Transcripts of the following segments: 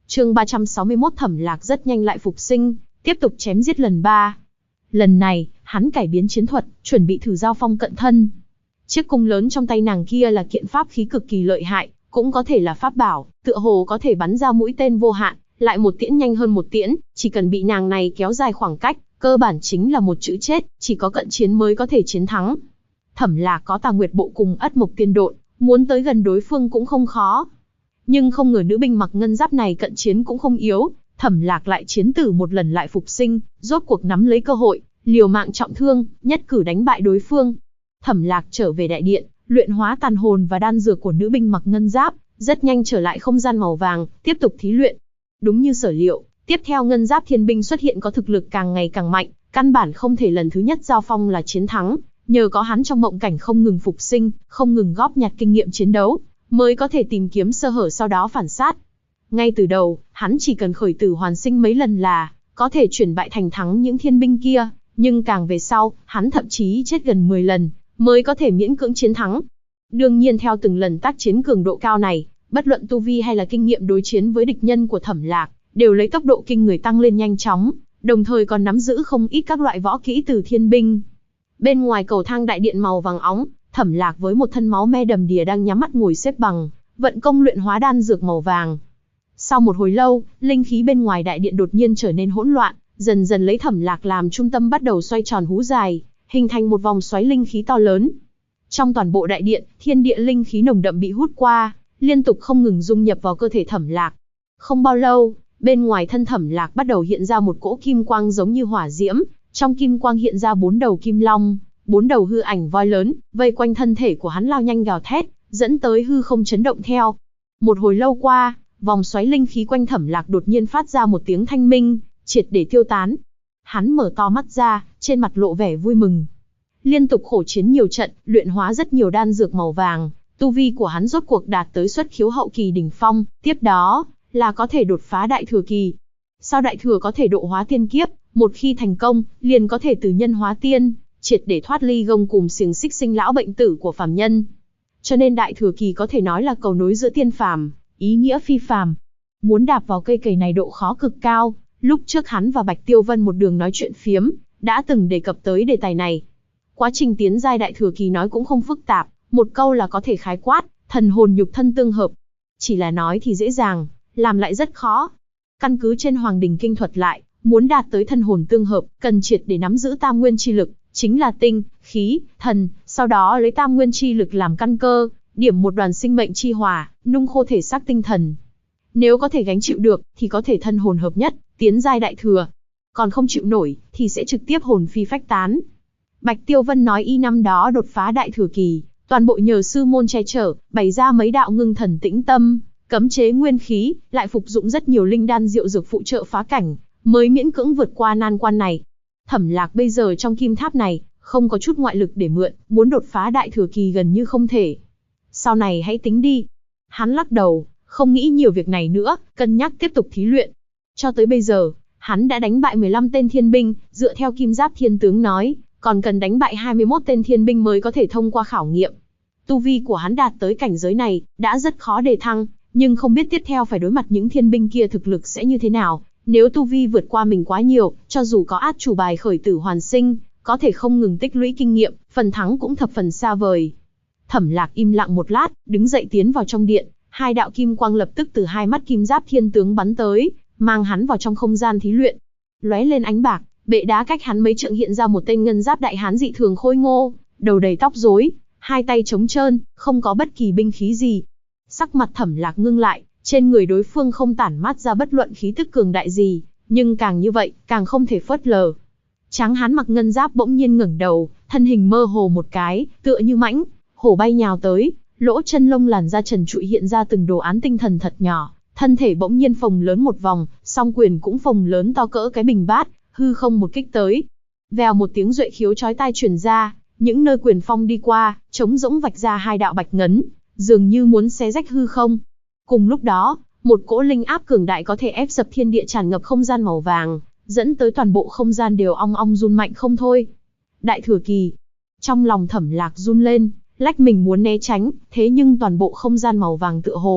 Chương 361 Thẩm Lạc rất nhanh lại phục sinh, tiếp tục chém giết lần 3. Lần này, hắn cải biến chiến thuật, chuẩn bị thử giao phong cận thân. Chiếc cung lớn trong tay nàng kia là kiện pháp khí cực kỳ lợi hại, cũng có thể là pháp bảo, tựa hồ có thể bắn ra mũi tên vô hạn, lại một tiễn nhanh hơn một tiễn, chỉ cần bị nàng này kéo dài khoảng cách, cơ bản chính là một chữ chết, chỉ có cận chiến mới có thể chiến thắng. Thẩm Lạc có Tà Nguyệt Bộ cùng Ất Mộc Tiên Độn, muốn tới gần đối phương cũng không khó. Nhưng không ngờ nữ binh mặc ngân giáp này cận chiến cũng không yếu, Thẩm Lạc lại chiến tử một lần lại phục sinh, rốt cuộc nắm lấy cơ hội, liều mạng trọng thương, nhất cử đánh bại đối phương. Thẩm Lạc trở về đại điện, luyện hóa tàn hồn và đan dược của nữ binh mặc ngân giáp, rất nhanh trở lại không gian màu vàng, tiếp tục thí luyện. Đúng như sở liệu, tiếp theo ngân giáp thiên binh xuất hiện có thực lực càng ngày càng mạnh, căn bản không thể lần thứ nhất giao phong là chiến thắng, nhờ có hắn trong mộng cảnh không ngừng phục sinh, không ngừng góp nhặt kinh nghiệm chiến đấu, mới có thể tìm kiếm sơ hở sau đó phản sát. Ngay từ đầu, hắn chỉ cần khởi tử hoàn sinh mấy lần là có thể chuyển bại thành thắng những thiên binh kia, nhưng càng về sau, hắn thậm chí chết gần 10 lần, mới có thể miễn cưỡng chiến thắng. Đương nhiên theo từng lần tác chiến cường độ cao này, bất luận tu vi hay là kinh nghiệm đối chiến với địch nhân của Thẩm Lạc, đều lấy tốc độ kinh người tăng lên nhanh chóng, đồng thời còn nắm giữ không ít các loại võ kỹ từ thiên binh. Bên ngoài cầu thang đại điện màu vàng óng, Thẩm Lạc với một thân máu me đầm đìa đang nhắm mắt ngồi xếp bằng, vận công luyện hóa đan dược màu vàng. Sau một hồi lâu, linh khí bên ngoài đại điện đột nhiên trở nên hỗn loạn, dần dần lấy Thẩm Lạc làm trung tâm bắt đầu xoay tròn hú dài, hình thành một vòng xoáy linh khí to lớn. Trong toàn bộ đại điện, thiên địa linh khí nồng đậm bị hút qua, liên tục không ngừng dung nhập vào cơ thể Thẩm Lạc. Không bao lâu, bên ngoài thân Thẩm Lạc bắt đầu hiện ra một cỗ kim quang giống như hỏa diễm, trong kim quang hiện ra 4 đầu kim long, 4 đầu hư ảnh voi lớn, vây quanh thân thể của hắn lao nhanh gào thét, dẫn tới hư không chấn động theo. Một hồi lâu qua, vòng xoáy linh khí quanh Thẩm Lạc đột nhiên phát ra một tiếng thanh minh, triệt để tiêu tán. Hắn mở to mắt ra, trên mặt lộ vẻ vui mừng. Liên tục khổ chiến nhiều trận, luyện hóa rất nhiều đan dược màu vàng, tu vi của hắn rốt cuộc đạt tới xuất khiếu hậu kỳ đỉnh phong, tiếp đó là có thể đột phá đại thừa kỳ. Sau đại thừa có thể độ hóa tiên kiếp, một khi thành công, liền có thể từ nhân hóa tiên, triệt để thoát ly gông cùm xiềng xích sinh lão bệnh tử của phàm nhân. Cho nên đại thừa kỳ có thể nói là cầu nối giữa tiên phàm, ý nghĩa phi phàm. Muốn đạp vào cây cầy này độ khó cực cao, lúc trước hắn và Bạch Tiêu Vân một đường nói chuyện phiếm, đã từng đề cập tới đề tài này. Quá trình tiến giai đại thừa kỳ nói cũng không phức tạp, một câu là có thể khái quát, thần hồn nhục thân tương hợp. Chỉ là nói thì dễ dàng, làm lại rất khó. Căn cứ trên Hoàng Đình Kinh thuật lại, muốn đạt tới thân hồn tương hợp, cần triệt để nắm giữ tam nguyên chi lực, chính là tinh, khí, thần, sau đó lấy tam nguyên chi lực làm căn cơ, điểm một đoàn sinh mệnh chi hỏa, nung khô thể xác tinh thần. Nếu có thể gánh chịu được, thì có thể thân hồn hợp nhất, tiến giai đại thừa. Còn không chịu nổi, thì sẽ trực tiếp hồn phi phách tán. Bạch Tiêu Vân nói y năm đó đột phá đại thừa kỳ, toàn bộ nhờ sư môn che chở, bày ra mấy đạo ngưng thần tĩnh tâm, cấm chế nguyên khí, lại phục dụng rất nhiều linh đan diệu dược phụ trợ phá cảnh, mới miễn cưỡng vượt qua nan quan này. Thẩm Lạc bây giờ trong kim tháp này, không có chút ngoại lực để mượn, muốn đột phá đại thừa kỳ gần như không thể. Sau này hãy tính đi. Hắn lắc đầu, không nghĩ nhiều việc này nữa, cân nhắc tiếp tục thí luyện. Cho tới bây giờ, hắn đã đánh bại 15 tên thiên binh, dựa theo Kim Giáp Thiên Tướng nói, còn cần đánh bại 21 tên thiên binh mới có thể thông qua khảo nghiệm. Tu vi của hắn đạt tới cảnh giới này, đã rất khó đề thăng, nhưng không biết tiếp theo phải đối mặt những thiên binh kia thực lực sẽ như thế nào. Nếu tu vi vượt qua mình quá nhiều, cho dù có át chủ bài khởi tử hoàn sinh, có thể không ngừng tích lũy kinh nghiệm, phần thắng cũng thập phần xa vời. Thẩm Lạc im lặng một lát, đứng dậy tiến vào trong điện, hai đạo kim quang lập tức từ hai mắt Kim Giáp Thiên Tướng bắn tới, mang hắn vào trong không gian thí luyện. Lóe lên ánh bạc, bệ đá cách hắn mấy trượng hiện ra một tên ngân giáp đại hán dị thường khôi ngô, đầu đầy tóc rối, hai tay trống trơn, không có bất kỳ binh khí gì. Sắc mặt Thẩm Lạc ngưng lại, trên người đối phương không tản mát ra bất luận khí tức cường đại gì, nhưng càng như vậy, càng không thể phớt lờ. Tráng hán mặc ngân giáp bỗng nhiên ngẩng đầu, thân hình mơ hồ một cái, tựa như mãnh hổ bay nhào tới, lỗ chân lông làn da trần trụi hiện ra từng đồ án tinh thần thật nhỏ, thân thể bỗng nhiên phồng lớn một vòng, song quyền cũng phồng lớn to cỡ cái bình bát, hư không một kích tới. Vèo một tiếng duệ khiếu chói tai truyền ra, những nơi quyền phong đi qua, trống rỗng vạch ra hai đạo bạch ngấn, dường như muốn xé rách hư không. Cùng lúc đó, một cỗ linh áp cường đại có thể ép sập thiên địa tràn ngập không gian màu vàng, dẫn tới toàn bộ không gian đều ong ong run mạnh không thôi. Đại thừa kỳ. Trong lòng Thẩm Lạc run lên, lách mình muốn né tránh, thế nhưng toàn bộ không gian màu vàng tựa hồ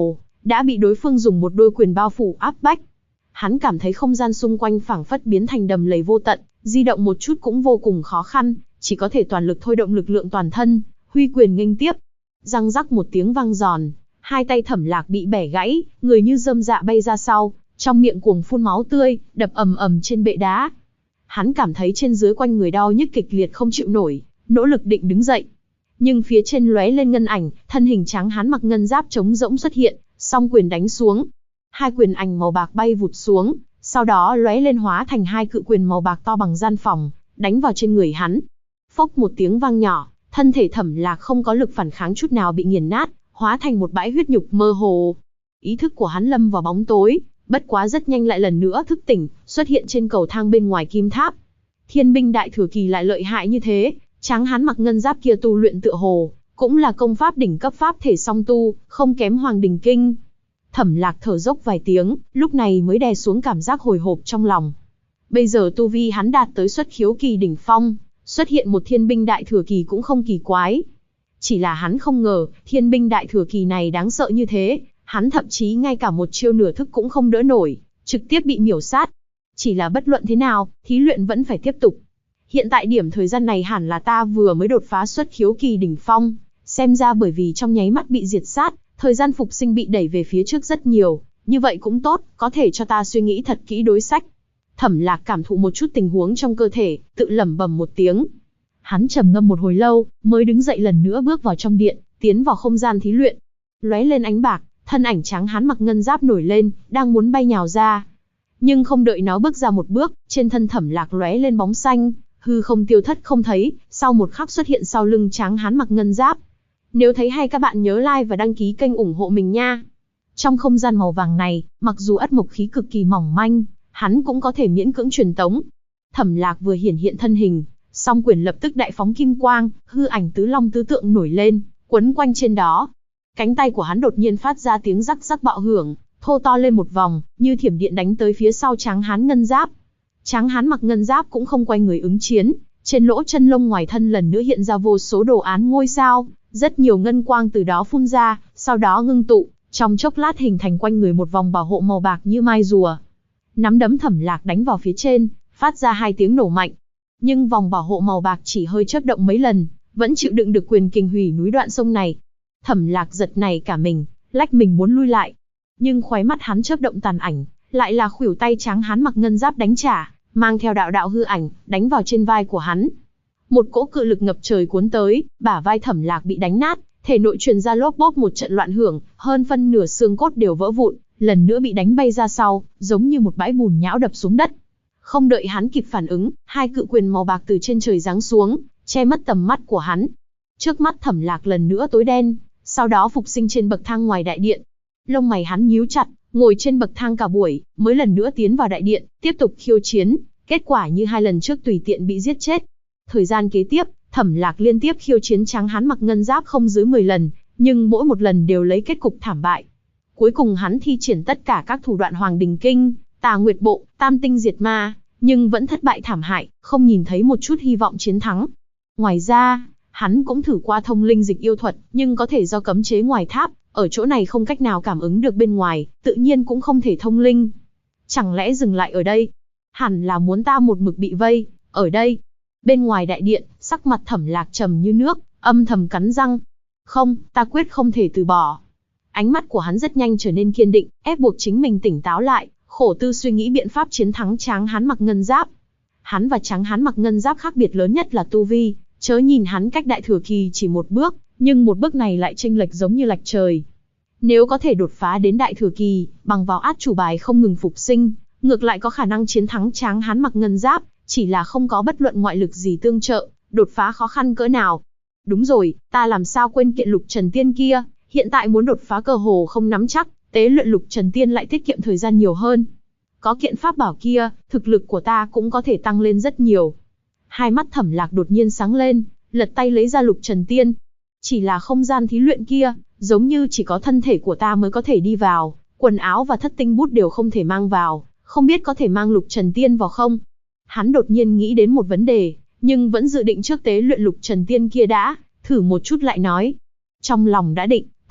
đã bị đối phương dùng một đôi quyền bao phủ áp bách. Hắn cảm thấy không gian xung quanh phảng phất biến thành đầm lầy vô tận, di động một chút cũng vô cùng khó khăn, chỉ có thể toàn lực thôi động lực lượng toàn thân, huy quyền nghênh tiếp. Răng rắc một tiếng vang giòn, hai tay Thẩm Lạc bị bẻ gãy, người như rơm dạ bay ra sau, trong miệng cuồng phun máu tươi, đập ầm ầm trên bệ đá. Hắn cảm thấy trên dưới quanh người đau nhức kịch liệt không chịu nổi, nỗ lực định đứng dậy. Nhưng phía trên lóe lên ngân ảnh, thân hình trắng hán mặc ngân giáp trống rỗng xuất hiện, song quyền đánh xuống. Hai quyền ảnh màu bạc bay vụt xuống, sau đó lóe lên hóa thành hai cự quyền màu bạc to bằng gian phòng, đánh vào trên người hắn. Phốc một tiếng vang nhỏ, thân thể Thẩm Lạc không có lực phản kháng chút nào bị nghiền nát, hóa thành một bãi huyết nhục mơ hồ. Ý thức của hắn lâm vào bóng tối, bất quá rất nhanh lại lần nữa thức tỉnh, xuất hiện trên cầu thang bên ngoài kim tháp. Thiên binh đại thừa kỳ lại lợi hại như thế, tráng hán mặc ngân giáp kia tu luyện tựa hồ, cũng là công pháp đỉnh cấp pháp thể song tu, không kém Hoàng Đình Kinh. Thẩm Lạc thở dốc vài tiếng, lúc này mới đè xuống cảm giác hồi hộp trong lòng. Bây giờ tu vi hắn đạt tới xuất khiếu kỳ đỉnh phong, xuất hiện một thiên binh đại thừa kỳ cũng không kỳ quái. Chỉ là hắn không ngờ, thiên binh đại thừa kỳ này đáng sợ như thế, hắn thậm chí ngay cả một chiêu nửa thức cũng không đỡ nổi, trực tiếp bị miểu sát. Chỉ là bất luận thế nào, thí luyện vẫn phải tiếp tục. Hiện tại điểm thời gian này hẳn là ta vừa mới đột phá xuất khiếu kỳ đỉnh phong, xem ra bởi vì trong nháy mắt bị diệt sát, thời gian phục sinh bị đẩy về phía trước rất nhiều, như vậy cũng tốt, có thể cho ta suy nghĩ thật kỹ đối sách. Thẩm Lạc cảm thụ một chút tình huống trong cơ thể, tự lẩm bẩm một tiếng. Hắn trầm ngâm một hồi lâu, mới đứng dậy lần nữa bước vào trong điện, tiến vào không gian thí luyện. Lóe lên ánh bạc, thân ảnh trắng hán mặc ngân giáp nổi lên, đang muốn bay nhào ra. Nhưng không đợi nó bước ra một bước, trên thân Thẩm Lạc lóe lên bóng xanh, hư không tiêu thất không thấy, sau một khắc xuất hiện sau lưng trắng hán mặc ngân giáp. Nếu thấy hay các bạn nhớ like và đăng ký kênh ủng hộ mình nha. Trong không gian màu vàng này, mặc dù ất mộc khí cực kỳ mỏng manh, hắn cũng có thể miễn cưỡng truyền tống. Thẩm Lạc vừa hiện thân hình, song quyền lập tức đại phóng kim quang, hư ảnh tứ long tứ tượng nổi lên, quấn quanh trên đó. Cánh tay của hắn đột nhiên phát ra tiếng rắc rắc bạo hưởng, thô to lên một vòng, như thiểm điện đánh tới phía sau tráng hán ngân giáp. Tráng hán mặc ngân giáp cũng không quay người ứng chiến, trên lỗ chân lông ngoài thân lần nữa hiện ra vô số đồ án ngôi sao, rất nhiều ngân quang từ đó phun ra, sau đó ngưng tụ, trong chốc lát hình thành quanh người một vòng bảo hộ màu bạc như mai rùa. Nắm đấm Thẩm Lạc đánh vào phía trên, phát ra hai tiếng nổ mạnh. Nhưng vòng bảo hộ màu bạc chỉ hơi chớp động mấy lần, vẫn chịu đựng được quyền kình hủy núi đoạn sông này. Thẩm Lạc giật nảy cả mình, lách mình muốn lui lại. Nhưng khóe mắt hắn chớp động tàn ảnh, lại là khuỷu tay trắng hán mặc ngân giáp đánh trả, mang theo đạo đạo hư ảnh, đánh vào trên vai của hắn. Một cỗ cự lực ngập trời cuốn tới, bả vai Thẩm Lạc bị đánh nát, thể nội truyền ra lốp bốp một trận loạn hưởng, hơn phân nửa xương cốt đều vỡ vụn, lần nữa bị đánh bay ra sau, giống như một bãi bùn nhão đập xuống đất. Không đợi hắn kịp phản ứng, hai cự quyền màu bạc từ trên trời giáng xuống, che mất tầm mắt của hắn. Trước mắt Thẩm Lạc lần nữa tối đen, sau đó phục sinh trên bậc thang ngoài đại điện. Lông mày hắn nhíu chặt, ngồi trên bậc thang cả buổi, mới lần nữa tiến vào đại điện, tiếp tục khiêu chiến, kết quả như hai lần trước tùy tiện bị giết chết. Thời gian kế tiếp, Thẩm Lạc liên tiếp khiêu chiến tráng hán mặc ngân giáp không dưới 10 lần, nhưng mỗi một lần đều lấy kết cục thảm bại. Cuối cùng hắn thi triển tất cả các thủ đoạn Hoàng Đình Kinh, Tà Nguyệt Bộ, Tam Tinh Diệt Ma, nhưng vẫn thất bại thảm hại, không nhìn thấy một chút hy vọng chiến thắng. Ngoài ra, hắn cũng thử qua thông linh dịch yêu thuật, nhưng có thể do cấm chế ngoài tháp, ở chỗ này không cách nào cảm ứng được bên ngoài, tự nhiên cũng không thể thông linh. Chẳng lẽ dừng lại ở đây? Hẳn là muốn ta một mực bị vây, ở đây. Bên ngoài đại điện, sắc mặt Thẩm Lạc trầm như nước, âm thầm cắn răng. Không, ta quyết không thể từ bỏ. Ánh mắt của hắn rất nhanh trở nên kiên định, ép buộc chính mình tỉnh táo lại, khổ tư suy nghĩ biện pháp chiến thắng tráng hán mặc ngân giáp. Hắn và tráng hán mặc ngân giáp khác biệt lớn nhất là tu vi, chớ nhìn hắn cách đại thừa kỳ chỉ một bước, nhưng một bước này lại chênh lệch giống như lệch trời. Nếu có thể đột phá đến đại thừa kỳ, bằng vào át chủ bài không ngừng phục sinh, ngược lại có khả năng chiến thắng tráng hán mặc ngân giáp, chỉ là không có bất luận ngoại lực gì tương trợ, đột phá khó khăn cỡ nào. Đúng rồi, ta làm sao quên kiện lục trần tiên kia, hiện tại muốn đột phá cơ hồ không nắm chắc, tế luyện lục trần tiên lại tiết kiệm thời gian nhiều hơn. Có kiện pháp bảo kia, thực lực của ta cũng có thể tăng lên rất nhiều. Hai mắt Thẩm Lạc đột nhiên sáng lên, lật tay lấy ra lục trần tiên. Chỉ là không gian thí luyện kia, giống như chỉ có thân thể của ta mới có thể đi vào, quần áo và thất tinh bút đều không thể mang vào, không biết có thể mang lục trần tiên vào không? Hắn đột nhiên nghĩ đến một vấn đề, nhưng vẫn dự định trước tế luyện lục trần tiên kia đã, thử một chút lại nói. Trong lòng đã định,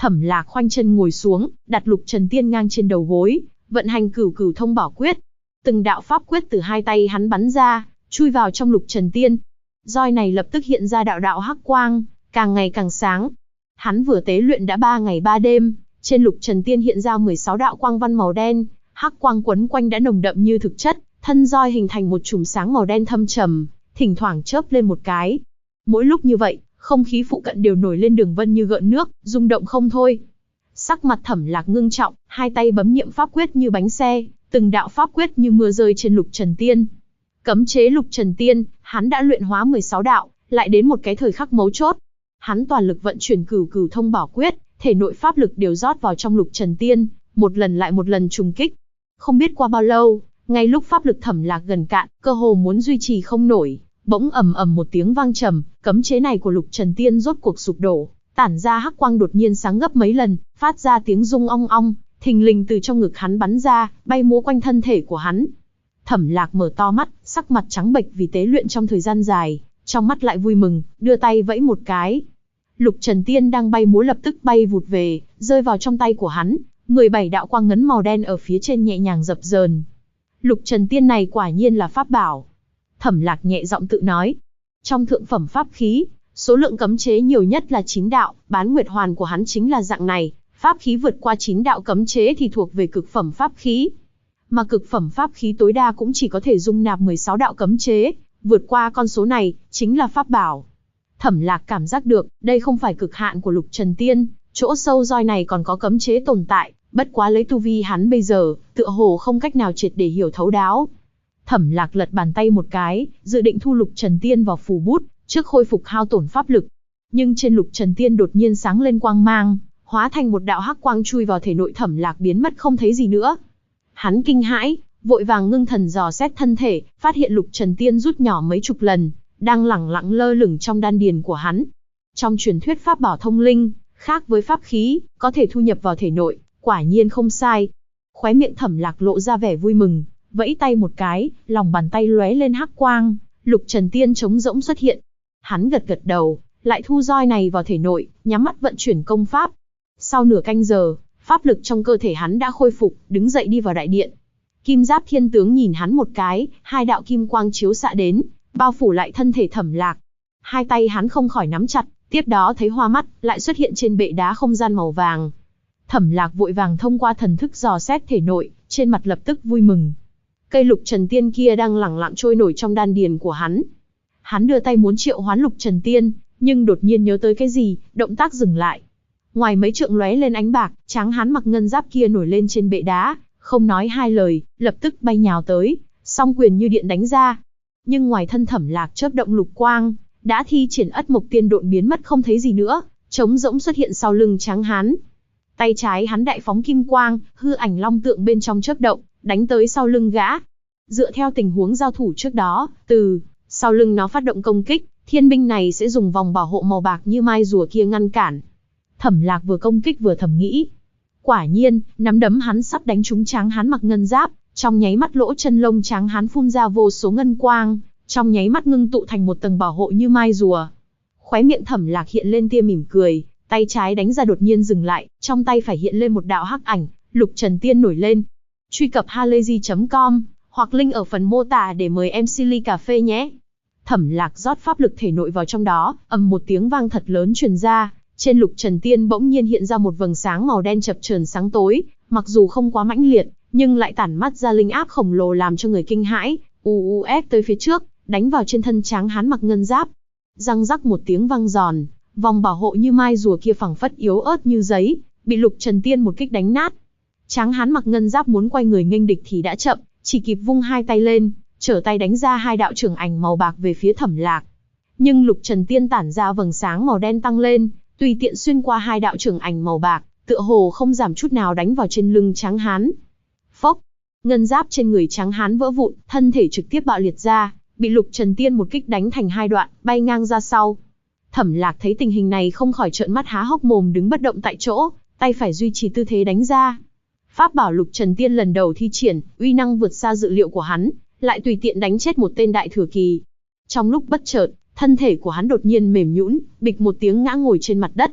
Thẩm Lạc khoanh chân ngồi xuống, đặt Lục Trần Tiên ngang trên đầu gối, vận hành Cửu Cửu Thông Bảo Quyết. Từng đạo pháp quyết từ hai tay hắn bắn ra, chui vào trong Lục Trần Tiên. Roi này lập tức hiện ra đạo đạo hắc quang, càng ngày càng sáng. Hắn vừa tế luyện đã 3 ngày 3 đêm, trên Lục Trần Tiên hiện ra 16 đạo quang văn màu đen, hắc quang quấn quanh đã nồng đậm như thực chất, thân roi hình thành một chùm sáng màu đen thâm trầm, thỉnh thoảng chớp lên một cái. Mỗi lúc như vậy, không khí phụ cận đều nổi lên đường vân như gợn nước, rung động không thôi. Sắc mặt Thẩm Lạc ngưng trọng, hai tay bấm niệm pháp quyết như bánh xe, từng đạo pháp quyết như mưa rơi trên Lục Trần Tiên. Cấm chế Lục Trần Tiên, hắn đã luyện hóa 16 đạo, lại đến một cái thời khắc mấu chốt. Hắn toàn lực vận chuyển Cửu Cửu Thông Bảo Quyết, thể nội pháp lực đều rót vào trong Lục Trần Tiên, một lần lại một lần trùng kích. Không biết qua bao lâu, ngay lúc pháp lực Thẩm Lạc gần cạn, cơ hồ muốn duy trì không nổi, bỗng ầm ầm một tiếng vang trầm, cấm chế này của Lục Trần Tiên rốt cuộc sụp đổ, tản ra hắc quang đột nhiên sáng gấp mấy lần, phát ra tiếng rung ong ong, thình lình từ trong ngực hắn bắn ra, bay múa quanh thân thể của hắn. Thẩm Lạc mở to mắt, sắc mặt trắng bệch vì tế luyện trong thời gian dài, trong mắt lại vui mừng, đưa tay vẫy một cái. Lục Trần Tiên đang bay múa lập tức bay vụt về, rơi vào trong tay của hắn, 17 đạo quang ngấn màu đen ở phía trên nhẹ nhàng dập dờn. Lục Trần Tiên này quả nhiên là pháp bảo. Thẩm Lạc nhẹ giọng tự nói. Trong thượng phẩm pháp khí, số lượng cấm chế nhiều nhất là 9 đạo, Bán Nguyệt Hoàn của hắn chính là dạng này, pháp khí vượt qua 9 đạo cấm chế thì thuộc về cực phẩm pháp khí. Mà cực phẩm pháp khí tối đa cũng chỉ có thể dung nạp 16 đạo cấm chế, vượt qua con số này, chính là pháp bảo. Thẩm Lạc cảm giác được, đây không phải cực hạn của Lục Trần Tiên, chỗ sâu roi này còn có cấm chế tồn tại, bất quá lấy tu vi hắn bây giờ, tựa hồ không cách nào triệt để hiểu thấu đáo. Thẩm Lạc lật bàn tay một cái, dự định thu Lục Trần Tiên vào phù bút, trước khôi phục hao tổn pháp lực. Nhưng trên Lục Trần Tiên đột nhiên sáng lên quang mang, hóa thành một đạo hắc quang chui vào thể nội Thẩm Lạc biến mất không thấy gì nữa. Hắn kinh hãi, vội vàng ngưng thần dò xét thân thể, phát hiện Lục Trần Tiên rút nhỏ mấy chục lần, đang lẳng lặng lơ lửng trong đan điền của hắn. Trong truyền thuyết pháp bảo thông linh, khác với pháp khí, có thể thu nhập vào thể nội, quả nhiên không sai. Khóe miệng Thẩm Lạc lộ ra vẻ vui mừng, vẫy tay một cái, lòng bàn tay lóe lên hắc quang, Lục Trần Tiên trống rỗng xuất hiện. Hắn gật gật đầu, lại thu roi này vào thể nội, nhắm mắt vận chuyển công pháp. Sau nửa canh giờ, pháp lực trong cơ thể hắn đã khôi phục, đứng dậy đi vào đại điện. Kim Giáp Thiên Tướng nhìn hắn một cái, hai đạo kim quang chiếu xạ đến, bao phủ lại thân thể Thẩm Lạc. Hai tay hắn không khỏi nắm chặt, tiếp đó thấy hoa mắt, lại xuất hiện trên bệ đá không gian màu vàng. Thẩm Lạc vội vàng thông qua thần thức dò xét thể nội, trên mặt lập tức vui mừng. Cây Lục Trần Tiên kia đang lẳng lặng trôi nổi trong đan điền của hắn. Hắn đưa tay muốn triệu hoán Lục Trần Tiên, nhưng đột nhiên nhớ tới cái gì, động tác dừng lại. Ngoài mấy trượng lóe lên ánh bạc, tráng hán mặc ngân giáp kia nổi lên trên bệ đá, không nói hai lời, lập tức bay nhào tới, song quyền như điện đánh ra. Nhưng ngoài thân Thẩm Lạc chớp động lục quang, đã thi triển Ất Mộc Tiên Độn biến mất không thấy gì nữa, trống rỗng xuất hiện sau lưng tráng hán. Tay trái hắn đại phóng kim quang, hư ảnh long tượng bên trong chớp động, đánh tới sau lưng gã. Dựa theo tình huống giao thủ trước đó, từ sau lưng nó phát động công kích, thiên binh này sẽ dùng vòng bảo hộ màu bạc như mai rùa kia ngăn cản. Thẩm Lạc vừa công kích vừa thầm nghĩ. Quả nhiên, nắm đấm hắn sắp đánh trúng tráng hán mặc ngân giáp, trong nháy mắt lỗ chân lông tráng hán phun ra vô số ngân quang, trong nháy mắt ngưng tụ thành một tầng bảo hộ như mai rùa. Khóe miệng Thẩm Lạc hiện lên tia mỉm cười, tay trái đánh ra đột nhiên dừng lại, trong tay phải hiện lên một đạo hắc ảnh, Lục Trần Tiên nổi lên. Truy cập halayzi.com hoặc link ở phần mô tả để mời em Silly Cà Phê nhé. Thẩm Lạc rót pháp lực thể nội vào trong đó, ầm một tiếng vang thật lớn truyền ra, trên Lục Trần Tiên bỗng nhiên hiện ra một vầng sáng màu đen chập chờn sáng tối, mặc dù không quá mãnh liệt, nhưng lại tản mắt ra linh áp khổng lồ làm cho người kinh hãi, ép tới phía trước, đánh vào trên thân tráng hán mặc ngân giáp. Răng rắc một tiếng vang giòn, vòng bảo hộ như mai rùa kia phẳng phất yếu ớt như giấy, bị Lục Trần Tiên một kích đánh nát. Tráng hán mặc ngân giáp muốn quay người nghênh địch thì đã chậm, chỉ kịp vung hai tay lên, trở tay đánh ra hai đạo trưởng ảnh màu bạc về phía Thẩm Lạc. Nhưng Lục Trần Tiên tản ra vầng sáng màu đen tăng lên, tùy tiện xuyên qua hai đạo trưởng ảnh màu bạc, tựa hồ không giảm chút nào đánh vào trên lưng tráng hán. Phốc, ngân giáp trên người tráng hán vỡ vụn, thân thể trực tiếp bạo liệt ra, bị Lục Trần Tiên một kích đánh thành hai đoạn, bay ngang ra sau. Thẩm Lạc thấy tình hình này không khỏi trợn mắt há hốc mồm đứng bất động tại chỗ, tay phải duy trì tư thế đánh ra. Pháp bảo Lục Trần Tiên lần đầu thi triển, uy năng vượt xa dự liệu của hắn, lại tùy tiện đánh chết một tên đại thừa kỳ. Trong lúc bất chợt, thân thể của hắn đột nhiên mềm nhũn, bịch một tiếng ngã ngồi trên mặt đất.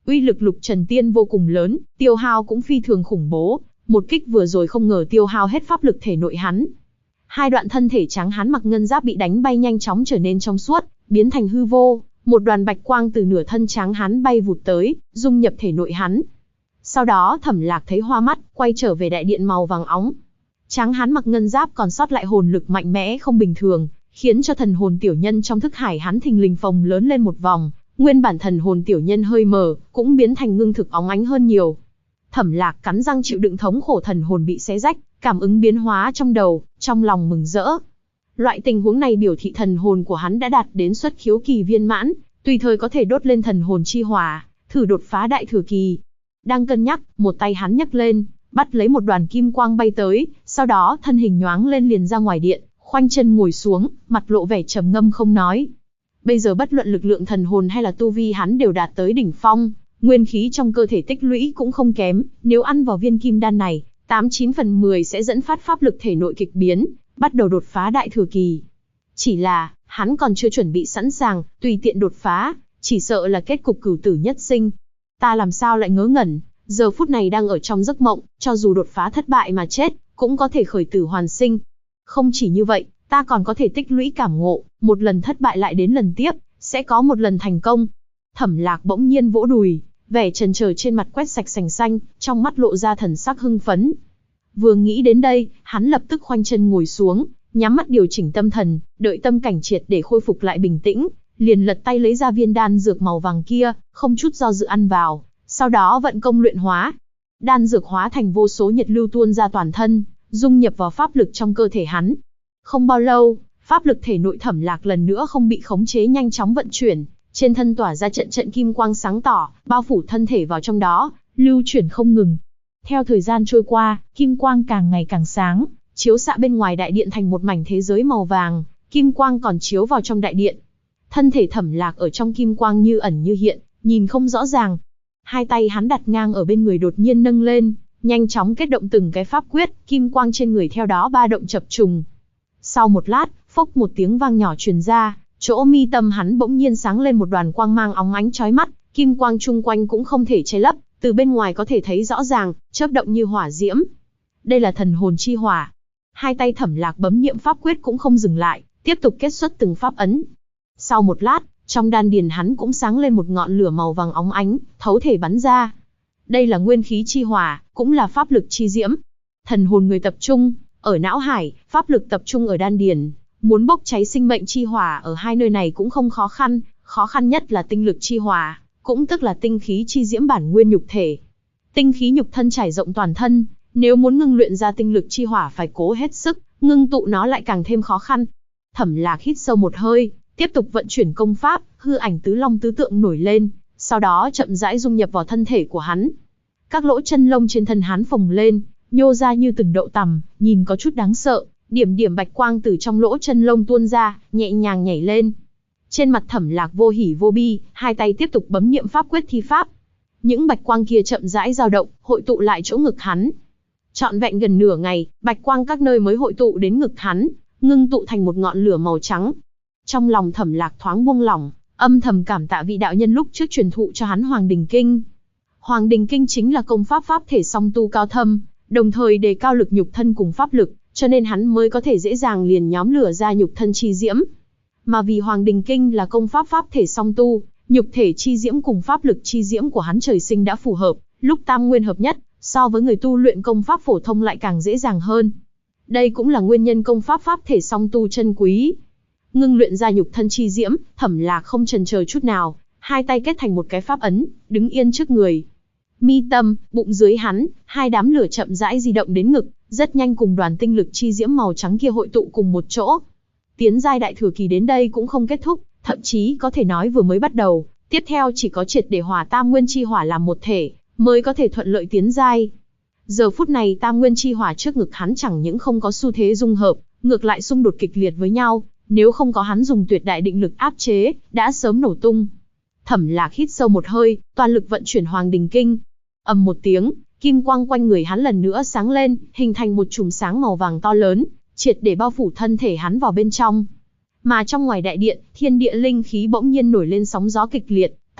Uy lực Lục Trần Tiên vô cùng lớn, tiêu hao cũng phi thường khủng bố, một kích vừa rồi không ngờ tiêu hao hết pháp lực thể nội hắn. Hai đoạn thân thể trắng hắn mặc ngân giáp bị đánh bay nhanh chóng trở nên trong suốt, biến thành hư vô, một đoàn bạch quang từ nửa thân trắng hắn bay vụt tới, dung nhập thể nội hắn. Sau đó Thẩm Lạc thấy hoa mắt, quay trở về đại điện màu vàng óng. Trắng hắn mặc ngân giáp còn sót lại hồn lực mạnh mẽ không bình thường, khiến cho thần hồn tiểu nhân trong thức hải hắn thình lình phồng lớn lên một vòng, nguyên bản thần hồn tiểu nhân hơi mờ, cũng biến thành ngưng thực óng ánh hơn nhiều. Thẩm Lạc cắn răng chịu đựng thống khổ thần hồn bị xé rách, cảm ứng biến hóa trong đầu, trong lòng mừng rỡ. Loại tình huống này biểu thị thần hồn của hắn đã đạt đến xuất khiếu kỳ viên mãn, tùy thời có thể đốt lên thần hồn chi hỏa, thử đột phá đại thừa kỳ. Đang cân nhắc, một tay hắn nhấc lên, bắt lấy một đoàn kim quang bay tới, sau đó thân hình nhoáng lên liền ra ngoài điện, khoanh chân ngồi xuống, mặt lộ vẻ trầm ngâm không nói. Bây giờ bất luận lực lượng thần hồn hay là tu vi hắn đều đạt tới đỉnh phong, nguyên khí trong cơ thể tích lũy cũng không kém, nếu ăn vào viên kim đan này, 89 phần 10 sẽ dẫn phát pháp lực thể nội kịch biến, bắt đầu đột phá đại thừa kỳ. Chỉ là, hắn còn chưa chuẩn bị sẵn sàng, tùy tiện đột phá, chỉ sợ là kết cục cửu tử nhất sinh. Ta làm sao lại ngớ ngẩn, giờ phút này đang ở trong giấc mộng, cho dù đột phá thất bại mà chết, cũng có thể khởi tử hoàn sinh. Không chỉ như vậy, ta còn có thể tích lũy cảm ngộ, một lần thất bại lại đến lần tiếp, sẽ có một lần thành công. Thẩm Lạc bỗng nhiên vỗ đùi, vẻ chần chờ trên mặt quét sạch sành xanh, trong mắt lộ ra thần sắc hưng phấn. Vừa nghĩ đến đây, hắn lập tức khoanh chân ngồi xuống, nhắm mắt điều chỉnh tâm thần, đợi tâm cảnh triệt để khôi phục lại bình tĩnh, liền lật tay lấy ra viên đan dược màu vàng kia, không chút do dự ăn vào, sau đó vận công luyện hóa. Đan dược hóa thành vô số nhiệt lưu tuôn ra toàn thân, dung nhập vào pháp lực trong cơ thể hắn. Không bao lâu, pháp lực thể nội Thẩm Lạc lần nữa không bị khống chế nhanh chóng vận chuyển, trên thân tỏa ra trận trận kim quang sáng tỏ, bao phủ thân thể vào trong đó, lưu chuyển không ngừng. Theo thời gian trôi qua, kim quang càng ngày càng sáng, chiếu xạ bên ngoài đại điện thành một mảnh thế giới màu vàng, kim quang còn chiếu vào trong đại điện. Thân thể Thẩm Lạc ở trong kim quang như ẩn như hiện, nhìn không rõ ràng. Hai tay hắn đặt ngang ở bên người đột nhiên nâng lên, nhanh chóng kết động từng cái pháp quyết, kim quang trên người theo đó ba động chập trùng. Sau một lát, phốc một tiếng vang nhỏ truyền ra, chỗ mi tâm hắn bỗng nhiên sáng lên một đoàn quang mang óng ánh chói mắt, kim quang chung quanh cũng không thể che lấp, từ bên ngoài có thể thấy rõ ràng, chớp động như hỏa diễm. Đây là thần hồn chi hỏa. Hai tay Thẩm Lạc bấm niệm pháp quyết cũng không dừng lại, tiếp tục kết xuất từng pháp ấn. Sau một lát, trong đan điền hắn cũng sáng lên một ngọn lửa màu vàng óng ánh, thấu thể bắn ra. Đây là nguyên khí chi hỏa, cũng là pháp lực chi diễm. Thần hồn người tập trung ở não hải, pháp lực tập trung ở đan điền, muốn bốc cháy sinh mệnh chi hỏa ở hai nơi này cũng không khó khăn nhất là tinh lực chi hỏa, cũng tức là tinh khí chi diễm bản nguyên nhục thể. Tinh khí nhục thân trải rộng toàn thân, nếu muốn ngưng luyện ra tinh lực chi hỏa phải cố hết sức, ngưng tụ nó lại càng thêm khó khăn. Thẩm Lạc hít sâu một hơi, tiếp tục vận chuyển công pháp, hư ảnh tứ long tứ tượng nổi lên, sau đó chậm rãi dung nhập vào thân thể của hắn. Các lỗ chân lông trên thân hắn phồng lên, nhô ra như từng đậu tằm, nhìn có chút đáng sợ, điểm điểm bạch quang từ trong lỗ chân lông tuôn ra, nhẹ nhàng nhảy lên. Trên mặt Thẩm Lạc vô hỉ vô bi, hai tay tiếp tục bấm niệm pháp quyết thi pháp. Những bạch quang kia chậm rãi dao động, hội tụ lại chỗ ngực hắn. Trọn vẹn gần nửa ngày, bạch quang các nơi mới hội tụ đến ngực hắn, ngưng tụ thành một ngọn lửa màu trắng. Trong lòng Thẩm Lạc thoáng buông lỏng, âm thầm cảm tạ vị đạo nhân lúc trước truyền thụ cho hắn Hoàng Đình Kinh. Hoàng Đình Kinh chính là công pháp pháp thể song tu cao thâm, đồng thời đề cao lực nhục thân cùng pháp lực, cho nên hắn mới có thể dễ dàng liền nhóm lửa ra nhục thân chi diễm. Mà vì Hoàng Đình Kinh là công pháp pháp thể song tu, nhục thể chi diễm cùng pháp lực chi diễm của hắn trời sinh đã phù hợp, lúc tam nguyên hợp nhất, so với người tu luyện công pháp phổ thông lại càng dễ dàng hơn. Đây cũng là nguyên nhân công pháp pháp thể song tu chân quý. Ngưng luyện ra nhục thân chi diễm, Thẩm Lạc không chần chờ chút nào, hai tay kết thành một cái pháp ấn, đứng yên trước người. Mi tâm, bụng dưới hắn, hai đám lửa chậm rãi di động đến ngực, rất nhanh cùng đoàn tinh lực chi diễm màu trắng kia hội tụ cùng một chỗ. Tiến giai đại thừa kỳ đến đây cũng không kết thúc, thậm chí có thể nói vừa mới bắt đầu, tiếp theo chỉ có triệt để hòa tam nguyên chi hỏa làm một thể, mới có thể thuận lợi tiến giai. Giờ phút này tam nguyên chi hỏa trước ngực hắn chẳng những không có xu thế dung hợp, ngược lại xung đột kịch liệt với nhau, nếu không có hắn dùng tuyệt đại định lực áp chế, đã sớm nổ tung. Thẩm Lạc hít sâu một hơi, toàn lực vận chuyển Hoàng Đình Kinh. Ầm một tiếng, kim quang quanh người hắn lần nữa sáng lên, hình thành một chùm sáng màu vàng to lớn, triệt để bao phủ thân thể hắn vào bên trong. Mà trong ngoài đại điện, thiên địa linh khí bỗng nhiên nổi lên sóng gió kịch liệt,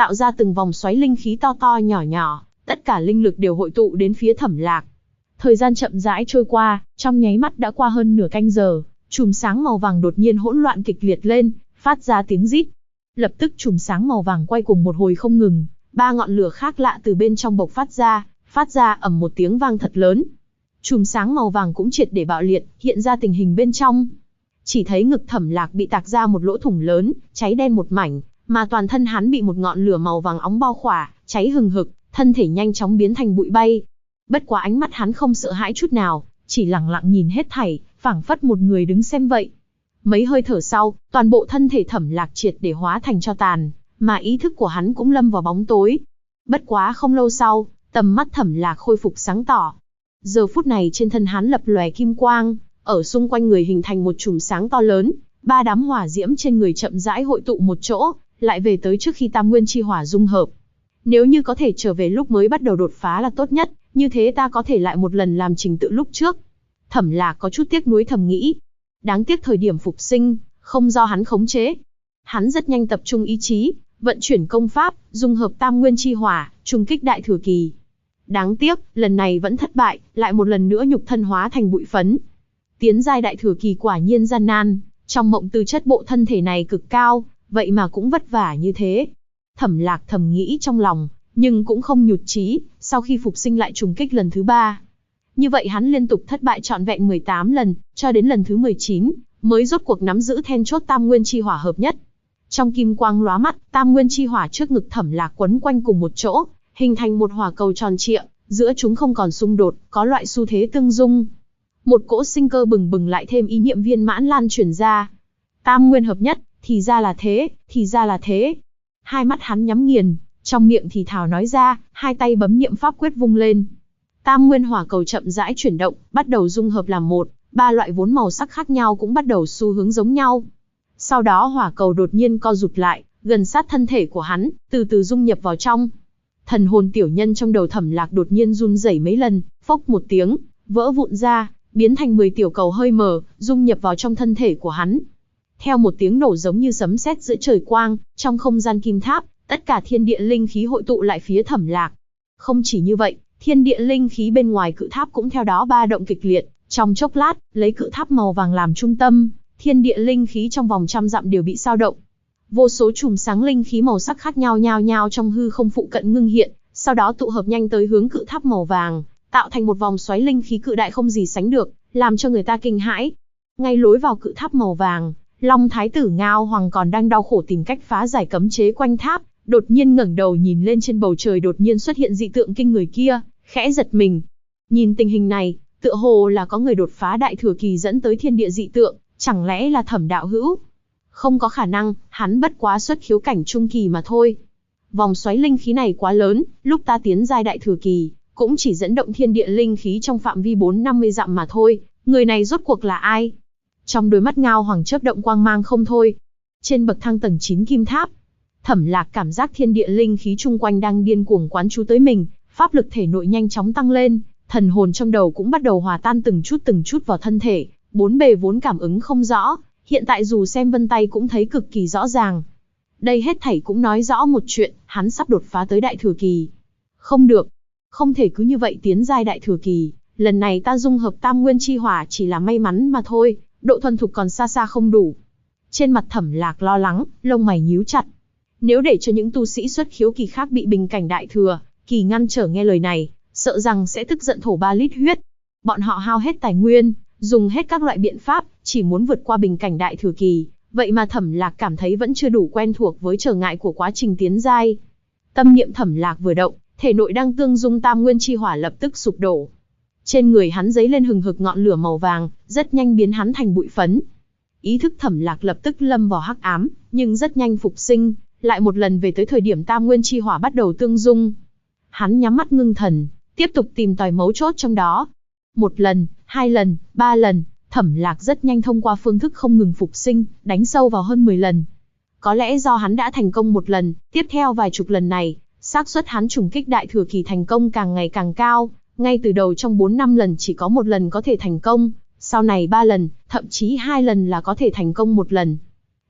tạo ra từng vòng xoáy linh khí to to nhỏ nhỏ, tất cả linh lực đều hội tụ đến phía Thẩm Lạc. Thời gian chậm rãi trôi qua, trong nháy mắt đã qua hơn nửa canh giờ, chùm sáng màu vàng đột nhiên hỗn loạn kịch liệt lên, phát ra tiếng rít. Lập tức chùm sáng màu vàng quay cùng một hồi không ngừng, ba ngọn lửa khác lạ từ bên trong bộc phát ra ầm một tiếng vang thật lớn. Chùm sáng màu vàng cũng triệt để bạo liệt, hiện ra tình hình bên trong. Chỉ thấy ngực Thẩm Lạc bị tạc ra một lỗ thủng lớn, cháy đen một mảnh, mà toàn thân hắn bị một ngọn lửa màu vàng óng bao khỏa, cháy hừng hực, thân thể nhanh chóng biến thành bụi bay. Bất quá ánh mắt hắn không sợ hãi chút nào, chỉ lặng lặng nhìn hết thảy, phảng phất một người đứng xem vậy. Mấy hơi thở sau, toàn bộ thân thể Thẩm Lạc triệt để hóa thành tro tàn, mà ý thức của hắn cũng lâm vào bóng tối. Bất quá không lâu sau, tầm mắt Thẩm Lạc khôi phục sáng tỏ. Giờ phút này trên thân hắn lập lòe kim quang, ở xung quanh người hình thành một chùm sáng to lớn, ba đám hỏa diễm trên người chậm rãi hội tụ một chỗ, lại về tới trước khi Tam Nguyên Chi Hỏa dung hợp. Nếu như có thể trở về lúc mới bắt đầu đột phá là tốt nhất, như thế ta có thể lại một lần làm trình tự lúc trước. Thẩm Lạc có chút tiếc nuối thầm nghĩ. Đáng tiếc thời điểm phục sinh, không do hắn khống chế. Hắn rất nhanh tập trung ý chí, vận chuyển công pháp, dung hợp Tam Nguyên Chi Hỏa, trùng kích Đại Thừa Kỳ. Đáng tiếc, lần này vẫn thất bại, lại một lần nữa nhục thân hóa thành bụi phấn. Tiến giai Đại Thừa Kỳ quả nhiên gian nan, trong mộng tư chất bộ thân thể này cực cao, vậy mà cũng vất vả như thế. Thẩm Lạc thầm nghĩ trong lòng, nhưng cũng không nhụt chí, sau khi phục sinh lại trùng kích lần thứ 3. Như vậy hắn liên tục thất bại trọn vẹn 18 lần, cho đến lần thứ 19, mới rốt cuộc nắm giữ then chốt Tam Nguyên Chi Hỏa hợp nhất. Trong kim quang lóa mắt, Tam Nguyên Chi Hỏa trước ngực Thẩm Lạc quấn quanh cùng một chỗ, hình thành một hỏa cầu tròn trịa, giữa chúng không còn xung đột, có loại xu thế tương dung. Một cỗ sinh cơ bừng bừng lại thêm ý niệm viên mãn lan truyền ra. Tam Nguyên hợp nhất, thì ra là thế, thì ra là thế. Hai mắt hắn nhắm nghiền, trong miệng thì thào nói ra, hai tay bấm niệm pháp quyết vung lên. Tam Nguyên hỏa cầu chậm rãi chuyển động, bắt đầu dung hợp làm một, ba loại vốn màu sắc khác nhau cũng bắt đầu xu hướng giống nhau. Sau đó hỏa cầu đột nhiên co rụt lại, gần sát thân thể của hắn, từ từ dung nhập vào trong. Thần hồn tiểu nhân trong đầu Thẩm Lạc đột nhiên run rẩy mấy lần, phốc một tiếng, vỡ vụn ra, biến thành 10 tiểu cầu hơi mờ, dung nhập vào trong thân thể của hắn. Theo một tiếng nổ giống như sấm sét giữa trời quang, trong không gian kim tháp, tất cả thiên địa linh khí hội tụ lại phía Thẩm Lạc. Không chỉ như vậy, thiên địa linh khí bên ngoài cự tháp cũng theo đó ba động kịch liệt, trong chốc lát, lấy cự tháp màu vàng làm trung tâm, thiên địa linh khí trong vòng trăm dặm đều bị dao động. Vô số chùm sáng linh khí màu sắc khác nhau nhao nhao trong hư không phụ cận ngưng hiện, sau đó tụ hợp nhanh tới hướng cự tháp màu vàng, tạo thành một vòng xoáy linh khí cự đại không gì sánh được, làm cho người ta kinh hãi. Ngay lối vào cự tháp màu vàng, Long Thái tử Ngao Hoàng còn đang đau khổ tìm cách phá giải cấm chế quanh tháp, đột nhiên ngẩng đầu nhìn lên trên bầu trời đột nhiên xuất hiện dị tượng kinh người kia, khẽ giật mình. Nhìn tình hình này, tựa hồ là có người đột phá Đại Thừa Kỳ dẫn tới thiên địa dị tượng, chẳng lẽ là Thẩm đạo hữu? Không có khả năng, hắn bất quá xuất khiếu cảnh trung kỳ mà thôi. Vòng xoáy linh khí này quá lớn, lúc ta tiến giai Đại Thừa Kỳ, cũng chỉ dẫn động thiên địa linh khí trong phạm vi 4-50 dặm mà thôi, người này rốt cuộc là ai? Trong đôi mắt Ngao Hoàng chớp động quang mang không thôi. Trên bậc thang tầng 9 kim tháp, Thẩm Lạc cảm giác thiên địa linh khí chung quanh đang điên cuồng quán chú tới mình, pháp lực thể nội nhanh chóng tăng lên, thần hồn trong đầu cũng bắt đầu hòa tan từng chút vào thân thể, bốn bề vốn cảm ứng không rõ, hiện tại dù xem vân tay cũng thấy cực kỳ rõ ràng. Đây hết thảy cũng nói rõ một chuyện, hắn sắp đột phá tới Đại Thừa Kỳ. Không được, không thể cứ như vậy tiến giai Đại Thừa Kỳ, lần này ta dung hợp Tam Nguyên Chi Hỏa chỉ là may mắn mà thôi, độ thuần thục còn xa xa không đủ. Trên mặt Thẩm Lạc lo lắng, lông mày nhíu chặt. Nếu để cho những tu sĩ xuất khiếu kỳ khác bị bình cảnh Đại Thừa Kỳ ngăn trở nghe lời này, sợ rằng sẽ tức giận thổ 3 lít huyết. Bọn họ hao hết tài nguyên, dùng hết các loại biện pháp, chỉ muốn vượt qua bình cảnh Đại Thừa Kỳ, vậy mà Thẩm Lạc cảm thấy vẫn chưa đủ quen thuộc với trở ngại của quá trình tiến giai. Tâm niệm Thẩm Lạc vừa động, thể nội đang tương dung Tam Nguyên Chi Hỏa lập tức sụp đổ. Trên người hắn dấy lên hừng hực ngọn lửa màu vàng, rất nhanh biến hắn thành bụi phấn. Ý thức Thẩm Lạc lập tức lâm vào hắc ám, nhưng rất nhanh phục sinh, lại một lần về tới thời điểm Tam Nguyên Chi Hỏa bắt đầu tương dung. Hắn nhắm mắt ngưng thần, tiếp tục tìm tòi mấu chốt trong đó. Một lần, 2 lần, 3 lần, Thẩm Lạc rất nhanh thông qua phương thức không ngừng phục sinh, đánh sâu vào hơn 10 lần. Có lẽ do hắn đã thành công một lần, tiếp theo vài chục lần này, xác suất hắn trùng kích Đại Thừa Kỳ thành công càng ngày càng cao, ngay từ đầu trong 4-5 lần chỉ có 1 lần có thể thành công, sau này 3 lần, thậm chí 2 lần là có thể thành công 1 lần.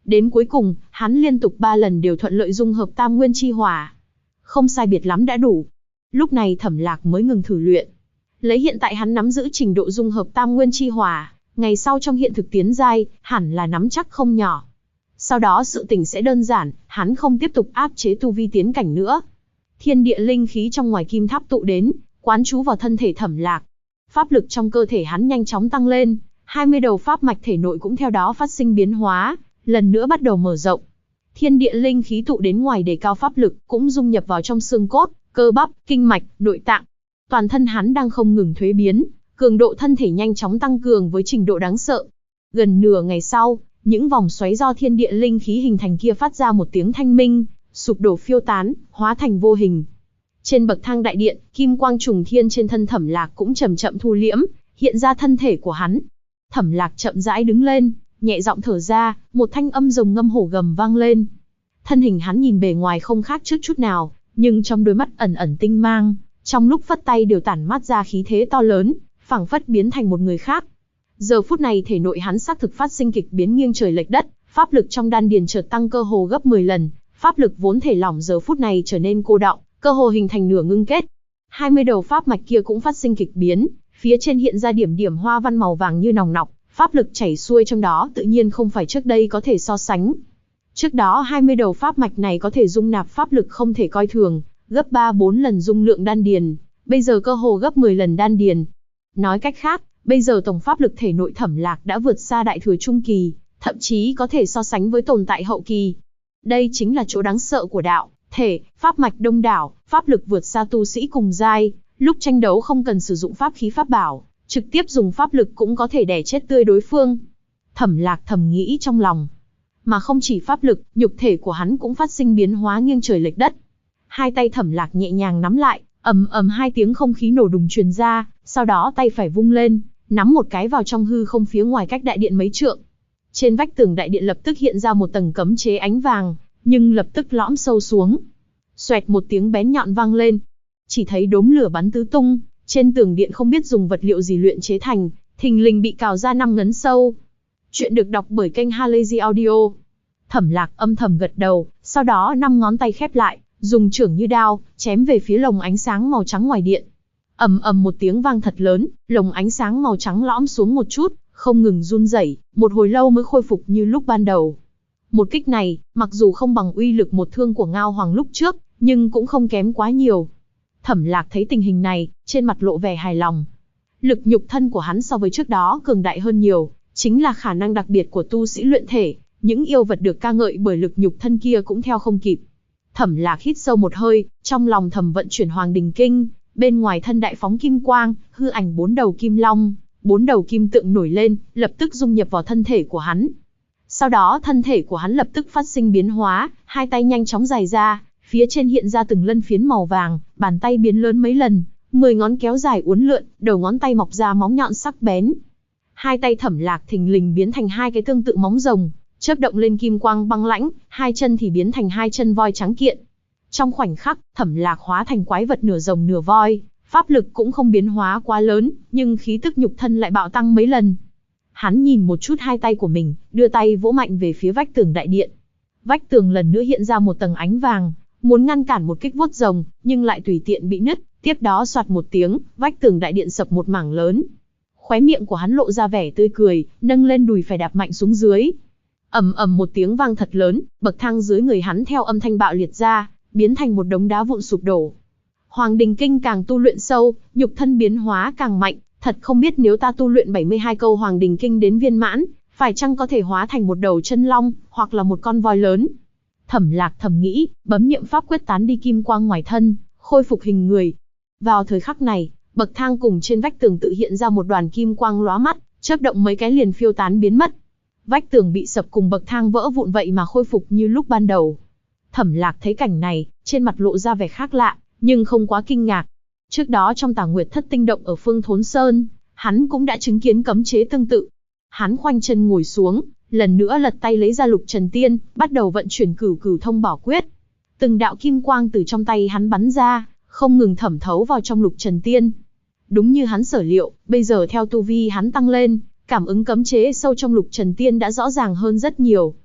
Đến cuối cùng, hắn liên tục 3 lần đều thuận lợi dung hợp tam nguyên chi hỏa. Không sai biệt lắm đã đủ. Lúc này Thẩm Lạc mới ngừng thử luyện. Lấy hiện tại hắn nắm giữ trình độ dung hợp tam nguyên chi hỏa, ngày sau trong hiện thực tiến giai, hẳn là nắm chắc không nhỏ. Sau đó sự tình sẽ đơn giản, hắn không tiếp tục áp chế tu vi tiến cảnh nữa. Thiên địa linh khí trong ngoài kim tháp tụ đến, quán trú vào thân thể Thẩm Lạc. Pháp lực trong cơ thể hắn nhanh chóng tăng lên, 20 đầu pháp mạch thể nội cũng theo đó phát sinh biến hóa, lần nữa bắt đầu mở rộng. Thiên địa linh khí tụ đến ngoài đề cao pháp lực, cũng dung nhập vào trong xương cốt, cơ bắp, kinh mạch, nội tạng. Toàn thân hắn đang không ngừng thuế biến, cường độ thân thể nhanh chóng tăng cường với trình độ đáng sợ. Gần nửa ngày sau, những vòng xoáy do thiên địa linh khí hình thành kia phát ra một tiếng thanh minh, sụp đổ phiêu tán, hóa thành vô hình. Trên bậc thang đại điện, kim quang trùng thiên trên thân Thẩm Lạc cũng chậm chậm thu liễm, hiện ra thân thể của hắn. Thẩm Lạc chậm rãi đứng lên, nhẹ giọng thở ra, một thanh âm rồng ngâm hổ gầm vang lên. Thân hình hắn nhìn bề ngoài không khác trước chút nào, nhưng trong đôi mắt ẩn ẩn tinh mang, trong lúc phất tay đều tản mát ra khí thế to lớn, phảng phất biến thành một người khác. Giờ phút này thể nội hắn xác thực phát sinh kịch biến nghiêng trời lệch đất, pháp lực trong đan điền chợt tăng cơ hồ gấp 10 lần, pháp lực vốn thể lỏng giờ phút này trở nên cô đọng, cơ hồ hình thành nửa ngưng kết. 20 đầu pháp mạch kia cũng phát sinh kịch biến, phía trên hiện ra điểm điểm hoa văn màu vàng như nòng nọc, pháp lực chảy xuôi trong đó tự nhiên không phải trước đây có thể so sánh. Trước đó 20 đầu pháp mạch này có thể dung nạp pháp lực không thể coi thường, gấp 3-4 lần dung lượng đan điền, bây giờ cơ hồ gấp 10 lần đan điền. Nói cách khác, bây giờ tổng pháp lực thể nội Thẩm Lạc đã vượt xa đại thừa trung kỳ, thậm chí có thể so sánh với tồn tại hậu kỳ. Đây chính là chỗ đáng sợ của đạo thể, pháp mạch đông đảo, pháp lực vượt xa tu sĩ cùng giai, lúc tranh đấu không cần sử dụng pháp khí pháp bảo, trực tiếp dùng pháp lực cũng có thể đè chết tươi đối phương. Thẩm Lạc thầm nghĩ trong lòng. Mà không chỉ pháp lực, nhục thể của hắn cũng phát sinh biến hóa nghiêng trời lệch đất. Hai tay Thẩm Lạc nhẹ nhàng nắm lại, ầm ầm hai tiếng không khí nổ đùng truyền ra, sau đó tay phải vung lên, nắm một cái vào trong hư không phía ngoài cách đại điện mấy trượng. Trên vách tường đại điện lập tức hiện ra một tầng cấm chế ánh vàng, nhưng lập tức lõm sâu xuống. Xoẹt một tiếng bén nhọn vang lên, chỉ thấy đốm lửa bắn tứ tung, trên tường điện không biết dùng vật liệu gì luyện chế thành, thình lình bị cào ra 5 ngấn sâu. Chuyện được đọc bởi kênh Halazy Audio. Thẩm Lạc âm thầm gật đầu, sau đó 5 ngón tay khép lại, dùng chưởng như đao, chém về phía lồng ánh sáng màu trắng ngoài điện. Ầm ầm một tiếng vang thật lớn, lồng ánh sáng màu trắng lõm xuống một chút, không ngừng run rẩy, một hồi lâu mới khôi phục như lúc ban đầu. Một kích này, mặc dù không bằng uy lực một thương của Ngao Hoàng lúc trước, nhưng cũng không kém quá nhiều. Thẩm Lạc thấy tình hình này, trên mặt lộ vẻ hài lòng. Lực nhục thân của hắn so với trước đó cường đại hơn nhiều, chính là khả năng đặc biệt của tu sĩ luyện thể, những yêu vật được ca ngợi bởi lực nhục thân kia cũng theo không kịp. Thẩm Lạc hít sâu một hơi, trong lòng thầm vận chuyển Hoàng Đình Kinh, bên ngoài thân đại phóng kim quang, hư ảnh 4 đầu kim long, 4 đầu kim tượng nổi lên, lập tức dung nhập vào thân thể của hắn. Sau đó thân thể của hắn lập tức phát sinh biến hóa, hai tay nhanh chóng dài ra, phía trên hiện ra từng lân phiến màu vàng, bàn tay biến lớn mấy lần, 10 ngón kéo dài uốn lượn, đầu ngón tay mọc ra móng nhọn sắc bén. Hai tay Thẩm Lạc thình lình biến thành hai cái tương tự móng rồng, chớp động lên kim quang băng lãnh, hai chân thì biến thành hai chân voi trắng kiện. Trong khoảnh khắc, Thẩm Lạc hóa thành quái vật nửa rồng nửa voi, pháp lực cũng không biến hóa quá lớn, nhưng khí tức nhục thân lại bạo tăng mấy lần. Hắn nhìn một chút hai tay của mình, đưa tay vỗ mạnh về phía vách tường đại điện. Vách tường lần nữa hiện ra một tầng ánh vàng, muốn ngăn cản một kích vuốt rồng, nhưng lại tùy tiện bị nứt, tiếp đó soạt một tiếng, vách tường đại điện sập một mảng lớn. Khóe miệng của hắn lộ ra vẻ tươi cười, nâng lên đùi phải đạp mạnh xuống dưới. Ầm ầm một tiếng vang thật lớn, bậc thang dưới người hắn theo âm thanh bạo liệt ra, biến thành một đống đá vụn sụp đổ. Hoàng Đình Kinh càng tu luyện sâu, nhục thân biến hóa càng mạnh, thật không biết nếu ta tu luyện 72 câu Hoàng Đình Kinh đến viên mãn, phải chăng có thể hóa thành một đầu chân long, hoặc là một con voi lớn. Thẩm Lạc thầm nghĩ, bấm niệm pháp quyết tán đi kim quang ngoài thân, khôi phục hình người. Vào thời khắc này, bậc thang cùng trên vách tường tự hiện ra một đoàn kim quang lóa mắt, chớp động mấy cái liền phiêu tán biến mất. Vách tường bị sập cùng bậc thang vỡ vụn vậy mà khôi phục như lúc ban đầu. Thẩm Lạc thấy cảnh này, trên mặt lộ ra vẻ khác lạ, nhưng không quá kinh ngạc. Trước đó trong Tà Nguyệt Thất Tinh Động ở Phương Thốn Sơn, hắn cũng đã chứng kiến cấm chế tương tự. Hắn khoanh chân ngồi xuống, lần nữa lật tay lấy ra Lục Trần Tiên, bắt đầu vận chuyển Cửu Cửu Thông Bảo Quyết. Từng đạo kim quang từ trong tay hắn bắn ra, không ngừng thẩm thấu vào trong Lục Trần Tiên. Đúng như hắn sở liệu, bây giờ theo tu vi hắn tăng lên, cảm ứng cấm chế sâu trong Lục Trần Tiên đã rõ ràng hơn rất nhiều.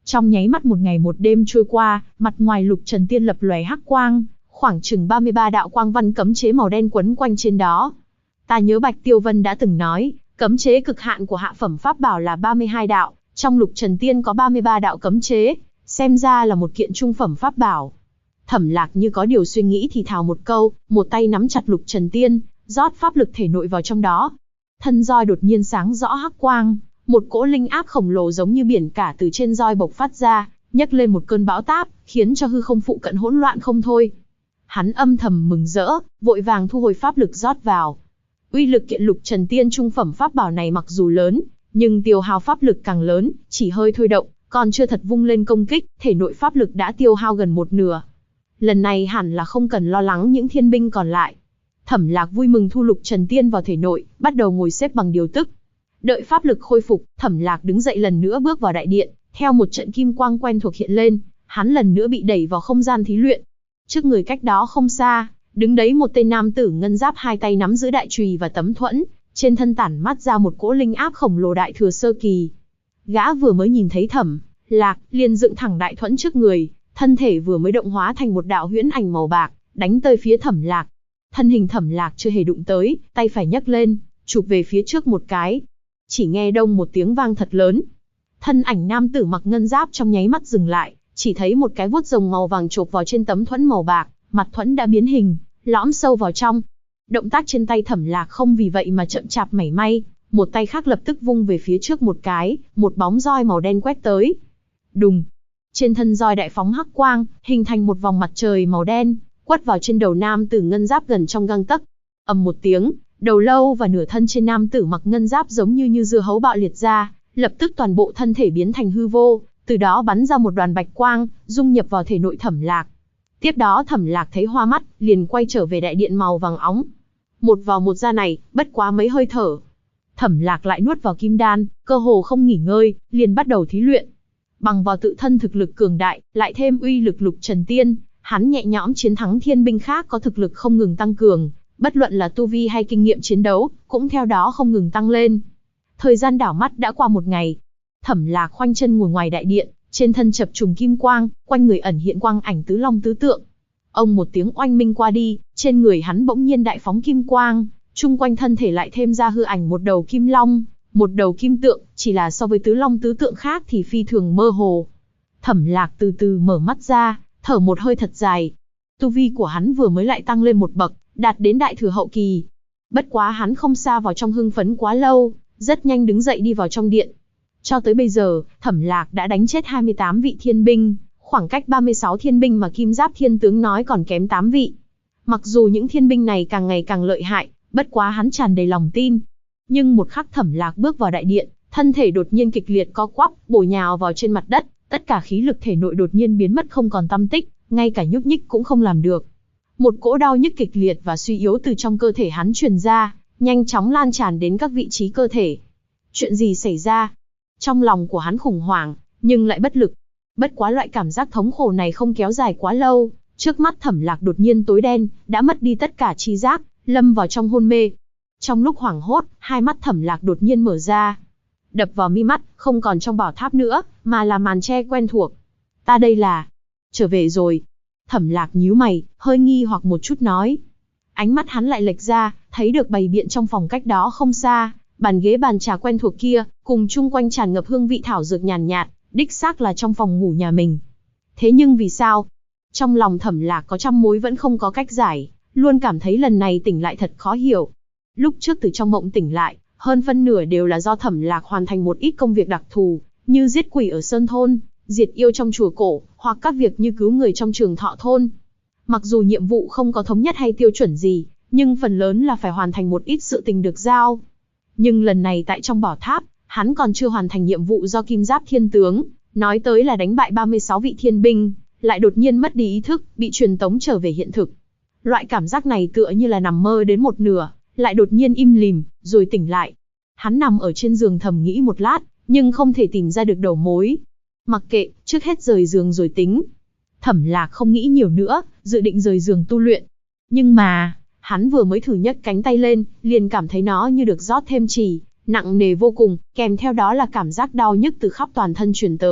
Trong nháy mắt một ngày một đêm trôi qua, mặt ngoài Lục Trần Tiên lập lòe hắc quang, khoảng chừng 33 đạo quang văn cấm chế màu đen quấn quanh trên đó. Ta nhớ Bạch Tiêu Vân đã từng nói, cấm chế cực hạn của hạ phẩm pháp bảo là 32 đạo, trong Lục Trần Tiên có 33 đạo cấm chế, xem ra là một kiện trung phẩm pháp bảo. Thẩm Lạc như có điều suy nghĩ thì thào một câu, một tay nắm chặt Lục Trần Tiên, rót pháp lực thể nội vào trong đó. Thân roi đột nhiên sáng rõ hắc quang, một cỗ linh áp khổng lồ giống như biển cả từ trên roi bộc phát ra, nhấc lên một cơn bão táp, khiến cho hư không phụ cận hỗn loạn không thôi. Hắn âm thầm mừng rỡ, vội vàng thu hồi pháp lực rót vào. Uy lực kiện Lục Trần Tiên trung phẩm pháp bảo này mặc dù lớn, nhưng tiêu hao pháp lực càng lớn, chỉ hơi thôi động, còn chưa thật vung lên công kích, thể nội pháp lực đã tiêu hao gần một nửa. Lần này hẳn là không cần lo lắng những thiên binh còn lại. Thẩm Lạc vui mừng thu Lục Trần Tiên vào thể nội, bắt đầu ngồi xếp bằng điều tức. Đợi pháp lực khôi phục, Thẩm Lạc đứng dậy lần nữa bước vào đại điện, theo một trận kim quang quen thuộc hiện lên, hắn lần nữa bị đẩy vào không gian thí luyện. Trước người cách đó không xa, đứng đấy một tên nam tử ngân giáp, hai tay nắm giữ đại chùy và tấm thuẫn, trên thân tản mát ra một cỗ linh áp khổng lồ đại thừa sơ kỳ. Gã vừa mới nhìn thấy Thẩm Lạc, liền dựng thẳng đại thuẫn trước người, thân thể vừa mới động hóa thành một đạo huyễn ảnh màu bạc, đánh tới phía Thẩm Lạc. Thân hình Thẩm Lạc chưa hề đụng tới, tay phải nhấc lên, chụp về phía trước một cái. Chỉ nghe đông một tiếng vang thật lớn. Thân ảnh nam tử mặc ngân giáp trong nháy mắt dừng lại, chỉ thấy một cái vuốt rồng màu vàng chộp vào trên tấm thuẫn màu bạc, mặt thuẫn đã biến hình, lõm sâu vào trong. Động tác trên tay Thẩm Lạc không vì vậy mà chậm chạp mảy may, một tay khác lập tức vung về phía trước một cái, một bóng roi màu đen quét tới. Đùng! Trên thân roi đại phóng hắc quang, hình thành một vòng mặt trời màu đen, quất vào trên đầu nam tử ngân giáp gần trong gang tấc. Ầm một tiếng, đầu lâu và nửa thân trên nam tử mặc ngân giáp giống như dưa hấu bạo liệt ra, lập tức toàn bộ thân thể biến thành hư vô, từ đó bắn ra một đoàn bạch quang, dung nhập vào thể nội Thẩm Lạc. Tiếp đó Thẩm Lạc thấy hoa mắt, liền quay trở về đại điện màu vàng óng. Một vào một ra này, bất quá mấy hơi thở, Thẩm Lạc lại nuốt vào kim đan, cơ hồ không nghỉ ngơi, liền bắt đầu thí luyện. Bằng vào tự thân thực lực cường đại, lại thêm uy lực Lục Trần Tiên, hắn nhẹ nhõm chiến thắng thiên binh khác có thực lực không ngừng tăng cường, bất luận là tu vi hay kinh nghiệm chiến đấu, cũng theo đó không ngừng tăng lên. Thời gian đảo mắt đã qua một ngày. Thẩm Lạc khoanh chân ngồi ngoài đại điện, trên thân chập trùng kim quang, quanh người ẩn hiện quang ảnh tứ long tứ tượng. Ông một tiếng oanh minh qua đi, trên người hắn bỗng nhiên đại phóng kim quang, chung quanh thân thể lại thêm ra hư ảnh một đầu kim long, một đầu kim tượng, chỉ là so với tứ long tứ tượng khác thì phi thường mơ hồ. Thẩm Lạc từ từ mở mắt ra, thở một hơi thật dài. Tu vi của hắn vừa mới lại tăng lên một bậc, đạt đến đại thừa hậu kỳ. Bất quá hắn không xa vào trong hưng phấn quá lâu, rất nhanh đứng dậy đi vào trong điện. Cho tới bây giờ, Thẩm Lạc đã đánh chết 28 vị thiên binh, khoảng cách 36 thiên binh mà Kim Giáp Thiên Tướng nói còn kém 8 vị. Mặc dù những thiên binh này càng ngày càng lợi hại, bất quá hắn tràn đầy lòng tin. Nhưng một khắc Thẩm Lạc bước vào đại điện, thân thể đột nhiên kịch liệt co quắp, bổ nhào vào trên mặt đất, tất cả khí lực thể nội đột nhiên biến mất không còn tăm tích, ngay cả nhúc nhích cũng không làm được. Một cỗ đau nhức kịch liệt và suy yếu từ trong cơ thể hắn truyền ra, nhanh chóng lan tràn đến các vị trí cơ thể. Chuyện gì xảy ra? Trong lòng của hắn khủng hoảng, nhưng lại bất lực. Bất quá loại cảm giác thống khổ này không kéo dài quá lâu, trước mắt Thẩm Lạc đột nhiên tối đen, đã mất đi tất cả tri giác, lâm vào trong hôn mê. Trong lúc hoảng hốt, hai mắt Thẩm Lạc đột nhiên mở ra. Đập vào mi mắt, không còn trong bảo tháp nữa, mà là màn che quen thuộc. Ta đây là... trở về rồi. Thẩm Lạc nhíu mày, hơi nghi hoặc một chút nói. Ánh mắt hắn lại lệch ra, thấy được bày biện trong phòng cách đó không xa, bàn ghế bàn trà quen thuộc kia, cùng chung quanh tràn ngập hương vị thảo dược nhàn nhạt, đích xác là trong phòng ngủ nhà mình. Thế nhưng vì sao? Trong lòng Thẩm Lạc có trăm mối vẫn không có cách giải, luôn cảm thấy lần này tỉnh lại thật khó hiểu. Lúc trước từ trong mộng tỉnh lại, hơn phân nửa đều là do Thẩm Lạc hoàn thành một ít công việc đặc thù, như giết quỷ ở Sơn Thôn, diệt yêu trong chùa cổ, hoặc các việc như cứu người trong Trường Thọ Thôn. Mặc dù nhiệm vụ không có thống nhất hay tiêu chuẩn gì, nhưng phần lớn là phải hoàn thành một ít sự tình được giao. Nhưng lần này tại trong bảo tháp, hắn còn chưa hoàn thành nhiệm vụ do Kim Giáp Thiên Tướng, nói tới là đánh bại 36 vị thiên binh, lại đột nhiên mất đi ý thức, bị truyền tống trở về hiện thực. Loại cảm giác này tựa như là nằm mơ đến một nửa, lại đột nhiên im lìm, rồi tỉnh lại. Hắn nằm ở trên giường thầm nghĩ một lát, nhưng không thể tìm ra được đầu mối. Mặc kệ, trước hết rời giường rồi tính. Thẩm Lạc không nghĩ nhiều nữa, dự định rời giường tu luyện. Nhưng mà, hắn vừa mới thử nhấc cánh tay lên, liền cảm thấy nó như được rót thêm trì, nặng nề vô cùng, kèm theo đó là cảm giác đau nhức từ khắp toàn thân truyền tới,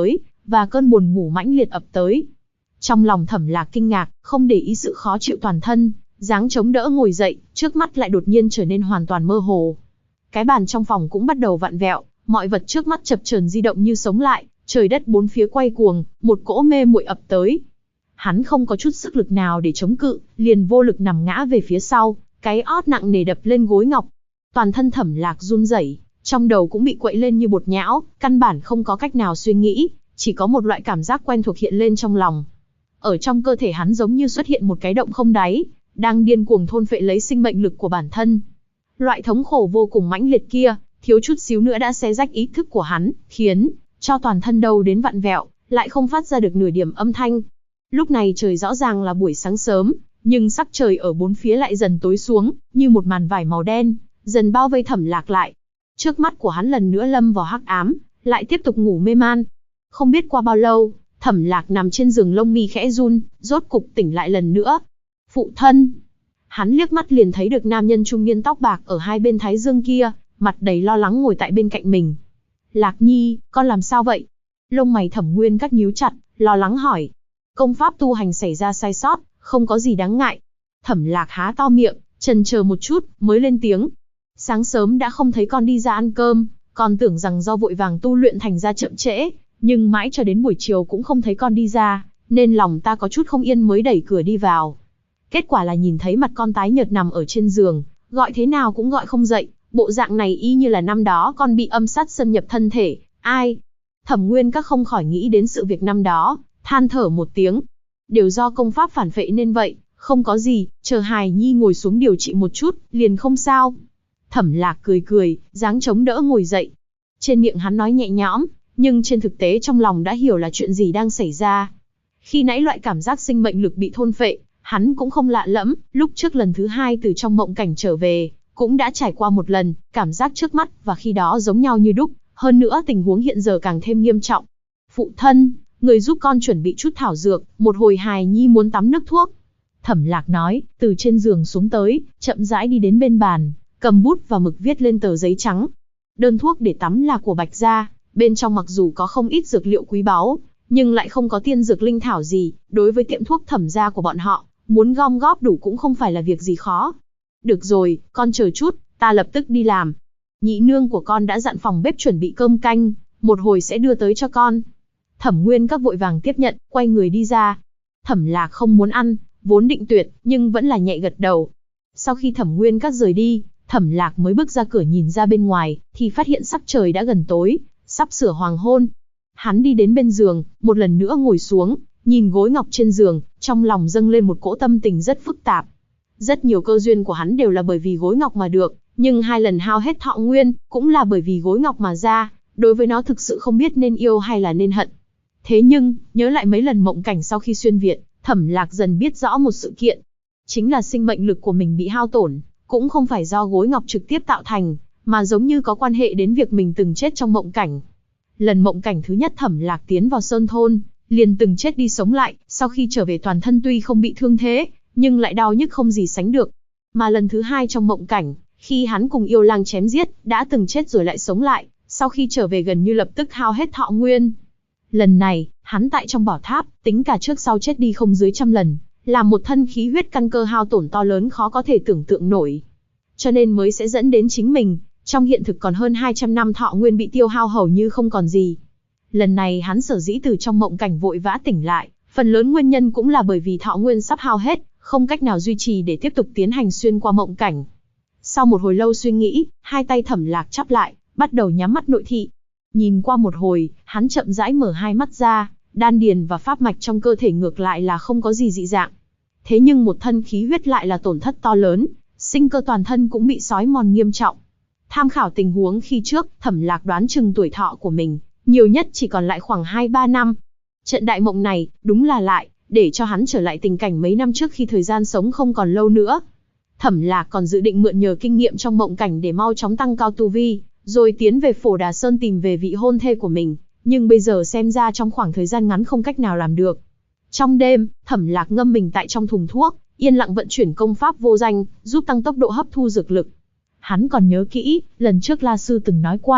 và cơn buồn ngủ mãnh liệt ập tới. Trong lòng Thẩm Lạc kinh ngạc, không để ý sự khó chịu toàn thân, dáng chống đỡ ngồi dậy, trước mắt lại đột nhiên trở nên hoàn toàn mơ hồ. Cái bàn trong phòng cũng bắt đầu vặn vẹo, mọi vật trước mắt chập chờn di động như sống lại, trời đất bốn phía quay cuồng, một cỗ mê muội ập tới. Hắn không có chút sức lực nào để chống cự, liền vô lực nằm ngã về phía sau, cái ót nặng nề đập lên gối ngọc. Toàn thân Thẩm Lạc run rẩy, trong đầu cũng bị quậy lên như bột nhão, căn bản không có cách nào suy nghĩ, chỉ có một loại cảm giác quen thuộc hiện lên trong lòng. Ở trong cơ thể hắn giống như xuất hiện một cái động không đáy, đang điên cuồng thôn phệ lấy sinh mệnh lực của bản thân. Loại thống khổ vô cùng mãnh liệt kia, thiếu chút xíu nữa đã xé rách ý thức của hắn, khiến cho toàn thân đầu đến vặn vẹo, lại không phát ra được nửa điểm âm thanh. Lúc này trời rõ ràng là buổi sáng sớm, nhưng sắc trời ở bốn phía lại dần tối xuống, như một màn vải màu đen, dần bao vây Thẩm Lạc lại. Trước mắt của hắn lần nữa lâm vào hắc ám, lại tiếp tục ngủ mê man. Không biết qua bao lâu, Thẩm Lạc nằm trên giường lông mi khẽ run, rốt cục tỉnh lại lần nữa. Phụ thân! Hắn liếc mắt liền thấy được nam nhân trung niên tóc bạc ở hai bên thái dương kia, mặt đầy lo lắng ngồi tại bên cạnh mình. Lạc Nhi, con làm sao vậy? Lông mày Thẩm Nguyên Các nhíu chặt, lo lắng hỏi. Công pháp tu hành xảy ra sai sót, không có gì đáng ngại. Thẩm Lạc há to miệng, chần chờ một chút, mới lên tiếng. Sáng sớm đã không thấy con đi ra ăn cơm, con tưởng rằng do vội vàng tu luyện thành ra chậm trễ, nhưng mãi cho đến buổi chiều cũng không thấy con đi ra, nên lòng ta có chút không yên mới đẩy cửa đi vào. Kết quả là nhìn thấy mặt con tái nhợt nằm ở trên giường, gọi thế nào cũng gọi không dậy, bộ dạng này y như là năm đó con bị âm sát xâm nhập thân thể, ai? Thẩm Nguyên Các không khỏi nghĩ đến sự việc năm đó, than thở một tiếng. Đều do công pháp phản phệ nên vậy, không có gì, chờ hài nhi ngồi xuống điều trị một chút, liền không sao. Thẩm Lạc cười cười, dáng chống đỡ ngồi dậy. Trên miệng hắn nói nhẹ nhõm, nhưng trên thực tế trong lòng đã hiểu là chuyện gì đang xảy ra. Khi nãy loại cảm giác sinh mệnh lực bị thôn phệ, hắn cũng không lạ lẫm, lúc trước lần thứ hai từ trong mộng cảnh trở về, cũng đã trải qua một lần, cảm giác trước mắt và khi đó giống nhau như đúc, hơn nữa tình huống hiện giờ càng thêm nghiêm trọng. Phụ thân, người giúp con chuẩn bị chút thảo dược, một hồi hài nhi muốn tắm nước thuốc. Thẩm Lạc nói, từ trên giường xuống tới, chậm rãi đi đến bên bàn, cầm bút và mực viết lên tờ giấy trắng. Đơn thuốc để tắm là của Bạch gia, bên trong mặc dù có không ít dược liệu quý báu, nhưng lại không có tiên dược linh thảo gì, đối với tiệm thuốc Thẩm gia của bọn họ, muốn gom góp đủ cũng không phải là việc gì khó. Được rồi, con chờ chút, ta lập tức đi làm. Nhị nương của con đã dặn phòng bếp chuẩn bị cơm canh, một hồi sẽ đưa tới cho con. Thẩm Nguyên Các vội vàng tiếp nhận, quay người đi ra. Thẩm Lạc không muốn ăn, vốn định tuyệt, nhưng vẫn là nhẹ gật đầu. Sau khi Thẩm Nguyên Các rời đi, Thẩm Lạc mới bước ra cửa nhìn ra bên ngoài, thì phát hiện sắc trời đã gần tối, sắp sửa hoàng hôn. Hắn đi đến bên giường, một lần nữa ngồi xuống, nhìn gối ngọc trên giường, trong lòng dâng lên một cỗ tâm tình rất phức tạp. Rất nhiều cơ duyên của hắn đều là bởi vì gối ngọc mà được, nhưng hai lần hao hết thọ nguyên, cũng là bởi vì gối ngọc mà ra, đối với nó thực sự không biết nên yêu hay là nên hận. Thế nhưng, nhớ lại mấy lần mộng cảnh sau khi xuyên Việt, Thẩm Lạc dần biết rõ một sự kiện. Chính là sinh mệnh lực của mình bị hao tổn, cũng không phải do gối ngọc trực tiếp tạo thành, mà giống như có quan hệ đến việc mình từng chết trong mộng cảnh. Lần mộng cảnh thứ nhất Thẩm Lạc tiến vào Sơn Thôn, liền từng chết đi sống lại, sau khi trở về toàn thân tuy không bị thương thế, nhưng lại đau nhức không gì sánh được. Mà lần thứ hai trong mộng cảnh, khi hắn cùng yêu lang chém giết, đã từng chết rồi lại sống lại, sau khi trở về gần như lập tức hao hết thọ nguyên. Lần này, hắn tại trong bảo tháp, tính cả trước sau chết đi không dưới 100 lần, làm một thân khí huyết căn cơ hao tổn to lớn khó có thể tưởng tượng nổi. Cho nên mới sẽ dẫn đến chính mình, trong hiện thực còn hơn 200 năm thọ nguyên bị tiêu hao hầu như không còn gì. Lần này hắn sở dĩ từ trong mộng cảnh vội vã tỉnh lại, phần lớn nguyên nhân cũng là bởi vì thọ nguyên sắp hao hết, không cách nào duy trì để tiếp tục tiến hành xuyên qua mộng cảnh. Sau một hồi lâu suy nghĩ, hai tay Thẩm Lạc chắp lại, bắt đầu nhắm mắt nội thị. Nhìn qua một hồi, hắn chậm rãi mở hai mắt ra, đan điền và pháp mạch trong cơ thể ngược lại là không có gì dị dạng. Thế nhưng một thân khí huyết lại là tổn thất to lớn, sinh cơ toàn thân cũng bị xói mòn nghiêm trọng. Tham khảo tình huống khi trước, Thẩm Lạc đoán chừng tuổi thọ của mình, nhiều nhất chỉ còn lại khoảng 2-3 năm. Trận đại mộng này, đúng là lại, để cho hắn trở lại tình cảnh mấy năm trước khi thời gian sống không còn lâu nữa. Thẩm Lạc còn dự định mượn nhờ kinh nghiệm trong mộng cảnh để mau chóng tăng cao tu vi, rồi tiến về Phổ Đà Sơn tìm về vị hôn thê của mình, nhưng bây giờ xem ra trong khoảng thời gian ngắn không cách nào làm được. Trong đêm, Thẩm Lạc ngâm mình tại trong thùng thuốc, yên lặng vận chuyển công pháp vô danh, giúp tăng tốc độ hấp thu dược lực. Hắn còn nhớ kỹ, lần trước La Sư từng nói qua,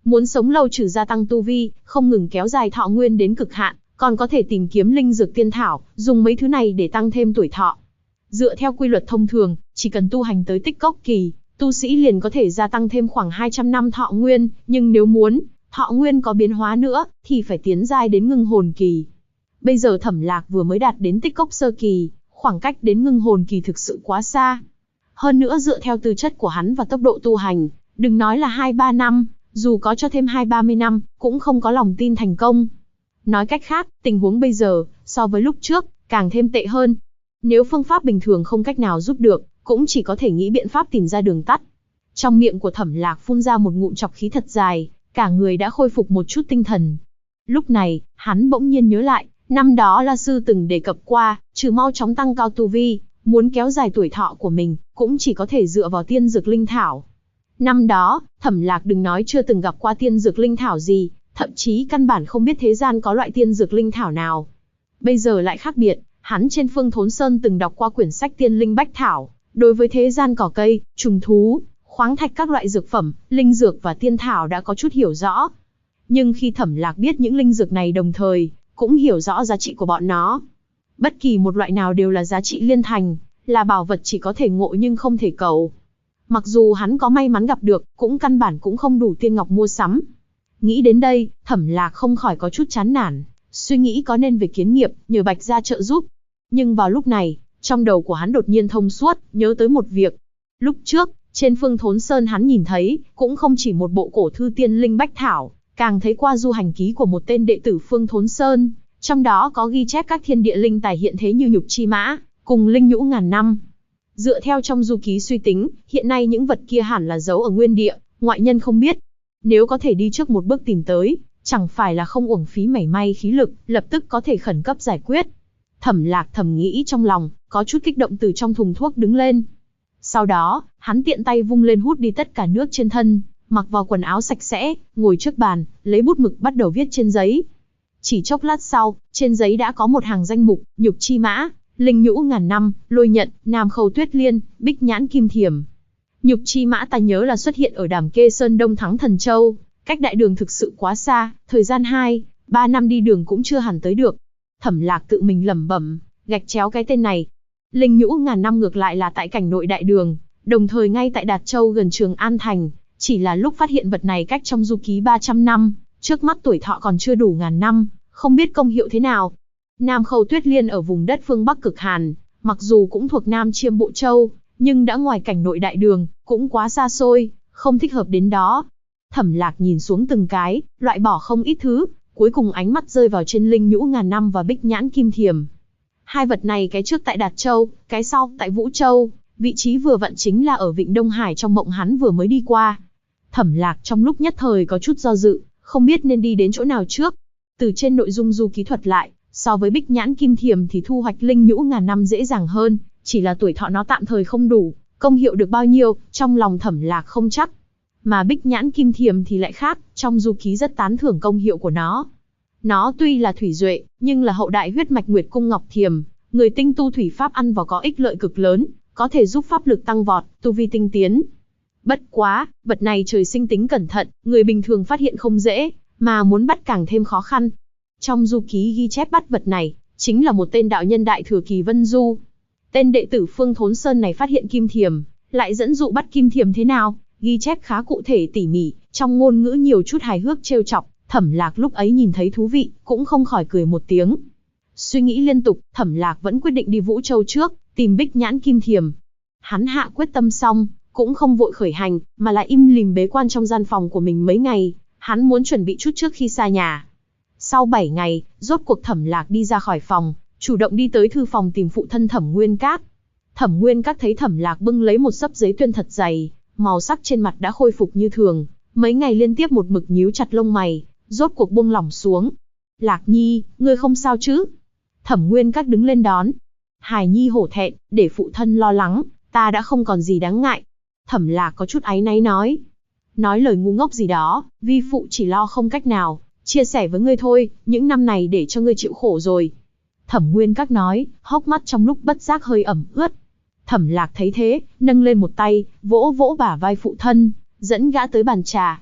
Muốn sống lâu trừ gia tăng tu vi, không ngừng kéo dài thọ nguyên đến cực hạn, còn có thể tìm kiếm linh dược tiên thảo, dùng mấy thứ này để tăng thêm tuổi thọ. Dựa theo quy luật thông thường, chỉ cần tu hành tới tích cốc kỳ, tu sĩ liền có thể gia tăng thêm khoảng 200 năm thọ nguyên, nhưng nếu muốn thọ nguyên có biến hóa nữa, thì phải tiến giai đến ngưng hồn kỳ. Bây giờ Thẩm Lạc vừa mới đạt đến tích cốc sơ kỳ, khoảng cách đến ngưng hồn kỳ thực sự quá xa. Hơn nữa dựa theo tư chất của hắn và tốc độ tu hành, đừng nói là 2-3 năm, dù có cho thêm 20-30 năm, cũng không có lòng tin thành công. Nói cách khác, tình huống bây giờ, so với lúc trước, càng thêm tệ hơn. Nếu phương pháp bình thường không cách nào giúp được, cũng chỉ có thể nghĩ biện pháp tìm ra đường tắt. Trong miệng của Thẩm Lạc phun ra một ngụm trọc khí thật dài, cả người đã khôi phục một chút tinh thần. Lúc này, hắn bỗng nhiên nhớ lại, năm đó La Sư từng đề cập qua, trừ mau chóng tăng cao tu vi, muốn kéo dài tuổi thọ của mình, cũng chỉ có thể dựa vào tiên dược linh thảo. Năm đó, Thẩm Lạc đừng nói chưa từng gặp qua tiên dược linh thảo gì, thậm chí căn bản không biết thế gian có loại tiên dược linh thảo nào. Bây giờ lại khác biệt, hắn trên Phương Thốn Sơn từng đọc qua quyển sách Tiên Linh Bách Thảo, đối với thế gian cỏ cây, trùng thú, khoáng thạch các loại dược phẩm, linh dược và tiên thảo đã có chút hiểu rõ. Nhưng khi Thẩm Lạc biết những linh dược này đồng thời, cũng hiểu rõ giá trị của bọn nó. Bất kỳ một loại nào đều là giá trị liên thành, là bảo vật chỉ có thể ngộ nhưng không thể cầu. Mặc dù hắn có may mắn gặp được, cũng căn bản cũng không đủ tiên ngọc mua sắm. Nghĩ đến đây, Thẩm Lạc không khỏi có chút chán nản, suy nghĩ có nên về kiến nghiệp, nhờ Bạch gia trợ giúp. Nhưng vào lúc này, trong đầu của hắn đột nhiên thông suốt, nhớ tới một việc. Lúc trước, trên Phương Thốn Sơn hắn nhìn thấy, cũng không chỉ một bộ cổ thư Tiên Linh Bách Thảo, càng thấy qua du hành ký của một tên đệ tử Phương Thốn Sơn, trong đó có ghi chép các thiên địa linh tài hiện thế như nhục chi mã, cùng linh nhũ ngàn năm. Dựa theo trong du ký suy tính, hiện nay những vật kia hẳn là giấu ở nguyên địa, ngoại nhân không biết. Nếu có thể đi trước một bước tìm tới, chẳng phải là không uổng phí mảy may khí lực, lập tức có thể khẩn cấp giải quyết. Thẩm Lạc thầm nghĩ trong lòng, có chút kích động từ trong thùng thuốc đứng lên. Sau đó, hắn tiện tay vung lên hút đi tất cả nước trên thân, mặc vào quần áo sạch sẽ, ngồi trước bàn, lấy bút mực bắt đầu viết trên giấy. Chỉ chốc lát sau, trên giấy đã có một hàng danh mục: nhục chi mã, linh nhũ ngàn năm, lôi nhận, nam khâu tuyết liên, bích nhãn kim thiềm. Nhục chi mã ta nhớ là xuất hiện ở Đàm Kê Sơn Đông Thắng Thần Châu, cách đại đường thực sự quá xa, thời gian 2-3 năm đi đường cũng chưa hẳn tới được. Thẩm Lạc tự mình lẩm bẩm, gạch chéo cái tên này. Linh nhũ ngàn năm ngược lại là tại cảnh nội đại đường, đồng thời ngay tại Đạt Châu gần Trường An Thành, chỉ là lúc phát hiện vật này cách trong du ký 300 năm, trước mắt tuổi thọ còn chưa đủ ngàn năm, không biết công hiệu thế nào. Nam khâu tuyết liên ở vùng đất phương Bắc cực Hàn, mặc dù cũng thuộc Nam Chiêm Bộ Châu, nhưng đã ngoài cảnh nội đại đường, cũng quá xa xôi, không thích hợp đến đó. Thẩm Lạc nhìn xuống từng cái, loại bỏ không ít thứ, cuối cùng ánh mắt rơi vào trên linh nhũ ngàn năm và bích nhãn kim thiềm. Hai vật này cái trước tại Đạt Châu, cái sau tại Vũ Châu, vị trí vừa vặn chính là ở Vịnh Đông Hải trong mộng hắn vừa mới đi qua. Thẩm Lạc trong lúc nhất thời có chút do dự, không biết nên đi đến chỗ nào trước. Từ trên nội dung du ký thuật lại, so với bích nhãn kim thiềm thì thu hoạch linh nhũ ngàn năm dễ dàng hơn, chỉ là tuổi thọ nó tạm thời không đủ, công hiệu được bao nhiêu, trong lòng Thẩm Lạc không chắc. Mà bích nhãn kim thiềm thì lại khác, trong du ký rất tán thưởng công hiệu của nó. Nó tuy là thủy duệ, nhưng là hậu đại huyết mạch Nguyệt Cung Ngọc Thiềm, người tinh tu thủy pháp ăn vào có ích lợi cực lớn, có thể giúp pháp lực tăng vọt, tu vi tinh tiến. Bất quá, vật này trời sinh tính cẩn thận, người bình thường phát hiện không dễ, mà muốn bắt càng thêm khó khăn. Trong du ký ghi chép bắt vật này, chính là một tên đạo nhân Đại Thừa Kỳ Vân Du. Tên đệ tử Phương Thốn Sơn này phát hiện kim thiềm, lại dẫn dụ bắt kim thiềm thế nào, ghi chép khá cụ thể tỉ mỉ, trong ngôn ngữ nhiều chút hài hước trêu chọc. Thẩm Lạc lúc ấy nhìn thấy thú vị, cũng không khỏi cười một tiếng. Suy nghĩ liên tục, Thẩm Lạc vẫn quyết định đi Vũ Châu trước, tìm bích nhãn kim thiềm. Hắn hạ quyết tâm xong, cũng không vội khởi hành, mà là im lìm bế quan trong gian phòng của mình mấy ngày, hắn muốn chuẩn bị chút trước khi xa nhà. Sau 7 ngày, rốt cuộc Thẩm Lạc đi ra khỏi phòng, chủ động đi tới thư phòng tìm phụ thân Thẩm Nguyên Các. Thẩm Nguyên Các thấy Thẩm Lạc bưng lấy một xấp giấy tuyên thật dày, màu sắc trên mặt đã khôi phục như thường, mấy ngày liên tiếp một mực nhíu chặt lông mày, rốt cuộc buông lỏng xuống. Lạc Nhi, ngươi không sao chứ? Thẩm Nguyên Các đứng lên đón. Hài Nhi hổ thẹn, để phụ thân lo lắng, ta đã không còn gì đáng ngại. Thẩm Lạc có chút áy náy nói. Nói lời ngu ngốc gì đó, vi phụ chỉ lo không cách nào, chia sẻ với ngươi thôi, những năm này để cho ngươi chịu khổ rồi. Thẩm Nguyên Các nói, hốc mắt trong lúc bất giác hơi ẩm ướt. Thẩm Lạc thấy thế, nâng lên một tay, vỗ vỗ bả vai phụ thân, dẫn gã tới bàn trà.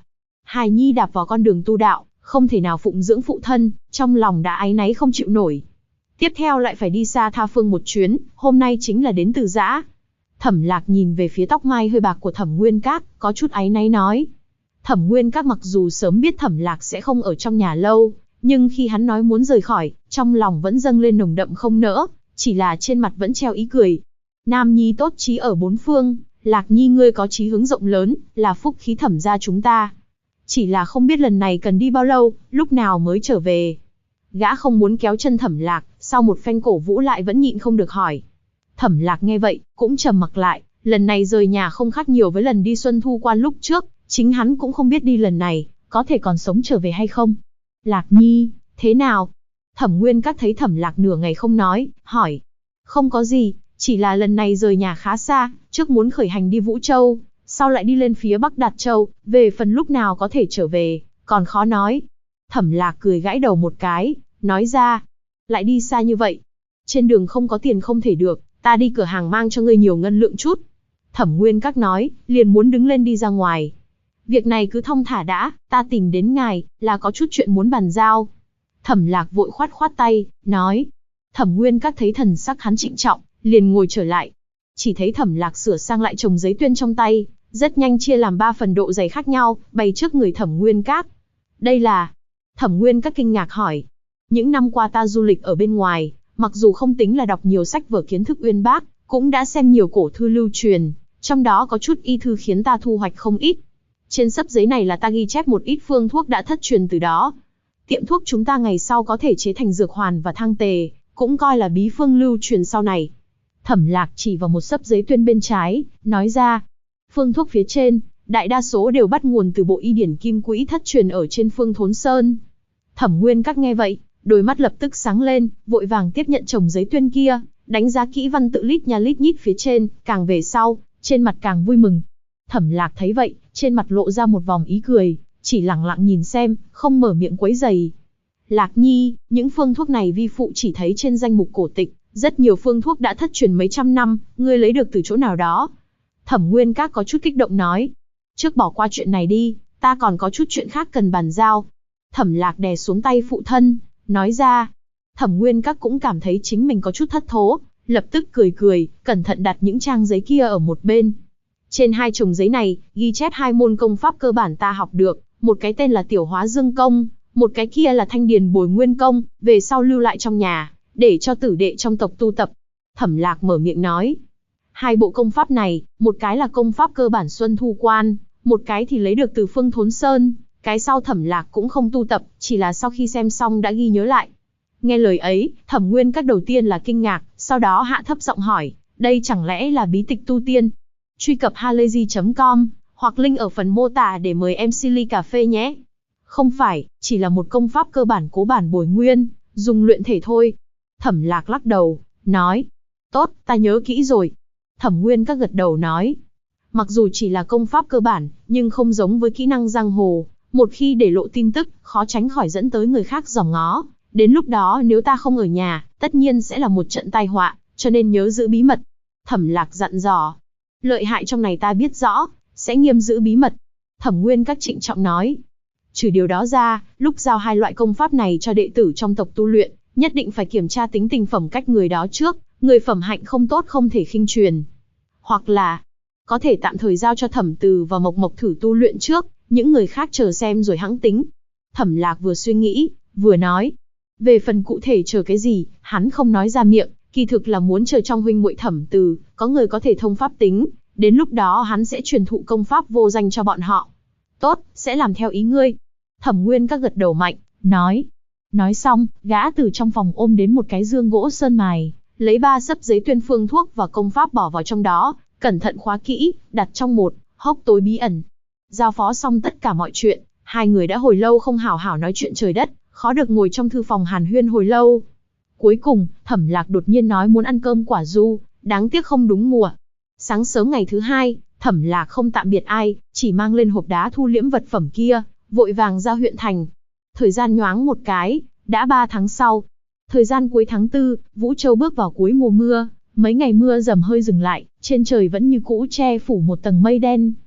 hài nhi đạp vào con đường tu đạo, không thể nào phụng dưỡng phụ thân, trong lòng đã áy náy không chịu nổi. Tiếp theo lại phải đi xa tha phương một chuyến, hôm nay chính là đến Từ Giã. Thẩm Lạc nhìn về phía tóc mai hơi bạc của Thẩm Nguyên Các, có chút áy náy nói. Thẩm Nguyên Các mặc dù sớm biết Thẩm Lạc sẽ không ở trong nhà lâu, nhưng khi hắn nói muốn rời khỏi, trong lòng vẫn dâng lên nồng đậm không nỡ, chỉ là trên mặt vẫn treo ý cười. Nam nhi tốt chí ở bốn phương, Lạc nhi ngươi có chí hướng rộng lớn, là phúc khí Thẩm gia chúng ta. Chỉ là không biết lần này cần đi bao lâu, lúc nào mới trở về. Gã không muốn kéo chân Thẩm Lạc, sau một phen cổ vũ lại vẫn nhịn không được hỏi. Thẩm Lạc nghe vậy, cũng trầm mặc lại, lần này rời nhà không khác nhiều với lần đi Xuân Thu Quan lúc trước, chính hắn cũng không biết đi lần này, có thể còn sống trở về hay không. Lạc nhi, thế nào? Thẩm Nguyên Các thấy Thẩm Lạc nửa ngày không nói, hỏi. Không có gì, chỉ là lần này rời nhà khá xa, trước muốn khởi hành đi Vũ Châu, sau lại đi lên phía Bắc Đạt Châu, về phần lúc nào có thể trở về, còn khó nói. Thẩm Lạc cười gãi đầu một cái, nói ra. Lại đi xa như vậy, trên đường không có tiền không thể được, ta đi cửa hàng mang cho ngươi nhiều ngân lượng chút. Thẩm Nguyên Các nói, liền muốn đứng lên đi ra ngoài. Việc này cứ thong thả đã, ta tìm đến ngài, là có chút chuyện muốn bàn giao. Thẩm Lạc vội khoát khoát tay, nói. Thẩm Nguyên Các thấy thần sắc hắn trịnh trọng, liền ngồi trở lại. Chỉ thấy Thẩm Lạc sửa sang lại chồng giấy tuyên trong tay, rất nhanh chia làm 3 phần độ dày khác nhau, bày trước người Thẩm Nguyên Các. Đây là... Thẩm Nguyên Các kinh ngạc hỏi. Những năm qua ta du lịch ở bên ngoài, mặc dù không tính là đọc nhiều sách vở kiến thức uyên bác, cũng đã xem nhiều cổ thư lưu truyền, trong đó có chút y thư khiến ta thu hoạch không ít. Trên xấp giấy này là ta ghi chép một ít phương thuốc đã thất truyền từ đó. Tiệm thuốc chúng ta ngày sau có thể chế thành dược hoàn và thang tề, cũng coi là bí phương lưu truyền sau này. Thẩm Lạc chỉ vào một xấp giấy tuyên bên trái, nói ra. Phương thuốc phía trên, đại đa số đều bắt nguồn từ bộ y điển kim quỹ thất truyền ở trên Phương Thốn Sơn. Thẩm Nguyên Các nghe vậy, đôi mắt lập tức sáng lên, vội vàng tiếp nhận chồng giấy tuyên kia, đánh giá kỹ văn tự lít nha lít nhít phía trên, càng về sau, trên mặt càng vui mừng. Thẩm Lạc thấy vậy, trên mặt lộ ra một vòng ý cười, chỉ lặng lặng nhìn xem, không mở miệng quấy rầy. Lạc nhi, những phương thuốc này vi phụ chỉ thấy trên danh mục cổ tịch, rất nhiều phương thuốc đã thất truyền mấy trăm năm, ngươi lấy được từ chỗ nào đó? Thẩm Nguyên Các có chút kích động nói. Trước bỏ qua chuyện này đi, ta còn có chút chuyện khác cần bàn giao. Thẩm Lạc đè xuống tay phụ thân, nói ra. Thẩm Nguyên Các cũng cảm thấy chính mình có chút thất thố, lập tức cười cười, cẩn thận đặt những trang giấy kia ở một bên. Trên 2 chồng giấy này, ghi chép 2 môn công pháp cơ bản ta học được, một cái tên là Tiểu Hóa Dương Công, một cái kia là Thanh Điền Bồi Nguyên Công, về sau lưu lại trong nhà, để cho tử đệ trong tộc tu tập. Thẩm Lạc mở miệng nói. 2 bộ công pháp này, một cái là công pháp cơ bản Xuân Thu Quan, một cái thì lấy được từ Phương Thốn Sơn, cái sau Thẩm Lạc cũng không tu tập, chỉ là sau khi xem xong đã ghi nhớ lại. Nghe lời ấy, Thẩm Nguyên Các đầu tiên là kinh ngạc, sau đó hạ thấp giọng hỏi, đây chẳng lẽ là bí tịch tu tiên? Truy cập halayzi.com, hoặc link ở phần mô tả để mời em ly cà phê nhé. Không phải, chỉ là một công pháp cơ bản cố bản bồi nguyên, dùng luyện thể thôi. Thẩm Lạc lắc đầu, nói. Tốt, ta nhớ kỹ rồi. Thẩm Nguyên Các gật đầu nói. Mặc dù chỉ là công pháp cơ bản, nhưng không giống với kỹ năng giang hồ. Một khi để lộ tin tức, khó tránh khỏi dẫn tới người khác dòm ngó. Đến lúc đó nếu ta không ở nhà, tất nhiên sẽ là một trận tai họa, cho nên nhớ giữ bí mật. Thẩm Lạc dặn dò. Lợi hại trong này ta biết rõ, sẽ nghiêm giữ bí mật. Thẩm Nguyên Các trịnh trọng nói. Trừ điều đó ra, lúc giao 2 loại công pháp này cho đệ tử trong tộc tu luyện, nhất định phải kiểm tra tính tình phẩm cách người đó trước, người phẩm hạnh không tốt không thể khinh truyền. Hoặc là, có thể tạm thời giao cho Thẩm Từ và Mộc Mộc thử tu luyện trước, những người khác chờ xem rồi hẵng tính. Thẩm Lạc vừa suy nghĩ, vừa nói. Về phần cụ thể chờ cái gì, hắn không nói ra miệng, kỳ thực là muốn chờ trong huynh muội Thẩm Từ, có người có thể thông pháp tính, đến lúc đó hắn sẽ truyền thụ công pháp vô danh cho bọn họ. Tốt, sẽ làm theo ý ngươi. Thẩm Nguyên Các gật đầu mạnh, nói. Nói xong, gã từ trong phòng ôm đến một cái dương gỗ sơn mài, lấy 3 xấp giấy tuyên phương thuốc và công pháp bỏ vào trong đó, cẩn thận khóa kỹ, đặt trong một hốc tối bí ẩn. Giao phó xong tất cả mọi chuyện, 2 người đã hồi lâu không hảo hảo nói chuyện trời đất, khó được ngồi trong thư phòng hàn huyên hồi lâu. Cuối cùng, Thẩm Lạc đột nhiên nói muốn ăn cơm quả du, đáng tiếc không đúng mùa. Sáng sớm ngày thứ 2, Thẩm Lạc không tạm biệt ai, chỉ mang lên hộp đá thu liễm vật phẩm kia, vội vàng ra huyện thành. Thời gian nhoáng một cái, đã 3 tháng sau. Thời gian cuối tháng 4, Vũ Châu bước vào cuối mùa mưa, mấy ngày mưa dầm hơi dừng lại, trên trời vẫn như cũ che phủ một tầng mây đen.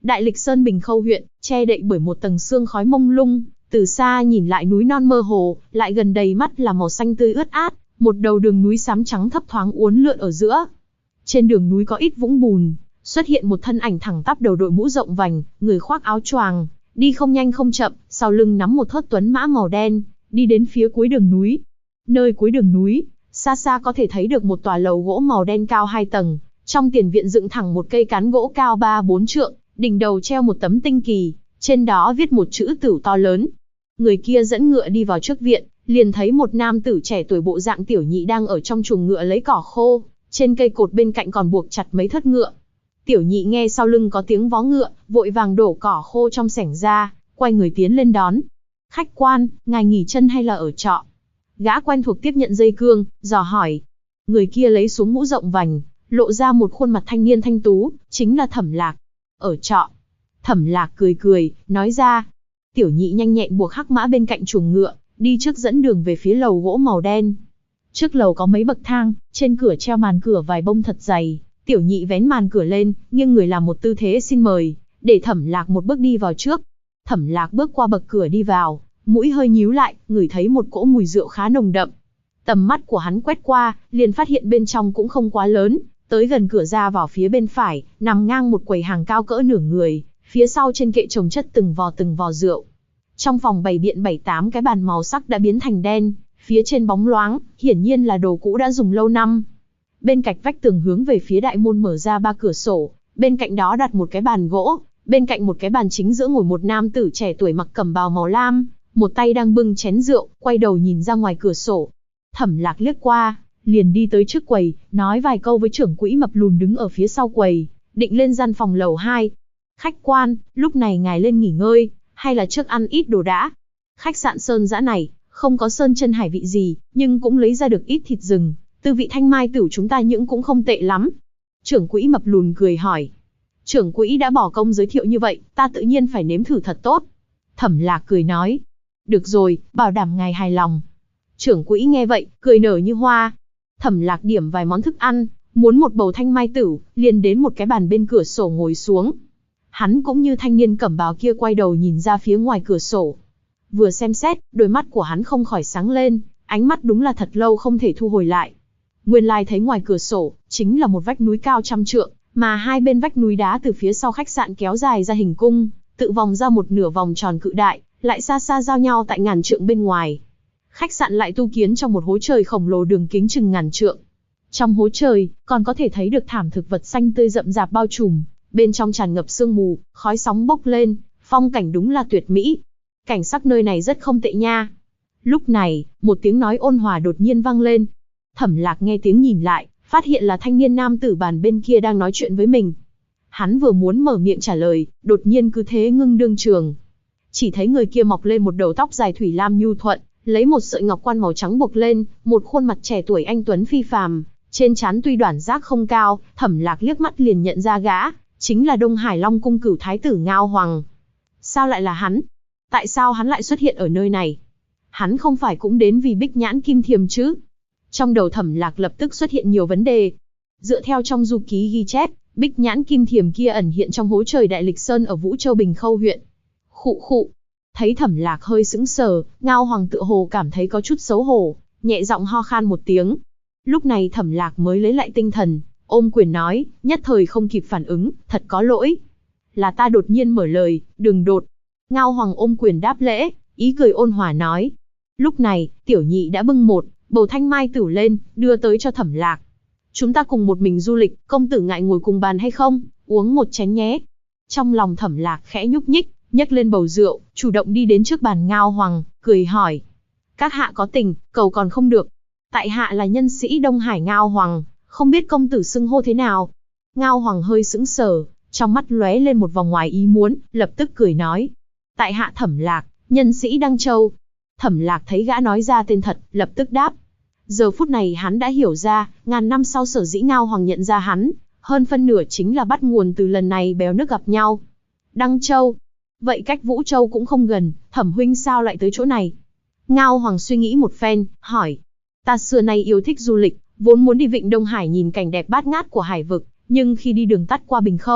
Đại Lịch Sơn Bình Khâu huyện, che đậy bởi một tầng sương khói mông lung, từ xa nhìn lại núi non mơ hồ, lại gần đầy mắt là màu xanh tươi ướt át, một đầu đường núi xám trắng thấp thoáng uốn lượn ở giữa. Trên đường núi có ít vũng bùn, xuất hiện một thân ảnh thẳng tắp đầu đội mũ rộng vành, người khoác áo choàng, đi không nhanh không chậm, sau lưng nắm một thớt tuấn mã màu đen, đi đến phía cuối đường núi. Nơi cuối đường núi, xa xa có thể thấy được một tòa lầu gỗ màu đen cao 2 tầng, trong tiền viện dựng thẳng một cây cán gỗ cao 3-4 trượng, đỉnh đầu treo một tấm tinh kỳ, trên đó viết một chữ Tửu to lớn. Người kia dẫn ngựa đi vào trước viện, liền thấy một nam tử trẻ tuổi bộ dạng tiểu nhị đang ở trong chuồng ngựa lấy cỏ khô, trên cây cột bên cạnh còn buộc chặt mấy thớt ngựa. Tiểu nhị nghe sau lưng có tiếng vó ngựa, vội vàng đổ cỏ khô trong sảnh ra, quay người tiến lên đón. Khách quan, ngài nghỉ chân hay là ở trọ? Gã quen thuộc tiếp nhận dây cương, dò hỏi. Người kia lấy xuống mũ rộng vành, lộ ra một khuôn mặt thanh niên thanh tú, chính là Thẩm Lạc. Ở trọ. Thẩm Lạc cười cười, nói ra. Tiểu nhị nhanh nhẹn buộc hắc mã bên cạnh chuồng ngựa, đi trước dẫn đường về phía lầu gỗ màu đen. Trước lầu có mấy bậc thang, trên cửa treo màn cửa vải bông thật dày. Tiểu nhị vén màn cửa lên, nghiêng người làm một tư thế xin mời, để Thẩm Lạc một bước đi vào trước. Thẩm Lạc bước qua bậc cửa đi vào, mũi hơi nhíu lại, ngửi thấy một cỗ mùi rượu khá nồng đậm. Tầm mắt của hắn quét qua, liền phát hiện bên trong cũng không quá lớn, tới gần cửa ra vào phía bên phải, nằm ngang một quầy hàng cao cỡ nửa người, phía sau trên kệ chồng chất từng vò rượu. Trong phòng bày biện 7-8 cái bàn màu sắc đã biến thành đen, phía trên bóng loáng, hiển nhiên là đồ cũ đã dùng lâu năm. Bên cạnh vách tường hướng về phía đại môn mở ra 3 cửa sổ, bên cạnh đó đặt một cái bàn gỗ, bên cạnh một cái bàn chính giữa ngồi một nam tử trẻ tuổi mặc cẩm bào màu lam, một tay đang bưng chén rượu, quay đầu nhìn ra ngoài cửa sổ. Thẩm Lạc liếc qua, liền đi tới trước quầy, nói vài câu với trưởng quỹ mập lùn đứng ở phía sau quầy, định lên gian phòng lầu 2. Khách quan, lúc này ngài lên nghỉ ngơi, hay là trước ăn ít đồ đã? Khách sạn Sơn Dã này, không có sơn chân hải vị gì, nhưng cũng lấy ra được ít thịt rừng, tư vị thanh mai tửu chúng ta những cũng không tệ lắm. Trưởng quỹ mập lùn cười hỏi. Trưởng quỹ đã bỏ công giới thiệu như vậy, ta tự nhiên phải nếm thử thật tốt. Thẩm Lạc cười nói. Được rồi, bảo đảm ngài hài lòng. Trưởng quỹ nghe vậy, cười nở như hoa. Thẩm Lạc điểm vài món thức ăn, muốn một bầu thanh mai tửu, liền đến một cái bàn bên cửa sổ ngồi xuống. Hắn cũng như thanh niên cẩm bào kia quay đầu nhìn ra phía ngoài cửa sổ. Vừa xem xét, đôi mắt của hắn không khỏi sáng lên, ánh mắt đúng là thật lâu không thể thu hồi lại. Nguyên lai thấy ngoài cửa sổ, chính là một vách núi cao 100 trượng, mà hai bên vách núi đá từ phía sau khách sạn kéo dài ra hình cung, tự vòng ra một nửa vòng tròn cự đại, lại xa xa giao nhau tại ngàn trượng bên ngoài. Khách sạn lại tu kiến trong một hố trời khổng lồ đường kính chừng ngàn trượng. Trong hố trời, còn có thể thấy được thảm thực vật xanh tươi rậm rạp bao trùm, bên trong tràn ngập sương mù, khói sóng bốc lên, phong cảnh đúng là tuyệt mỹ. Cảnh sắc nơi này rất không tệ nha. Lúc này, một tiếng nói ôn hòa đột nhiên vang lên. Thẩm Lạc nghe tiếng nhìn lại, phát hiện là thanh niên nam tử bàn bên kia đang nói chuyện với mình. Hắn vừa muốn mở miệng trả lời, đột nhiên cứ thế ngưng đương trường. Chỉ thấy người kia mọc lên một đầu tóc dài thủy lam nhu thuận, lấy một sợi ngọc quan màu trắng buộc lên, một khuôn mặt trẻ tuổi anh tuấn phi phàm, trên trán tuy đoản giác không cao, Thẩm Lạc liếc mắt liền nhận ra gã, chính là Đông Hải Long cung cửu thái tử Ngao Hoàng. Sao lại là hắn? Tại sao hắn lại xuất hiện ở nơi này? Hắn không phải cũng đến vì Bích Nhãn Kim Thiềm chứ? Trong đầu Thẩm Lạc lập tức xuất hiện nhiều vấn đề. Dựa theo trong du ký ghi chép, Bích Nhãn Kim Thiềm kia ẩn hiện trong hố trời Đại Lịch Sơn ở Vũ Châu Bình Khâu huyện. Khụ khụ. Thấy Thẩm Lạc hơi sững sờ, Ngao Hoàng tựa hồ cảm thấy có chút xấu hổ, nhẹ giọng ho khan một tiếng. Lúc này Thẩm Lạc mới lấy lại tinh thần, ôm quyền nói, nhất thời không kịp phản ứng, thật có lỗi. Là ta đột nhiên mở lời, đừng đột. Ngao Hoàng ôm quyền đáp lễ, ý cười ôn hòa nói. Lúc này, tiểu nhị đã bưng một bầu thanh mai tửu lên, đưa tới cho Thẩm Lạc. Chúng ta cùng một mình du lịch, công tử ngại ngồi cùng bàn hay không, uống một chén nhé. Trong lòng Thẩm Lạc khẽ nhúc nhích, nhấc lên bầu rượu, chủ động đi đến trước bàn Ngao Hoàng, cười hỏi. Các hạ có tình, cầu còn không được. Tại hạ là nhân sĩ Đông Hải Ngao Hoàng, không biết công tử xưng hô thế nào. Ngao Hoàng hơi sững sờ, trong mắt lóe lên một vòng ngoài ý muốn, lập tức cười nói. Tại hạ Thẩm Lạc, nhân sĩ Đăng Châu. Thẩm Lạc thấy gã nói ra tên thật, lập tức đáp. Giờ phút này hắn đã hiểu ra, ngàn năm sau sở dĩ Ngao Hoàng nhận ra hắn, hơn phân nửa chính là bắt nguồn từ lần này bèo nước gặp nhau. Đăng Châu. Vậy cách Vũ Châu cũng không gần, Thẩm huynh sao lại tới chỗ này? Ngao Hoàng suy nghĩ một phen, hỏi. Ta xưa nay yêu thích du lịch, vốn muốn đi vịnh Đông Hải nhìn cảnh đẹp bát ngát của hải vực, nhưng khi đi đường tắt qua Bình Khâu,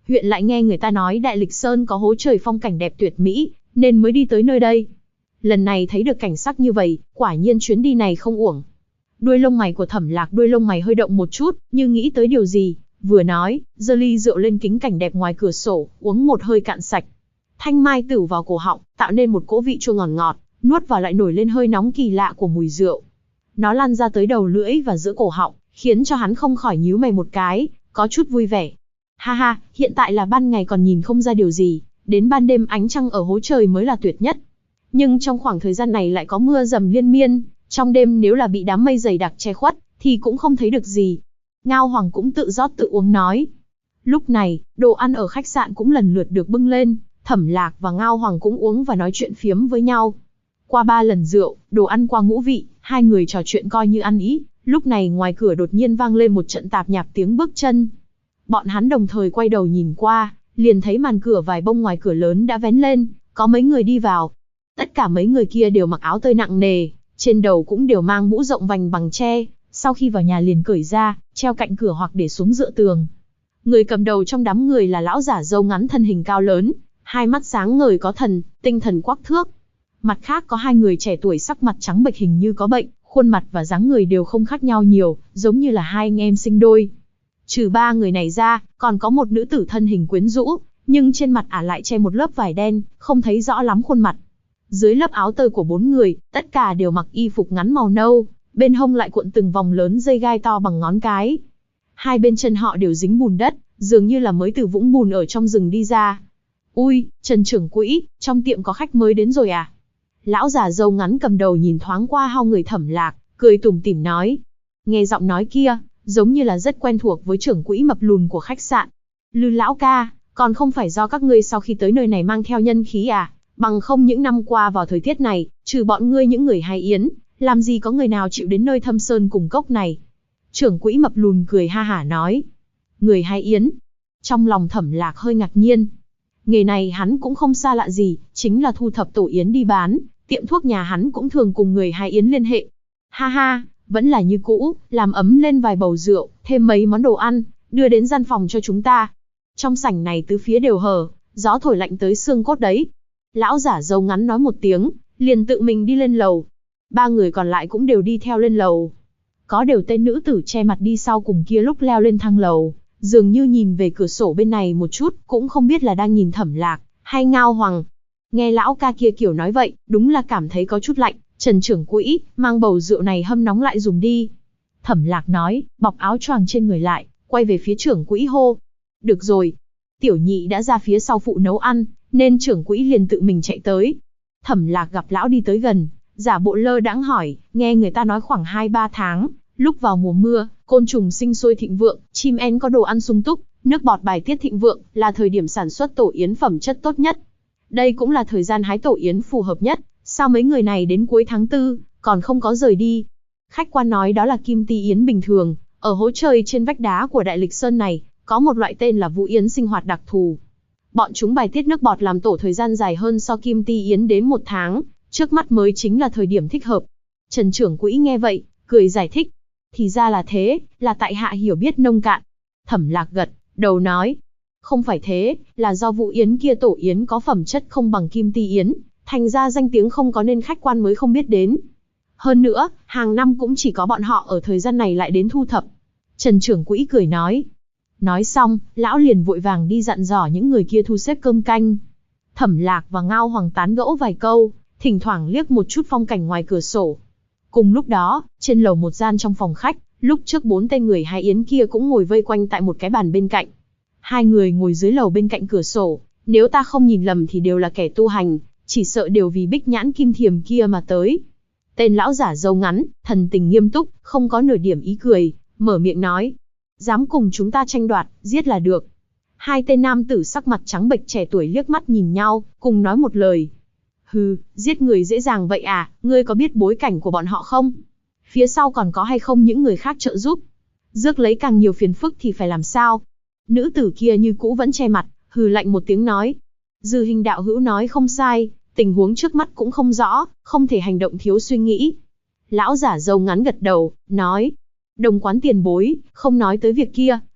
huyện lại nghe người ta nói Đại Lịch Sơn có hố trời phong cảnh đẹp tuyệt mỹ, nên mới đi tới nơi đây. Lần này thấy được cảnh sắc như vậy, quả nhiên chuyến đi này không uổng. Đuôi lông mày của Thẩm Lạc đuôi lông mày hơi động một chút, như nghĩ tới điều gì, vừa nói, giơ ly rượu lên kính cảnh đẹp ngoài cửa sổ, uống một hơi cạn sạch. Thanh mai tử vào cổ họng, tạo nên một cỗ vị chua ngọt ngọt, nuốt vào lại nổi lên hơi nóng kỳ lạ của mùi rượu. Nó lan ra tới đầu lưỡi và giữa cổ họng, khiến cho hắn không khỏi nhíu mày một cái, có chút vui vẻ. Ha ha, hiện tại là ban ngày còn nhìn không ra điều gì, đến ban đêm ánh trăng ở hố trời mới là tuyệt nhất. Nhưng trong khoảng thời gian này lại có mưa dầm liên miên, trong đêm nếu là bị đám mây dày đặc che khuất, thì cũng không thấy được gì. Ngao Hoàng cũng tự rót tự uống nói. Lúc này, đồ ăn ở khách sạn cũng lần lượt được bưng lên, Thẩm Lạc và Ngao Hoàng cũng uống và nói chuyện phiếm với nhau. Qua 3 lần rượu, đồ ăn qua ngũ vị, hai người trò chuyện coi như ăn ý. Lúc này ngoài cửa đột nhiên vang lên một trận tạp nhạp tiếng bước chân. Bọn hắn đồng thời quay đầu nhìn qua, liền thấy màn cửa vải bông ngoài cửa lớn đã vén lên, có mấy người đi vào. Tất cả mấy người kia đều mặc áo tơi nặng nề, trên đầu cũng đều mang mũ rộng vành bằng tre, sau khi vào nhà liền cởi ra, treo cạnh cửa hoặc để xuống dựa tường. Người cầm đầu trong đám người là lão giả râu ngắn thân hình cao lớn, hai mắt sáng ngời có thần, tinh thần quắc thước. Mặt khác có hai người trẻ tuổi sắc mặt trắng bệch hình như có bệnh, khuôn mặt và dáng người đều không khác nhau nhiều, giống như là hai anh em sinh đôi. Trừ 3 người này ra, còn có một nữ tử thân hình quyến rũ, nhưng trên mặt ả lại che một lớp vải đen, không thấy rõ lắm khuôn mặt. Dưới lớp áo tơi của 4 người, tất cả đều mặc y phục ngắn màu nâu, bên hông lại cuộn từng vòng lớn dây gai to bằng ngón cái. Hai bên chân họ đều dính bùn đất, dường như là mới từ vũng bùn ở trong rừng đi ra. Ui, Trần trưởng quỹ, trong tiệm có khách mới đến rồi à? Lão già râu ngắn cầm đầu nhìn thoáng qua hai người Thẩm Lạc, cười tủm tỉm nói. Nghe giọng nói kia, giống như là rất quen thuộc với trưởng quỹ mập lùn của khách sạn. Lư lão ca, còn không phải do các ngươi sau khi tới nơi này mang theo nhân khí à? Bằng không những năm qua vào thời tiết này, trừ bọn ngươi những người hay yến, làm gì có người nào chịu đến nơi thâm sơn cùng cốc này. Trưởng quỹ mập lùn cười ha hả nói. Người hay yến. Trong lòng Thẩm Lạc hơi ngạc nhiên. Nghề này hắn cũng không xa lạ gì, chính là thu thập tổ yến đi bán, tiệm thuốc nhà hắn cũng thường cùng người hay yến liên hệ. Ha ha, vẫn là như cũ, làm ấm lên vài bầu rượu, thêm mấy món đồ ăn, đưa đến gian phòng cho chúng ta. Trong sảnh này tứ phía đều hở, gió thổi lạnh tới xương cốt đấy. Lão giả râu ngắn nói một tiếng, liền tự mình đi lên lầu. 3 người còn lại cũng đều đi theo lên lầu. Có đều tên nữ tử che mặt đi sau cùng kia lúc leo lên thang lầu, dường như nhìn về cửa sổ bên này một chút, cũng không biết là đang nhìn Thẩm Lạc hay Ngao Hoàng. Nghe lão ca kia kiểu nói vậy, đúng là cảm thấy có chút lạnh. Trần trưởng quỹ, mang bầu rượu này hâm nóng lại dùng đi. Thẩm Lạc nói, bọc áo choàng trên người lại, quay về phía trưởng quỹ hô. Được rồi. Tiểu nhị đã ra phía sau phụ nấu ăn, nên trưởng quỹ liền tự mình chạy tới. Thẩm Lạc gặp lão đi tới gần, giả bộ lơ đãng hỏi, nghe người ta nói khoảng 2-3 tháng, lúc vào mùa mưa, côn trùng sinh sôi thịnh vượng, chim én có đồ ăn sung túc, nước bọt bài tiết thịnh vượng, là thời điểm sản xuất tổ yến phẩm chất tốt nhất. Đây cũng là thời gian hái tổ yến phù hợp nhất, sao mấy người này đến cuối tháng 4, còn không có rời đi? Khách quan nói đó là kim ti yến bình thường, ở hố trời trên vách đá của Đại Lịch Sơn này, có một loại tên là vũ yến sinh hoạt đặc thù. Bọn chúng bài tiết nước bọt làm tổ thời gian dài hơn so kim ti yến đến 1 tháng, trước mắt mới chính là thời điểm thích hợp. Trần trưởng quỹ nghe vậy, cười giải thích. Thì ra là thế, là tại hạ hiểu biết nông cạn. Thẩm Lạc gật đầu nói. Không phải thế, là do vũ yến kia tổ yến có phẩm chất không bằng kim ti yến, thành ra danh tiếng không có nên khách quan mới không biết đến. Hơn nữa, hàng năm cũng chỉ có bọn họ ở thời gian này lại đến thu thập. Trần trưởng quỹ cười nói. Nói xong, lão liền vội vàng đi dặn dò những người kia thu xếp cơm canh. Thẩm Lạc và Ngao Hoàng tán gẫu vài câu, thỉnh thoảng liếc một chút phong cảnh ngoài cửa sổ. Cùng lúc đó, trên lầu một gian trong phòng khách, lúc trước 4 tên người hay yến kia cũng ngồi vây quanh tại một cái bàn bên cạnh. 2 người ngồi dưới lầu bên cạnh cửa sổ, nếu ta không nhìn lầm thì đều là kẻ tu hành, chỉ sợ đều vì bích nhãn kim thiềm kia mà tới. Tên lão giả râu ngắn, thần tình nghiêm túc, không có nửa điểm ý cười, mở miệng nói. Dám cùng chúng ta tranh đoạt, giết là được. 2 tên nam tử sắc mặt trắng bệch trẻ tuổi liếc mắt nhìn nhau, cùng nói một lời. Hừ, giết người dễ dàng vậy à, ngươi có biết bối cảnh của bọn họ không? Phía sau còn có hay không những người khác trợ giúp? Rước lấy càng nhiều phiền phức thì phải làm sao? Nữ tử kia như cũ vẫn che mặt, hừ lạnh một tiếng nói. Dư Hình đạo hữu nói không sai, tình huống trước mắt cũng không rõ, không thể hành động thiếu suy nghĩ. Lão giả râu ngắn gật đầu, nói. Đồng quán tiền bối, không nói tới việc kia,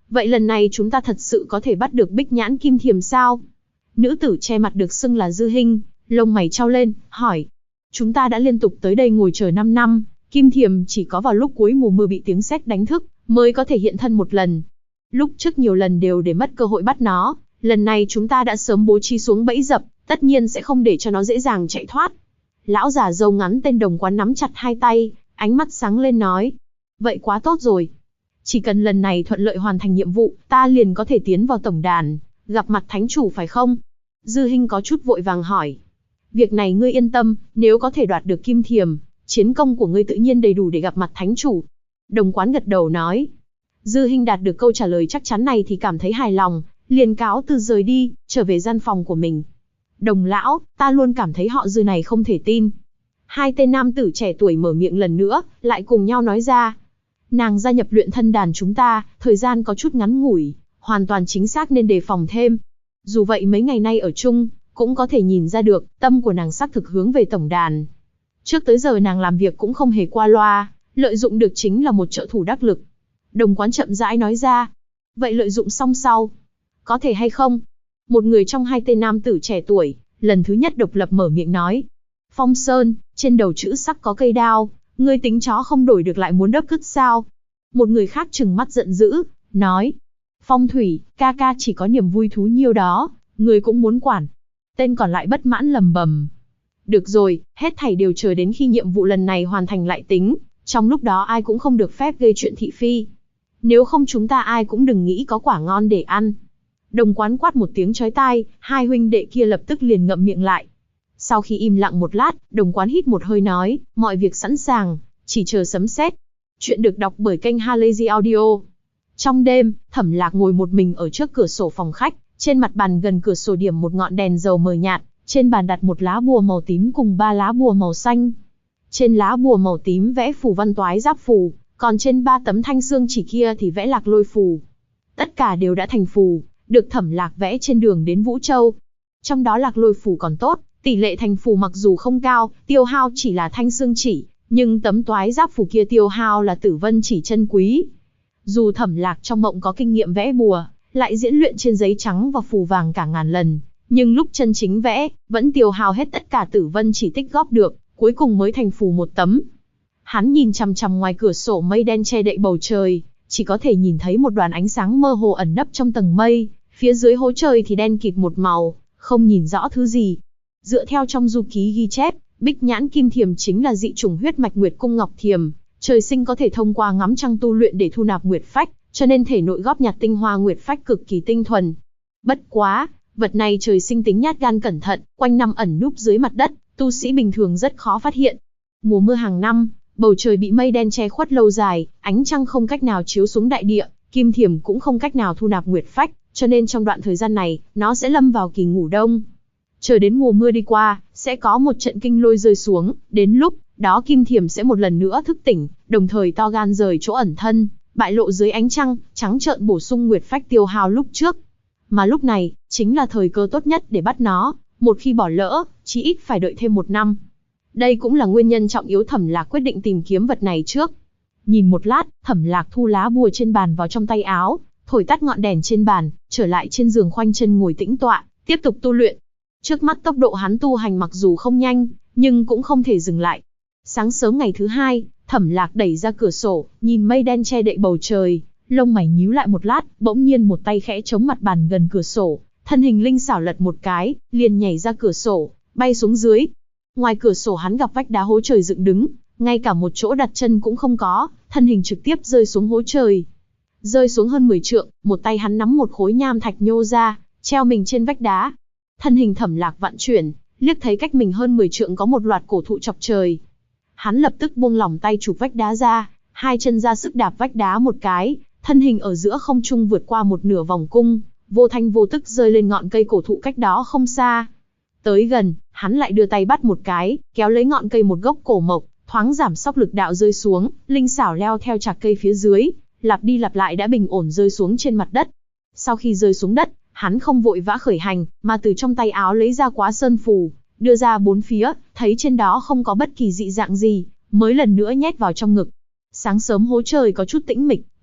Vậy lần này chúng ta thật sự có thể bắt được Bích Nhãn Kim Thiềm sao? Nữ tử che mặt được xưng là Dư Hinh, lông mày chau lên, hỏi. Chúng ta đã liên tục tới đây ngồi chờ 5 năm, Kim Thiềm chỉ có vào lúc cuối mùa mưa bị tiếng sét đánh thức, mới có thể hiện thân một lần. Lúc trước nhiều lần đều để mất cơ hội bắt nó, lần này chúng ta đã sớm bố trí xuống bẫy dập, tất nhiên sẽ không để cho nó dễ dàng chạy thoát. Lão già râu ngắn tên Đồng Quán nắm chặt hai tay, ánh mắt sáng lên nói. Vậy quá tốt rồi. Chỉ cần lần này thuận lợi hoàn thành nhiệm vụ, ta liền có thể tiến vào tổng đàn, gặp mặt thánh chủ phải không? Dư Hinh có chút vội vàng hỏi. Việc này ngươi yên tâm, nếu có thể đoạt được Kim Thiềm, chiến công của ngươi tự nhiên đầy đủ để gặp mặt thánh chủ. Đồng Quán gật đầu nói. Dư Hinh đạt được câu trả lời chắc chắn này thì cảm thấy hài lòng, liền cáo từ rời đi, trở về gian phòng của mình. Đồng lão, ta luôn cảm thấy họ Dư này không thể tin. Hai tên nam tử trẻ tuổi mở miệng lần nữa, lại cùng nhau nói ra. Nàng gia nhập luyện thân đàn chúng ta, thời gian có chút ngắn ngủi, hoàn toàn chính xác nên đề phòng thêm. Dù vậy mấy ngày nay ở chung, cũng có thể nhìn ra được, tâm của nàng xác thực hướng về tổng đàn. Trước tới giờ nàng làm việc cũng không hề qua loa, lợi dụng được chính là một trợ thủ đắc lực. Đồng Quán chậm rãi nói ra. Vậy lợi dụng xong sau, có thể hay không? Một người trong hai tên nam tử trẻ tuổi, lần thứ nhất độc lập mở miệng nói. Phong Sơn, trên đầu chữ sắc có cây đao, ngươi tính chó không đổi được lại muốn đớp cứt sao? Một người khác trừng mắt giận dữ, nói. Phong Thủy, ca ca chỉ có niềm vui thú nhiêu đó, ngươi cũng muốn quản. Tên còn lại bất mãn lầm bầm. Được rồi, hết thảy đều chờ đến khi nhiệm vụ lần này hoàn thành lại tính, trong lúc đó ai cũng không được phép gây chuyện thị phi. Nếu không chúng ta ai cũng đừng nghĩ có quả ngon để ăn. Đồng Quán quát một tiếng chói tai, hai huynh đệ kia lập tức liền ngậm miệng lại. Sau khi im lặng một lát, Đồng Quán hít một hơi nói, mọi việc sẵn sàng, chỉ chờ sấm sét. Chuyện được đọc bởi kênh Halazy Audio. Trong đêm, Thẩm Lạc ngồi một mình ở trước cửa sổ phòng khách, trên mặt bàn gần cửa sổ điểm một ngọn đèn dầu mờ nhạt, trên bàn đặt một lá bùa màu tím cùng 3 lá bùa màu xanh. Trên lá bùa màu tím vẽ phù văn toái giáp phù, còn trên 3 tấm thanh xương chỉ kia thì vẽ lạc lôi phù. Tất cả đều đã thành phù, được Thẩm Lạc vẽ trên đường đến Vũ Châu. Trong đó lạc lôi phù còn tốt, tỷ lệ thành phù mặc dù không cao, tiêu hao chỉ là thanh xương chỉ, nhưng tấm toái giáp phù kia tiêu hao là tử vân chỉ chân quý. Dù Thẩm Lạc trong mộng có kinh nghiệm vẽ bùa, lại diễn luyện trên giấy trắng và phù vàng cả ngàn lần, nhưng lúc chân chính vẽ, vẫn tiêu hao hết tất cả tử vân chỉ tích góp được, cuối cùng mới thành phù một tấm. Hắn nhìn chằm chằm ngoài cửa sổ mây đen che đậy bầu trời, chỉ có thể nhìn thấy một đoàn ánh sáng mơ hồ ẩn nấp trong tầng mây, phía dưới hố trời thì đen kịt một màu, không nhìn rõ thứ gì. Dựa theo trong du ký ghi chép, Bích Nhãn Kim Thiềm chính là dị chủng huyết mạch Nguyệt Cung Ngọc Thiềm, trời sinh có thể thông qua ngắm trăng tu luyện để thu nạp nguyệt phách, cho nên thể nội góp nhặt tinh hoa nguyệt phách cực kỳ tinh thuần. Bất quá, vật này trời sinh tính nhát gan cẩn thận, quanh năm ẩn núp dưới mặt đất, tu sĩ bình thường rất khó phát hiện. Mùa mưa hàng năm, bầu trời bị mây đen che khuất lâu dài, ánh trăng không cách nào chiếu xuống đại địa, Kim Thiềm cũng không cách nào thu nạp nguyệt phách, cho nên trong đoạn thời gian này, nó sẽ lâm vào kỳ ngủ đông. Chờ đến mùa mưa đi qua, sẽ có một trận kinh lôi rơi xuống, đến lúc đó Kim Thiềm sẽ một lần nữa thức tỉnh, đồng thời to gan rời chỗ ẩn thân, bại lộ dưới ánh trăng, trắng trợn bổ sung nguyệt phách tiêu hao lúc trước. Mà lúc này, chính là thời cơ tốt nhất để bắt nó, một khi bỏ lỡ, chí ít phải đợi thêm 1 năm. Đây cũng là nguyên nhân trọng yếu Thẩm Lạc quyết định tìm kiếm vật này trước. Nhìn một lát, Thẩm Lạc thu lá bùa trên bàn vào trong tay áo, thổi tắt ngọn đèn trên bàn, trở lại trên giường khoanh chân ngồi tĩnh tọa, tiếp tục tu luyện. Trước mắt tốc độ hắn tu hành mặc dù không nhanh, nhưng cũng không thể dừng lại. Sáng sớm ngày thứ 2, Thẩm Lạc đẩy ra cửa sổ, nhìn mây đen che đậy bầu trời, lông mày nhíu lại một lát, bỗng nhiên một tay khẽ chống mặt bàn gần cửa sổ, thân hình linh xảo lật một cái, liền nhảy ra cửa sổ, bay xuống dưới. Ngoài cửa sổ hắn gặp vách đá hố trời dựng đứng, ngay cả một chỗ đặt chân cũng không có, thân hình trực tiếp rơi xuống hố trời. Rơi xuống hơn 10 trượng, một tay hắn nắm một khối nham thạch nhô ra, treo mình trên vách đá. Thân hình Thẩm Lạc vặn chuyển, liếc thấy cách mình hơn 10 trượng có một loạt cổ thụ chọc trời. Hắn lập tức buông lỏng tay chụp vách đá ra, hai chân ra sức đạp vách đá một cái, thân hình ở giữa không trung vượt qua một nửa vòng cung, vô thanh vô tức rơi lên ngọn cây cổ thụ cách đó không xa. Tới gần, hắn lại đưa tay bắt một cái, kéo lấy ngọn cây một gốc cổ mộc, thoáng giảm sóc lực đạo rơi xuống, linh xảo leo theo chạc cây phía dưới, lặp đi lặp lại đã bình ổn rơi xuống trên mặt đất. Sau khi rơi xuống đất, hắn không vội vã khởi hành, mà từ trong tay áo lấy ra Quá Sơn phù, đưa ra 4 phía, thấy trên đó không có bất kỳ dị dạng gì, mới lần nữa nhét vào trong ngực. Sáng sớm hố trời có chút tĩnh mịch,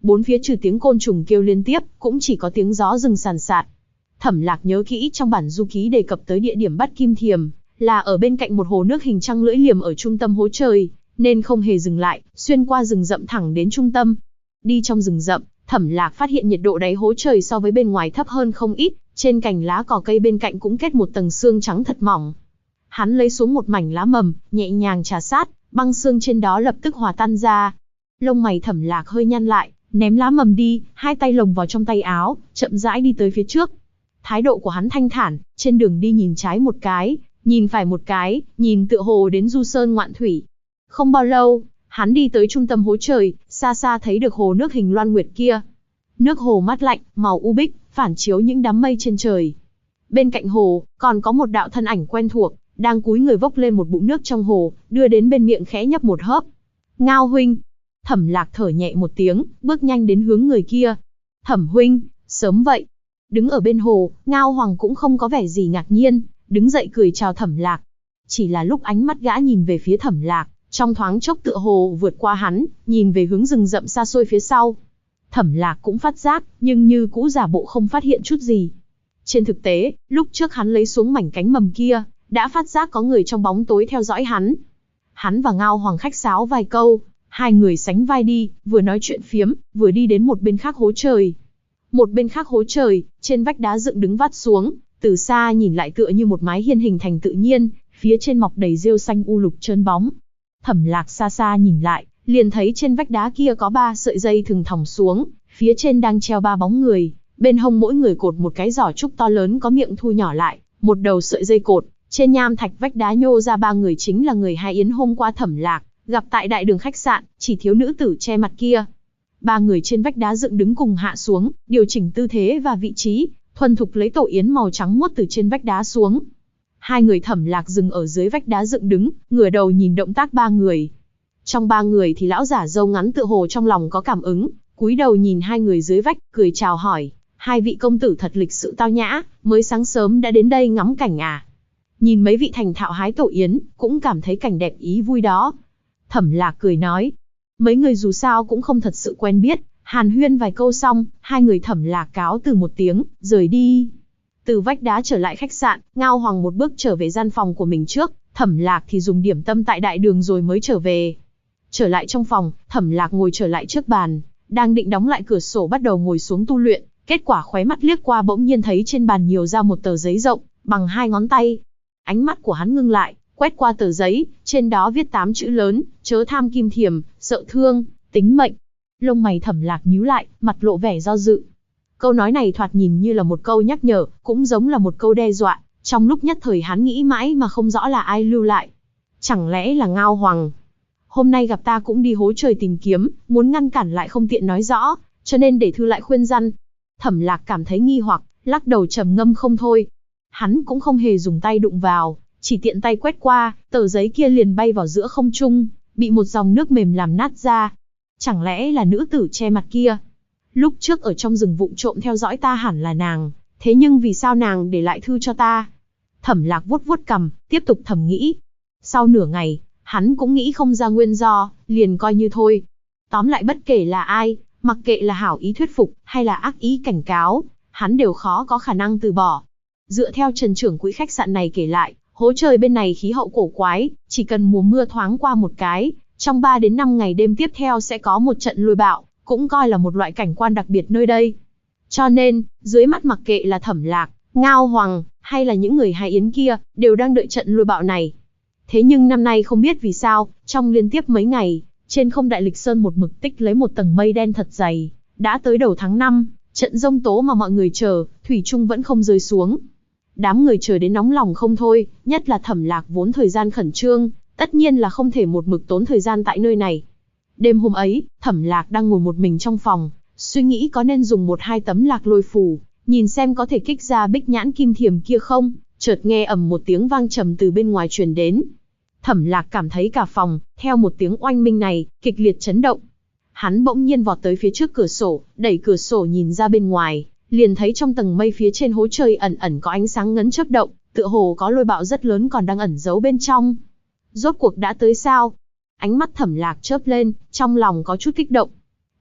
bốn phía trừ tiếng côn trùng kêu liên tiếp, cũng chỉ có tiếng gió rừng sàn sạt. Thẩm Lạc nhớ kỹ trong bản du ký đề cập tới địa điểm bắt kim thiềm, là ở bên cạnh một hồ nước hình trăng lưỡi liềm ở trung tâm hố trời, nên không hề dừng lại, xuyên qua rừng rậm thẳng đến trung tâm. Đi trong rừng rậm, Thẩm Lạc phát hiện nhiệt độ đáy hố trời so với bên ngoài thấp hơn không ít, trên cành lá cỏ cây bên cạnh cũng kết một tầng xương trắng thật mỏng. Hắn lấy xuống một mảnh lá mầm, nhẹ nhàng trà sát, băng xương trên đó lập tức hòa tan ra. Lông mày Thẩm Lạc hơi nhăn lại, ném lá mầm đi, hai tay lồng vào trong tay áo, chậm rãi đi tới phía trước. Thái độ của hắn thanh thản, trên đường đi nhìn trái một cái, nhìn phải một cái, nhìn tựa hồ đến du sơn ngoạn thủy. Không bao lâu, hắn đi tới trung tâm hố trời, xa xa thấy được hồ nước hình loan nguyệt kia. Nước hồ mát lạnh, màu u bích, phản chiếu những đám mây trên trời. Bên cạnh hồ, còn có một đạo thân ảnh quen thuộc, đang cúi người vốc lên một bụng nước trong hồ, đưa đến bên miệng khẽ nhấp một hớp. Ngao huynh. Thẩm Lạc thở nhẹ một tiếng, bước nhanh đến hướng người kia. Thẩm huynh, sớm vậy. Đứng ở bên hồ, Ngao Hoàng cũng không có vẻ gì ngạc nhiên, đứng dậy cười chào Thẩm Lạc. Chỉ là lúc ánh mắt gã nhìn về phía Thẩm Lạc, trong thoáng chốc tựa hồ vượt qua hắn, nhìn về hướng rừng rậm xa xôi phía sau. Thẩm Lạc cũng phát giác, nhưng như cũ giả bộ không phát hiện chút gì. Trên thực tế, lúc trước hắn lấy xuống mảnh cánh mầm kia, đã phát giác có người trong bóng tối theo dõi hắn. Hắn và Ngao Hoàng khách sáo vài câu, hai người sánh vai đi, vừa nói chuyện phiếm, vừa đi đến một bên khác hố trời. Một bên khác hố trời, trên vách đá dựng đứng vắt xuống, từ xa nhìn lại tựa như một mái hiên hình thành tự nhiên, phía trên mọc đầy rêu xanh u lục trơn bóng. Thẩm Lạc xa xa nhìn lại, liền thấy trên vách đá kia có 3 sợi dây thừng thòng xuống, phía trên đang treo 3 bóng người, bên hông mỗi người cột một cái giỏ trúc to lớn có miệng thu nhỏ lại, một đầu sợi dây cột, trên nham thạch vách đá nhô ra 3 người chính là người Hai Yến hôm qua Thẩm Lạc gặp tại đại đường khách sạn, chỉ thiếu nữ tử che mặt kia. 3 người trên vách đá dựng đứng cùng hạ xuống, điều chỉnh tư thế và vị trí, thuần thục lấy tổ yến màu trắng muốt từ trên vách đá xuống. Hai người Thẩm Lạc dừng ở dưới vách đá dựng đứng, ngửa đầu nhìn động tác 3 người. Trong 3 người thì lão giả râu ngắn tựa hồ trong lòng có cảm ứng, cúi đầu nhìn hai người dưới vách, cười chào hỏi, hai vị công tử thật lịch sự tao nhã, mới sáng sớm đã đến đây ngắm cảnh à? Nhìn mấy vị thành thạo hái tổ yến, cũng cảm thấy cảnh đẹp ý vui đó. Thẩm Lạc cười nói, mấy người dù sao cũng không thật sự quen biết, hàn huyên vài câu xong, hai người Thẩm Lạc cáo từ một tiếng, rời đi. Từ vách đá trở lại khách sạn, Ngao Hoàng một bước trở về gian phòng của mình trước, Thẩm Lạc thì dùng điểm tâm tại đại đường rồi mới trở về. Trở lại trong phòng, Thẩm Lạc ngồi trở lại trước bàn, đang định đóng lại cửa sổ bắt đầu ngồi xuống tu luyện, kết quả khóe mắt liếc qua bỗng nhiên thấy trên bàn nhiều ra một tờ giấy rộng, bằng 2 ngón tay. Ánh mắt của hắn ngưng lại, quét qua tờ giấy, trên đó viết 8 chữ lớn, chớ tham kim thiềm, sợ thương, tính mệnh. Lông mày Thẩm Lạc nhíu lại, mặt lộ vẻ do dự. Câu nói này thoạt nhìn như là một câu nhắc nhở, cũng giống là một câu đe dọa, trong lúc nhất thời hắn nghĩ mãi mà không rõ là ai lưu lại. Chẳng lẽ là Ngao Hoàng? Hôm nay gặp ta cũng đi hố trời tìm kiếm, muốn ngăn cản lại không tiện nói rõ, cho nên để thư lại khuyên răn. Thẩm Lạc cảm thấy nghi hoặc, lắc đầu trầm ngâm không thôi. Hắn cũng không hề dùng tay đụng vào, chỉ tiện tay quét qua, tờ giấy kia liền bay vào giữa không trung, bị một dòng nước mềm làm nát ra. Chẳng lẽ là nữ tử che mặt kia? Lúc trước ở trong rừng vụng trộm theo dõi ta hẳn là nàng, thế nhưng vì sao nàng để lại thư cho ta? Thẩm Lạc vuốt vuốt cằm, tiếp tục thầm nghĩ. Sau nửa ngày, hắn cũng nghĩ không ra nguyên do, liền coi như thôi. Tóm lại bất kể là ai, mặc kệ là hảo ý thuyết phục, hay là ác ý cảnh cáo, hắn đều khó có khả năng từ bỏ. Dựa theo Trần trưởng quỹ khách sạn này kể lại, hố trời bên này khí hậu cổ quái, chỉ cần mùa mưa thoáng qua một cái, trong 3 đến 5 ngày đêm tiếp theo sẽ có một trận lôi bạo, cũng coi là một loại cảnh quan đặc biệt nơi đây. Cho nên, dưới mắt mặc kệ là Thẩm Lạc, Ngao Hoàng, hay là những người Hai Yến kia, đều đang đợi trận lôi bạo này. Thế nhưng năm nay không biết vì sao, trong liên tiếp mấy ngày, trên không Đại Lịch Sơn một mực tích lấy một tầng mây đen thật dày. Đã tới đầu tháng 5, trận giông tố mà mọi người chờ, thủy chung vẫn không rơi xuống. Đám người chờ đến nóng lòng không thôi, nhất là Thẩm Lạc vốn thời gian khẩn trương, tất nhiên là không thể một mực tốn thời gian tại nơi này. Đêm hôm ấy, Thẩm Lạc đang ngồi một mình trong phòng, suy nghĩ có nên dùng 1-2 tấm lạc lôi phù, nhìn xem có thể kích ra bích nhãn kim thiềm kia không, chợt nghe ầm một tiếng vang trầm từ bên ngoài truyền đến. Thẩm Lạc cảm thấy cả phòng, theo một tiếng oanh minh này, kịch liệt chấn động. Hắn bỗng nhiên vọt tới phía trước cửa sổ, đẩy cửa sổ nhìn ra bên ngoài, liền thấy trong tầng mây phía trên hố trời ẩn ẩn có ánh sáng ngấn chớp động, tựa hồ có lôi bạo rất lớn còn đang ẩn giấu bên trong. Rốt cuộc đã tới sao? Ánh mắt Thẩm Lạc chớp lên, trong lòng có chút kích động.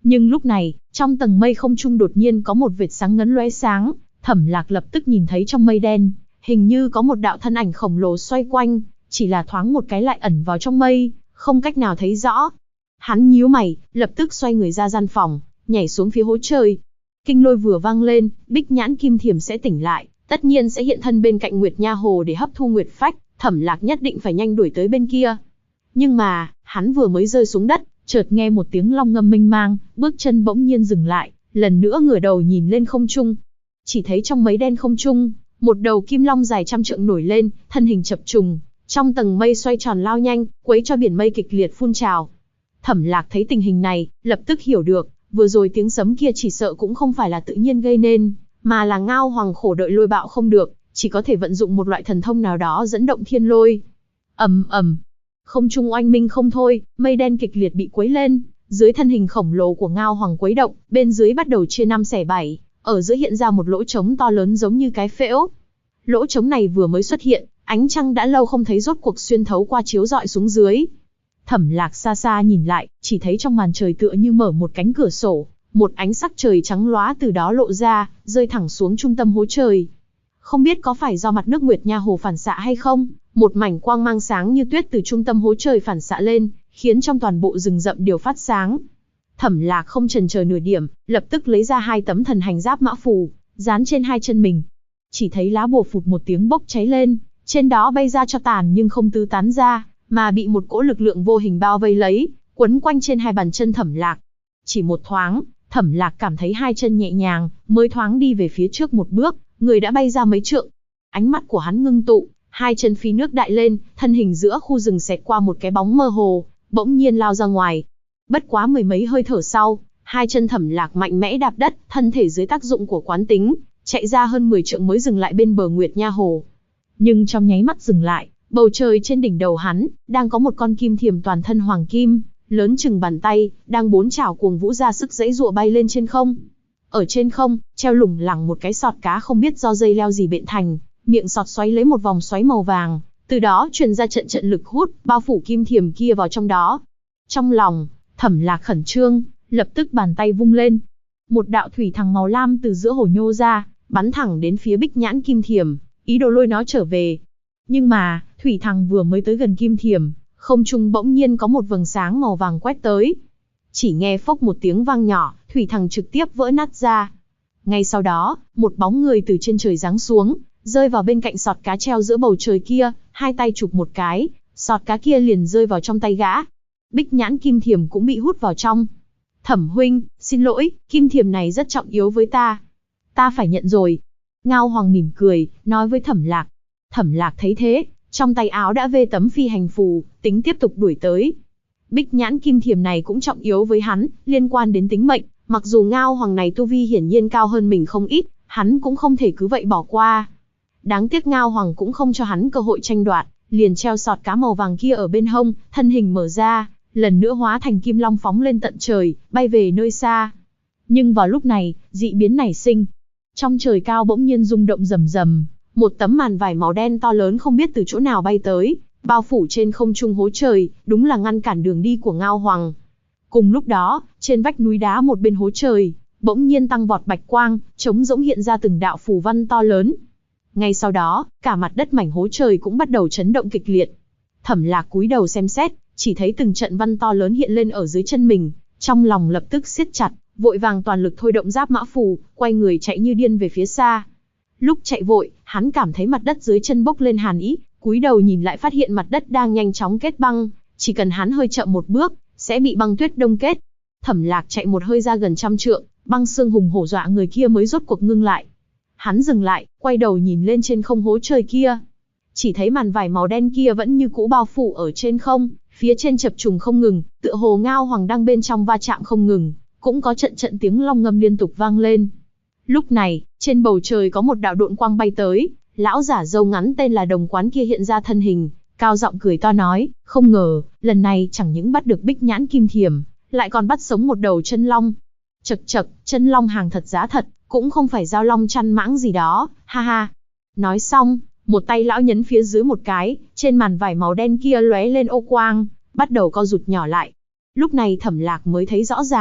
Nhưng lúc này, trong tầng mây không trung đột nhiên có một vệt sáng ngấn lóe sáng, Thẩm Lạc lập tức nhìn thấy trong mây đen, hình như có một đạo thân ảnh khổng lồ xoay quanh, chỉ là thoáng một cái lại ẩn vào trong mây, không cách nào thấy rõ. Hắn nhíu mày, lập tức xoay người ra gian phòng, nhảy xuống phía hố trời. Kinh lôi vừa vang lên, Bích Nhãn Kim Thiềm sẽ tỉnh lại, tất nhiên sẽ hiện thân bên cạnh Nguyệt Nha Hồ để hấp thu Nguyệt Phách, Thẩm Lạc nhất định phải nhanh đuổi tới bên kia. Nhưng mà, hắn vừa mới rơi xuống đất, chợt nghe một tiếng long ngâm mênh mang, bước chân bỗng nhiên dừng lại, lần nữa ngửa đầu nhìn lên không trung. Chỉ thấy trong mấy đen không trung, một đầu kim long dài trăm trượng nổi lên, thân hình chập trùng, trong tầng mây xoay tròn lao nhanh, quấy cho biển mây kịch liệt phun trào. Thẩm Lạc thấy tình hình này, lập tức hiểu được, vừa rồi tiếng sấm kia chỉ sợ cũng không phải là tự nhiên gây nên, mà là Ngao Hoàng khổ đợi lôi bạo không được, chỉ có thể vận dụng một loại thần thông nào đó dẫn động thiên lôi. Ầm ầm, không trung oanh minh không thôi, mây đen kịch liệt bị quấy lên, dưới thân hình khổng lồ của Ngao Hoàng quấy động, bên dưới bắt đầu chia năm xẻ bảy, ở giữa hiện ra một lỗ trống to lớn giống như cái phễu. Lỗ trống này vừa mới xuất hiện, ánh trăng đã lâu không thấy rốt cuộc xuyên thấu qua chiếu rọi xuống dưới. Thẩm Lạc xa xa nhìn lại, chỉ thấy trong màn trời tựa như mở một cánh cửa sổ, một ánh sắc trời trắng lóa từ đó lộ ra, rơi thẳng xuống trung tâm hố trời. Không biết có phải do mặt nước Nguyệt Nha Hồ phản xạ hay không, một mảnh quang mang sáng như tuyết từ trung tâm hố trời phản xạ lên, khiến trong toàn bộ rừng rậm đều phát sáng. Thẩm Lạc không chần chờ nửa điểm, lập tức lấy ra 2 tấm thần hành giáp mã phù, dán trên 2 chân mình. Chỉ thấy lá bùa phụt một tiếng bốc cháy lên, trên đó bay ra cho tàn nhưng không tứ tán ra, mà bị một cỗ lực lượng vô hình bao vây lấy, quấn quanh trên 2 bàn chân Thẩm Lạc. Chỉ một thoáng, Thẩm Lạc cảm thấy 2 chân nhẹ nhàng, mới thoáng đi về phía trước một bước, người đã bay ra mấy trượng. Ánh mắt của hắn ngưng tụ, 2 chân phi nước đại lên, thân hình giữa khu rừng xẹt qua một cái bóng mơ hồ, bỗng nhiên lao ra ngoài. Bất quá mười mấy hơi thở sau, 2 chân Thẩm Lạc mạnh mẽ đạp đất, thân thể dưới tác dụng của quán tính, chạy ra hơn 10 trượng mới dừng lại bên bờ Nguyệt Nha Hồ. Nhưng trong nháy mắt dừng lại, bầu trời trên đỉnh đầu hắn, đang có một con kim thiềm toàn thân hoàng kim, lớn chừng bàn tay, đang 4 chảo cuồng vũ ra sức giãy giụa bay lên trên không. Ở trên không, treo lủng lẳng một cái sọt cá không biết do dây leo gì bện thành, miệng sọt xoáy lấy một vòng xoáy màu vàng, từ đó truyền ra trận trận lực hút, bao phủ kim thiềm kia vào trong đó. Trong lòng, Thẩm Lạc khẩn trương, lập tức bàn tay vung lên. Một đạo thủy thằng màu lam từ giữa hồ nhô ra, bắn thẳng đến phía Bích Nhãn Kim Thiềm, ý đồ lôi nó trở về. Nhưng mà, thủy thằng vừa mới tới gần kim thiềm, không trung bỗng nhiên có một vầng sáng màu vàng quét tới. Chỉ nghe phốc một tiếng vang nhỏ, thủy thằng trực tiếp vỡ nát ra. Ngay sau đó, một bóng người từ trên trời giáng xuống, rơi vào bên cạnh sọt cá treo giữa bầu trời kia, 2 tay chụp một cái, sọt cá kia liền rơi vào trong tay gã. Bích Nhãn Kim Thiềm cũng bị hút vào trong. Thẩm huynh, xin lỗi, kim thiềm này rất trọng yếu với ta. Ta phải nhận rồi. Ngao Hoàng mỉm cười, nói với Thẩm Lạc. Thẩm Lạc thấy thế, trong tay áo đã vê tấm phi hành phù, tính tiếp tục đuổi tới. Bích Nhãn Kim Thiềm này cũng trọng yếu với hắn, liên quan đến tính mệnh, mặc dù Ngao Hoàng này tu vi hiển nhiên cao hơn mình không ít, hắn cũng không thể cứ vậy bỏ qua. Đáng tiếc Ngao Hoàng cũng không cho hắn cơ hội tranh đoạt, liền treo sọt cá màu vàng kia ở bên hông, thân hình mở ra, lần nữa hóa thành kim long phóng lên tận trời, bay về nơi xa. Nhưng vào lúc này, dị biến nảy sinh. Trong trời cao bỗng nhiên rung động rầm rầm, một tấm màn vải màu đen to lớn không biết từ chỗ nào bay tới, bao phủ trên không trung hố trời, đúng là ngăn cản đường đi của Ngao Hoàng. Cùng lúc đó, trên vách núi đá một bên hố trời, bỗng nhiên tăng vọt bạch quang, trống rỗng hiện ra từng đạo phù văn to lớn. Ngay sau đó, cả mặt đất mảnh hố trời cũng bắt đầu chấn động kịch liệt. Thẩm Lạc cúi đầu xem xét, chỉ thấy từng trận văn to lớn hiện lên ở dưới chân mình, trong lòng lập tức siết chặt, vội vàng toàn lực thôi động giáp mã phù, quay người chạy như điên về phía xa. Lúc chạy vội, hắn cảm thấy mặt đất dưới chân bốc lên hàn ý, cúi đầu nhìn lại phát hiện mặt đất đang nhanh chóng kết băng, chỉ cần hắn hơi chậm một bước, sẽ bị băng tuyết đông kết. Thẩm Lạc chạy một hơi ra gần 100 trượng, băng xương hùng hổ dọa người kia mới rốt cuộc ngưng lại. Hắn dừng lại, quay đầu nhìn lên trên không hố trời kia. Chỉ thấy màn vải màu đen kia vẫn như cũ bao phủ ở trên không, phía trên chập trùng không ngừng, tựa hồ Ngao Hoàng đang bên trong va chạm không ngừng, cũng có trận trận tiếng long ngâm liên tục vang lên. Lúc này, trên bầu trời có một đạo độn quang bay tới, lão giả râu ngắn tên là Đồng Quán kia hiện ra thân hình, cao giọng cười to nói, không ngờ, lần này chẳng những bắt được Bích Nhãn Kim Thiềm, lại còn bắt sống một đầu chân long. Chậc chậc, chân long hàng thật giá thật, cũng không phải giao long chăn mãng gì đó, ha ha. Nói xong, một tay lão nhấn phía dưới một cái, trên màn vải màu đen kia lóe lên ô quang, bắt đầu co rụt nhỏ lại. Lúc này Thẩm Lạc mới thấy rõ ràng,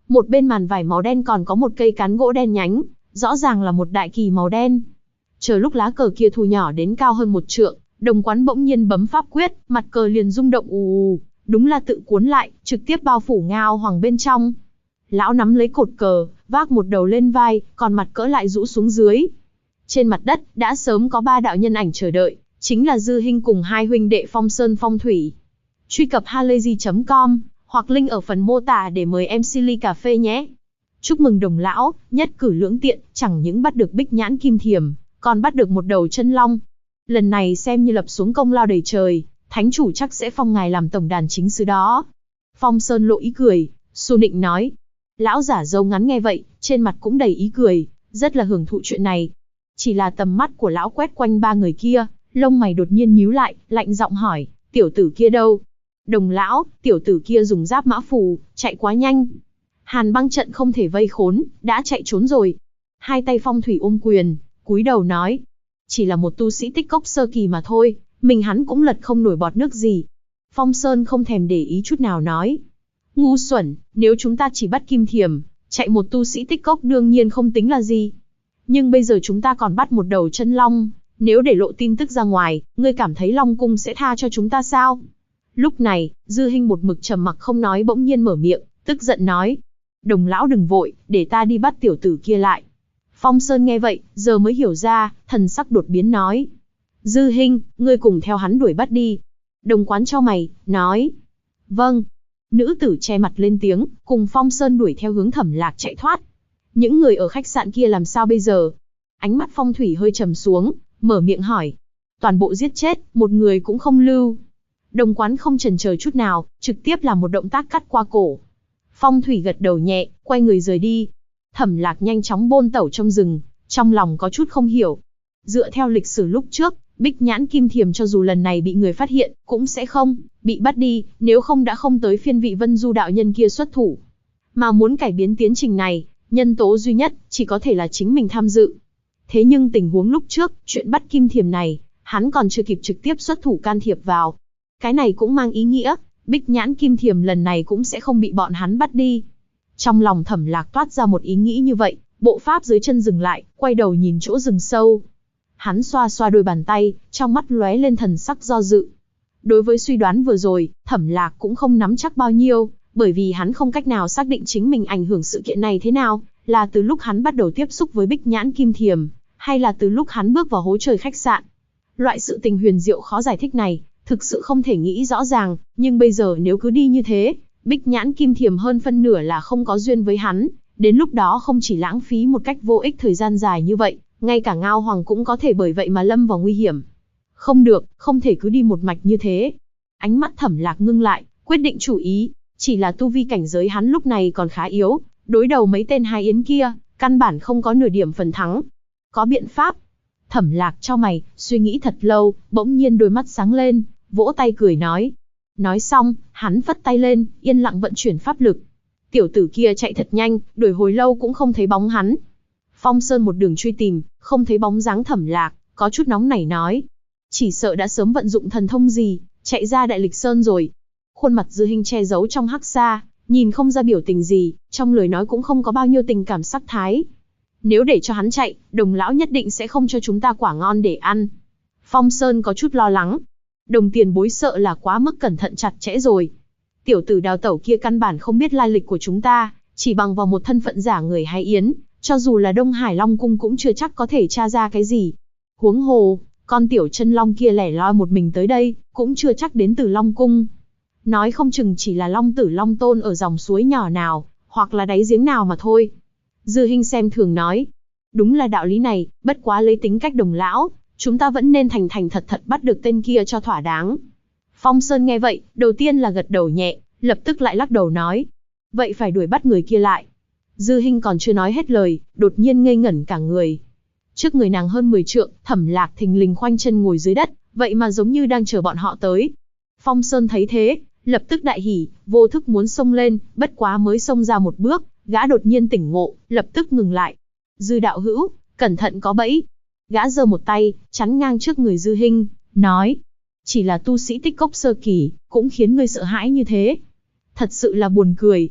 Một bên màn vải màu đen còn có một cây cán gỗ đen nhánh, rõ ràng là một đại kỳ màu đen. Chờ lúc lá cờ kia thu nhỏ đến cao hơn 1 trượng, Đồng Quán bỗng nhiên bấm pháp quyết, mặt cờ liền rung động ù ù, đúng là tự cuốn lại, trực tiếp bao phủ Ngao Hoàng bên trong. Lão nắm lấy cột cờ, vác một đầu lên vai, còn mặt cỡ lại rũ xuống dưới. Trên mặt đất, đã sớm có 3 đạo nhân ảnh chờ đợi, chính là Dư Hinh cùng 2 huynh đệ Phong Sơn Phong Thủy. Truy cập halayzi.com, hoặc link ở phần mô tả để mời em ly cà phê nhé. Chúc mừng Đồng lão, nhất cử lưỡng tiện, chẳng những bắt được Bích Nhãn Kim Thiềm, còn bắt được một đầu chân long. Lần này xem như lập xuống công lao đầy trời, thánh chủ chắc sẽ phong ngài làm tổng đàn chính sứ đó. Phong Sơn lộ ý cười, xu nịnh nói. Lão giả râu ngắn nghe vậy, trên mặt cũng đầy ý cười, rất là hưởng thụ chuyện này. Chỉ là tầm mắt của lão quét quanh 3 người kia, lông mày đột nhiên nhíu lại, lạnh giọng hỏi, tiểu tử kia đâu? Đồng lão, tiểu tử kia dùng giáp mã phù, chạy quá nhanh. Hàn băng trận không thể vây khốn, đã chạy trốn rồi. 2 tay Phong Thủy ôm quyền, cúi đầu nói. Chỉ là một tu sĩ tích cốc sơ kỳ mà thôi, mình hắn cũng lật không nổi bọt nước gì. Phong Sơn không thèm để ý chút nào nói. Ngu xuẩn, nếu chúng ta chỉ bắt Kim Thiềm, chạy một tu sĩ tích cốc đương nhiên không tính là gì. Nhưng bây giờ chúng ta còn bắt một đầu chân long, nếu để lộ tin tức ra ngoài, ngươi cảm thấy Long Cung sẽ tha cho chúng ta sao? Lúc này, Dư Hinh một mực trầm mặc không nói bỗng nhiên mở miệng, tức giận nói. Đồng lão đừng vội, để ta đi bắt tiểu tử kia lại. Phong Sơn nghe vậy, giờ mới hiểu ra, thần sắc đột biến nói. Dư Hinh, ngươi cùng theo hắn đuổi bắt đi. Đồng Quán chau mày, nói. Vâng. Nữ tử che mặt lên tiếng, cùng Phong Sơn đuổi theo hướng Thẩm Lạc chạy thoát. Những người ở khách sạn kia làm sao bây giờ? Ánh mắt Phong Thủy hơi trầm xuống, mở miệng hỏi. Toàn bộ giết chết, một người cũng không lưu. Đồng Quán không chần chờ chút nào, trực tiếp làm một động tác cắt qua cổ. Phong Thủy gật đầu nhẹ, quay người rời đi. Thẩm Lạc nhanh chóng bôn tẩu trong rừng, trong lòng có chút không hiểu. Dựa theo lịch sử lúc trước, Bích Nhãn Kim Thiềm cho dù lần này bị người phát hiện, cũng sẽ không bị bắt đi, nếu không đã không tới phiên vị Vân Du đạo nhân kia xuất thủ. Mà muốn cải biến tiến trình này, nhân tố duy nhất chỉ có thể là chính mình tham dự. Thế nhưng tình huống lúc trước, chuyện bắt Kim Thiềm này, hắn còn chưa kịp trực tiếp xuất thủ can thiệp vào. Cái này cũng mang ý nghĩa, Bích Nhãn Kim Thiềm lần này cũng sẽ không bị bọn hắn bắt đi. Trong lòng Thẩm Lạc toát ra một ý nghĩ như vậy, bộ pháp dưới chân dừng lại, quay đầu nhìn chỗ rừng sâu. Hắn xoa xoa đôi bàn tay, trong mắt lóe lên thần sắc do dự. Đối với suy đoán vừa rồi, Thẩm Lạc cũng không nắm chắc bao nhiêu, bởi vì hắn không cách nào xác định chính mình ảnh hưởng sự kiện này thế nào, là từ lúc hắn bắt đầu tiếp xúc với Bích Nhãn Kim Thiềm, hay là từ lúc hắn bước vào hố trời khách sạn. Loại sự tình huyền diệu khó giải thích này, thực sự không thể nghĩ rõ ràng, nhưng bây giờ nếu cứ đi như thế, Bích Nhãn Kim Thiềm hơn phân nửa là không có duyên với hắn, đến lúc đó không chỉ lãng phí một cách vô ích thời gian dài như vậy, ngay cả Ngao Hoàng cũng có thể bởi vậy mà lâm vào nguy hiểm. Không được, không thể cứ đi một mạch như thế. Ánh mắt Thẩm Lạc ngưng lại, quyết định chủ ý, chỉ là tu vi cảnh giới hắn lúc này còn khá yếu, đối đầu mấy tên hai yến kia, căn bản không có nửa điểm phần thắng. Có biện pháp. Thẩm Lạc chau mày, suy nghĩ thật lâu, bỗng nhiên đôi mắt sáng lên, vỗ tay cười nói. Nói xong, hắn phất tay lên, yên lặng vận chuyển pháp lực. Tiểu tử kia chạy thật nhanh, đuổi hồi lâu cũng không thấy bóng hắn. Phong Sơn một đường truy tìm, không thấy bóng dáng Thẩm Lạc, có chút nóng nảy nói. Chỉ sợ đã sớm vận dụng thần thông gì, chạy ra Đại Lịch Sơn rồi. Khuôn mặt Dư Hinh che giấu trong hắc sa, nhìn không ra biểu tình gì, trong lời nói cũng không có bao nhiêu tình cảm sắc thái. Nếu để cho hắn chạy, Đồng lão nhất định sẽ không cho chúng ta quả ngon để ăn. Phong Sơn có chút lo lắng. Đồng tiền bối sợ là quá mức cẩn thận chặt chẽ rồi. Tiểu tử đào tẩu kia căn bản không biết lai lịch của chúng ta, chỉ bằng vào một thân phận giả người hay yến, cho dù là Đông Hải Long Cung cũng chưa chắc có thể tra ra cái gì. Huống hồ, con tiểu chân long kia lẻ loi một mình tới đây, cũng chưa chắc đến từ Long Cung. Nói không chừng chỉ là Long Tử Long Tôn ở dòng suối nhỏ nào, hoặc là đáy giếng nào mà thôi. Dư Hinh xem thường nói. Đúng là đạo lý này, bất quá lấy tính cách Đồng lão, chúng ta vẫn nên thành thành thật thật bắt được tên kia cho thỏa đáng. Phong Sơn nghe vậy, đầu tiên là gật đầu nhẹ, lập tức lại lắc đầu nói. Vậy phải đuổi bắt người kia lại. Dư Hinh còn chưa nói hết lời, đột nhiên ngây ngẩn cả người. Trước người nàng hơn 10 trượng, Thẩm Lạc thình lình khoanh chân ngồi dưới đất, vậy mà giống như đang chờ bọn họ tới. Phong Sơn thấy thế, lập tức đại hỉ, vô thức muốn xông lên, bất quá mới xông ra một bước, gã đột nhiên tỉnh ngộ, lập tức ngừng lại. Dư đạo hữu, cẩn thận có bẫy. Gã giơ một tay, chắn ngang trước người Dư Hinh, nói. Chỉ là tu sĩ tích cốc sơ kỳ, cũng khiến ngươi sợ hãi như thế. Thật sự là buồn cười.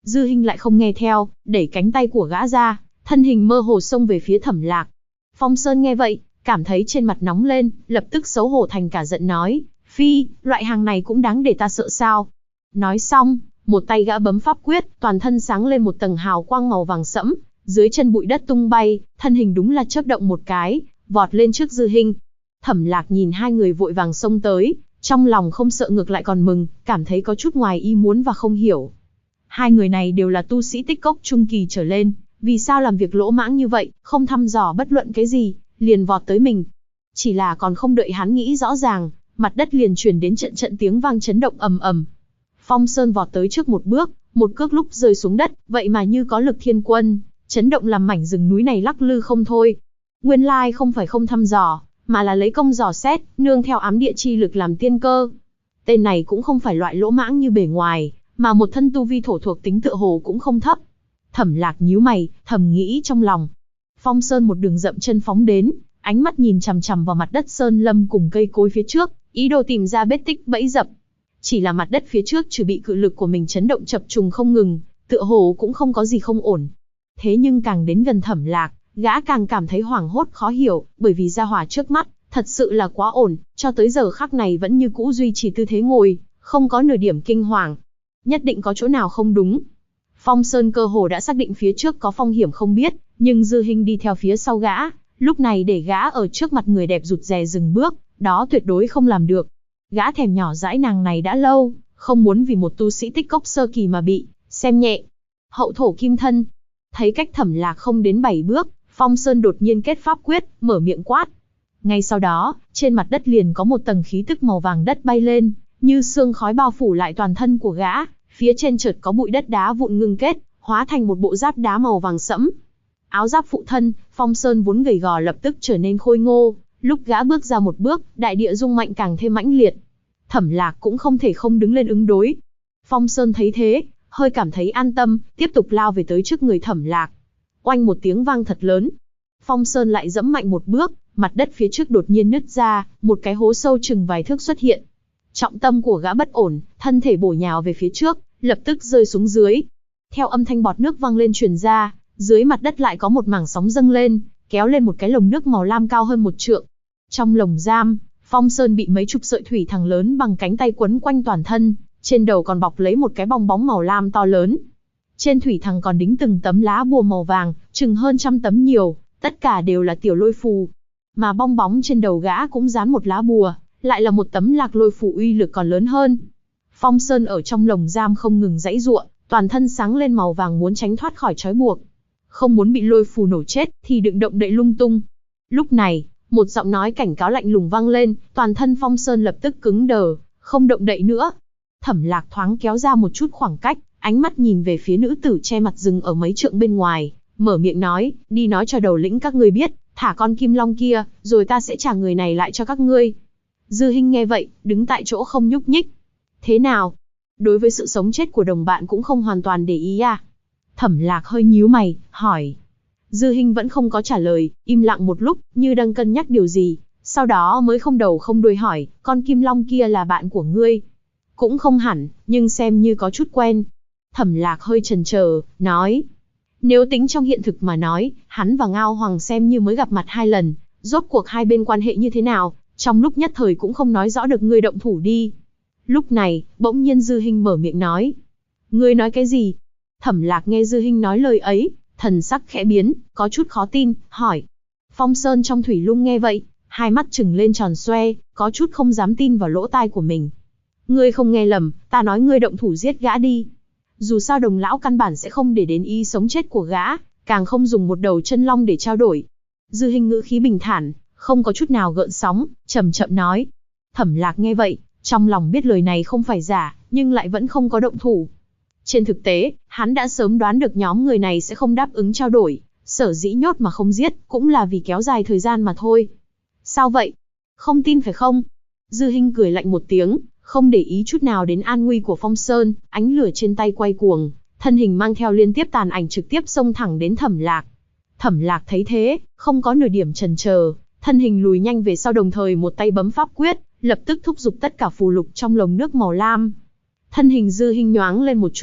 Dư Hinh lại không nghe theo, đẩy cánh tay của gã ra, thân hình mơ hồ xông về phía Thẩm Lạc. Phong Sơn nghe vậy, cảm thấy trên mặt nóng lên, lập tức xấu hổ thành cả giận nói, phi, loại hàng này cũng đáng để ta sợ sao. Nói xong, một tay gã bấm pháp quyết, toàn thân sáng lên một tầng hào quang màu vàng sẫm, dưới chân bụi đất tung bay, thân hình đúng là chớp động một cái, vọt lên trước Dư Hinh. Thẩm Lạc nhìn hai người vội vàng xông tới, trong lòng không sợ ngược lại còn mừng, cảm thấy có chút ngoài ý muốn và không hiểu. Hai người này đều là tu sĩ tích cốc trung kỳ trở lên, vì sao làm việc lỗ mãng như vậy, không thăm dò bất luận cái gì, liền vọt tới mình. Chỉ là còn không đợi hắn nghĩ rõ ràng, mặt đất liền truyền đến trận trận tiếng vang chấn động ầm ầm. Phong Sơn vọt tới trước một bước, một cước lúc rơi xuống đất, vậy mà như có lực thiên quân, chấn động làm mảnh rừng núi này lắc lư không thôi. Nguyên lai không phải không thăm dò, mà là lấy công dò xét, nương theo ám địa chi lực làm tiên cơ. Tên này cũng không phải loại lỗ mãng như bề ngoài, mà một thân tu vi thổ thuộc tính tựa hồ cũng không thấp. Thẩm Lạc nhíu mày, thầm nghĩ trong lòng. Phong Sơn một đường dậm chân phóng đến, ánh mắt nhìn chằm chằm vào mặt đất sơn lâm cùng cây cối phía trước, ý đồ tìm ra vết tích bẫy dập. Chỉ là mặt đất phía trước trừ bị cự lực của mình chấn động chập trùng không ngừng, tựa hồ cũng không có gì không ổn. Thế nhưng càng đến gần Thẩm Lạc, gã càng cảm thấy hoảng hốt khó hiểu, bởi vì gia hỏa trước mắt thật sự là quá ổn, cho tới giờ khắc này vẫn như cũ duy trì tư thế ngồi, không có nửa điểm kinh hoàng. Nhất định có chỗ nào không đúng. Phong Sơn cơ hồ đã xác định phía trước có phong hiểm không biết, nhưng Dư Hinh đi theo phía sau gã, lúc này để gã ở trước mặt người đẹp rụt rè dừng bước, đó tuyệt đối không làm được. Gã thèm nhỏ dãi nàng này đã lâu, không muốn vì một tu sĩ tích cốc sơ kỳ mà bị xem nhẹ. Hậu thổ kim thân. Thấy cách Thẩm Lạc không đến 7 bước, Phong Sơn đột nhiên kết pháp quyết, mở miệng quát. Ngay sau đó, trên mặt đất liền có một tầng khí tức màu vàng đất bay lên, như sương khói bao phủ lại toàn thân của gã, phía trên chợt có bụi đất đá vụn ngưng kết, hóa thành một bộ giáp đá màu vàng sẫm. Áo giáp phụ thân, Phong Sơn vốn gầy gò lập tức trở nên khôi ngô, lúc gã bước ra một bước, đại địa rung mạnh càng thêm mãnh liệt. Thẩm Lạc cũng không thể không đứng lên ứng đối. Phong Sơn thấy thế, hơi cảm thấy an tâm, tiếp tục lao về tới trước người Thẩm Lạc. Oanh một tiếng vang thật lớn. Phong Sơn lại giẫm mạnh một bước, mặt đất phía trước đột nhiên nứt ra, một cái hố sâu chừng vài thước xuất hiện. Trọng tâm của gã bất ổn, thân thể bổ nhào về phía trước, lập tức rơi xuống dưới. Theo âm thanh bọt nước vang lên truyền ra, dưới mặt đất lại có một mảng sóng dâng lên, kéo lên một cái lồng nước màu lam cao hơn 1 trượng. Trong lồng giam, Phong Sơn bị mấy chục sợi thủy thằng lớn bằng cánh tay quấn quanh toàn thân, trên đầu còn bọc lấy một cái bong bóng màu lam to lớn. Trên thủy thằng còn đính từng tấm lá bùa màu vàng, chừng hơn 100 tấm nhiều, tất cả đều là tiểu lôi phù. Mà bong bóng trên đầu gã cũng dán một lá bùa, lại là một tấm lạc lôi phù uy lực còn lớn hơn. Phong Sơn ở trong lồng giam không ngừng giãy giụa, toàn thân sáng lên màu vàng muốn tránh thoát khỏi trói buộc. Không muốn bị lôi phù nổ chết thì đừng động đậy lung tung. Lúc này, một giọng nói cảnh cáo lạnh lùng vang lên, toàn thân Phong Sơn lập tức cứng đờ, không động đậy nữa. Thẩm Lạc thoáng kéo ra một chút khoảng cách, ánh mắt nhìn về phía nữ tử che mặt rừng ở mấy trượng bên ngoài, mở miệng nói, đi nói cho đầu lĩnh các ngươi biết, thả con kim long kia, rồi ta sẽ trả người này lại cho các ngươi. Dư Hinh nghe vậy, đứng tại chỗ không nhúc nhích. Thế nào? Đối với sự sống chết của đồng bạn cũng không hoàn toàn để ý à? Thẩm Lạc hơi nhíu mày, hỏi. Dư Hinh vẫn không có trả lời, im lặng một lúc, như đang cân nhắc điều gì, sau đó mới không đầu không đuôi hỏi, con kim long kia là bạn của ngươi? Cũng không hẳn, nhưng xem như có chút quen. Thẩm Lạc hơi chần chờ, nói. Nếu tính trong hiện thực mà nói, hắn và Ngao Hoàng xem như mới gặp mặt 2 lần, rốt cuộc hai bên quan hệ như thế nào, trong lúc nhất thời cũng không nói rõ được, ngươi động thủ đi. Lúc này, bỗng nhiên Dư Hinh mở miệng nói. Ngươi nói cái gì? Thẩm Lạc nghe Dư Hinh nói lời ấy, thần sắc khẽ biến, có chút khó tin, hỏi. Phong Sơn trong thủy lung nghe vậy, hai mắt trừng lên tròn xoe, có chút không dám tin vào lỗ tai của mình. Ngươi không nghe lầm, ta nói ngươi động thủ giết gã đi. Dù sao đồng lão căn bản sẽ không để đến ý sống chết của gã, càng không dùng một đầu chân long để trao đổi. Dư Hinh ngữ khí bình thản, không có chút nào gợn sóng, chậm chậm nói. Thẩm Lạc nghe vậy, trong lòng biết lời này không phải giả, nhưng lại vẫn không có động thủ. Trên thực tế, hắn đã sớm đoán được nhóm người này sẽ không đáp ứng trao đổi, sở dĩ nhốt mà không giết, cũng là vì kéo dài thời gian mà thôi. Sao vậy? Không tin phải không? Dư Hinh cười lạnh một tiếng, không để ý chút nào đến an nguy của Phong Sơn, ánh lửa trên tay quay cuồng, thân hình mang theo liên tiếp tàn ảnh trực tiếp xông thẳng đến Thẩm Lạc. Thẩm Lạc thấy thế, không có nửa điểm chần chờ, thân hình lùi nhanh về sau, đồng thời một tay bấm pháp quyết, lập tức thúc giục tất cả phù lục trong lồng nước màu lam. Thân hình Dư Hinh nhoáng lên một chút,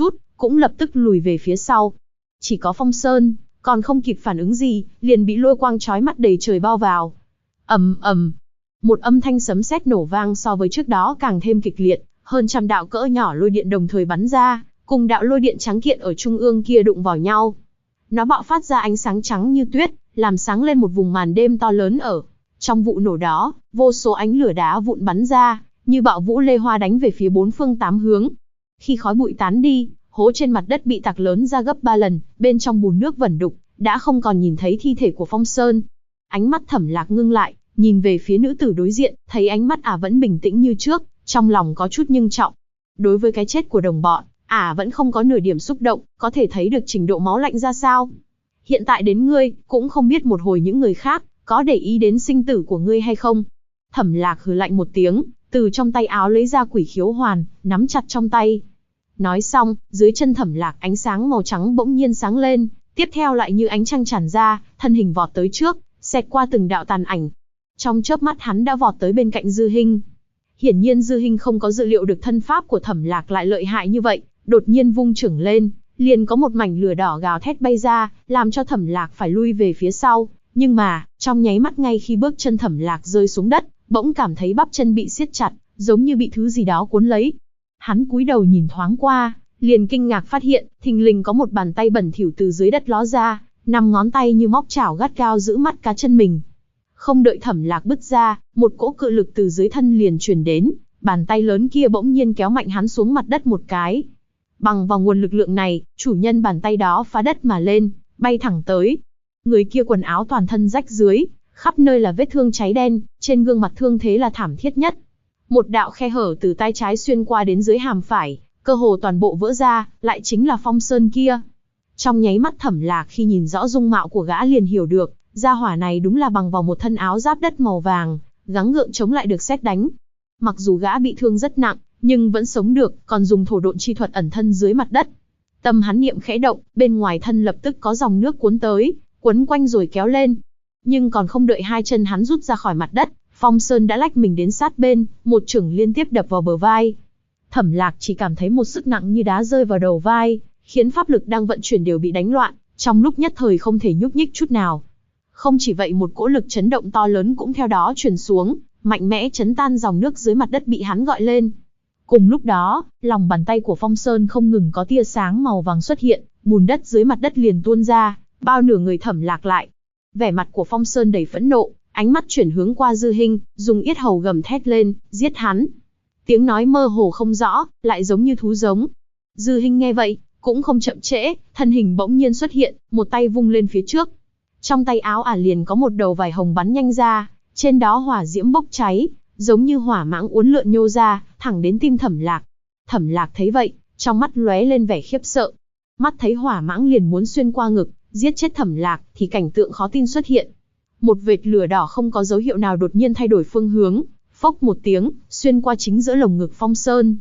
cũng lập tức lùi về phía sau. Chỉ có Phong Sơn, còn không kịp phản ứng gì, liền bị lôi quang chói mắt đầy trời bao vào. Ầm ầm, một âm thanh sấm sét nổ vang so với trước đó càng thêm kịch liệt, hơn trăm đạo cỡ nhỏ lôi điện đồng thời bắn ra, cùng đạo lôi điện trắng kiện ở trung ương kia đụng vào nhau. Nó bạo phát ra ánh sáng trắng như tuyết, làm sáng lên một vùng màn đêm to lớn ở. Trong vụ nổ đó, vô số ánh lửa đá vụn bắn ra, như bạo vũ lê hoa đánh về phía bốn phương tám hướng. Khi khói bụi tán đi, hố trên mặt đất bị tạc lớn ra gấp 3 lần, bên trong bùn nước vẩn đục, đã không còn nhìn thấy thi thể của Phong Sơn. Ánh mắt Thẩm Lạc ngưng lại, nhìn về phía nữ tử đối diện, thấy ánh mắt ả vẫn bình tĩnh như trước, trong lòng có chút ngưng trọng. Đối với cái chết của đồng bọn, ả vẫn không có nửa điểm xúc động, có thể thấy được trình độ máu lạnh ra sao. Hiện tại đến ngươi, cũng không biết một hồi những người khác, có để ý đến sinh tử của ngươi hay không. Thẩm Lạc hừ lạnh một tiếng, từ trong tay áo lấy ra Quỷ Khiếu Hoàn, nắm chặt trong tay. Nói xong, dưới chân Thẩm Lạc ánh sáng màu trắng bỗng nhiên sáng lên, tiếp theo lại như ánh trăng tràn ra, thân hình vọt tới trước, xẹt qua từng đạo tàn ảnh. Trong chớp mắt hắn đã vọt tới bên cạnh Dư Hinh. Hiển nhiên Dư Hinh không có dự liệu được thân pháp của Thẩm Lạc lại lợi hại như vậy, đột nhiên vung chưởng lên, liền có một mảnh lửa đỏ gào thét bay ra, làm cho Thẩm Lạc phải lui về phía sau. Nhưng mà, trong nháy mắt ngay khi bước chân Thẩm Lạc rơi xuống đất, bỗng cảm thấy bắp chân bị siết chặt, giống như bị thứ gì đó cuốn lấy. Hắn cúi đầu nhìn thoáng qua, liền kinh ngạc phát hiện, thình lình có một bàn tay bẩn thỉu từ dưới đất ló ra, 5 ngón tay như móc chảo gắt gao giữ mắt cá chân mình. Không đợi Thẩm Lạc bứt ra, một cỗ cự lực từ dưới thân liền truyền đến, bàn tay lớn kia bỗng nhiên kéo mạnh hắn xuống mặt đất một cái. Bằng vào nguồn lực lượng này, chủ nhân bàn tay đó phá đất mà lên, bay thẳng tới. Người kia quần áo toàn thân rách rưới, khắp nơi là vết thương cháy đen, trên gương mặt thương thế là thảm thiết nhất. Một đạo khe hở từ tay trái xuyên qua đến dưới hàm phải, cơ hồ toàn bộ vỡ ra, lại chính là Phong Sơn kia. Trong nháy mắt Thẩm Lạc khi nhìn rõ dung mạo của gã liền hiểu được, gia hỏa này đúng là bằng vào một thân áo giáp đất màu vàng, gắng gượng chống lại được sét đánh. Mặc dù gã bị thương rất nặng, nhưng vẫn sống được, còn dùng thổ độn chi thuật ẩn thân dưới mặt đất. Tâm hắn niệm khẽ động, bên ngoài thân lập tức có dòng nước cuốn tới, quấn quanh rồi kéo lên. Nhưng còn không đợi hai chân hắn rút ra khỏi mặt đất, Phong Sơn đã lách mình đến sát bên, một chưởng liên tiếp đập vào bờ vai. Thẩm Lạc chỉ cảm thấy một sức nặng như đá rơi vào đầu vai, khiến pháp lực đang vận chuyển đều bị đánh loạn, trong lúc nhất thời không thể nhúc nhích chút nào. Không chỉ vậy, một cỗ lực chấn động to lớn cũng theo đó truyền xuống, mạnh mẽ chấn tan dòng nước dưới mặt đất bị hắn gọi lên. Cùng lúc đó, lòng bàn tay của Phong Sơn không ngừng có tia sáng màu vàng xuất hiện, bùn đất dưới mặt đất liền tuôn ra, bao nửa người Thẩm Lạc lại. Vẻ mặt của Phong Sơn đầy phẫn nộ, ánh mắt chuyển hướng qua Dư Hinh, dùng yết hầu gầm thét lên, giết hắn. Tiếng nói mơ hồ không rõ, lại giống như thú giống. Dư Hinh nghe vậy, cũng không chậm trễ, thân hình bỗng nhiên xuất hiện, một tay vung lên phía trước. Trong tay áo ả liền có một đầu vải hồng bắn nhanh ra, trên đó hỏa diễm bốc cháy, giống như hỏa mãng uốn lượn nhô ra, thẳng đến tim Thẩm Lạc. Thẩm Lạc thấy vậy, trong mắt lóe lên vẻ khiếp sợ. Mắt thấy hỏa mãng liền muốn xuyên qua ngực, giết chết Thẩm Lạc, thì cảnh tượng khó tin xuất hiện. Một vệt lửa đỏ không có dấu hiệu nào đột nhiên thay đổi phương hướng, phốc một tiếng, xuyên qua chính giữa lồng ngực Phong Sơn.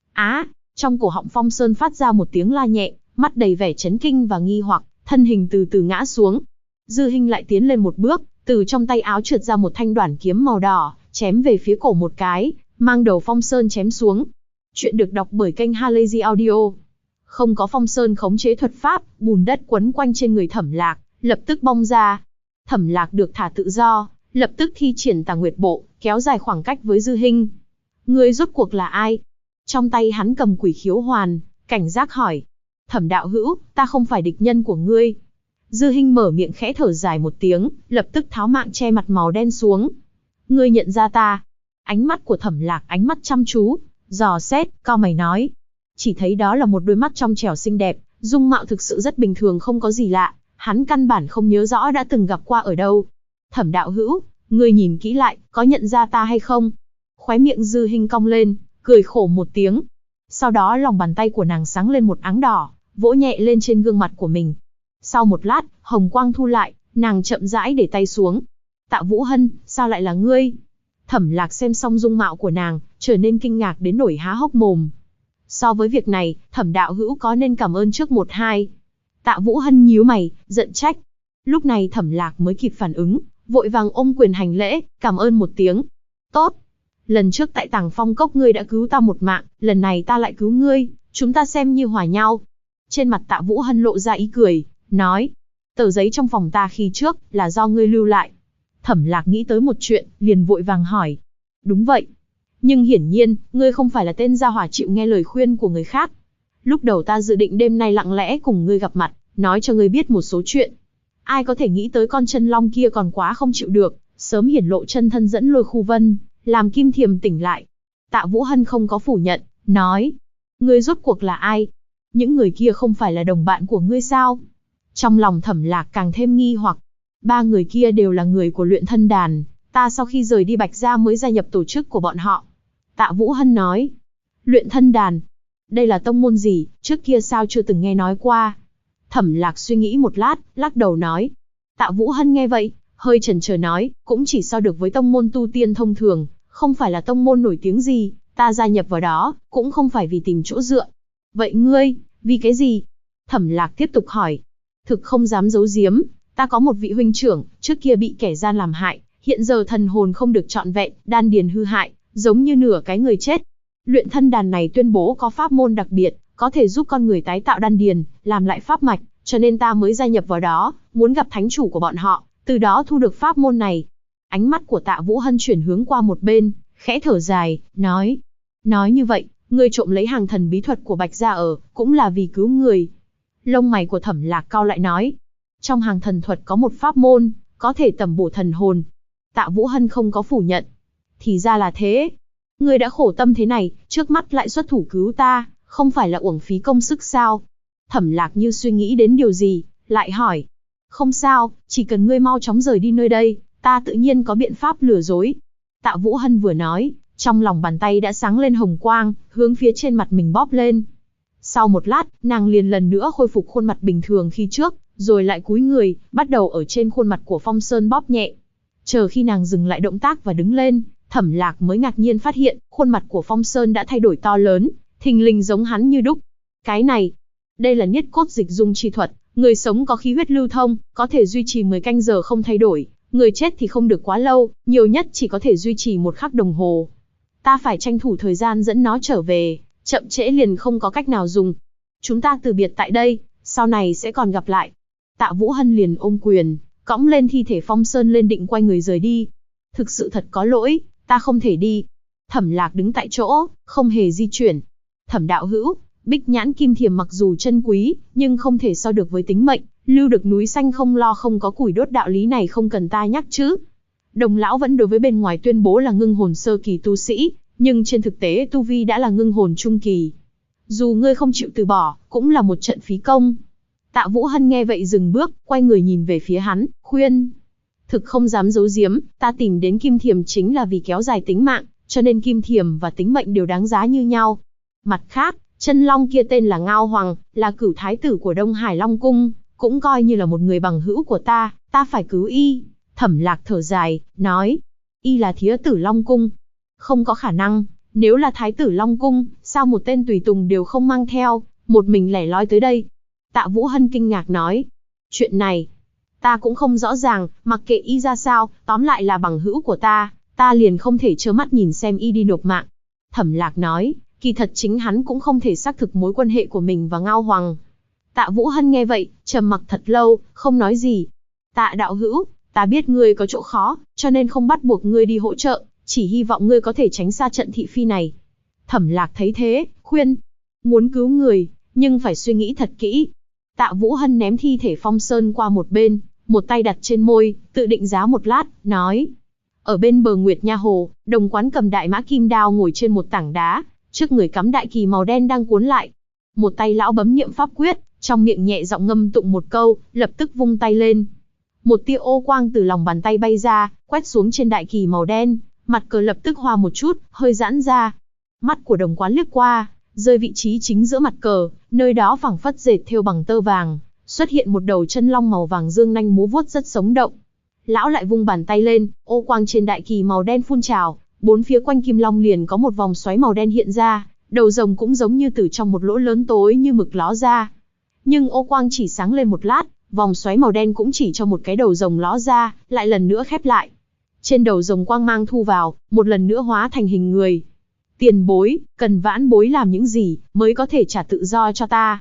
Trong cổ họng Phong Sơn phát ra một tiếng la nhẹ, mắt đầy vẻ chấn kinh và nghi hoặc, thân hình từ từ ngã xuống. Dư Hinh lại tiến lên một bước, từ trong tay áo trượt ra một thanh đoản kiếm màu đỏ, chém về phía cổ một cái, mang đầu Phong Sơn chém xuống. Chuyện được đọc bởi kênh Halazy Audio. Không có Phong Sơn khống chế thuật pháp, bùn đất quấn quanh trên người Thẩm Lạc, lập tức bong ra. Thẩm Lạc được thả tự do, lập tức thi triển Tà Nguyệt Bộ, kéo dài khoảng cách với Dư Hinh. Ngươi rốt cuộc là ai? Trong tay hắn cầm Quỷ Khiếu Hoàn, cảnh giác hỏi. Thẩm đạo hữu, ta không phải địch nhân của ngươi. Dư Hinh mở miệng khẽ thở dài một tiếng, lập tức tháo mạng che mặt màu đen xuống. Ngươi nhận ra ta? Ánh mắt của Thẩm Lạc ánh mắt chăm chú, dò xét, cau mày nói. Chỉ thấy đó là một đôi mắt trong trẻo xinh đẹp, dung mạo thực sự rất bình thường, không có gì lạ. Hắn căn bản không nhớ rõ đã từng gặp qua ở đâu. Thẩm đạo hữu, ngươi nhìn kỹ lại, có nhận ra ta hay không? Khóe miệng Dư Hinh cong lên, cười khổ một tiếng. Sau đó lòng bàn tay của nàng sáng lên một áng đỏ, vỗ nhẹ lên trên gương mặt của mình. Sau một lát, hồng quang thu lại, nàng chậm rãi để tay xuống. Tạ Vũ Hân, sao lại là ngươi? Thẩm Lạc xem xong dung mạo của nàng, trở nên kinh ngạc đến nổi há hốc mồm. So với việc này, Thẩm đạo hữu có nên cảm ơn trước một hai. Tạ Vũ Hân nhíu mày, giận trách. Lúc này Thẩm Lạc mới kịp phản ứng, vội vàng ôm quyền hành lễ, cảm ơn một tiếng. Tốt. Lần trước tại Tàng Phong Cốc ngươi đã cứu ta một mạng, lần này ta lại cứu ngươi, chúng ta xem như hòa nhau. Trên mặt Tạ Vũ Hân lộ ra ý cười, nói, tờ giấy trong phòng ta khi trước, là do ngươi lưu lại. Thẩm Lạc nghĩ tới một chuyện, liền vội vàng hỏi. Đúng vậy. Nhưng hiển nhiên, ngươi không phải là tên gia hỏa chịu nghe lời khuyên của người khác. Lúc đầu ta dự định đêm nay lặng lẽ cùng ngươi gặp mặt, nói cho ngươi biết một số chuyện. Ai có thể nghĩ tới con chân long kia còn quá không chịu được, sớm hiển lộ chân thân dẫn Lôi Khu Vân, làm Kim Thiềm tỉnh lại. Tạ Vũ Hân không có phủ nhận, nói, ngươi rốt cuộc là ai? Những người kia không phải là đồng bạn của ngươi sao? Trong lòng Thẩm Lạc càng thêm nghi hoặc. 3 người kia đều là người của Luyện Thân Đàn, ta sau khi rời đi Bạch Gia mới gia nhập tổ chức của bọn họ. Tạ Vũ Hân nói, Luyện Thân Đàn, đây là tông môn gì, trước kia sao chưa từng nghe nói qua? Thẩm Lạc suy nghĩ một lát, lắc đầu nói. Tạ Vũ Hân nghe vậy, hơi chần chờ nói, cũng chỉ so được với tông môn tu tiên thông thường, không phải là tông môn nổi tiếng gì, ta gia nhập vào đó, cũng không phải vì tìm chỗ dựa. Vậy ngươi, vì cái gì? Thẩm Lạc tiếp tục hỏi. Thực không dám giấu giếm, ta có một vị huynh trưởng, trước kia bị kẻ gian làm hại, hiện giờ thần hồn không được trọn vẹn, đan điền hư hại, giống như nửa cái người chết. Luyện Thân Đàn này tuyên bố có pháp môn đặc biệt, có thể giúp con người tái tạo đan điền, làm lại pháp mạch, cho nên ta mới gia nhập vào đó, muốn gặp thánh chủ của bọn họ, từ đó thu được pháp môn này. Ánh mắt của Tạ Vũ Hân chuyển hướng qua một bên, khẽ thở dài, nói. Nói như vậy, ngươi trộm lấy hàng thần bí thuật của Bạch Gia ở, cũng là vì cứu người. Lông mày của Thẩm Lạc cau lại nói. Trong hàng thần thuật có một pháp môn, có thể tẩm bổ thần hồn. Tạ Vũ Hân không có phủ nhận. Thì ra là thế. Ngươi đã khổ tâm thế này, trước mắt lại xuất thủ cứu ta, không phải là uổng phí công sức sao? Thẩm Lạc như suy nghĩ đến điều gì, lại hỏi. Không sao, chỉ cần ngươi mau chóng rời đi nơi đây, ta tự nhiên có biện pháp lừa dối. Tạ Vũ Hân vừa nói, trong lòng bàn tay đã sáng lên hồng quang, hướng phía trên mặt mình bóp lên. Sau một lát, nàng liền lần nữa khôi phục khuôn mặt bình thường khi trước, rồi lại cúi người, bắt đầu ở trên khuôn mặt của Phong Sơn bóp nhẹ. Chờ khi nàng dừng lại động tác và đứng lên, Thẩm Lạc mới ngạc nhiên phát hiện, khuôn mặt của Phong Sơn đã thay đổi to lớn, thình lình giống hắn như đúc. Cái này, đây là niết cốt dịch dung chi thuật, người sống có khí huyết lưu thông, có thể duy trì 10 canh giờ không thay đổi, người chết thì không được quá lâu, nhiều nhất chỉ có thể duy trì 1 khắc đồng hồ. Ta phải tranh thủ thời gian dẫn nó trở về, chậm trễ liền không có cách nào dùng. Chúng ta từ biệt tại đây, sau này sẽ còn gặp lại. Tạ Vũ Hân liền ôm quyền, cõng lên thi thể Phong Sơn lên định quay người rời đi. Thực sự thật có lỗi, ta không thể đi. Thẩm Lạc đứng tại chỗ, không hề di chuyển. Thẩm đạo hữu, Bích Nhãn Kim Thiềm mặc dù chân quý, nhưng không thể so được với tính mệnh, lưu được núi xanh không lo không có củi đốt, đạo lý này không cần ta nhắc chứ. Đồng lão vẫn đối với bên ngoài tuyên bố là ngưng hồn sơ kỳ tu sĩ, nhưng trên thực tế tu vi đã là ngưng hồn trung kỳ. Dù ngươi không chịu từ bỏ, cũng là một trận phí công. Tạ Vũ Hân nghe vậy dừng bước, quay người nhìn về phía hắn, khuyên. Thực không dám giấu giếm, ta tìm đến Kim Thiềm chính là vì kéo dài tính mạng, cho nên Kim Thiềm và tính mệnh đều đáng giá như nhau. Mặt khác, chân long kia tên là Ngao Hoàng, là cửu thái tử của Đông Hải Long Cung, cũng coi như là một người bằng hữu của ta phải cứu y. Thẩm Lạc thở dài, nói, y là thía tử Long Cung. Không có khả năng, nếu là thái tử Long Cung, sao một tên tùy tùng đều không mang theo, một mình lẻ loi tới đây? Tạ Vũ Hân kinh ngạc nói, chuyện này, ta cũng không rõ ràng, mặc kệ y ra sao, tóm lại là bằng hữu của ta liền không thể trơ mắt nhìn xem y đi nộp mạng. Thẩm Lạc nói, kỳ thật chính hắn cũng không thể xác thực mối quan hệ của mình và Ngao Hoàng. Tạ Vũ Hân nghe vậy, trầm mặc thật lâu, không nói gì. Tạ đạo hữu, ta biết ngươi có chỗ khó, cho nên không bắt buộc ngươi đi hỗ trợ, chỉ hy vọng ngươi có thể tránh xa trận thị phi này. Thẩm Lạc thấy thế, khuyên, muốn cứu người, nhưng phải suy nghĩ thật kỹ. Tạ Vũ Hân ném thi thể Phong Sơn qua một bên, một tay đặt trên môi, tự định giá một lát, nói. Ở bên bờ Nguyệt Nha Hồ, Đồng Quán cầm đại mã kim đao ngồi trên một tảng đá, trước người cắm đại kỳ màu đen đang cuốn lại. Một tay lão bấm niệm pháp quyết, trong miệng nhẹ giọng ngâm tụng một câu, lập tức vung tay lên. Một tia ô quang từ lòng bàn tay bay ra, quét xuống trên đại kỳ màu đen, mặt cờ lập tức hoa một chút, hơi giãn ra. Mắt của Đồng Quán liếc qua, rơi vị trí chính giữa mặt cờ, nơi đó phảng phất dệt thêu bằng tơ vàng, xuất hiện một đầu chân long màu vàng dương nanh múa vuốt rất sống động. Lão lại vung bàn tay lên, ô quang trên đại kỳ màu đen phun trào, bốn phía quanh kim long liền có một vòng xoáy màu đen hiện ra, đầu rồng cũng giống như từ trong một lỗ lớn tối như mực ló ra. Nhưng ô quang chỉ sáng lên một lát, vòng xoáy màu đen cũng chỉ cho một cái đầu rồng ló ra, lại lần nữa khép lại. Trên đầu rồng quang mang thu vào, một lần nữa hóa thành hình người. Tiền bối, cần vãn bối làm những gì mới có thể trả tự do cho ta?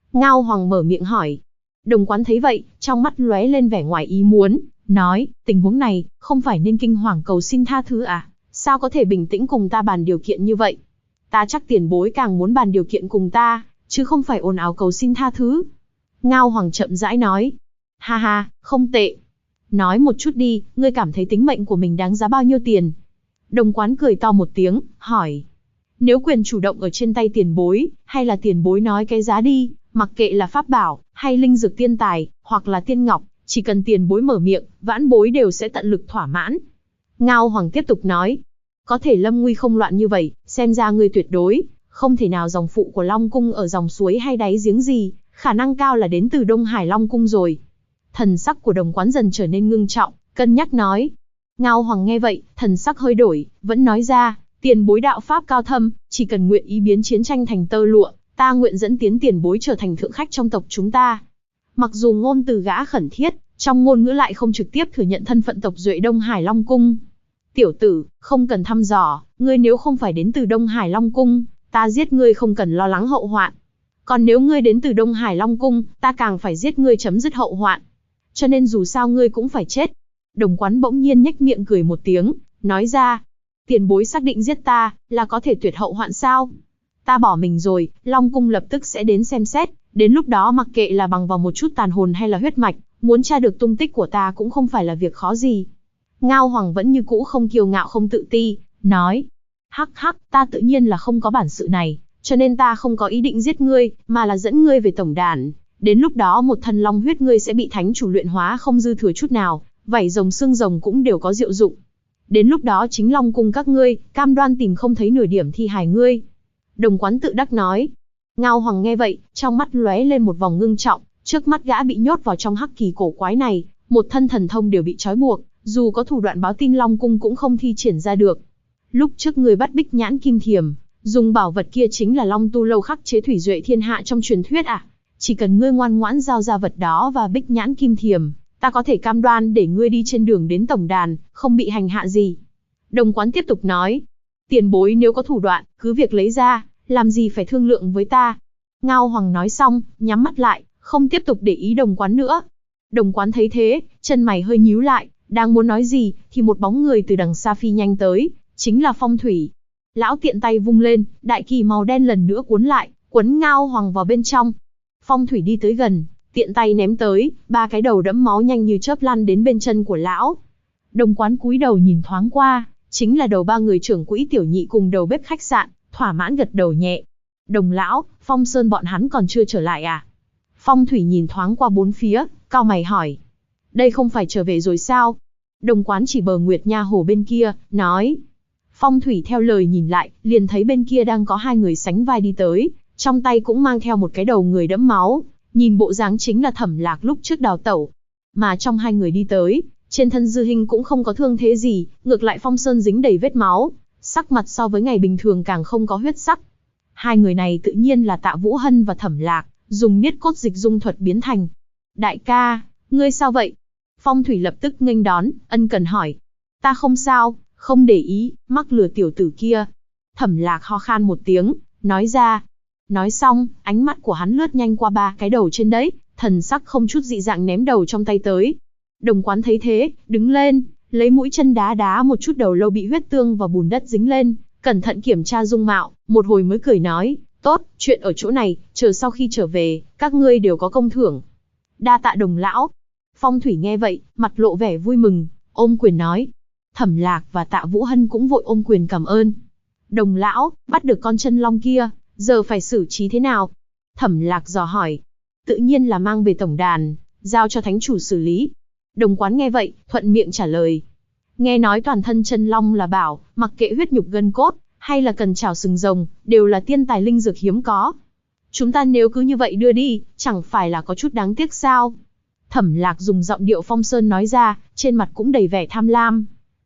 Ngao Hoàng mở miệng hỏi. Đồng Quán thấy vậy, trong mắt lóe lên vẻ ngoài ý muốn, nói, tình huống này, không phải nên kinh hoàng cầu xin tha thứ à? Sao có thể bình tĩnh cùng ta bàn điều kiện như vậy? Ta chắc tiền bối càng muốn bàn điều kiện cùng ta, chứ không phải ồn ào cầu xin tha thứ. Ngao Hoàng chậm rãi nói. Ha ha, không tệ. Nói một chút đi, ngươi cảm thấy tính mệnh của mình đáng giá bao nhiêu tiền? Đồng Quán cười to một tiếng, hỏi. Nếu quyền chủ động ở trên tay tiền bối, hay là tiền bối nói cái giá đi, mặc kệ là pháp bảo, hay linh dược tiên tài, hoặc là tiên ngọc, chỉ cần tiền bối mở miệng, vãn bối đều sẽ tận lực thỏa mãn. Ngao Hoàng tiếp tục nói. Có thể lâm nguy không loạn như vậy, xem ra ngươi tuyệt đối không thể nào dòng phụ của Long Cung ở dòng suối hay đáy giếng gì, khả năng cao là đến từ Đông Hải Long Cung rồi. Thần sắc của Đồng Quán dần trở nên ngưng trọng, cân nhắc nói. Ngao Hoàng nghe vậy, thần sắc hơi đổi, vẫn nói ra, tiền bối đạo pháp cao thâm, chỉ cần nguyện ý biến chiến tranh thành tơ lụa, ta nguyện dẫn tiến tiền bối trở thành thượng khách trong tộc chúng ta. Mặc dù ngôn từ gã khẩn thiết, trong ngôn ngữ lại không trực tiếp thừa nhận thân phận tộc Duệ Đông Hải Long Cung. Tiểu tử, không cần thăm dò, ngươi nếu không phải đến từ Đông Hải Long Cung, ta giết ngươi không cần lo lắng hậu hoạn. Còn nếu ngươi đến từ Đông Hải Long Cung, ta càng phải giết ngươi chấm dứt hậu hoạn. Cho nên dù sao ngươi cũng phải chết. Đồng Quán bỗng nhiên nhếch miệng cười một tiếng, nói ra. Tiền bối xác định giết ta, là có thể tuyệt hậu hoạn sao? Ta bỏ mình rồi, Long Cung lập tức sẽ đến xem xét, đến lúc đó mặc kệ là bằng vào một chút tàn hồn hay là huyết mạch, muốn tra được tung tích của ta cũng không phải là việc khó gì. Ngao Hoàng vẫn như cũ không kiêu ngạo không tự ti, nói. Hắc hắc, ta tự nhiên là không có bản sự này, cho nên ta không có ý định giết ngươi, mà là dẫn ngươi về tổng đàn. Đến lúc đó một thân long huyết ngươi sẽ bị thánh chủ luyện hóa không dư thừa chút nào, vảy rồng xương rồng cũng đều có diệu dụng. Đến lúc đó chính Long Cung các ngươi, cam đoan tìm không thấy nửa điểm thi hài ngươi. Đồng Quán tự đắc nói. Ngao Hoàng nghe vậy, trong mắt lóe lên một vòng ngưng trọng, trước mắt gã bị nhốt vào trong hắc kỳ cổ quái này, một thân thần thông đều bị trói buộc, dù có thủ đoạn báo tin Long Cung cũng không thi triển ra được. Lúc trước người bắt Bích Nhãn Kim Thiềm, dùng bảo vật kia chính là Long Tu Lâu khắc chế thủy duệ thiên hạ trong truyền thuyết à? Chỉ cần ngươi ngoan ngoãn giao ra vật đó và Bích Nhãn Kim Thiềm, ta có thể cam đoan để ngươi đi trên đường đến tổng đàn, không bị hành hạ gì. Đồng Quán tiếp tục nói. Tiền bối nếu có thủ đoạn, cứ việc lấy ra, làm gì phải thương lượng với ta. Ngao Hoàng nói xong, nhắm mắt lại, không tiếp tục để ý Đồng Quán nữa. Đồng Quán thấy thế, chân mày hơi nhíu lại, đang muốn nói gì, thì một bóng người từ đằng xa phi nhanh tới, chính là Phong Thủy. Lão tiện tay vung lên, đại kỳ màu đen lần nữa cuốn lại, quấn Ngao Hoàng vào bên trong. Phong Thủy đi tới gần, tiện tay ném tới, 3 cái đầu đẫm máu nhanh như chớp lăn đến bên chân của lão. Đồng Quán cúi đầu nhìn thoáng qua, chính là đầu 3 người trưởng quỹ tiểu nhị cùng đầu bếp khách sạn, thỏa mãn gật đầu nhẹ. Đồng lão, Phong Sơn bọn hắn còn chưa trở lại à? Phong Thủy nhìn thoáng qua bốn phía, cau mày hỏi. Đây không phải trở về rồi sao? Đồng Quán chỉ bờ Nguyệt Nha Hồ bên kia, nói. Phong Thủy theo lời nhìn lại, liền thấy bên kia đang có 2 người sánh vai đi tới, trong tay cũng mang theo một cái đầu người đẫm máu, nhìn bộ dáng chính là Thẩm Lạc lúc trước đào tẩu. Mà trong 2 người đi tới, trên thân Dư Hinh cũng không có thương thế gì, ngược lại Phong Sơn dính đầy vết máu, sắc mặt so với ngày bình thường càng không có huyết sắc. 2 người này tự nhiên là Tạ Vũ Hân và Thẩm Lạc, dùng niết cốt dịch dung thuật biến thành. Đại ca, ngươi sao vậy? Phong Thủy lập tức nghênh đón, ân cần hỏi. Ta không sao, không để ý, mắc lừa tiểu tử kia. Thẩm Lạc ho khan một tiếng, nói ra. Nói xong, ánh mắt của hắn lướt nhanh qua 3 cái đầu trên đấy, thần sắc không chút dị dạng ném đầu trong tay tới. Đồng Quán thấy thế, đứng lên, lấy mũi chân đá đá một chút đầu lâu bị huyết tương và bùn đất dính lên, cẩn thận kiểm tra dung mạo, một hồi mới cười nói, tốt, chuyện ở chỗ này, chờ sau khi trở về, các ngươi đều có công thưởng. Đa tạ Đồng lão. Phong Thủy nghe vậy, mặt lộ vẻ vui mừng, ôm quyền nói. Thẩm Lạc và Tạ Vũ Hân cũng vội ôm quyền cảm ơn. Đồng lão, bắt được con chân long kia, giờ phải xử trí thế nào? Thẩm Lạc dò hỏi. Tự nhiên là mang về tổng đàn, giao cho thánh chủ xử lý. Đồng Quán nghe vậy, thuận miệng trả lời. Nghe nói toàn thân chân long là bảo, mặc kệ huyết nhục gân cốt, hay là cần chảo sừng rồng, đều là tiên tài linh dược hiếm có. Chúng ta nếu cứ như vậy đưa đi, chẳng phải là có chút đáng tiếc sao? Thẩm Lạc dùng giọng điệu Phong Sơn nói ra, trên mặt cũng đầy vẻ tham lam.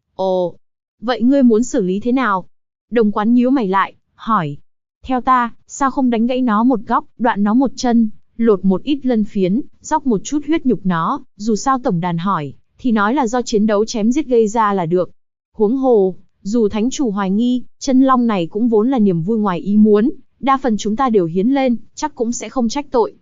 Ồ, vậy ngươi muốn xử lý thế nào? Đồng Quán nhíu mày lại, hỏi. Theo ta, sao không đánh gãy nó một góc, đoạn nó một chân, lột một ít lân phiến, róc một chút huyết nhục nó, dù sao tổng đàn hỏi, thì nói là do chiến đấu chém giết gây ra là được. Huống hồ, dù thánh chủ hoài nghi, chân long này cũng vốn là niềm vui ngoài ý muốn, đa phần chúng ta đều hiến lên, chắc cũng sẽ không trách tội.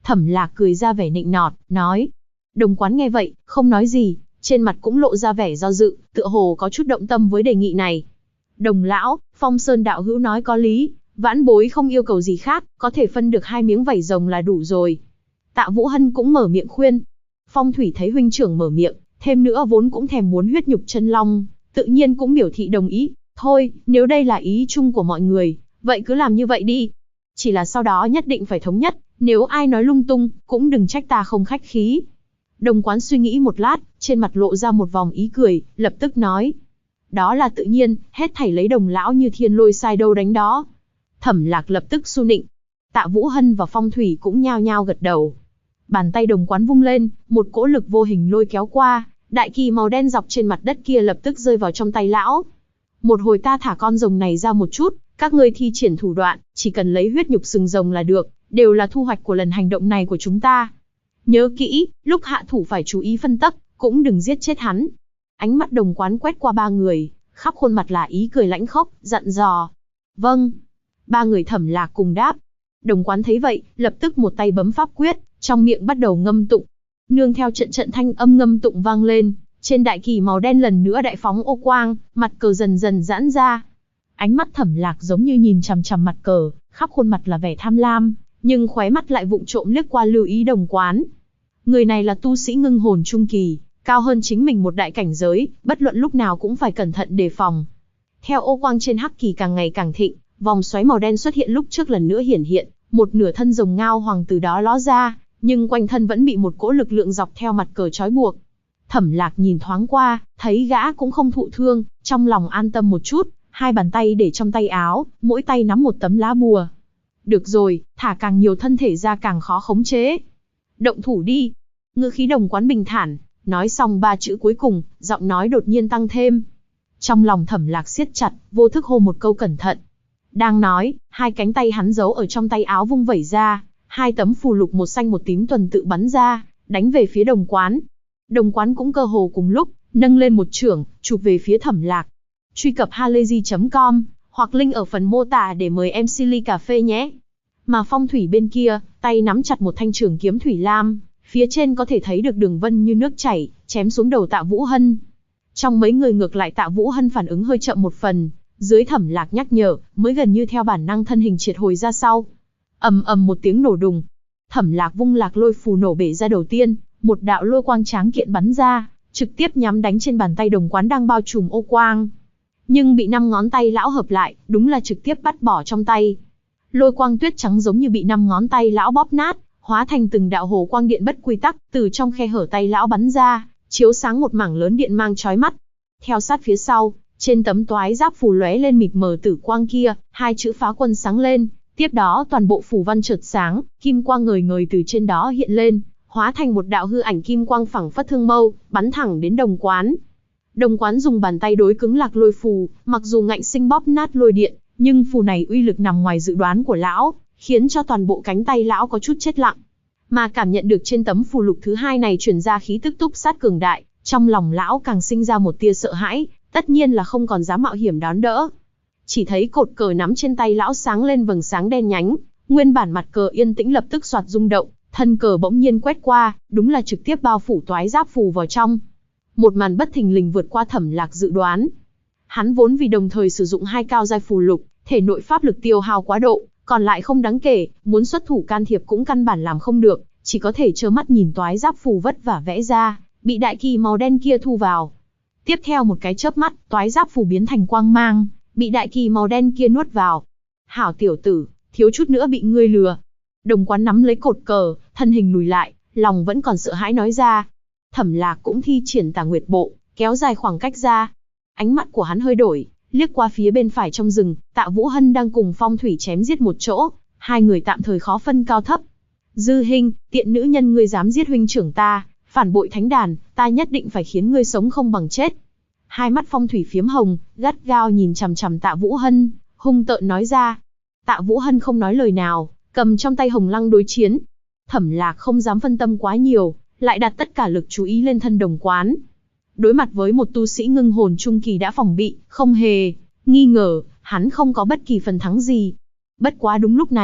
Thẩm Lạc cười ra vẻ nịnh nọt, nói. Đồng Quán nghe vậy, không nói gì, trên mặt cũng lộ ra vẻ do dự, tựa hồ có chút động tâm với đề nghị này. Đồng lão, Phong Sơn đạo hữu nói có lý, vãn bối không yêu cầu gì khác, có thể phân được 2 miếng vảy rồng là đủ rồi. Tạ Vũ Hân cũng mở miệng khuyên. Phong Thủy thấy huynh trưởng mở miệng, thêm nữa vốn cũng thèm muốn huyết nhục chân long, tự nhiên cũng biểu thị đồng ý. Thôi, nếu đây là ý chung của mọi người, vậy cứ làm như vậy đi. Chỉ là sau đó nhất định phải thống nhất, nếu ai nói lung tung, cũng đừng trách ta không khách khí. Đồng Quán suy nghĩ một lát, trên mặt lộ ra một vòng ý cười, lập tức nói. Đó là tự nhiên, hết thảy lấy Đồng lão như thiên lôi sai đâu đánh đó. Thẩm Lạc lập tức su nịnh. Tạ Vũ Hân và Phong Thủy cũng nhao nhao gật đầu. Bàn tay Đồng Quán vung lên, một cỗ lực vô hình lôi kéo qua, đại kỳ màu đen dọc trên mặt đất kia lập tức rơi vào trong tay lão. Một hồi ta thả con rồng này ra một chút, các ngươi thi triển thủ đoạn, chỉ cần lấy huyết nhục sừng rồng là được, đều là thu hoạch của lần hành động này của chúng ta. Nhớ kỹ, lúc hạ thủ phải chú ý phân tắc, cũng đừng giết chết hắn. Ánh mắt Đồng Quán quét qua 3 người, khắp khuôn mặt là ý cười lãnh khốc, dặn dò. Vâng. 3 người Thẩm Lạc cùng đáp. Đồng Quán thấy vậy, lập tức một tay bấm pháp quyết, trong miệng bắt đầu ngâm tụng. Nương theo trận trận thanh âm ngâm tụng vang lên, trên đại kỳ màu đen lần nữa đại phóng ô quang, mặt cờ dần dần giãn ra. Ánh mắt Thẩm Lạc giống như nhìn chằm chằm mặt cờ, khắp khuôn mặt là vẻ tham lam, nhưng khóe mắt lại vụng trộm liếc qua lưu ý Đồng Quán. Người này là tu sĩ ngưng hồn trung kỳ, cao hơn chính mình một đại cảnh giới, bất luận lúc nào cũng phải cẩn thận đề phòng. Theo ô quang trên hắc kỳ càng ngày càng thịnh, vòng xoáy màu đen xuất hiện lúc trước lần nữa hiển hiện, một nửa thân rồng ngao hoàng từ đó ló ra, nhưng quanh thân vẫn bị một cỗ lực lượng dọc theo mặt cờ trói buộc. Thẩm Lạc nhìn thoáng qua, thấy gã cũng không thụ thương, trong lòng an tâm một chút, 2 bàn tay để trong tay áo, mỗi tay nắm một tấm lá bùa. Được rồi, thả càng nhiều thân thể ra càng khó khống chế. Động thủ đi. Ngữ khí Đồng Quán bình thản, nói xong 3 chữ cuối cùng, giọng nói đột nhiên tăng thêm. Trong lòng Thẩm Lạc siết chặt, vô thức hô một câu cẩn thận. Đang nói, 2 cánh tay hắn giấu ở trong tay áo vung vẩy ra, 2 tấm phù lục một xanh một tím tuần tự bắn ra, đánh về phía Đồng Quán. Đồng Quán cũng cơ hồ cùng lúc, nâng lên một chưởng, chụp về phía Thẩm Lạc. Truy cập halayzi.com, hoặc link ở phần mô tả để mời em Silly Cà Phê nhé. Mà Phong Thủy bên kia, tay nắm chặt một thanh trường kiếm thủy lam, phía trên có thể thấy được đường vân như nước chảy, chém xuống đầu Tạ Vũ Hân. Trong mấy người ngược lại Tạ Vũ Hân phản ứng hơi chậm một phần, dưới Thẩm Lạc nhắc nhở, mới gần như theo bản năng thân hình triệt hồi ra sau. Ầm ầm một tiếng nổ đùng. Thẩm Lạc vung lạc lôi phù nổ bể ra đầu tiên, một đạo lôi quang tráng kiện bắn ra, trực tiếp nhắm đánh trên bàn tay Đồng Quán đang bao trùm ô quang. Nhưng bị 5 ngón tay lão hợp lại, đúng là trực tiếp bắt bỏ trong tay. Lôi quang tuyết trắng giống như bị 5 ngón tay lão bóp nát, hóa thành từng đạo hồ quang điện bất quy tắc, từ trong khe hở tay lão bắn ra, chiếu sáng một mảng lớn điện mang chói mắt. Theo sát phía sau, trên tấm toái giáp phù lóe lên mịt mờ tử quang kia, 2 chữ Phá Quân sáng lên, tiếp đó toàn bộ phù văn chợt sáng, kim quang ngời ngời từ trên đó hiện lên, hóa thành một đạo hư ảnh kim quang phẳng phất thương mâu, bắn thẳng đến Đồng Quán. Đồng Quán dùng bàn tay đối cứng lạc lôi phù, mặc dù ngạnh sinh bóp nát lôi điện, nhưng phù này uy lực nằm ngoài dự đoán của lão, khiến cho toàn bộ cánh tay lão có chút chết lặng. Mà cảm nhận được trên tấm phù lục thứ 2 này truyền ra khí tức túc sát cường đại, trong lòng lão càng sinh ra một tia sợ hãi, tất nhiên là không còn dám mạo hiểm đón đỡ. Chỉ thấy cột cờ nắm trên tay lão sáng lên vầng sáng đen nhánh, nguyên bản mặt cờ yên tĩnh lập tức xoạt rung động, thân cờ bỗng nhiên quét qua, đúng là trực tiếp bao phủ toái giáp phù vào trong. Một màn bất thình lình vượt qua Thẩm Lạc dự đoán. Hắn vốn vì đồng thời sử dụng 2 cao giai phù lục, thể nội pháp lực tiêu hao quá độ, còn lại không đáng kể, muốn xuất thủ can thiệp cũng căn bản làm không được, chỉ có thể trơ mắt nhìn toái giáp phù vất vả vẽ ra, bị đại kỳ màu đen kia thu vào. Tiếp theo một cái chớp mắt, toái giáp phù biến thành quang mang, bị đại kỳ màu đen kia nuốt vào. Hảo tiểu tử, thiếu chút nữa bị ngươi lừa. Đồng Quán nắm lấy cột cờ, thân hình lùi lại, lòng vẫn còn sợ hãi nói ra. Thẩm Lạc cũng thi triển Tà Nguyệt Bộ, kéo dài khoảng cách ra. Ánh mắt của hắn hơi đổi, liếc qua phía bên phải trong rừng, Tạ Vũ Hân đang cùng Phong Thủy chém giết một chỗ, 2 người tạm thời khó phân cao thấp. Dư Hinh, tiện nữ nhân ngươi dám giết huynh trưởng ta, phản bội thánh đàn, ta nhất định phải khiến ngươi sống không bằng chết. 2 mắt Phong Thủy phiếm hồng, gắt gao nhìn chằm chằm Tạ Vũ Hân, hung tợn nói ra. Tạ Vũ Hân không nói lời nào, cầm trong tay hồng lăng đối chiến. Thẩm Lạc không dám phân tâm quá nhiều, lại đặt tất cả lực chú ý lên thân Đồng Quán. Đối mặt với một tu sĩ ngưng hồn trung kỳ đã phòng bị, không hề nghi ngờ, hắn không có bất kỳ phần thắng gì. Bất quá đúng lúc này,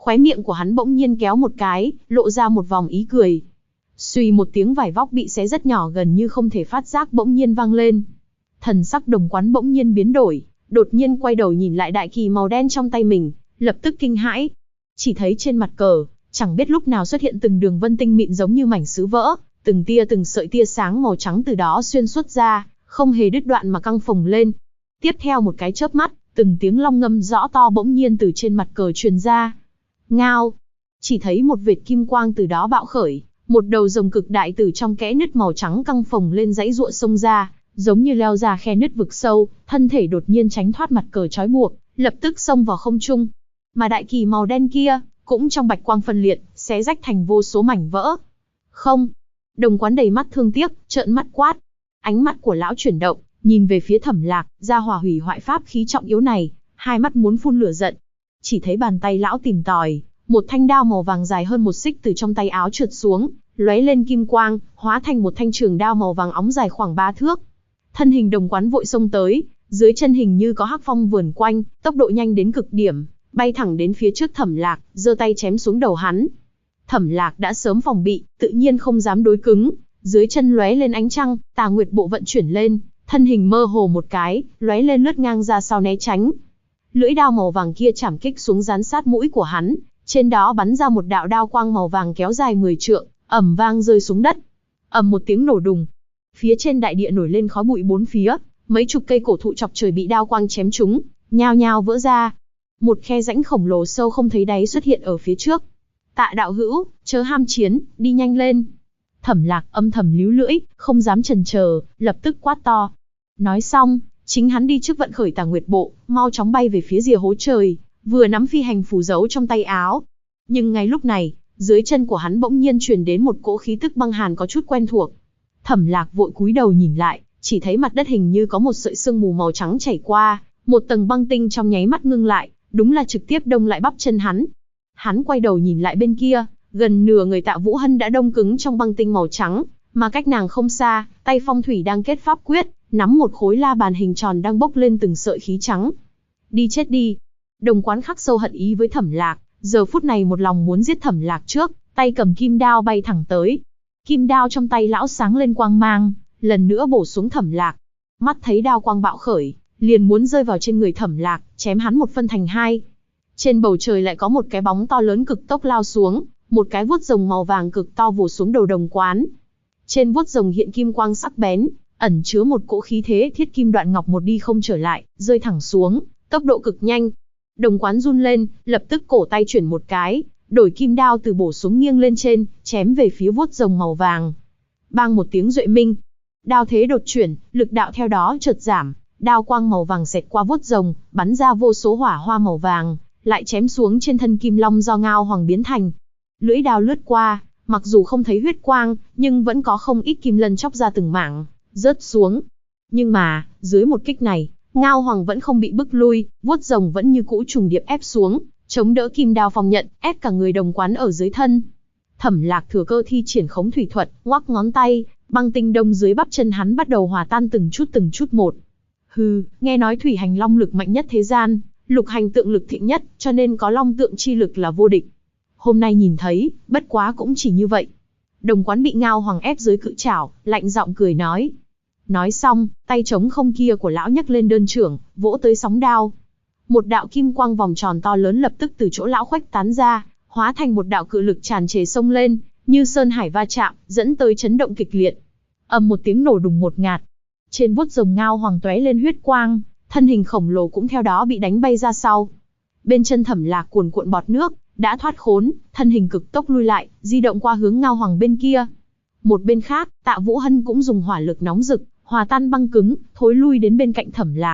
Khóe miệng của hắn bỗng nhiên kéo một cái, lộ ra một vòng ý cười. Suy một tiếng, vải vóc bị xé rất nhỏ gần như không thể phát giác bỗng nhiên vang lên. Thần sắc Đồng Quán bỗng nhiên biến đổi, đột nhiên quay đầu nhìn lại đại kỳ màu đen trong tay mình, lập tức kinh hãi. Chỉ thấy trên mặt cờ, chẳng biết lúc nào xuất hiện từng đường vân tinh mịn giống như mảnh sứ vỡ, từng tia từng sợi tia sáng màu trắng từ đó xuyên suốt ra, không hề đứt đoạn mà căng phồng lên. Tiếp theo một cái chớp mắt, từng tiếng long ngâm rõ to bỗng nhiên từ trên mặt cờ truyền ra. Ngao! Chỉ thấy một vệt kim quang từ đó bạo khởi, một đầu rồng cực đại từ trong kẽ nứt màu trắng căng phồng lên dãy giụa xông ra, giống như leo ra khe nứt vực sâu, thân thể đột nhiên tránh thoát mặt cờ trói buộc, lập tức xông vào không trung. Mà đại kỳ màu đen kia, cũng trong bạch quang phân liệt, xé rách thành vô số mảnh vỡ. Không! Đồng Quán đầy mắt thương tiếc, trợn mắt quát. Ánh mắt của lão chuyển động, nhìn về phía Thẩm Lạc, gia hỏa hủy hoại pháp khí trọng yếu này, hai mắt muốn phun lửa giận. Chỉ thấy bàn tay lão tìm tòi, một thanh đao màu vàng dài hơn một xích từ trong tay áo trượt xuống, lóe lên kim quang, hóa thành một thanh trường đao màu vàng óng dài khoảng 3 thước. Thân hình Đồng Quán vội xông tới, dưới chân hình như có hắc phong vườn quanh, tốc độ nhanh đến cực điểm, bay thẳng đến phía trước Thẩm Lạc, giơ tay chém xuống đầu hắn. Thẩm Lạc đã sớm phòng bị, tự nhiên không dám đối cứng, dưới chân lóe lên ánh trăng, Tà Nguyệt bộ vận chuyển lên, thân hình mơ hồ một cái, lóe lên lướt ngang ra sau né tránh. Lưỡi đao màu vàng kia chảm kích xuống dán sát mũi của hắn, trên đó bắn ra một đạo đao quang màu vàng kéo dài 10 trượng, ầm vang rơi xuống đất. Ầm một tiếng nổ đùng. Phía trên đại địa nổi lên khói bụi bốn phía, mấy chục cây cổ thụ chọc trời bị đao quang chém trúng, nhao nhao vỡ ra. Một khe rãnh khổng lồ sâu không thấy đáy xuất hiện ở phía trước. Tạ đạo hữu, chớ ham chiến, đi nhanh lên. Thẩm Lạc âm thầm líu lưỡi, không dám chần chờ, lập tức quát to. Nói xong, chính hắn đi trước vận khởi Tà Nguyệt bộ, mau chóng bay về phía rìa hố trời, vừa nắm phi hành phù giấu trong tay áo. Nhưng ngay lúc này, dưới chân của hắn bỗng nhiên truyền đến một cỗ khí tức băng hàn có chút quen thuộc. Thẩm Lạc vội cúi đầu nhìn lại, chỉ thấy mặt đất hình như có một sợi sương mù màu trắng chảy qua, một tầng băng tinh trong nháy mắt ngưng lại, đúng là trực tiếp đông lại bắp chân hắn. Hắn quay đầu nhìn lại bên kia, gần nửa người Tạ Vũ Hân đã đông cứng trong băng tinh màu trắng, mà cách nàng không xa, tay phong thủy đang kết pháp quyết, nắm một khối la bàn hình tròn đang bốc lên từng sợi khí trắng. Đi chết đi! Đồng Quán khắc sâu hận ý với Thẩm Lạc, giờ phút này một lòng muốn giết Thẩm Lạc trước, tay cầm kim đao bay thẳng tới. Kim đao trong tay lão sáng lên quang mang, lần nữa bổ xuống Thẩm Lạc. Mắt thấy đao quang bạo khởi, liền muốn rơi vào trên người Thẩm Lạc, chém hắn một phân thành hai. Trên bầu trời lại có một cái bóng to lớn cực tốc lao xuống, một cái vuốt rồng màu vàng cực to vồ xuống đầu Đồng Quán. Trên vuốt rồng hiện kim quang sắc bén, ẩn chứa một cỗ khí thế thiết kim đoạn ngọc một đi không trở lại, rơi thẳng xuống, tốc độ cực nhanh. Đồng Quán run lên, lập tức cổ tay chuyển một cái, đổi kim đao từ bổ xuống nghiêng lên trên, chém về phía vuốt rồng màu vàng. Bang một tiếng duệ minh, đao thế đột chuyển, lực đạo theo đó chợt giảm, đao quang màu vàng xẹt qua vuốt rồng, bắn ra vô số hỏa hoa màu vàng, lại chém xuống trên thân kim long do Ngao Hoàng biến thành. Lưỡi đao lướt qua, mặc dù không thấy huyết quang, nhưng vẫn có không ít kim lân chóc ra từng mảng, rớt xuống. Nhưng mà, dưới một kích này, Ngao Hoàng vẫn không bị bức lui, vuốt rồng vẫn như cũ trùng điệp ép xuống, chống đỡ kim đao phong nhận, ép cả người Đồng Quán ở dưới thân. Thẩm Lạc thừa cơ thi triển khống thủy thuật, ngoắc ngón tay, băng tinh đông dưới bắp chân hắn bắt đầu hòa tan từng chút một. Hừ, nghe nói thủy hành long lực mạnh nhất thế gian, lục hành tượng lực thịnh nhất, cho nên có long tượng chi lực là vô địch. Hôm nay nhìn thấy, bất quá cũng chỉ như vậy. Đồng Quán bị Ngao Hoàng ép dưới cự chảo, lạnh giọng cười nói. Nói xong, tay trống không kia của lão nhấc lên đơn trưởng, vỗ tới sóng đao. Một đạo kim quang vòng tròn to lớn lập tức từ chỗ lão khuếch tán ra, hóa thành một đạo cự lực tràn trề xông lên, như sơn hải va chạm, dẫn tới chấn động kịch liệt. Ầm một tiếng nổ đùng ngột ngạt. Trên vuốt rồng Ngao Hoàng tóe lên huyết quang, thân hình khổng lồ cũng theo đó bị đánh bay ra sau. Bên chân Thẩm Lạc cuồn cuộn bọt nước, đã thoát khốn, thân hình cực tốc lui lại, di động qua hướng Ngao Hoàng bên kia. Một bên khác, Tạ Vũ Hân cũng dùng hỏa lực nóng rực, hòa tan băng cứng, thối lui đến bên cạnh Thẩm Lạc.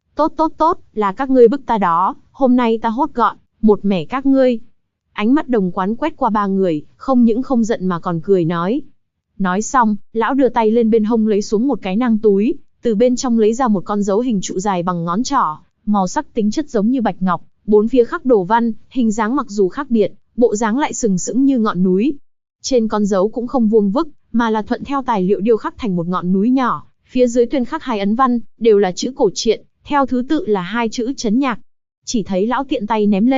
Tốt, là các ngươi bức ta đó, hôm nay ta hốt gọn, một mẻ các ngươi. Ánh mắt Đồng Quán quét qua ba người, không những không giận mà còn cười nói. Nói xong, lão đưa tay lên bên hông lấy xuống một cái nang túi, từ bên trong lấy ra một con dấu hình trụ dài bằng ngón trỏ, màu sắc tính chất giống như bạch ngọc, bốn phía khắc đồ văn, hình dáng mặc dù khác biệt, bộ dáng lại sừng sững như ngọn núi. Trên con dấu cũng không vuông vức, mà là thuận theo tài liệu điêu khắc thành một ngọn núi nhỏ, phía dưới tuyên khắc hai ấn văn, đều là chữ cổ truyện, theo thứ tự là hai chữ Trấn Nhạc. Chỉ thấy lão tiện tay ném lên,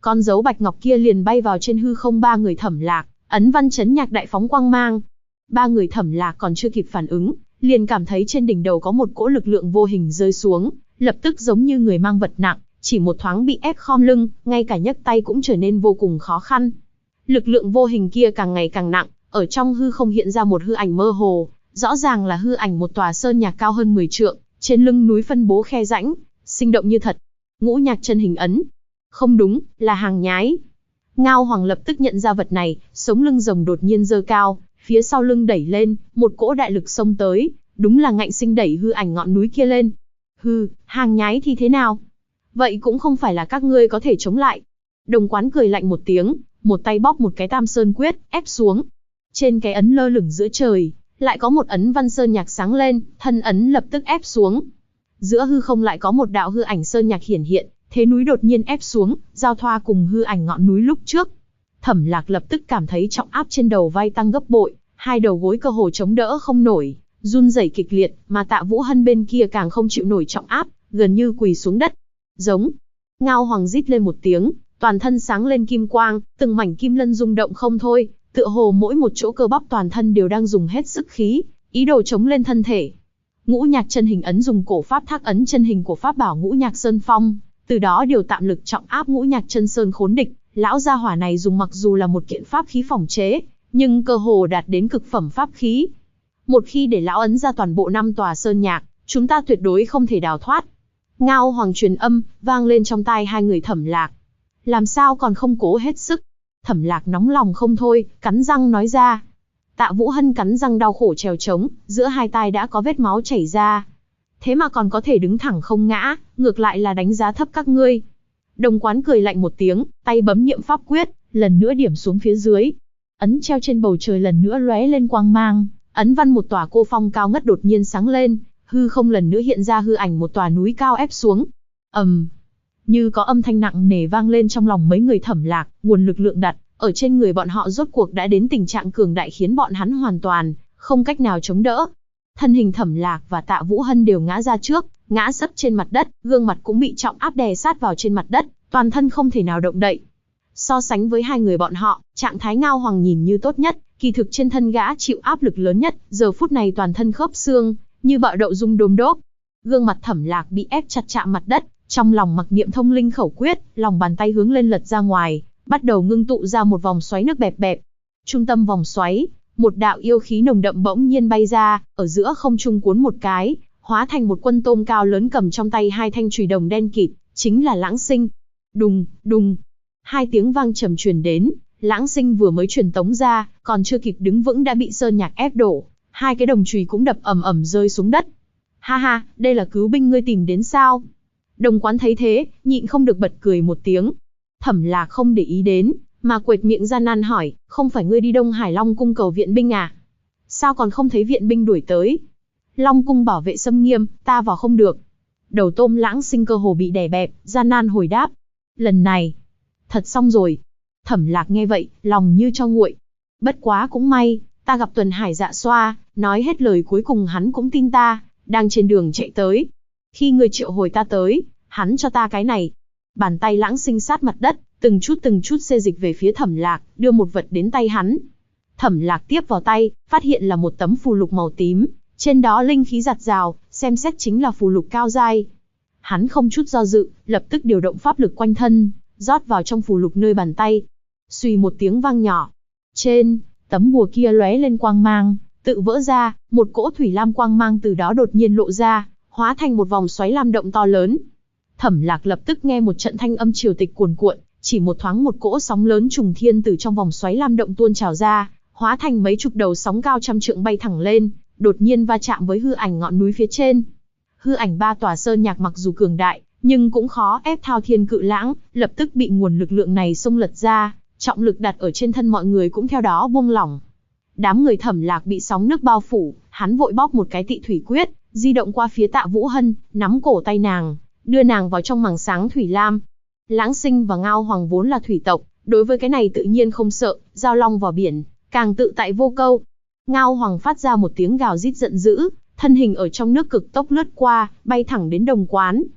con dấu bạch ngọc kia liền bay vào trên hư không ba người Thẩm Lạc, ấn văn chấn nhạc đại phóng quang mang. Ba người Thẩm Lạc còn chưa kịp phản ứng, liền cảm thấy trên đỉnh đầu có một cỗ lực lượng vô hình rơi xuống, lập tức giống như người mang vật nặng, chỉ một thoáng bị ép khom lưng, ngay cả nhấc tay cũng trở nên vô cùng khó khăn. Lực lượng vô hình kia càng ngày càng nặng, ở trong hư không hiện ra một hư ảnh mơ hồ, rõ ràng là hư ảnh một tòa sơn nhạc cao hơn 10 trượng, trên lưng núi phân bố khe rãnh, sinh động như thật. Ngũ nhạc chân hình ấn. Không đúng, là hàng nhái. Ngao Hoàng lập tức nhận ra vật này, sống lưng rồng đột nhiên giơ cao, phía sau lưng đẩy lên, một cỗ đại lực xông tới, đúng là ngạnh sinh đẩy hư ảnh ngọn núi kia lên. Hừ, hàng nhái thì thế nào? Vậy cũng không phải là các ngươi có thể chống lại. Đồng Quán cười lạnh một tiếng, một tay bóp một cái Tam Sơn quyết, ép xuống. Trên cái ấn lơ lửng giữa trời, lại có một ấn văn sơn nhạc sáng lên, thân ấn lập tức ép xuống. Giữa hư không lại có một đạo hư ảnh sơn nhạc hiển hiện, thế núi đột nhiên ép xuống, giao thoa cùng hư ảnh ngọn núi lúc trước. Thẩm Lạc lập tức cảm thấy trọng áp trên đầu vai tăng gấp bội, hai đầu gối cơ hồ chống đỡ không nổi, run rẩy kịch liệt, mà Tạ Vũ Hân bên kia càng không chịu nổi trọng áp, gần như quỳ xuống đất. Giống. Ngao Hoàng rít lên một tiếng, toàn thân sáng lên kim quang, từng mảnh kim lân rung động không thôi, tựa hồ mỗi một chỗ cơ bắp toàn thân đều đang dùng hết sức khí, ý đồ chống lên thân thể. Ngũ nhạc chân hình ấn dùng cổ pháp thác ấn chân hình của pháp bảo Ngũ Nhạc Sơn Phong, từ đó điều tạm lực trọng áp Ngũ Nhạc Chân Sơn khốn địch. Lão gia hỏa này dùng mặc dù là một kiện pháp khí phòng chế, nhưng cơ hồ đạt đến cực phẩm pháp khí. Một khi để lão ấn ra toàn bộ 5 tòa sơn nhạc, chúng ta tuyệt đối không thể đào thoát. Ngao Hoàng truyền âm, vang lên trong tai hai người Thẩm Lạc. Làm sao còn không cố hết sức? Thẩm Lạc nóng lòng không thôi, cắn răng nói ra. Tạ Vũ Hân cắn răng đau khổ trèo trống, giữa hai tai đã có vết máu chảy ra. Thế mà còn có thể đứng thẳng không ngã, ngược lại là đánh giá thấp các ngươi. Đồng Quán cười lạnh một tiếng, tay bấm niệm pháp quyết, lần nữa điểm xuống phía dưới. Ấn treo trên bầu trời lần nữa lóe lên quang mang, ấn văn một tòa cô phong cao ngất đột nhiên sáng lên, hư không lần nữa hiện ra hư ảnh một tòa núi cao ép xuống. Như có âm thanh nặng nề vang lên trong lòng mấy người Thẩm Lạc, nguồn lực lượng đặt ở trên người bọn họ rốt cuộc đã đến tình trạng cường đại khiến bọn hắn hoàn toàn không cách nào chống đỡ. Thân hình Thẩm Lạc và Tạ Vũ Hân đều ngã ra trước, ngã sấp trên mặt đất, gương mặt cũng bị trọng áp đè sát vào trên mặt đất, toàn thân không thể nào động đậy. So sánh với hai người bọn họ, trạng thái Ngao Hoàng nhìn như tốt nhất, kỳ thực trên thân gã chịu áp lực lớn nhất, giờ phút này toàn thân khớp xương như bạo đậu rung đôm đốp. Gương mặt Thẩm Lạc bị ép chặt chạm mặt đất, trong lòng mặc niệm thông linh khẩu quyết, lòng bàn tay hướng lên lật ra ngoài, bắt đầu ngưng tụ ra một vòng xoáy nước bẹp bẹp. Trung tâm vòng xoáy, một đạo yêu khí nồng đậm bỗng nhiên bay ra, ở giữa không trung cuốn một cái, hóa thành một quân tôm cao lớn cầm trong tay hai thanh chùy đồng đen kịt, chính là Lãng Sinh. Đùng, đùng. Hai tiếng vang trầm truyền đến, Lãng Sinh vừa mới truyền tống ra, còn chưa kịp đứng vững đã bị sơn nhạc ép đổ, hai cái đồng chùy cũng đập ầm ầm rơi xuống đất. Ha ha, đây là cứu binh ngươi tìm đến sao? Đồng Quán thấy thế, nhịn không được bật cười một tiếng. Thẩm Lạc không để ý đến, mà quệt miệng gian nan hỏi, không phải ngươi đi Đông Hải Long cung cầu viện binh à? Sao còn không thấy viện binh đuổi tới? Long cung bảo vệ xâm nghiêm, ta vào không được. Đầu tôm Lãng Sinh cơ hồ bị đè bẹp, gian nan hồi đáp. Lần này, thật xong rồi. Thẩm Lạc nghe vậy, lòng như cho nguội. Bất quá cũng may, ta gặp Tuần Hải Dạ Xoa, nói hết lời cuối cùng hắn cũng tin ta, đang trên đường chạy tới. Khi ngươi triệu hồi ta tới, hắn cho ta cái này. Bàn tay Lãng Sinh sát mặt đất, từng chút xê dịch về phía Thẩm Lạc, đưa một vật đến tay hắn. Thẩm Lạc tiếp vào tay, phát hiện là một tấm phù lục màu tím, trên đó linh khí giặt rào, xem xét chính là phù lục cao giai. Hắn không chút do dự, lập tức điều động pháp lực quanh thân, rót vào trong phù lục nơi bàn tay. Xuy một tiếng vang nhỏ. Trên tấm bùa kia lóe lên quang mang, tự vỡ ra, một cỗ thủy lam quang mang từ đó đột nhiên lộ ra, hóa thành một vòng xoáy lam động to lớn. Thẩm Lạc lập tức nghe một trận thanh âm triều tịch cuồn cuộn, chỉ một thoáng một cỗ sóng lớn trùng thiên từ trong vòng xoáy lam động tuôn trào ra, hóa thành mấy chục đầu sóng cao trăm trượng bay thẳng lên, đột nhiên va chạm với hư ảnh ngọn núi phía trên. Hư ảnh ba tòa sơn nhạc mặc dù cường đại, nhưng cũng khó ép Thao Thiên Cự Lãng, lập tức bị nguồn lực lượng này xông lật ra, trọng lực đặt ở trên thân mọi người cũng theo đó buông lỏng. Đám người Thẩm Lạc bị sóng nước bao phủ, hắn vội bóp một cái Tị Thủy Quyết, di động qua phía Tạ Vũ Hân, nắm cổ tay nàng, đưa nàng vào trong màng sáng thủy lam. Lãng Sinh và Ngao Hoàng vốn là thủy tộc, đối với cái này tự nhiên không sợ, giao long vào biển, càng tự tại vô câu. Ngao Hoàng phát ra một tiếng gào rít giận dữ, thân hình ở trong nước cực tốc lướt qua, bay thẳng đến Đồng Quán.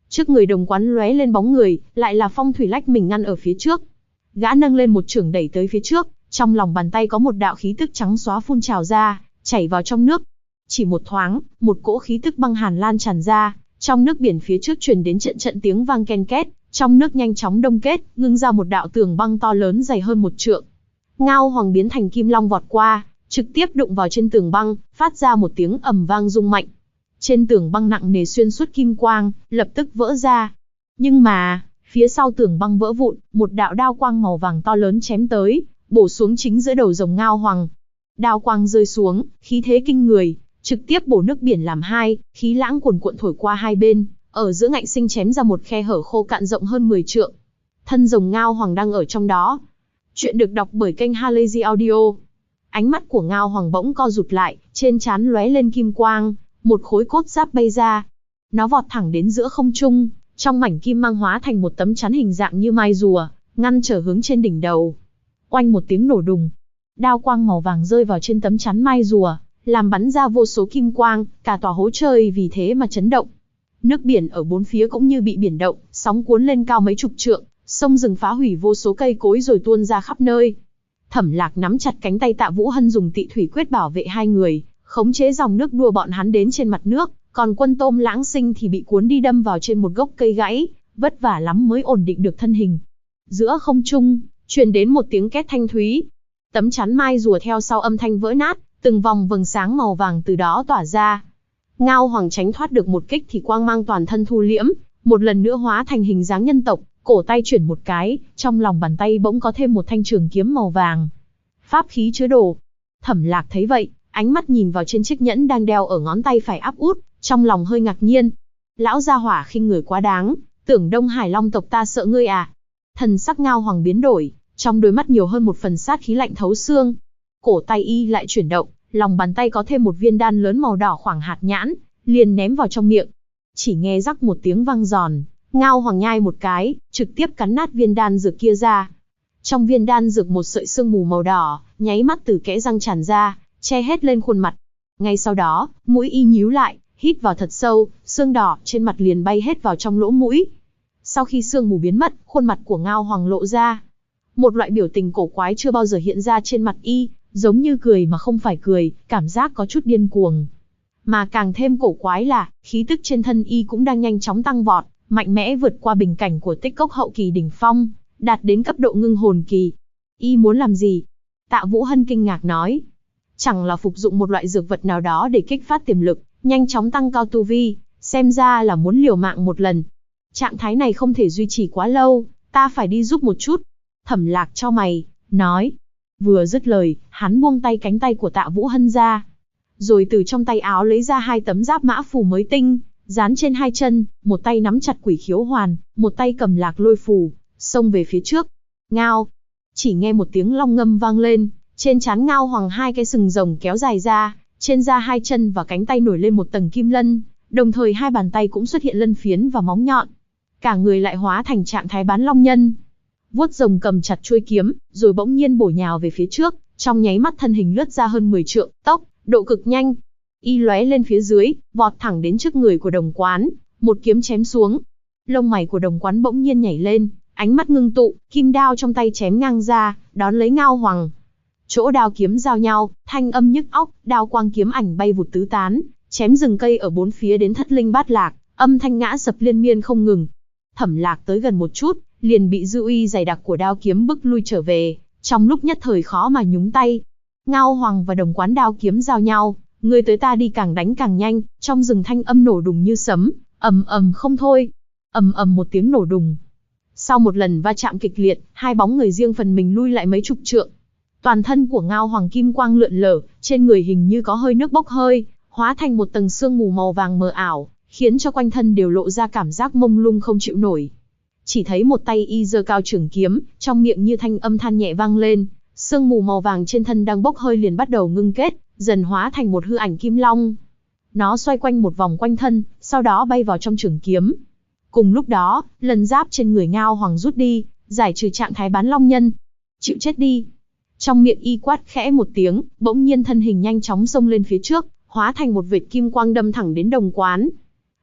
Trước người đồng quán lóe lên bóng người, lại là Phong Thủy lách mình ngăn ở phía trước. Gã nâng lên một chưởng đẩy tới phía trước, trong lòng bàn tay có một đạo khí tức trắng xóa phun trào ra, chảy vào trong nước. Chỉ một thoáng, một cỗ khí tức băng hàn lan tràn ra, trong nước biển phía trước truyền đến trận trận tiếng vang ken két, trong nước nhanh chóng đông kết, ngưng ra một đạo tường băng to lớn dày hơn 1 trượng. Ngao Hoàng biến thành kim long vọt qua, trực tiếp đụng vào trên tường băng, phát ra một tiếng ầm vang rung mạnh. Trên tường băng nặng nề xuyên suốt kim quang, lập tức vỡ ra. Nhưng mà, phía sau tường băng vỡ vụn, một đạo đao quang màu vàng to lớn chém tới, bổ xuống chính giữa đầu rồng Ngao Hoàng. Đao quang rơi xuống, khí thế kinh người, trực tiếp bổ nước biển làm hai, khí lãng cuồn cuộn thổi qua hai bên, ở giữa ngạnh sinh chém ra một khe hở khô cạn rộng hơn 10 trượng. Thân rồng Ngao Hoàng đang ở trong đó. Chuyện được đọc bởi kênh Halazy Audio. Ánh mắt của Ngao Hoàng bỗng co rụt lại, trên trán lóe lên kim quang, một khối cốt giáp bay ra. Nó vọt thẳng đến giữa không trung, trong mảnh kim mang hóa thành một tấm chắn hình dạng như mai rùa, ngăn trở hướng trên đỉnh đầu. Oanh một tiếng nổ đùng, đao quang màu vàng rơi vào trên tấm chắn mai rùa, làm bắn ra vô số kim quang, cả tòa hố trời vì thế mà chấn động. Nước biển ở bốn phía cũng như bị biển động, sóng cuốn lên cao mấy chục trượng, sông rừng phá hủy vô số cây cối rồi tuôn ra khắp nơi. Thẩm Lạc nắm chặt cánh tay Tạ Vũ Hân dùng Tị Thủy Quyết bảo vệ hai người, khống chế dòng nước đua bọn hắn đến trên mặt nước, còn Quân Tôm Lãng Sinh thì bị cuốn đi đâm vào trên một gốc cây gãy, vất vả lắm mới ổn định được thân hình. Giữa không trung, truyền đến một tiếng két thanh thúy. Tấm chắn mai rùa theo sau âm thanh vỡ nát, từng vòng vầng sáng màu vàng từ đó tỏa ra. Ngao Hoàng tránh thoát được một kích thì quang mang toàn thân thu liễm, một lần nữa hóa thành hình dáng nhân tộc, cổ tay chuyển một cái, trong lòng bàn tay bỗng có thêm một thanh trường kiếm màu vàng. Pháp khí chứa đồ. Thẩm Lạc thấy vậy, ánh mắt nhìn vào trên chiếc nhẫn đang đeo ở ngón tay phải áp út, trong lòng hơi ngạc nhiên. Lão gia hỏa khinh người quá đáng, tưởng Đông Hải Long tộc ta sợ ngươi à? Thần sắc Ngao Hoàng biến đổi, trong đôi mắt nhiều hơn một phần sát khí lạnh thấu xương. Cổ tay y lại chuyển động, lòng bàn tay có thêm một viên đan lớn màu đỏ khoảng hạt nhãn, liền ném vào trong miệng. Chỉ nghe rắc một tiếng vang giòn, Ngao Hoàng nhai một cái, trực tiếp cắn nát viên đan dược kia ra. Trong viên đan dược một sợi sương mù màu đỏ, nháy mắt từ kẽ răng tràn ra, che hết lên khuôn mặt. Ngay sau đó, mũi y nhíu lại, hít vào thật sâu, sương đỏ trên mặt liền bay hết vào trong lỗ mũi. Sau khi sương mù biến mất, khuôn mặt của Ngao Hoàng lộ ra. Một loại biểu tình cổ quái chưa bao giờ hiện ra trên mặt y, giống như cười mà không phải cười, cảm giác có chút điên cuồng. Mà càng thêm cổ quái là, khí tức trên thân y cũng đang nhanh chóng tăng vọt, mạnh mẽ vượt qua bình cảnh của Tích Cốc hậu kỳ đỉnh phong, đạt đến cấp độ ngưng hồn kỳ. Y muốn làm gì? Tạ Vũ Hân kinh ngạc nói. Chẳng là phục dụng một loại dược vật nào đó để kích phát tiềm lực, nhanh chóng tăng cao tu vi, xem ra là muốn liều mạng một lần. Trạng thái này không thể duy trì quá lâu, ta phải đi giúp một chút. Thẩm Lạc chau mày, nói. Vừa dứt lời, hắn buông tay cánh tay của Tạ Vũ Hân ra. Rồi từ trong tay áo lấy ra 2 tấm giáp mã phù mới tinh, dán trên 2 chân, một tay nắm chặt quỷ khiếu hoàn, một tay cầm lạc lôi phù, xông về phía trước. Ngao! Chỉ nghe một tiếng long ngâm vang lên, trên trán Ngao Hoàng 2 cái sừng rồng kéo dài ra, trên da 2 chân và cánh tay nổi lên một tầng kim lân, đồng thời 2 bàn tay cũng xuất hiện lân phiến và móng nhọn. Cả người lại hóa thành trạng thái bán long nhân. Vuốt rồng cầm chặt chuôi kiếm, rồi bỗng nhiên bổ nhào về phía trước, trong nháy mắt thân hình lướt ra hơn 10 trượng, tốc độ cực nhanh. Y lóe lên phía dưới, vọt thẳng đến trước người của Đồng Quán, một kiếm chém xuống. Lông mày của Đồng Quán bỗng nhiên nhảy lên, ánh mắt ngưng tụ, kim đao trong tay chém ngang ra, đón lấy Ngao Hoàng. Chỗ đao kiếm giao nhau, thanh âm nhức óc, đao quang kiếm ảnh bay vụt tứ tán, chém rừng cây ở bốn phía đến thất linh bát lạc, âm thanh ngã sập liên miên không ngừng. Thẩm Lạc tới gần một chút, liền bị dư uy dày đặc của đao kiếm bức lui trở về, trong lúc nhất thời khó mà nhúng tay. Ngao Hoàng và Đồng Quán đao kiếm giao nhau, người tới ta đi càng đánh càng nhanh, trong rừng thanh âm nổ đùng như sấm, ầm ầm không thôi. Ầm ầm một tiếng nổ đùng. Sau một lần va chạm kịch liệt, 2 bóng người riêng phần mình lui lại mấy chục trượng. Toàn thân của Ngao Hoàng kim quang lượn lờ, trên người hình như có hơi nước bốc hơi, hóa thành một tầng sương mù màu vàng mờ ảo, khiến cho quanh thân đều lộ ra cảm giác mông lung không chịu nổi. Chỉ thấy một tay y giơ cao trường kiếm, trong miệng như thanh âm than nhẹ vang lên, sương mù màu vàng trên thân đang bốc hơi liền bắt đầu ngưng kết, dần hóa thành một hư ảnh kim long. Nó xoay quanh một vòng quanh thân, sau đó bay vào trong trường kiếm. Cùng lúc đó, lần giáp trên người Ngao Hoàng rút đi, giải trừ trạng thái bán long nhân. Chịu chết đi. Trong miệng y quát khẽ một tiếng, bỗng nhiên thân hình nhanh chóng xông lên phía trước, hóa thành một vệt kim quang đâm thẳng đến Đồng Quán.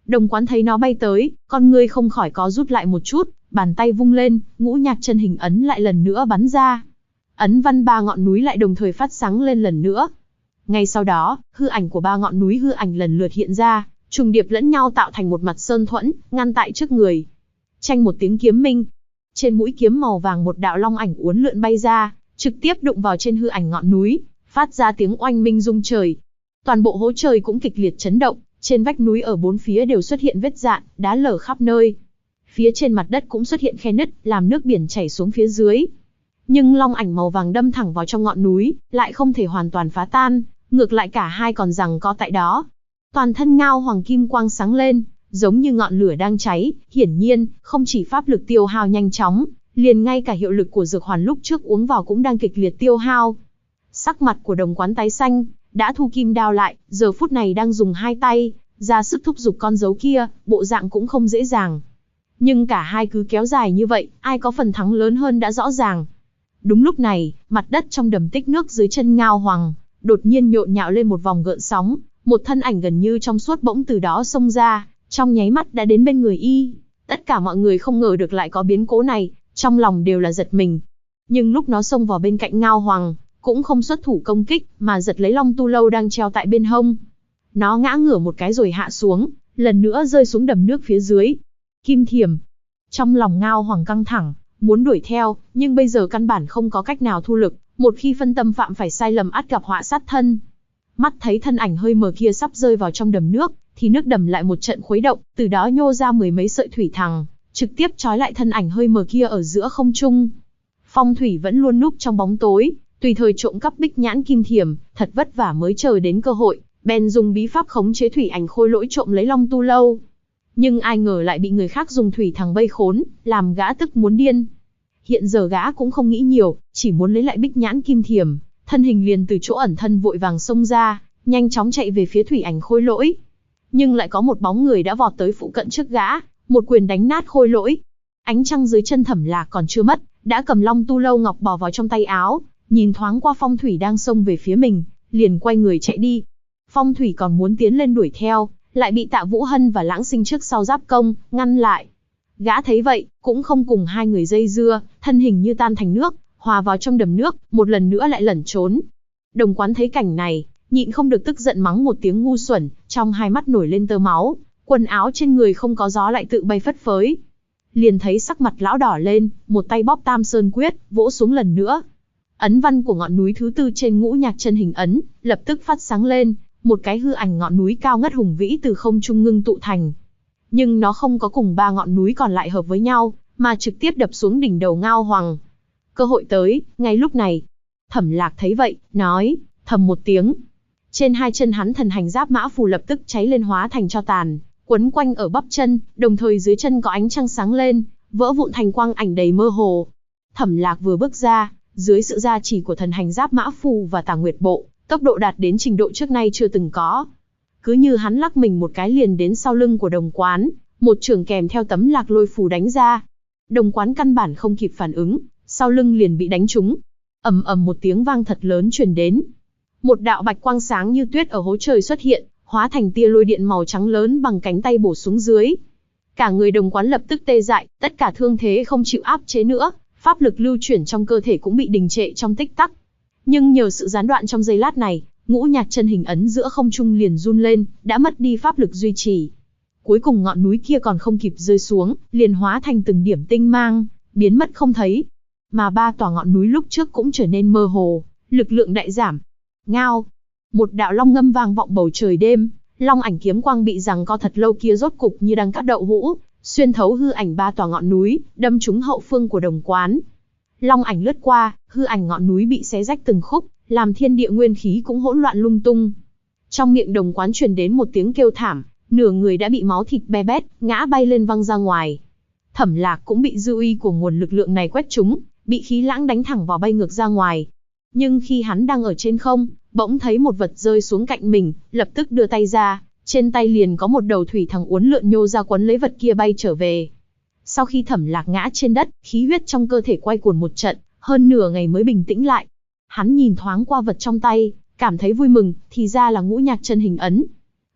Đồng Quán thấy nó bay tới, con ngươi không khỏi có rút lại một chút, bàn tay vung lên, ngũ nhạc chân hình ấn lại lần nữa bắn ra. Ấn văn ba ngọn núi lại đồng thời phát sáng lên lần nữa. Ngay sau đó, hư ảnh của ba ngọn núi hư ảnh lần lượt hiện ra, trùng điệp lẫn nhau tạo thành một mặt sơn thuẫn, ngăn tại trước người. Chanh một tiếng kiếm minh. Trên mũi kiếm màu vàng một đạo long ảnh uốn lượn bay ra, trực tiếp đụng vào trên hư ảnh ngọn núi, phát ra tiếng oanh minh rung trời. Toàn bộ hố trời cũng kịch liệt chấn động, trên vách núi ở bốn phía đều xuất hiện vết rạn, đá lở khắp nơi. Phía trên mặt đất cũng xuất hiện khe nứt, làm nước biển chảy xuống phía dưới. Nhưng long ảnh màu vàng đâm thẳng vào trong ngọn núi, lại không thể hoàn toàn phá tan, ngược lại cả hai còn giằng co tại đó. Toàn thân Ngao Hoàng kim quang sáng lên, giống như ngọn lửa đang cháy, hiển nhiên, không chỉ pháp lực tiêu hao nhanh chóng, liền ngay cả hiệu lực của dược hoàn lúc trước uống vào cũng đang kịch liệt tiêu hao. Sắc mặt của Đồng Quán tái xanh, đã thu kim đao lại, giờ phút này đang dùng hai tay, ra sức thúc giục con dấu kia, bộ dạng cũng không dễ dàng. Nhưng cả hai cứ kéo dài như vậy, ai có phần thắng lớn hơn đã rõ ràng. Đúng lúc này, mặt đất trong đầm tích nước dưới chân Ngao Hoàng, đột nhiên nhộn nhạo lên một vòng gợn sóng, một thân ảnh gần như trong suốt bỗng từ đó xông ra, trong nháy mắt đã đến bên người y. Tất cả mọi người không ngờ được lại có biến cố này, trong lòng đều là giật mình. Nhưng lúc nó xông vào bên cạnh Ngao Hoàng, cũng không xuất thủ công kích, mà giật lấy Long Tu Lâu đang treo tại bên hông. Nó ngã ngửa một cái rồi hạ xuống, lần nữa rơi xuống đầm nước phía dưới. Kim thiềm. Trong lòng Ngao Hoàng căng thẳng, muốn đuổi theo, nhưng bây giờ căn bản không có cách nào thu lực, một khi phân tâm phạm phải sai lầm ắt gặp họa sát thân. Mắt thấy thân ảnh hơi mờ kia sắp rơi vào trong đầm nước, thì nước đầm lại một trận khuấy động, từ đó nhô ra mười mấy sợi thủy thằng, trực tiếp trói lại thân ảnh hơi mờ kia ở giữa không trung. Phong Thủy vẫn luôn núp trong bóng tối, tùy thời trộm cắp bích nhãn kim thiềm, thật vất vả mới chờ đến cơ hội, bèn dùng bí pháp khống chế thủy ảnh khôi lỗi trộm lấy Long Tu Lâu. Nhưng ai ngờ lại bị người khác dùng thủy thằng vây khốn, làm gã tức muốn điên. Hiện giờ gã cũng không nghĩ nhiều, chỉ muốn lấy lại bích nhãn kim thiềm, thân hình liền từ chỗ ẩn thân vội vàng xông ra, nhanh chóng chạy về phía thủy ảnh khôi lỗi. Nhưng lại có một bóng người đã vọt tới phụ cận trước gã, một quyền đánh nát khôi lỗi. Ánh trăng dưới chân Thẩm Lạc còn chưa mất, đã cầm Long Tu Lâu ngọc bò vào trong tay áo, nhìn thoáng qua Phong Thủy đang xông về phía mình, liền quay người chạy đi. Phong Thủy còn muốn tiến lên đuổi theo, lại bị Tạ Vũ Hân và Lãng Sinh trước sau giáp công, ngăn lại. Gã thấy vậy, cũng không cùng hai người dây dưa, thân hình như tan thành nước, hòa vào trong đầm nước, một lần nữa lại lẩn trốn. Đồng Quán thấy cảnh này, nhịn không được tức giận mắng một tiếng ngu xuẩn, trong hai mắt nổi lên tơ máu, quần áo trên người không có gió lại tự bay phất phới. Liền thấy sắc mặt lão đỏ lên, một tay bóp Tam Sơn Quyết, vỗ xuống lần nữa. Ấn văn của ngọn núi thứ tư trên ngũ nhạc chân hình ấn, lập tức phát sáng lên, một cái hư ảnh ngọn núi cao ngất hùng vĩ từ không trung ngưng tụ thành. Nhưng nó không có cùng ba ngọn núi còn lại hợp với nhau, mà trực tiếp đập xuống đỉnh đầu Ngao Hoàng. Cơ hội tới, ngay lúc này. Thẩm Lạc thấy vậy, nói, thầm một tiếng. Trên hai chân hắn thần hành giáp mã phù lập tức cháy lên hóa thành tro tàn, quấn quanh ở bắp chân, đồng thời dưới chân có ánh trăng sáng lên, vỡ vụn thành quang ảnh đầy mơ hồ. Thẩm Lạc vừa bước ra, dưới sự gia trì của thần hành giáp mã phù và Tà Nguyệt Bộ, tốc độ đạt đến trình độ trước nay chưa từng có. Cứ như hắn lắc mình một cái liền đến sau lưng của Đồng Quán, một chưởng kèm theo tấm lạc lôi phù đánh ra. Đồng Quán căn bản không kịp phản ứng, sau lưng liền bị đánh trúng. Ầm ầm một tiếng vang thật lớn truyền đến. Một đạo bạch quang sáng như tuyết ở hố trời xuất hiện, hóa thành tia lôi điện màu trắng lớn bằng cánh tay bổ xuống dưới. Cả người Đồng Quán lập tức tê dại, tất cả thương thế không chịu áp chế nữa, pháp lực lưu chuyển trong cơ thể cũng bị đình trệ trong tích tắc. Nhưng nhờ sự gián đoạn trong giây lát này, ngũ nhạc chân hình ấn giữa không trung liền run lên, đã mất đi pháp lực duy trì. Cuối cùng ngọn núi kia còn không kịp rơi xuống, liền hóa thành từng điểm tinh mang, biến mất không thấy. Mà ba tòa ngọn núi lúc trước cũng trở nên mơ hồ, lực lượng đại giảm. Ngao! Một đạo long ngâm vang vọng bầu trời đêm, long ảnh kiếm quang bị giằng co thật lâu kia rốt cục như đang cắt đậu hũ, xuyên thấu hư ảnh ba tòa ngọn núi, đâm trúng hậu phương của Đồng Quán. Long ảnh lướt qua, hư ảnh ngọn núi bị xé rách từng khúc, làm thiên địa nguyên khí cũng hỗn loạn lung tung. Trong miệng Đồng Quán truyền đến một tiếng kêu thảm, nửa người đã bị máu thịt be bét, ngã bay lên văng ra ngoài. Thẩm Lạc cũng bị dư uy của nguồn lực lượng này quét trúng, bị khí lãng đánh thẳng vào bay ngược ra ngoài. Nhưng khi hắn đang ở trên không, bỗng thấy một vật rơi xuống cạnh mình, lập tức đưa tay ra, trên tay liền có một đầu thủy thằng uốn lượn nhô ra quấn lấy vật kia bay trở về. Sau khi Thẩm Lạc ngã trên đất, khí huyết trong cơ thể quay cuồng một trận, hơn nửa ngày mới bình tĩnh lại. Hắn nhìn thoáng qua vật trong tay, cảm thấy vui mừng, thì ra là ngũ nhạc chân hình ấn.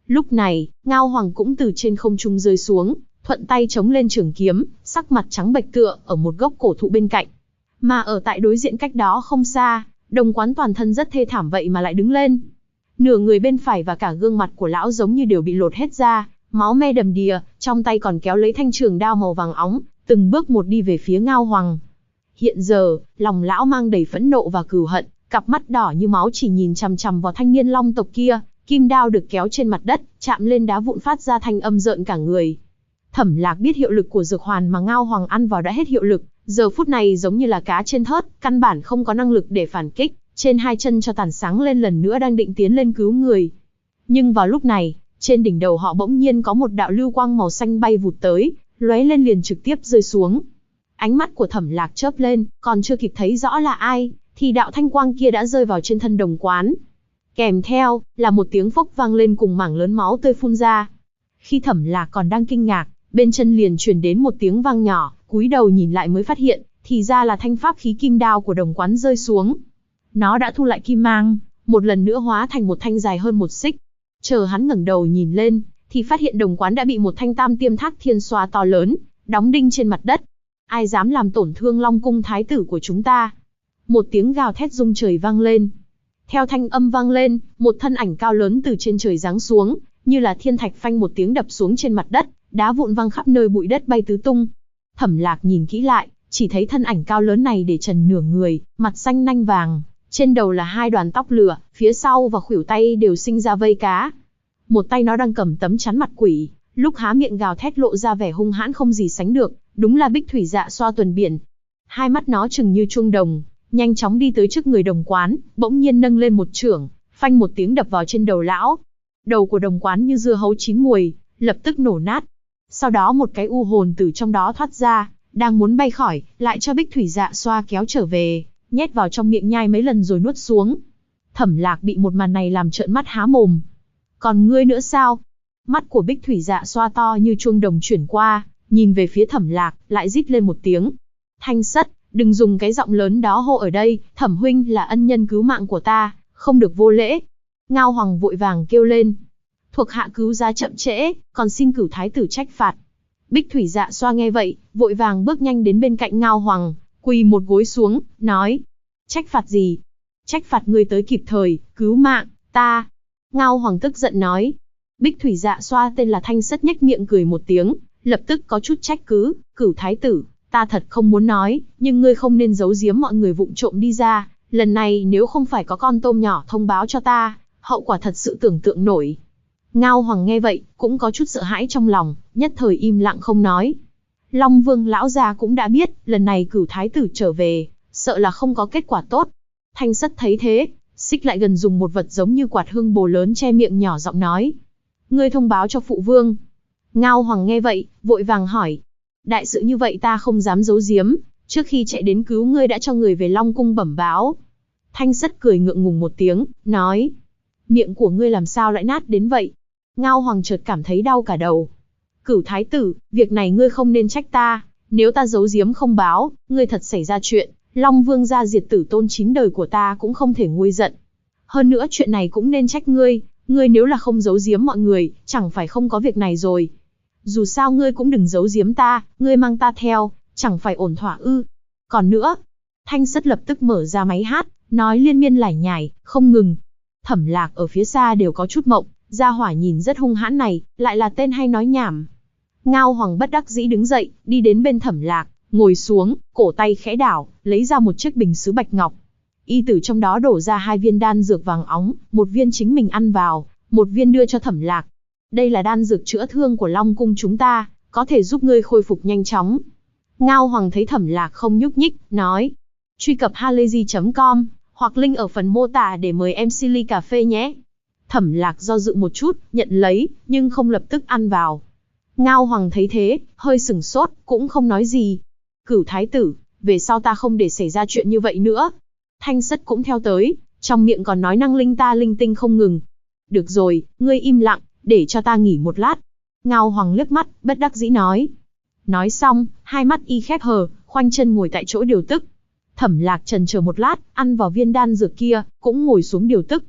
Lúc này, Ngao Hoàng cũng từ trên không trung rơi xuống, thuận tay chống lên trường kiếm, sắc mặt trắng bệch tựa ở một gốc cổ thụ bên cạnh. Mà ở tại đối diện cách đó không xa, Đồng Quán toàn thân rất thê thảm vậy mà lại đứng lên. Nửa người bên phải và cả gương mặt của lão giống như đều bị lột hết ra, máu me đầm đìa, trong tay còn kéo lấy thanh trường đao màu vàng óng, từng bước một đi về phía Ngao Hoàng. Hiện giờ, lòng lão mang đầy phẫn nộ và cừu hận, cặp mắt đỏ như máu chỉ nhìn chằm chằm vào thanh niên long tộc kia, kim đao được kéo trên mặt đất, chạm lên đá vụn phát ra thanh âm rợn cả người. Thẩm Lạc biết hiệu lực của dược hoàn mà Ngao Hoàng ăn vào đã hết hiệu lực, giờ phút này giống như là cá trên thớt, căn bản không có năng lực để phản kích, trên hai chân cho tàn sáng lên lần nữa đang định tiến lên cứu người. Nhưng vào lúc này, trên đỉnh đầu họ bỗng nhiên có một đạo lưu quang màu xanh bay vụt tới, lóe lên liền trực tiếp rơi xuống. Ánh mắt của Thẩm Lạc chớp lên, còn chưa kịp thấy rõ là ai, thì đạo thanh quang kia đã rơi vào trên thân Đồng Quán. Kèm theo, là một tiếng phốc vang lên cùng mảng lớn máu tươi phun ra. Khi Thẩm Lạc còn đang kinh ngạc, bên chân liền truyền đến một tiếng vang nhỏ, cúi đầu nhìn lại mới phát hiện, thì ra là thanh pháp khí kim đao của Đồng Quán rơi xuống. Nó đã thu lại kim mang, một lần nữa hóa thành một thanh dài hơn một xích. Chờ hắn ngẩng đầu nhìn lên, thì phát hiện Đồng Quán đã bị một thanh tam tiêm thác thiên xoa to lớn, đóng đinh trên mặt đất. Ai dám làm tổn thương Long cung thái tử của chúng ta? Một tiếng gào thét rung trời vang lên. Theo thanh âm vang lên, một thân ảnh cao lớn từ trên trời giáng xuống, như là thiên thạch phanh một tiếng đập xuống trên mặt đất, đá vụn văng khắp nơi, bụi đất bay tứ tung. Thẩm Lạc nhìn kỹ lại, chỉ thấy thân ảnh cao lớn này để trần nửa người, mặt xanh nanh vàng, trên đầu là hai đoàn tóc lửa, phía sau và khuỷu tay đều sinh ra vây cá. Một tay nó đang cầm tấm chắn mặt quỷ, lúc há miệng gào thét lộ ra vẻ hung hãn không gì sánh được, đúng là Bích Thủy Dạ Xoa tuần biển. Hai mắt nó trừng như chuông đồng, nhanh chóng đi tới trước người Đồng Quán, bỗng nhiên nâng lên một chưởng, phanh một tiếng đập vào trên đầu lão. Đầu của Đồng Quán như dưa hấu chín muồi, lập tức nổ nát. Sau đó một cái u hồn từ trong đó thoát ra, đang muốn bay khỏi, lại cho Bích Thủy Dạ Xoa kéo trở về, nhét vào trong miệng nhai mấy lần rồi nuốt xuống. Thẩm Lạc bị một màn này làm trợn mắt há mồm. Còn ngươi nữa sao? Mắt của Bích Thủy Dạ Xoa to như chuông đồng chuyển qua, nhìn về phía Thẩm Lạc, lại rít lên một tiếng. Thanh Sất, đừng dùng cái giọng lớn đó hô ở đây, Thẩm huynh là ân nhân cứu mạng của ta, không được vô lễ. Ngao Hoàng vội vàng kêu lên. Thuộc hạ cứu giá chậm trễ, còn xin cửu thái tử trách phạt. Bích Thủy Dạ Xoa nghe vậy, vội vàng bước nhanh đến bên cạnh Ngao Hoàng, quỳ một gối xuống, nói. Trách phạt gì? Trách phạt ngươi tới kịp thời, cứu mạng, ta. Ngao Hoàng tức giận nói. Bích Thủy Dạ Xoa tên là Thanh Sất nhếch miệng cười một tiếng, lập tức có chút trách cứ, cửu thái tử, ta thật không muốn nói, nhưng ngươi không nên giấu giếm mọi người vụng trộm đi ra, lần này nếu không phải có con tôm nhỏ thông báo cho ta, hậu quả thật sự tưởng tượng nổi. Ngao Hoàng nghe vậy, cũng có chút sợ hãi trong lòng, nhất thời im lặng không nói. Long Vương lão già cũng đã biết, lần này cửu thái tử trở về, sợ là không có kết quả tốt. Thanh Sất thấy thế, xích lại gần dùng một vật giống như quạt hương bồ lớn che miệng nhỏ giọng nói. Ngươi thông báo cho phụ vương. Ngao Hoàng nghe vậy, vội vàng hỏi. Đại sự như vậy ta không dám giấu giếm, trước khi chạy đến cứu ngươi đã cho người về Long cung bẩm báo. Thanh Sất cười ngượng ngùng một tiếng, nói. Miệng của ngươi làm sao lại nát đến vậy? Ngao Hoàng chợt cảm thấy đau cả đầu. Cửu thái tử, việc này ngươi không nên trách ta, nếu ta giấu giếm không báo, ngươi thật xảy ra chuyện, Long Vương gia diệt tử tôn 9 đời của ta cũng không thể nguôi giận. Hơn nữa chuyện này cũng nên trách ngươi nếu là không giấu giếm mọi người, chẳng phải không có việc này rồi. Dù sao ngươi cũng đừng giấu giếm ta, ngươi mang ta theo, chẳng phải ổn thỏa ư? Còn nữa, Thanh Sất lập tức mở ra máy hát, nói liên miên lải nhải, không ngừng. Thẩm Lạc ở phía xa đều có chút mộng, gia hỏa nhìn rất hung hãn này, lại là tên hay nói nhảm. Ngao Hoàng bất đắc dĩ đứng dậy, đi đến bên Thẩm Lạc, ngồi xuống, cổ tay khẽ đảo, lấy ra một chiếc bình sứ bạch ngọc. Y tử trong đó đổ ra 2 viên đan dược vàng óng, một viên chính mình ăn vào, một viên đưa cho Thẩm Lạc. Đây là đan dược chữa thương của Long cung chúng ta, có thể giúp ngươi khôi phục nhanh chóng. Ngao Hoàng thấy Thẩm Lạc không nhúc nhích, nói. Truy cập halayzi.com, hoặc link ở phần mô tả để mời MC ly cà phê nhé. Thẩm Lạc do dự một chút, nhận lấy, nhưng không lập tức ăn vào. Ngao Hoàng thấy thế, hơi sửng sốt, cũng không nói gì. Cửu thái tử, về sau ta không để xảy ra chuyện như vậy nữa. Thanh Sất cũng theo tới, trong miệng còn nói năng linh ta linh tinh không ngừng. Được rồi, ngươi im lặng, để cho ta nghỉ một lát. Ngao Hoàng liếc mắt, bất đắc dĩ nói. Nói xong, hai mắt y khép hờ, khoanh chân ngồi tại chỗ điều tức. Thẩm Lạc chần chờ một lát, ăn vào viên đan dược kia, cũng ngồi xuống điều tức.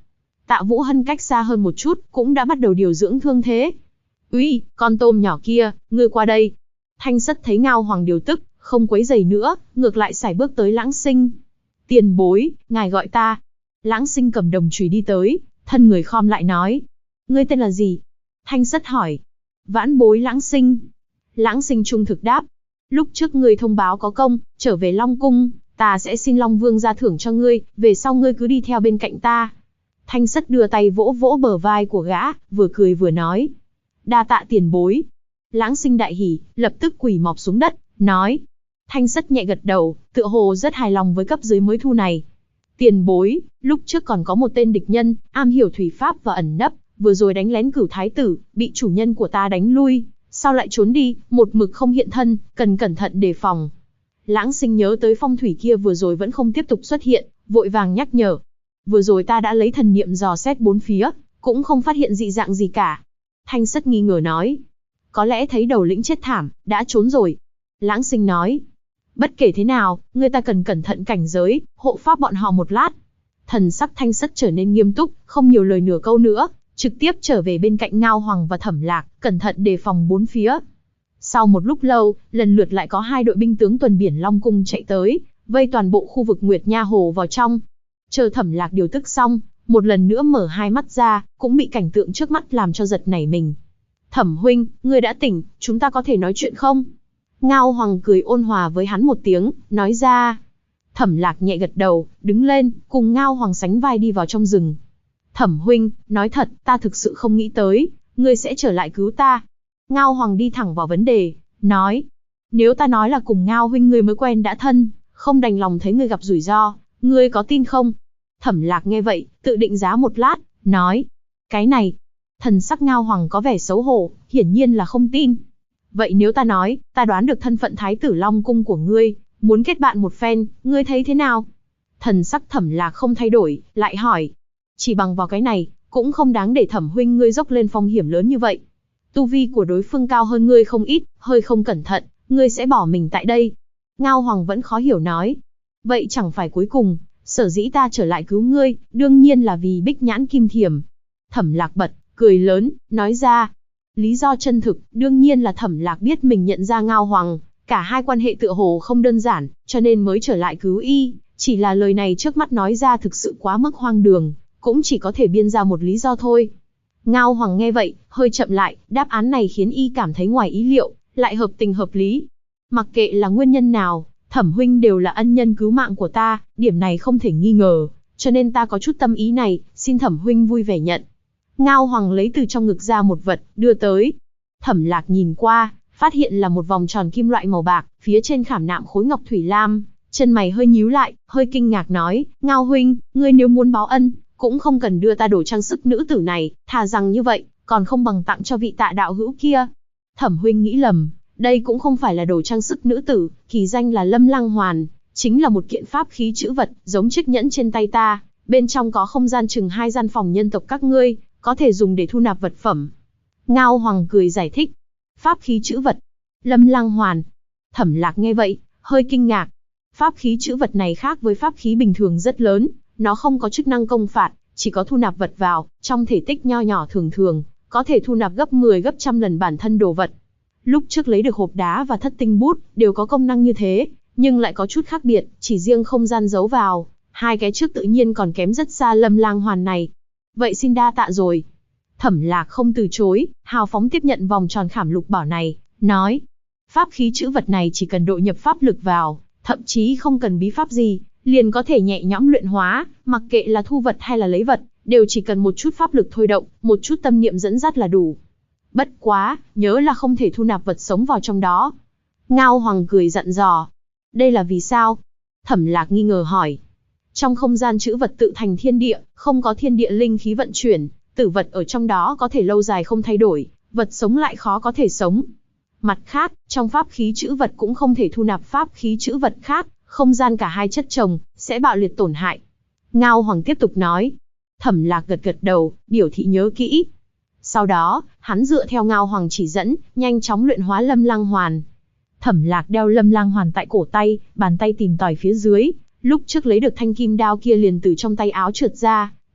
Tạ Vũ Hân cách xa hơn một chút, cũng đã bắt đầu điều dưỡng thương thế. Uy, con tôm nhỏ kia, ngươi qua đây. Thanh Sắt thấy Ngao Hoàng điều tức, không quấy rầy nữa, ngược lại sải bước tới Lãng Sinh. Tiền bối, ngài gọi ta. Lãng Sinh cầm đồng chùy đi tới, thân người khom lại nói. Ngươi tên là gì? Thanh Sắt hỏi. Vãn bối Lãng Sinh. Lãng Sinh trung thực đáp. Lúc trước ngươi thông báo có công, trở về Long Cung, ta sẽ xin Long Vương ra thưởng cho ngươi, về sau ngươi cứ đi theo bên cạnh ta. Thanh Sắt đưa tay vỗ vỗ bờ vai của gã, vừa cười vừa nói. Đa tạ tiền bối. Lãng Sinh đại hỉ, lập tức quỳ mọp xuống đất, nói. Thanh Sắt nhẹ gật đầu, tựa hồ rất hài lòng với cấp dưới mới thu này. Tiền bối, lúc trước còn có một tên địch nhân, am hiểu thủy pháp và ẩn nấp, vừa rồi đánh lén Cửu Thái tử, bị chủ nhân của ta đánh lui, sau lại trốn đi, một mực không hiện thân, cần cẩn thận đề phòng. Lãng Sinh nhớ tới phong thủy kia vừa rồi vẫn không tiếp tục xuất hiện, vội vàng nhắc nhở. Vừa rồi ta đã lấy thần niệm dò xét bốn phía, cũng không phát hiện dị dạng gì cả. Thanh Sắt nghi ngờ nói. Có lẽ thấy đầu lĩnh chết thảm, đã trốn rồi. Lãng Sinh nói. Bất kể thế nào, người ta cần cẩn thận cảnh giới, hộ pháp bọn họ một lát. Thần sắc Thanh Sắt trở nên nghiêm túc, không nhiều lời nửa câu nữa, trực tiếp trở về bên cạnh Ngao Hoàng và Thẩm Lạc, cẩn thận đề phòng bốn phía. Sau một lúc lâu, lần lượt lại có 2 đội binh tướng tuần biển Long Cung chạy tới, vây toàn bộ khu vực Nguyệt Nha Hồ vào trong. Chờ Thẩm Lạc điều tức xong, một lần nữa mở hai mắt ra, cũng bị cảnh tượng trước mắt làm cho giật nảy mình. Thẩm huynh, ngươi đã tỉnh, chúng ta có thể nói chuyện không? Ngao Hoàng cười ôn hòa với hắn một tiếng, nói ra. Thẩm Lạc nhẹ gật đầu, đứng lên, cùng Ngao Hoàng sánh vai đi vào trong rừng. Thẩm huynh, nói thật, ta thực sự không nghĩ tới, ngươi sẽ trở lại cứu ta. Ngao Hoàng đi thẳng vào vấn đề, nói. Nếu ta nói là cùng Ngao huynh ngươi mới quen đã thân, không đành lòng thấy ngươi gặp rủi ro, ngươi có tin không? Thẩm Lạc nghe vậy, tự định giá một lát, nói. Cái này, thần sắc Ngao Hoàng có vẻ xấu hổ, hiển nhiên là không tin. Vậy nếu ta nói, ta đoán được thân phận Thái tử Long Cung của ngươi, muốn kết bạn một phen, ngươi thấy thế nào? Thần sắc Thẩm Lạc không thay đổi, lại hỏi. Chỉ bằng vào cái này, cũng không đáng để Thẩm huynh ngươi dốc lên phong hiểm lớn như vậy. Tu vi của đối phương cao hơn ngươi không ít, hơi không cẩn thận, ngươi sẽ bỏ mình tại đây. Ngao Hoàng vẫn khó hiểu nói. Vậy chẳng phải cuối cùng, sở dĩ ta trở lại cứu ngươi, đương nhiên là vì Bích Nhãn Kim Thiểm. Thẩm Lạc bật, cười lớn, nói ra. Lý do chân thực, đương nhiên là Thẩm Lạc biết mình nhận ra Ngao Hoàng, cả hai quan hệ tựa hồ không đơn giản, cho nên mới trở lại cứu y, chỉ là lời này trước mắt nói ra thực sự quá mức hoang đường, cũng chỉ có thể biên ra một lý do thôi. Ngao Hoàng nghe vậy, hơi chậm lại, đáp án này khiến y cảm thấy ngoài ý liệu, lại hợp tình hợp lý. Mặc kệ là nguyên nhân nào, Thẩm huynh đều là ân nhân cứu mạng của ta, điểm này không thể nghi ngờ, cho nên ta có chút tâm ý này, xin Thẩm huynh vui vẻ nhận. Ngao Hoàng lấy từ trong ngực ra một vật, đưa tới. Thẩm Lạc nhìn qua, phát hiện là một vòng tròn kim loại màu bạc, phía trên khảm nạm khối ngọc thủy lam, chân mày hơi nhíu lại, hơi kinh ngạc nói, Ngao huynh, ngươi nếu muốn báo ân, cũng không cần đưa ta đồ trang sức nữ tử này, thà rằng như vậy, còn không bằng tặng cho vị Tạ đạo hữu kia. Thẩm huynh nghĩ lầm, đây cũng không phải là đồ trang sức nữ tử, kỳ danh là Lâm Lăng Hoàn, chính là một kiện pháp khí chữ vật, giống chiếc nhẫn trên tay ta, bên trong có không gian chừng 2 gian phòng nhân tộc các ngươi, có thể dùng để thu nạp vật phẩm. Ngao Hoàng cười giải thích, pháp khí chữ vật, Lâm Lăng Hoàn. Thẩm Lạc nghe vậy, hơi kinh ngạc. Pháp khí chữ vật này khác với pháp khí bình thường rất lớn, nó không có chức năng công phạt, chỉ có thu nạp vật vào, trong thể tích nho nhỏ thường thường, có thể thu nạp gấp 10 gấp trăm lần bản thân đồ vật. Lúc trước lấy được hộp đá và thất tinh bút, đều có công năng như thế, nhưng lại có chút khác biệt, chỉ riêng không gian giấu vào, hai cái trước tự nhiên còn kém rất xa Lâm Lang Hoàn này. Vậy xin đa tạ rồi. Thẩm Lạc không từ chối, hào phóng tiếp nhận vòng tròn khảm lục bảo này, nói. Pháp khí chữ vật này chỉ cần độ nhập pháp lực vào, thậm chí không cần bí pháp gì, liền có thể nhẹ nhõm luyện hóa, mặc kệ là thu vật hay là lấy vật, đều chỉ cần một chút pháp lực thôi động, một chút tâm niệm dẫn dắt là đủ. Bất quá, nhớ là không thể thu nạp vật sống vào trong đó. Ngao Hoàng cười dặn dò. Đây là vì sao? Thẩm Lạc nghi ngờ hỏi. Trong không gian chữ vật tự thành thiên địa, không có thiên địa linh khí vận chuyển, tử vật ở trong đó có thể lâu dài không thay đổi, vật sống lại khó có thể sống. Mặt khác, trong pháp khí chữ vật cũng không thể thu nạp pháp khí chữ vật khác, không gian cả hai chất chồng, sẽ bạo liệt tổn hại. Ngao Hoàng tiếp tục nói. Thẩm Lạc gật gật đầu, biểu thị nhớ kỹ. Sau đó, hắn dựa theo Ngao Hoàng chỉ dẫn, nhanh chóng luyện hóa Lâm Lang Hoàn. Thẩm Lạc đeo Lâm Lang Hoàn tại cổ tay, bàn tay tìm tòi phía dưới, lúc trước lấy được thanh kim đao kia liền từ trong tay áo trượt ra,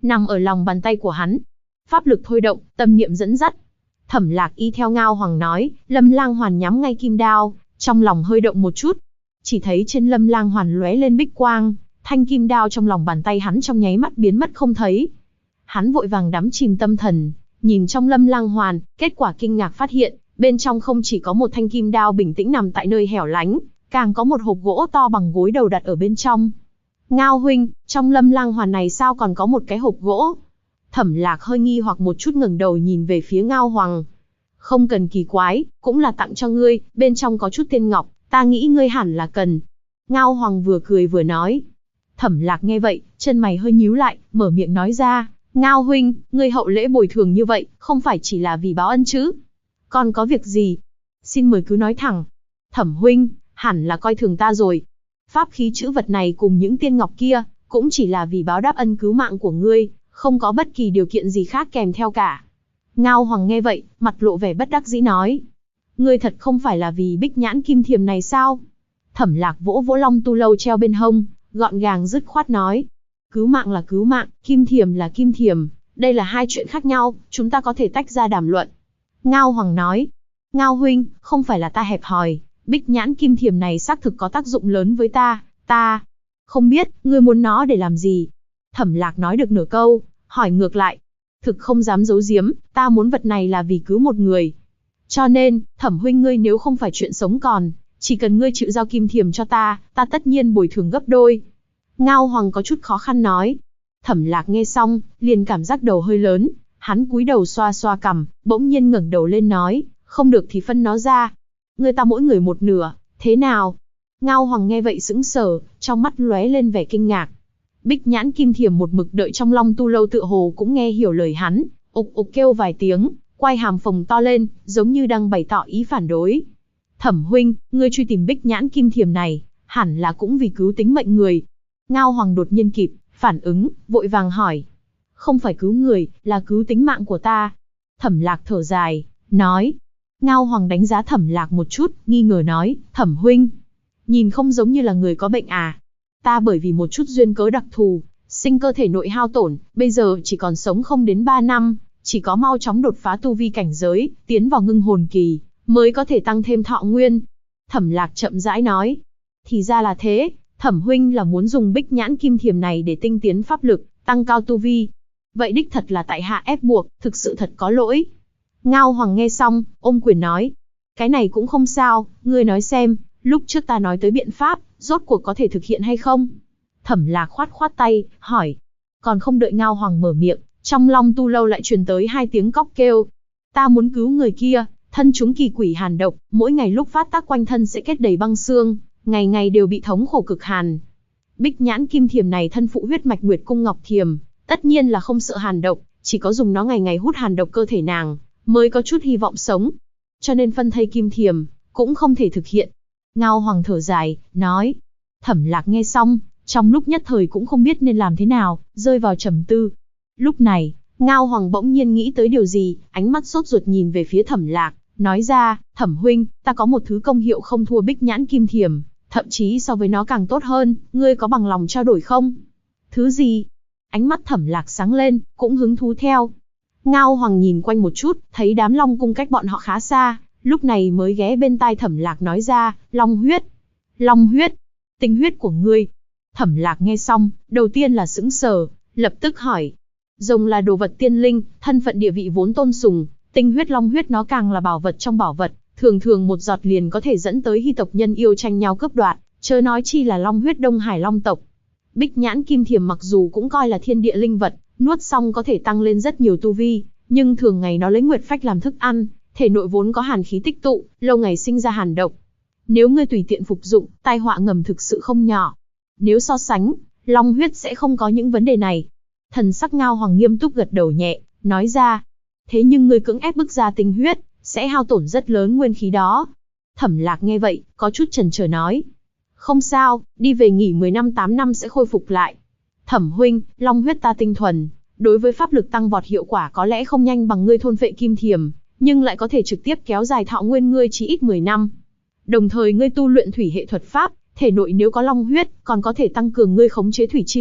nằm ở lòng bàn tay của hắn. Pháp lực thôi động, tâm niệm dẫn dắt. Thẩm Lạc y theo Ngao Hoàng nói, Lâm Lang Hoàn nhắm ngay kim đao, trong lòng hơi động một chút. Chỉ thấy trên Lâm Lang Hoàn lóe lên bích quang, thanh kim đao trong lòng bàn tay hắn trong nháy mắt biến mất không thấy. Hắn vội vàng đắm chìm tâm thần, nhìn trong Lâm Lang Hoàn, kết quả kinh ngạc phát hiện, bên trong không chỉ có một thanh kim đao bình tĩnh nằm tại nơi hẻo lánh, càng có một hộp gỗ to bằng gối đầu đặt ở bên trong. Ngao huynh, trong Lâm Lang Hoàn này sao còn có một cái hộp gỗ? Thẩm Lạc hơi nghi hoặc một chút ngẩng đầu nhìn về phía Ngao Hoàng. Không cần kỳ quái, cũng là tặng cho ngươi, bên trong có chút tiên ngọc, ta nghĩ ngươi hẳn là cần. Ngao Hoàng vừa cười vừa nói. Thẩm Lạc nghe vậy, chân mày hơi nhíu lại, mở miệng nói ra, Ngao huynh, ngươi hậu lễ bồi thường như vậy, không phải chỉ là vì báo ân chứ? Còn có việc gì? Xin mời cứ nói thẳng. Thẩm huynh, hẳn là coi thường ta rồi. Pháp khí chữ vật này cùng những tiên ngọc kia, cũng chỉ là vì báo đáp ân cứu mạng của ngươi, không có bất kỳ điều kiện gì khác kèm theo cả. Ngao Hoàng nghe vậy, mặt lộ vẻ bất đắc dĩ nói. Ngươi thật không phải là vì bích nhãn kim thiềm này sao? Thẩm Lạc vỗ vỗ long tu lâu treo bên hông, gọn gàng dứt khoát nói. Cứu mạng là cứu mạng, kim thiềm là kim thiềm, đây là hai chuyện khác nhau, chúng ta có thể tách ra đàm luận. Ngao Hoàng nói. Ngao huynh, không phải là ta hẹp hòi, bích nhãn kim thiềm này xác thực có tác dụng lớn với ta không biết, ngươi muốn nó để làm gì? Thẩm Lạc nói được nửa câu, hỏi ngược lại. Thực không dám giấu giếm, ta muốn vật này là vì cứu một người. Cho nên, Thẩm huynh ngươi nếu không phải chuyện sống còn, chỉ cần ngươi chịu giao kim thiềm cho ta tất nhiên bồi thường gấp đôi. Ngao Hoàng có chút khó khăn nói. Thẩm Lạc nghe xong, liền cảm giác đầu hơi lớn, hắn cúi đầu xoa xoa cằm, bỗng nhiên ngẩng đầu lên nói, không được thì phân nó ra. Ngươi ta mỗi người một nửa, thế nào? Ngao Hoàng nghe vậy sững sờ, trong mắt lóe lên vẻ kinh ngạc. Bích nhãn kim thiềm một mực đợi trong long tu lâu tựa hồ cũng nghe hiểu lời hắn, ục ục kêu vài tiếng, quay hàm phồng to lên, giống như đang bày tỏ ý phản đối. Thẩm huynh, ngươi truy tìm bích nhãn kim thiềm này, hẳn là cũng vì cứu tính mệnh người. Ngao Hoàng đột nhiên kịp phản ứng, vội vàng hỏi. Không phải cứu người, là cứu tính mạng của ta. Thẩm Lạc thở dài, nói. Ngao Hoàng đánh giá Thẩm Lạc một chút, nghi ngờ nói, Thẩm huynh, nhìn không giống như là người có bệnh à? Ta bởi vì một chút duyên cớ đặc thù, sinh cơ thể nội hao tổn, bây giờ chỉ còn sống không đến 3 năm, chỉ có mau chóng đột phá tu vi cảnh giới, tiến vào ngưng hồn kỳ, mới có thể tăng thêm thọ nguyên. Thẩm Lạc chậm rãi nói. Thì ra là thế, Thẩm huynh là muốn dùng bích nhãn kim thiềm này để tinh tiến pháp lực, tăng cao tu vi. Vậy đích thật là tại hạ ép buộc, thực sự thật có lỗi. Ngao Hoàng nghe xong, ôm quyền nói. Cái này cũng không sao, ngươi nói xem, lúc trước ta nói tới biện pháp, rốt cuộc có thể thực hiện hay không? Thẩm Lạc khoát khoát tay, hỏi. Còn không đợi Ngao Hoàng mở miệng, trong long tu lâu lại truyền tới 2 tiếng cóc kêu. Ta muốn cứu người kia, thân chúng kỳ quỷ hàn độc, mỗi ngày lúc phát tác quanh thân sẽ kết đầy băng xương, ngày ngày đều bị thống khổ cực hàn. Bích nhãn kim thiềm này thân phụ huyết mạch Nguyệt cung ngọc thiềm, tất nhiên là không sợ hàn độc, chỉ có dùng nó ngày ngày hút hàn độc cơ thể nàng, mới có chút hy vọng sống. Cho nên phân thây kim thiềm, cũng không thể thực hiện. Ngao Hoàng thở dài, nói. Thẩm Lạc nghe xong, trong lúc nhất thời cũng không biết nên làm thế nào, rơi vào trầm tư. Lúc này, Ngao Hoàng bỗng nhiên nghĩ tới điều gì, ánh mắt sốt ruột nhìn về phía Thẩm Lạc, nói ra, Thẩm huynh, ta có một thứ công hiệu không thua bích nhãn kim thiềm, thậm chí so với nó càng tốt hơn, ngươi có bằng lòng trao đổi không? Thứ gì? Ánh mắt Thẩm Lạc sáng lên, cũng hứng thú theo. Ngao Hoàng nhìn quanh một chút, thấy đám long cung cách bọn họ khá xa, lúc này mới ghé bên tai Thẩm Lạc nói ra, long huyết. Long huyết? Tinh huyết của ngươi? Thẩm Lạc nghe xong, đầu tiên là sững sờ, lập tức hỏi. Rồng là đồ vật tiên linh, thân phận địa vị vốn tôn sùng, tinh huyết long huyết nó càng là bảo vật trong bảo vật, thường thường một giọt liền có thể dẫn tới hy tộc nhân yêu tranh nhau cướp đoạt, chớ nói chi là long huyết Đông Hải long tộc. Bích nhãn kim thiềm mặc dù cũng coi là thiên địa linh vật, nuốt xong có thể tăng lên rất nhiều tu vi, nhưng thường ngày nó lấy nguyệt phách làm thức ăn, thể nội vốn có hàn khí tích tụ, lâu ngày sinh ra hàn độc. Nếu ngươi tùy tiện phục dụng, tai họa ngầm thực sự không nhỏ. Nếu so sánh, long huyết sẽ không có những vấn đề này. Thần sắc Ngao Hoàng nghiêm túc gật đầu nhẹ, nói ra. Thế nhưng ngươi cưỡng ép bức ra tinh huyết, sẽ hao tổn rất lớn nguyên khí đó. Thẩm Lạc nghe vậy, có chút chần chờ nói. Không sao, đi về nghỉ 10 năm 8 năm sẽ khôi phục lại. Thẩm huynh, long huyết ta tinh thuần, đối với pháp lực tăng vọt hiệu quả có lẽ không nhanh bằng ngươi thôn phệ kim thiềm, nhưng lại có thể trực tiếp kéo dài thọ nguyên ngươi chỉ ít 10 năm. Đồng thời ngươi tu luyện thủy hệ thuật pháp, thể nội nếu có long huyết, còn có thể tăng cường ngươi khống chế thủy chi lực,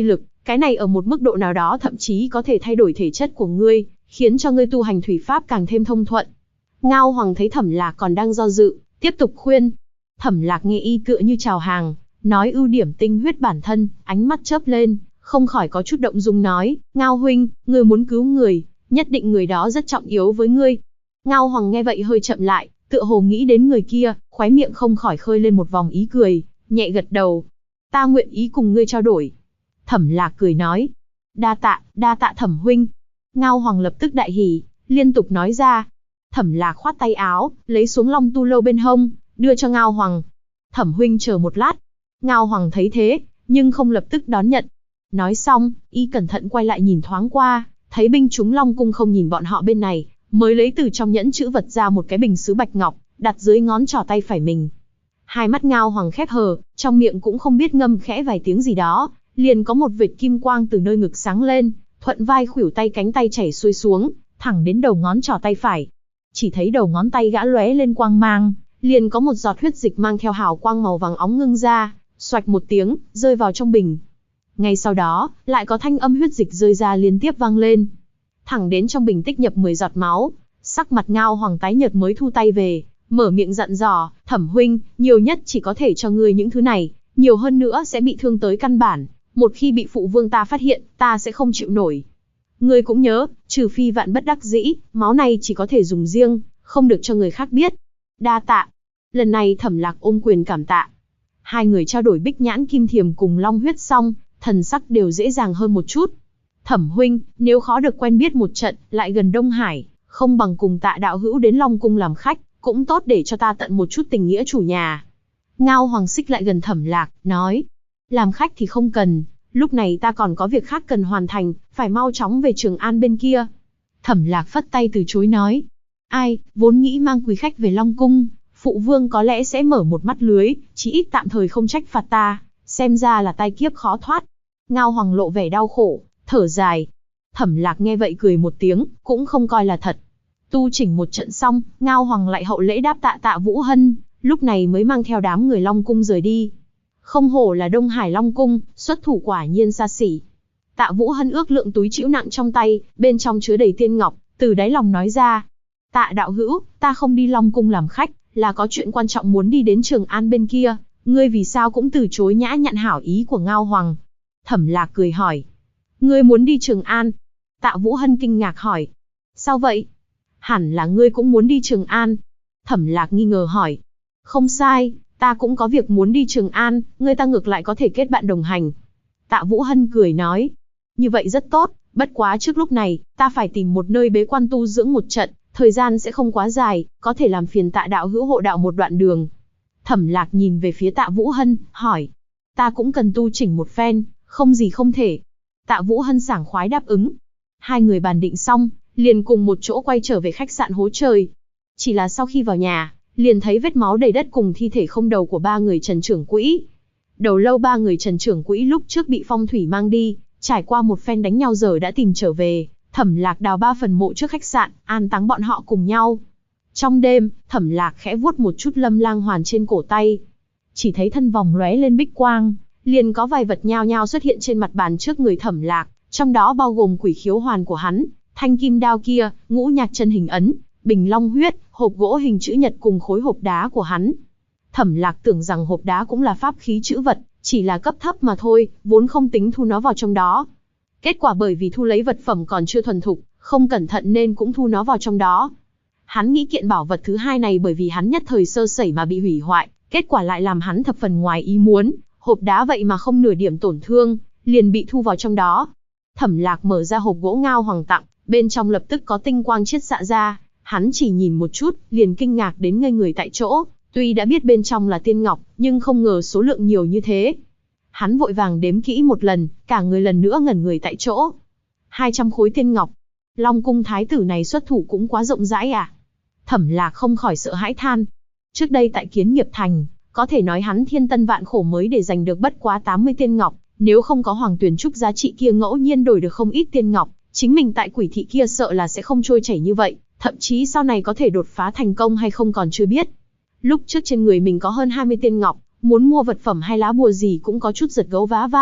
Cái này ở một mức độ nào đó thậm chí có thể thay đổi thể chất của ngươi, khiến cho ngươi tu hành thủy pháp càng thêm thông thuận. Ngao Hoàng thấy Thẩm Lạc còn đang do dự, tiếp tục khuyên. Thẩm Lạc nghe y tựa như chào hàng, nói ưu điểm tinh huyết bản thân, ánh mắt chớp lên, không khỏi có chút động dung nói, Ngao huynh, ngươi muốn cứu người, nhất định người đó rất trọng yếu với ngươi. Ngao Hoàng nghe vậy hơi chậm lại, tựa hồ nghĩ đến người kia, khóe miệng không khỏi khơi lên một vòng ý cười, nhẹ gật đầu. Ta nguyện ý cùng ngươi trao đổi. Thẩm Lạc cười nói, đa tạ Thẩm huynh. Ngao Hoàng lập tức đại hỉ, liên tục nói ra. Thẩm Lạc khoát tay áo, lấy xuống long tu lâu bên hông, đưa cho Ngao Hoàng. Thẩm huynh chờ một lát. Ngao Hoàng thấy thế, nhưng không lập tức đón nhận. Nói xong, y cẩn thận quay lại nhìn thoáng qua, thấy binh chúng Long Cung không nhìn bọn họ bên này, mới lấy từ trong nhẫn chữ vật ra một cái bình sứ bạch ngọc, đặt dưới ngón trỏ tay phải mình. Hai mắt Ngao Hoàng khép hờ, trong miệng cũng không biết ngâm khẽ vài tiếng gì đó, liền có một vệt kim quang từ nơi ngực sáng lên, thuận vai khuỷu tay cánh tay chảy xuôi xuống, thẳng đến đầu ngón trỏ tay phải. Chỉ thấy đầu ngón tay gã lóe lên quang mang, liền có một giọt huyết dịch mang theo hào quang màu vàng óng ngưng ra, xoạch một tiếng, rơi vào trong bình. Ngay sau đó, lại có thanh âm huyết dịch rơi ra liên tiếp vang lên. Thẳng đến trong bình tích nhập 10 giọt máu, sắc mặt Ngao Hoàng tái nhợt mới thu tay về, mở miệng dặn dò, Thẩm huynh, nhiều nhất chỉ có thể cho ngươi những thứ này, nhiều hơn nữa sẽ bị thương tới căn bản, một khi bị phụ vương ta phát hiện, ta sẽ không chịu nổi. Ngươi cũng nhớ, trừ phi vạn bất đắc dĩ, máu này chỉ có thể dùng riêng, không được cho người khác biết. Đa tạ. Lần này Thẩm Lạc ôm quyền cảm tạ. Hai người trao đổi bích nhãn kim thiềm cùng long huyết xong, thần sắc đều dễ dàng hơn một chút. Thẩm huynh, nếu khó được quen biết một trận, lại gần Đông Hải, không bằng cùng Tạ đạo hữu đến Long Cung làm khách, cũng tốt để cho ta tận một chút tình nghĩa chủ nhà. Ngao Hoàng xích lại gần Thẩm Lạc, nói, làm khách thì không cần, lúc này ta còn có việc khác cần hoàn thành, phải mau chóng về Trường An bên kia. Thẩm Lạc phất tay từ chối nói, ai, vốn nghĩ mang quý khách về Long Cung, phụ vương có lẽ sẽ mở một mắt lưới, chí ít tạm thời không trách phạt ta, xem ra là tai kiếp khó thoát. Ngao Hoàng lộ vẻ đau khổ, thở dài. Thẩm Lạc nghe vậy cười một tiếng, cũng không coi là thật. Tu chỉnh một trận xong, Ngao Hoàng lại hậu lễ đáp tạ Tạ Vũ Hân, lúc này mới mang theo đám người Long Cung rời đi. Không hổ là Đông Hải Long Cung, xuất thủ quả nhiên xa xỉ. Tạ Vũ Hân ước lượng túi trĩu nặng trong tay, bên trong chứa đầy tiên ngọc, từ đáy lòng nói ra. Tạ đạo hữu, ta không đi Long Cung làm khách, là có chuyện quan trọng muốn đi đến Trường An bên kia, ngươi vì sao cũng từ chối nhã nhặn hảo ý của Ngao Hoàng. Thẩm Lạc cười hỏi. Ngươi muốn đi Trường An? Tạ Vũ Hân kinh ngạc hỏi. Sao vậy? Hẳn là ngươi cũng muốn đi Trường An. Thẩm Lạc nghi ngờ hỏi. Không sai, ta cũng có việc muốn đi Trường An, ngươi ta ngược lại có thể kết bạn đồng hành. Tạ Vũ Hân cười nói. Như vậy rất tốt, bất quá trước lúc này, ta phải tìm một nơi bế quan tu dưỡng một trận, thời gian sẽ không quá dài, có thể làm phiền Tạ đạo hữu hộ đạo một đoạn đường. Thẩm Lạc nhìn về phía Tạ Vũ Hân, hỏi. Ta cũng cần tu chỉnh một phen, không gì không thể. Tạ Vũ Hân sảng khoái đáp ứng. Hai người bàn định xong, liền cùng một chỗ quay trở về khách sạn Hố Trời. Chỉ là sau khi vào nhà, liền thấy vết máu đầy đất cùng thi thể không đầu của ba người Trần trưởng quỹ. Đầu lâu ba người Trần trưởng quỹ lúc trước bị phong thủy mang đi, trải qua một phen đánh nhau giờ đã tìm trở về. Thẩm Lạc đào 3 phần mộ trước khách sạn, an táng bọn họ cùng nhau. Trong đêm, Thẩm Lạc khẽ vuốt một chút Lâm Lang Hoàn trên cổ tay. Chỉ thấy thân vòng lóe lên bích quang, liền có vài vật nhao nhao xuất hiện trên mặt bàn trước người Thẩm Lạc, trong đó bao gồm quỷ khiếu hoàn của hắn, thanh kim đao kia, ngũ nhạc chân hình ấn, bình long huyết, hộp gỗ hình chữ nhật cùng khối hộp đá của hắn. Thẩm Lạc tưởng rằng hộp đá cũng là pháp khí chữ vật, chỉ là cấp thấp mà thôi, vốn không tính thu nó vào trong đó. Kết quả bởi vì thu lấy vật phẩm còn chưa thuần thục, không cẩn thận nên cũng thu nó vào trong đó. Hắn nghĩ kiện bảo vật thứ hai này bởi vì hắn nhất thời sơ sẩy mà bị hủy hoại, kết quả lại làm hắn thập phần ngoài ý muốn, hộp đá vậy mà không nửa điểm tổn thương, liền bị thu vào trong đó. Thẩm Lạc mở ra hộp gỗ Ngao Hoàng tặng, bên trong lập tức có tinh quang chiết xạ ra, hắn chỉ nhìn một chút, liền kinh ngạc đến ngây người tại chỗ, tuy đã biết bên trong là tiên ngọc, nhưng không ngờ số lượng nhiều như thế. Hắn vội vàng đếm kỹ một lần, cả người lần nữa ngẩn người tại chỗ. 200 khối tiên ngọc. Long cung thái tử này xuất thủ cũng quá rộng rãi à? Thẩm Lạc không khỏi sợ hãi than. Trước đây tại Kiến Nghiệp Thành, có thể nói hắn thiên tân vạn khổ mới để giành được bất quá 80 tiên ngọc, nếu không có Hoàng Tuyền Trúc giá trị kia ngẫu nhiên đổi được không ít tiên ngọc, chính mình tại quỷ thị kia sợ là sẽ không trôi chảy như vậy, thậm chí sau này có thể đột phá thành công hay không còn chưa biết. Lúc trước trên người mình có hơn 20 tiên ngọc, muốn mua vật phẩm hay lá bùa gì cũng có chút giật gấu vá vai,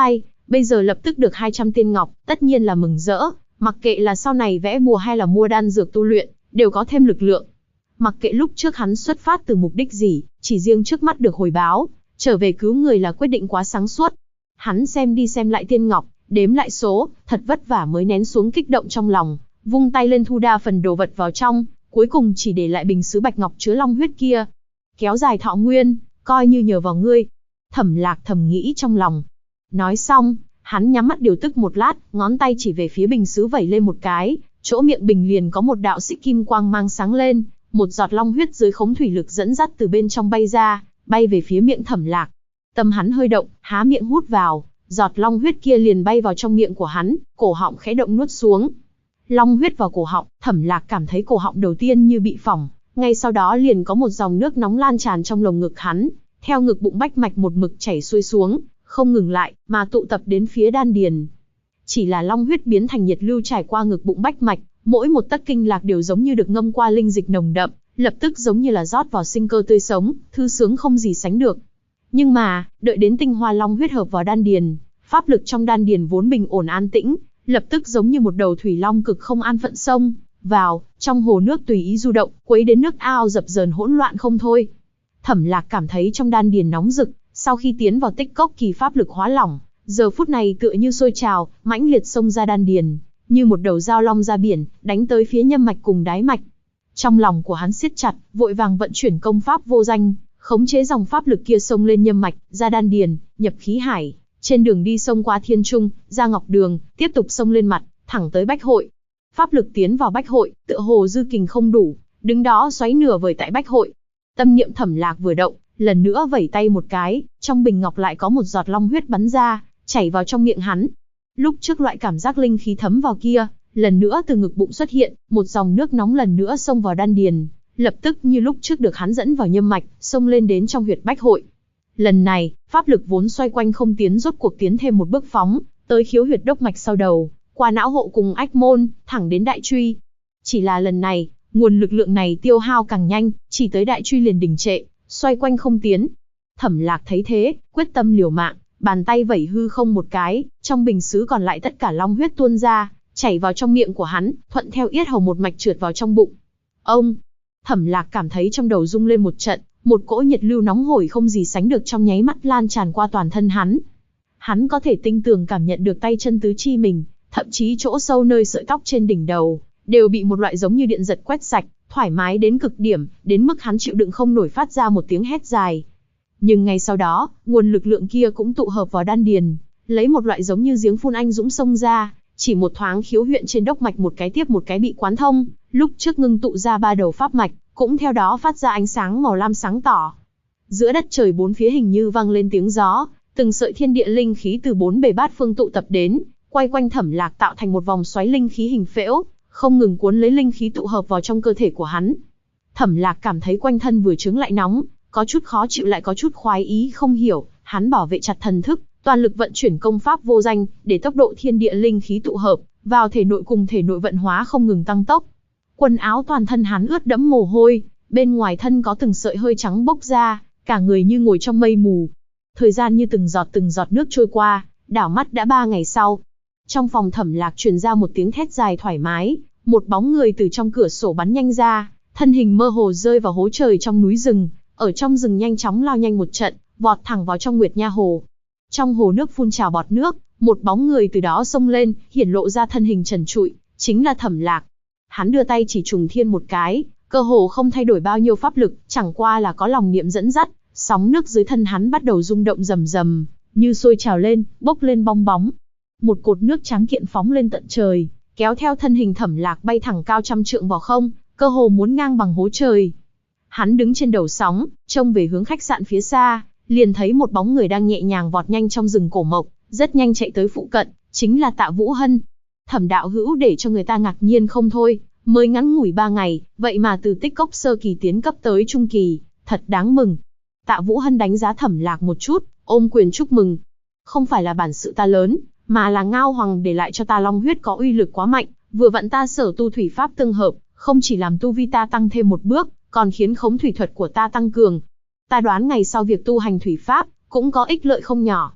bây giờ lập tức được 200 tiên ngọc, tất nhiên là mừng rỡ, mặc kệ là sau này vẽ bùa hay là mua đan dược tu luyện, đều có thêm lực lượng. Mặc kệ lúc trước hắn xuất phát từ mục đích gì, chỉ riêng trước mắt được hồi báo, trở về cứu người là quyết định quá sáng suốt. Hắn xem đi xem lại tiên ngọc, đếm lại số, thật vất vả mới nén xuống kích động trong lòng, vung tay lên thu đa phần đồ vật vào trong, cuối cùng chỉ để lại bình sứ bạch ngọc chứa long huyết kia. Kéo dài thọ nguyên, coi như nhờ vào ngươi. Thẩm Lạc thầm nghĩ trong lòng. Nói xong, hắn nhắm mắt điều tức một lát, ngón tay chỉ về phía bình sứ vẩy lên một cái, chỗ miệng bình liền có một đạo xích kim quang mang sáng lên, một giọt long huyết dưới khống thủy lực dẫn dắt từ bên trong bay ra, bay về phía miệng Thẩm Lạc. Tâm hắn hơi động, há miệng hút vào, giọt long huyết kia liền bay vào trong miệng của hắn, cổ họng khẽ động nuốt xuống. Long huyết vào cổ họng, Thẩm Lạc cảm thấy cổ họng đầu tiên như bị phỏng, ngay sau đó liền có một dòng nước nóng lan tràn trong lồng ngực hắn, theo ngực bụng bách mạch một mực chảy xuôi xuống, không ngừng lại, mà tụ tập đến phía đan điền. Chỉ là long huyết biến thành nhiệt lưu trải qua ngực bụng bách mạch, mỗi một tấc kinh lạc đều giống như được ngâm qua linh dịch nồng đậm, lập tức giống như là rót vào sinh cơ tươi sống, thư sướng không gì sánh được. Nhưng mà, đợi đến tinh hoa long huyết hợp vào đan điền, pháp lực trong đan điền vốn bình ổn an tĩnh, lập tức giống như một đầu thủy long cực không an phận xông vào, trong hồ nước tùy ý du động, quấy đến nước ao dập dờn hỗn loạn không thôi. Thẩm Lạc cảm thấy trong đan điền nóng rực, sau khi tiến vào tích cốc kỳ pháp lực hóa lỏng, giờ phút này tựa như sôi trào, mãnh liệt xông ra đan điền, như một đầu dao long ra biển, đánh tới phía nhâm mạch cùng đái mạch. Trong lòng của hắn siết chặt, vội vàng vận chuyển công pháp vô danh, khống chế dòng pháp lực kia xông lên nhâm mạch, ra đan điền, nhập khí hải, trên đường đi xông qua thiên trung, ra ngọc đường, tiếp tục xông lên mặt, thẳng tới bách hội. Pháp lực tiến vào bách hội, tựa hồ dư kình không đủ, đứng đó xoáy nửa vời tại bách hội. Tâm niệm Thẩm Lạc vừa động, lần nữa vẩy tay một cái, trong bình ngọc lại có một giọt long huyết bắn ra, chảy vào trong miệng hắn. Lúc trước loại cảm giác linh khí thấm vào kia, lần nữa từ ngực bụng xuất hiện, một dòng nước nóng lần nữa xông vào đan điền, lập tức như lúc trước được hắn dẫn vào nhâm mạch, xông lên đến trong huyệt bách hội. Lần này, pháp lực vốn xoay quanh không tiến rốt cuộc tiến thêm một bước phóng, tới khiếu huyệt đốc mạch sau đầu, qua não hộ cùng ách môn, thẳng đến đại truy. Chỉ là lần này, nguồn lực lượng này tiêu hao càng nhanh, chỉ tới đại truy liền đình trệ, xoay quanh không tiến. Thẩm Lạc thấy thế, quyết tâm liều mạng, bàn tay vẩy hư không một cái, trong bình sứ còn lại tất cả long huyết tuôn ra, chảy vào trong miệng của hắn, thuận theo yết hầu một mạch trượt vào trong bụng. Ông! Thẩm Lạc cảm thấy trong đầu rung lên một trận, một cỗ nhiệt lưu nóng hổi không gì sánh được trong nháy mắt lan tràn qua toàn thân hắn. Hắn có thể tinh tường cảm nhận được tay chân tứ chi mình, thậm chí chỗ sâu nơi sợi tóc trên đỉnh đầu, đều bị một loại giống như điện giật quét sạch, thoải mái đến cực điểm, đến mức hắn chịu đựng không nổi phát ra một tiếng hét dài. Nhưng ngay sau đó, nguồn lực lượng kia cũng tụ hợp vào đan điền, lấy một loại giống như giếng phun anh dũng xông ra, chỉ một thoáng khiếu huyệt trên đốc mạch một cái tiếp một cái bị quán thông, lúc trước ngưng tụ ra 3 đầu pháp mạch, cũng theo đó phát ra ánh sáng màu lam sáng tỏ. Giữa đất trời bốn phía hình như vang lên tiếng gió, từng sợi thiên địa linh khí từ 4 bề bát phương tụ tập đến, quay quanh Thẩm Lạc tạo thành một vòng xoáy linh khí hình phễu, không ngừng cuốn lấy linh khí tụ hợp vào trong cơ thể của hắn. Thẩm Lạc cảm thấy quanh thân vừa trướng lại nóng, có chút khó chịu lại có chút khoái ý không hiểu, hắn bảo vệ chặt thần thức, toàn lực vận chuyển công pháp vô danh, để tốc độ thiên địa linh khí tụ hợp vào thể nội cùng thể nội vận hóa không ngừng tăng tốc. Quần áo toàn thân hắn ướt đẫm mồ hôi, bên ngoài thân có từng sợi hơi trắng bốc ra, cả người như ngồi trong mây mù. Thời gian như từng giọt nước trôi qua, đảo mắt đã 3 ngày sau. Trong phòng Thẩm Lạc truyền ra một tiếng thét dài thoải mái, một bóng người từ trong cửa sổ bắn nhanh ra, thân hình mơ hồ rơi vào hố trời trong núi rừng, ở trong rừng nhanh chóng lao nhanh một trận, vọt thẳng vào trong Nguyệt Nha Hồ. Trong hồ nước phun trào bọt nước, một bóng người từ đó xông lên, hiển lộ ra thân hình trần trụi, chính là Thẩm Lạc. Hắn đưa tay chỉ trùng thiên một cái, cơ hồ không thay đổi bao nhiêu pháp lực, chẳng qua là có lòng niệm dẫn dắt, sóng nước dưới thân hắn bắt đầu rung động rầm rầm, như sôi trào lên, bốc lên bong bóng. Một cột nước trắng kiện phóng lên tận trời, kéo theo thân hình Thẩm Lạc bay thẳng cao trăm trượng vào không, cơ hồ muốn ngang bằng hố trời. Hắn đứng trên đầu sóng, trông về hướng khách sạn phía xa, liền thấy một bóng người đang nhẹ nhàng vọt nhanh trong rừng cổ mộc, rất nhanh chạy tới phụ cận, chính là Tạ Vũ Hân. Thẩm đạo hữu để cho người ta ngạc nhiên không thôi, mới ngắn ngủi 3 ngày, vậy mà từ tích cốc sơ kỳ tiến cấp tới trung kỳ, thật đáng mừng. Tạ Vũ Hân đánh giá Thẩm Lạc một chút, ôm quyền chúc mừng. Không phải là bản sự ta lớn, mà là Ngao Hoàng để lại cho ta long huyết có uy lực quá mạnh, vừa vặn ta sở tu thủy pháp tương hợp, không chỉ làm tu vi ta tăng thêm một bước, còn khiến khống thủy thuật của ta tăng cường. Ta đoán ngày sau việc tu hành thủy pháp cũng có ích lợi không nhỏ.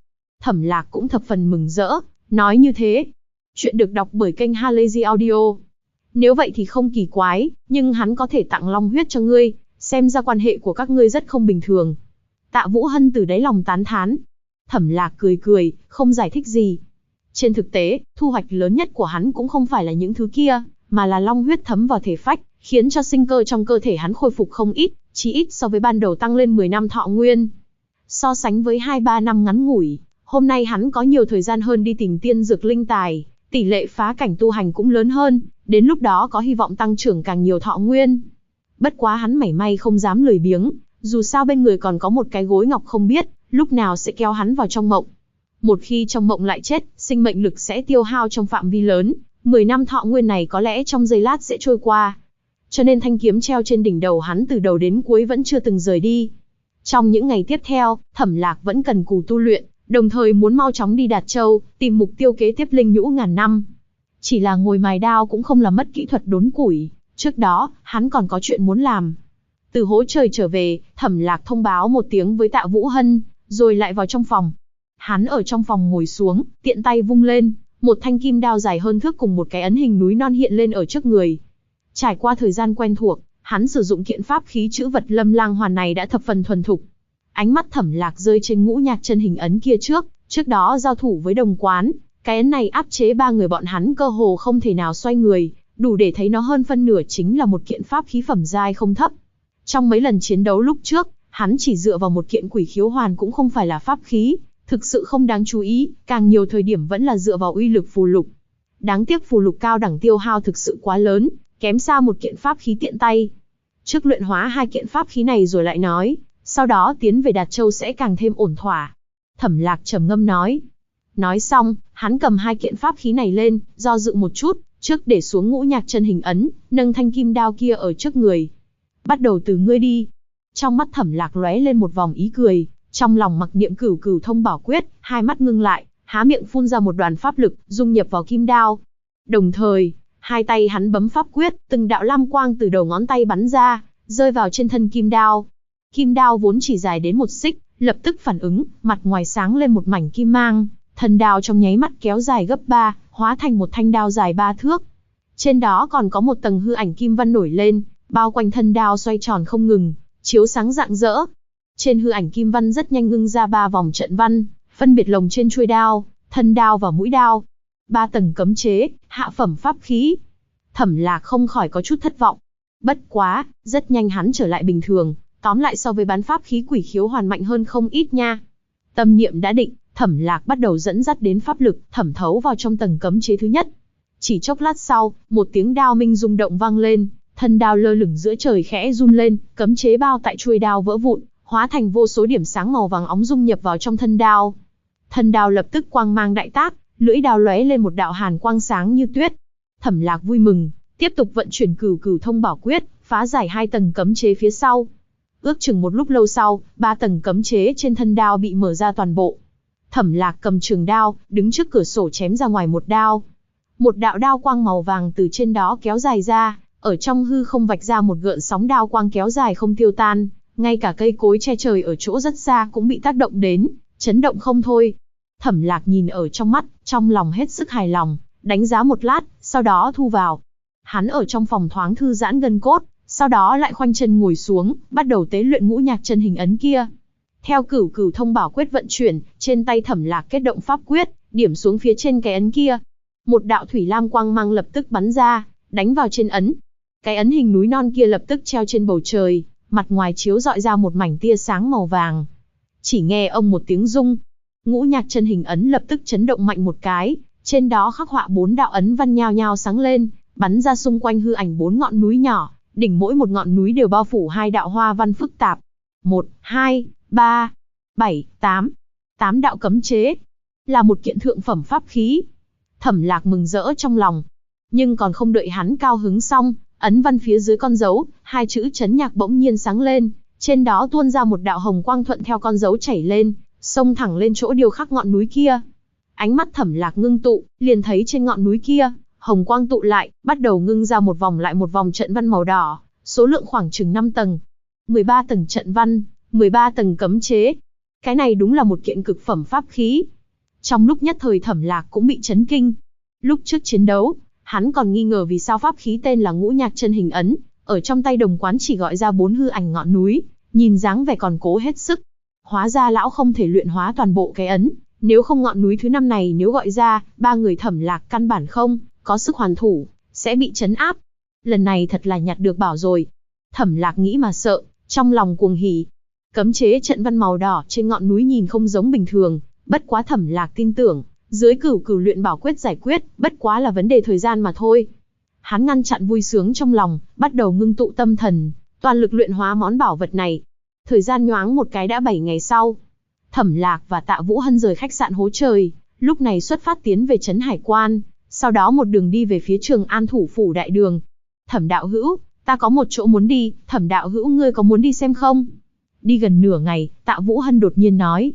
Thẩm Lạc cũng thập phần mừng rỡ, nói như thế. Chuyện được đọc bởi kênh Halazy Audio. Nếu vậy thì không kỳ quái, nhưng hắn có thể tặng long huyết cho ngươi, xem ra quan hệ của các ngươi rất không bình thường. Tạ Vũ Hân từ đáy lòng tán thán. Thẩm Lạc cười cười, không giải thích gì. Trên thực tế, thu hoạch lớn nhất của hắn cũng không phải là những thứ kia, mà là long huyết thấm vào thể phách, khiến cho sinh cơ trong cơ thể hắn khôi phục không ít, chí ít so với ban đầu tăng lên 10 năm thọ nguyên. So sánh với 2-3 năm ngắn ngủi, hôm nay hắn có nhiều thời gian hơn đi tìm tiên dược linh tài, tỷ lệ phá cảnh tu hành cũng lớn hơn, đến lúc đó có hy vọng tăng trưởng càng nhiều thọ nguyên. Bất quá hắn mảy may không dám lười biếng, dù sao bên người còn có một cái gối ngọc không biết, lúc nào sẽ kéo hắn vào trong mộng. Một khi trong mộng lại chết, sinh mệnh lực sẽ tiêu hao trong phạm vi lớn, 10 năm thọ nguyên này có lẽ trong giây lát sẽ trôi qua. Cho nên thanh kiếm treo trên đỉnh đầu hắn từ đầu đến cuối vẫn chưa từng rời đi. Trong những ngày tiếp theo, Thẩm Lạc vẫn cần cù tu luyện, đồng thời muốn mau chóng đi Đạt Châu, tìm mục tiêu kế tiếp linh nhũ ngàn năm. Chỉ là ngồi mài đao cũng không làm mất kỹ thuật đốn củi, trước đó, hắn còn có chuyện muốn làm. Từ hố trời trở về, Thẩm Lạc thông báo một tiếng với Tạ Vũ Hân, rồi lại vào trong phòng. Hắn ở trong phòng ngồi xuống, tiện tay vung lên, một thanh kim đao dài hơn thước cùng một cái ấn hình núi non hiện lên ở trước người. Trải qua thời gian quen thuộc, hắn sử dụng kiện pháp khí chữ vật Lâm Lang Hoàn này đã thập phần thuần thục. Ánh mắt Thẩm Lạc rơi trên ngũ nhạc chân hình ấn kia trước đó giao thủ với Đồng Quán, cái ấn này áp chế 3 người bọn hắn cơ hồ không thể nào xoay người, đủ để thấy nó hơn phân nửa chính là một kiện pháp khí phẩm giai không thấp. Trong mấy lần chiến đấu lúc trước, hắn chỉ dựa vào một kiện Quỷ Khiếu Hoàn cũng không phải là pháp khí, thực sự không đáng chú ý, càng nhiều thời điểm vẫn là dựa vào uy lực phù lục. Đáng tiếc phù lục cao đẳng tiêu hao thực sự quá lớn, kém xa một kiện pháp khí tiện tay. Trước luyện hóa 2 kiện pháp khí này rồi lại nói, sau đó tiến về Đạt Châu sẽ càng thêm ổn thỏa. Thẩm Lạc trầm ngâm nói. Nói xong, hắn cầm 2 kiện pháp khí này lên, do dự một chút, trước để xuống ngũ nhạc chân hình ấn, nâng thanh kim đao kia ở trước người. Bắt đầu từ ngươi đi. Trong mắt Thẩm Lạc lóe lên một vòng ý cười, trong lòng mặc niệm cửu cửu thông bảo quyết, hai mắt ngưng lại, há miệng phun ra một đoàn pháp lực, dung nhập vào kim đao. Đồng thời, hai tay hắn bấm pháp quyết, từng đạo lam quang từ đầu ngón tay bắn ra, rơi vào trên thân kim đao. Kim đao vốn chỉ dài đến 1 xích, lập tức phản ứng, mặt ngoài sáng lên một mảnh kim mang, thân đao trong nháy mắt kéo dài gấp 3, hóa thành một thanh đao dài 3 thước. Trên đó còn có một tầng hư ảnh kim văn nổi lên, bao quanh thân đao xoay tròn không ngừng, chiếu sáng rạng rỡ. Trên hư ảnh kim văn rất nhanh ngưng ra 3 vòng trận văn, phân biệt lồng trên chuôi đao, thân đao và mũi đao. 3 tầng cấm chế, hạ phẩm pháp khí. Thẩm Lạc không khỏi có chút thất vọng. Bất quá, rất nhanh hắn trở lại bình thường, tóm lại so với bán pháp khí Quỷ Khiếu Hoàn mạnh hơn không ít nha. Tâm niệm đã định, Thẩm Lạc bắt đầu dẫn dắt đến pháp lực, thẩm thấu vào trong tầng cấm chế thứ nhất. Chỉ chốc lát sau, một tiếng đao minh rung động vang lên, thân đao lơ lửng giữa trời khẽ run lên, cấm chế bao tại chuôi đao vỡ vụn, hóa thành vô số điểm sáng màu vàng óng dung nhập vào trong thân đao. Thân đao lập tức quang mang đại tác, lưỡi đao lóe lên một đạo hàn quang sáng như tuyết. Thẩm Lạc vui mừng, tiếp tục vận chuyển cửu cửu thông bảo quyết, phá giải 2 tầng cấm chế phía sau. Ước chừng một lúc lâu sau, 3 tầng cấm chế trên thân đao bị mở ra toàn bộ. Thẩm Lạc cầm trường đao, đứng trước cửa sổ chém ra ngoài một đao. Một đạo đao quang màu vàng từ trên đó kéo dài ra, ở trong hư không vạch ra một gợn sóng đao quang kéo dài không tiêu tan, ngay cả cây cối che trời ở chỗ rất xa cũng bị tác động đến, chấn động không thôi. Thẩm Lạc nhìn ở trong mắt, trong lòng hết sức hài lòng, đánh giá một lát, sau đó thu vào. Hắn ở trong phòng thoáng thư giãn gân cốt, sau đó lại khoanh chân ngồi xuống, bắt đầu tế luyện ngũ nhạc chân hình ấn kia. Theo cửu cửu thông bảo quyết vận chuyển, trên tay Thẩm Lạc kết động pháp quyết, điểm xuống phía trên cái ấn kia. Một đạo thủy lam quang mang lập tức bắn ra, đánh vào trên ấn. Cái ấn hình núi non kia lập tức treo trên bầu trời, mặt ngoài chiếu rọi ra một mảnh tia sáng màu vàng. Chỉ nghe ông một tiếng rung, ngũ nhạc chân hình ấn lập tức chấn động mạnh một cái, trên đó khắc họa 4 đạo ấn văn nhao nhao sáng lên, bắn ra xung quanh hư ảnh 4 ngọn núi nhỏ, đỉnh mỗi một ngọn núi đều bao phủ 2 đạo hoa văn phức tạp. 1, 2, 3, 7, 8. 8 đạo cấm chế. Là một kiện thượng phẩm pháp khí. Thẩm Lạc mừng rỡ trong lòng. Nhưng còn không đợi hắn cao hứng xong, ấn văn phía dưới con dấu, 2 chữ Trấn Nhạc bỗng nhiên sáng lên, trên đó tuôn ra một đạo hồng quang thuận theo con dấu chảy lên, xông thẳng lên chỗ điêu khắc ngọn núi kia. Ánh mắt Thẩm Lạc ngưng tụ, liền thấy trên ngọn núi kia, hồng quang tụ lại, bắt đầu ngưng ra một vòng lại một vòng trận văn màu đỏ, số lượng khoảng chừng 5 tầng. 13 tầng trận văn, 13 tầng cấm chế. Cái này đúng là một kiện cực phẩm pháp khí. Trong lúc nhất thời Thẩm Lạc cũng bị chấn kinh. Lúc trước chiến đấu, hắn còn nghi ngờ vì sao pháp khí tên là Ngũ Nhạc Chân Hình Ấn, ở trong tay Đồng Quán chỉ gọi ra 4 hư ảnh ngọn núi, nhìn dáng vẻ còn cố hết sức. Hóa ra lão không thể luyện hóa toàn bộ cái ấn, nếu không ngọn núi thứ 5 này nếu gọi ra, 3 người Thẩm Lạc căn bản không có sức hoàn thủ, sẽ bị trấn áp. Lần này thật là nhặt được bảo rồi. Thẩm Lạc nghĩ mà sợ, trong lòng cuồng hỉ. Cấm chế trận văn màu đỏ trên ngọn núi nhìn không giống bình thường, bất quá Thẩm Lạc tin tưởng, dưới cửu luyện bảo quyết giải quyết, bất quá là vấn đề thời gian mà thôi. Hắn ngăn chặn vui sướng trong lòng, bắt đầu ngưng tụ tâm thần, toàn lực luyện hóa món bảo vật này. Thời gian nhoáng một cái đã 7 ngày sau. Thẩm Lạc và Tạ Vũ Hân rời khách sạn Hố Trời, lúc này xuất phát tiến về trấn Hải Quan, sau đó một đường đi về phía Trường An thủ phủ đại đường. Thẩm đạo hữu, ta có một chỗ muốn đi, Thẩm đạo hữu ngươi có muốn đi xem không? Đi gần nửa ngày, Tạ Vũ Hân đột nhiên nói.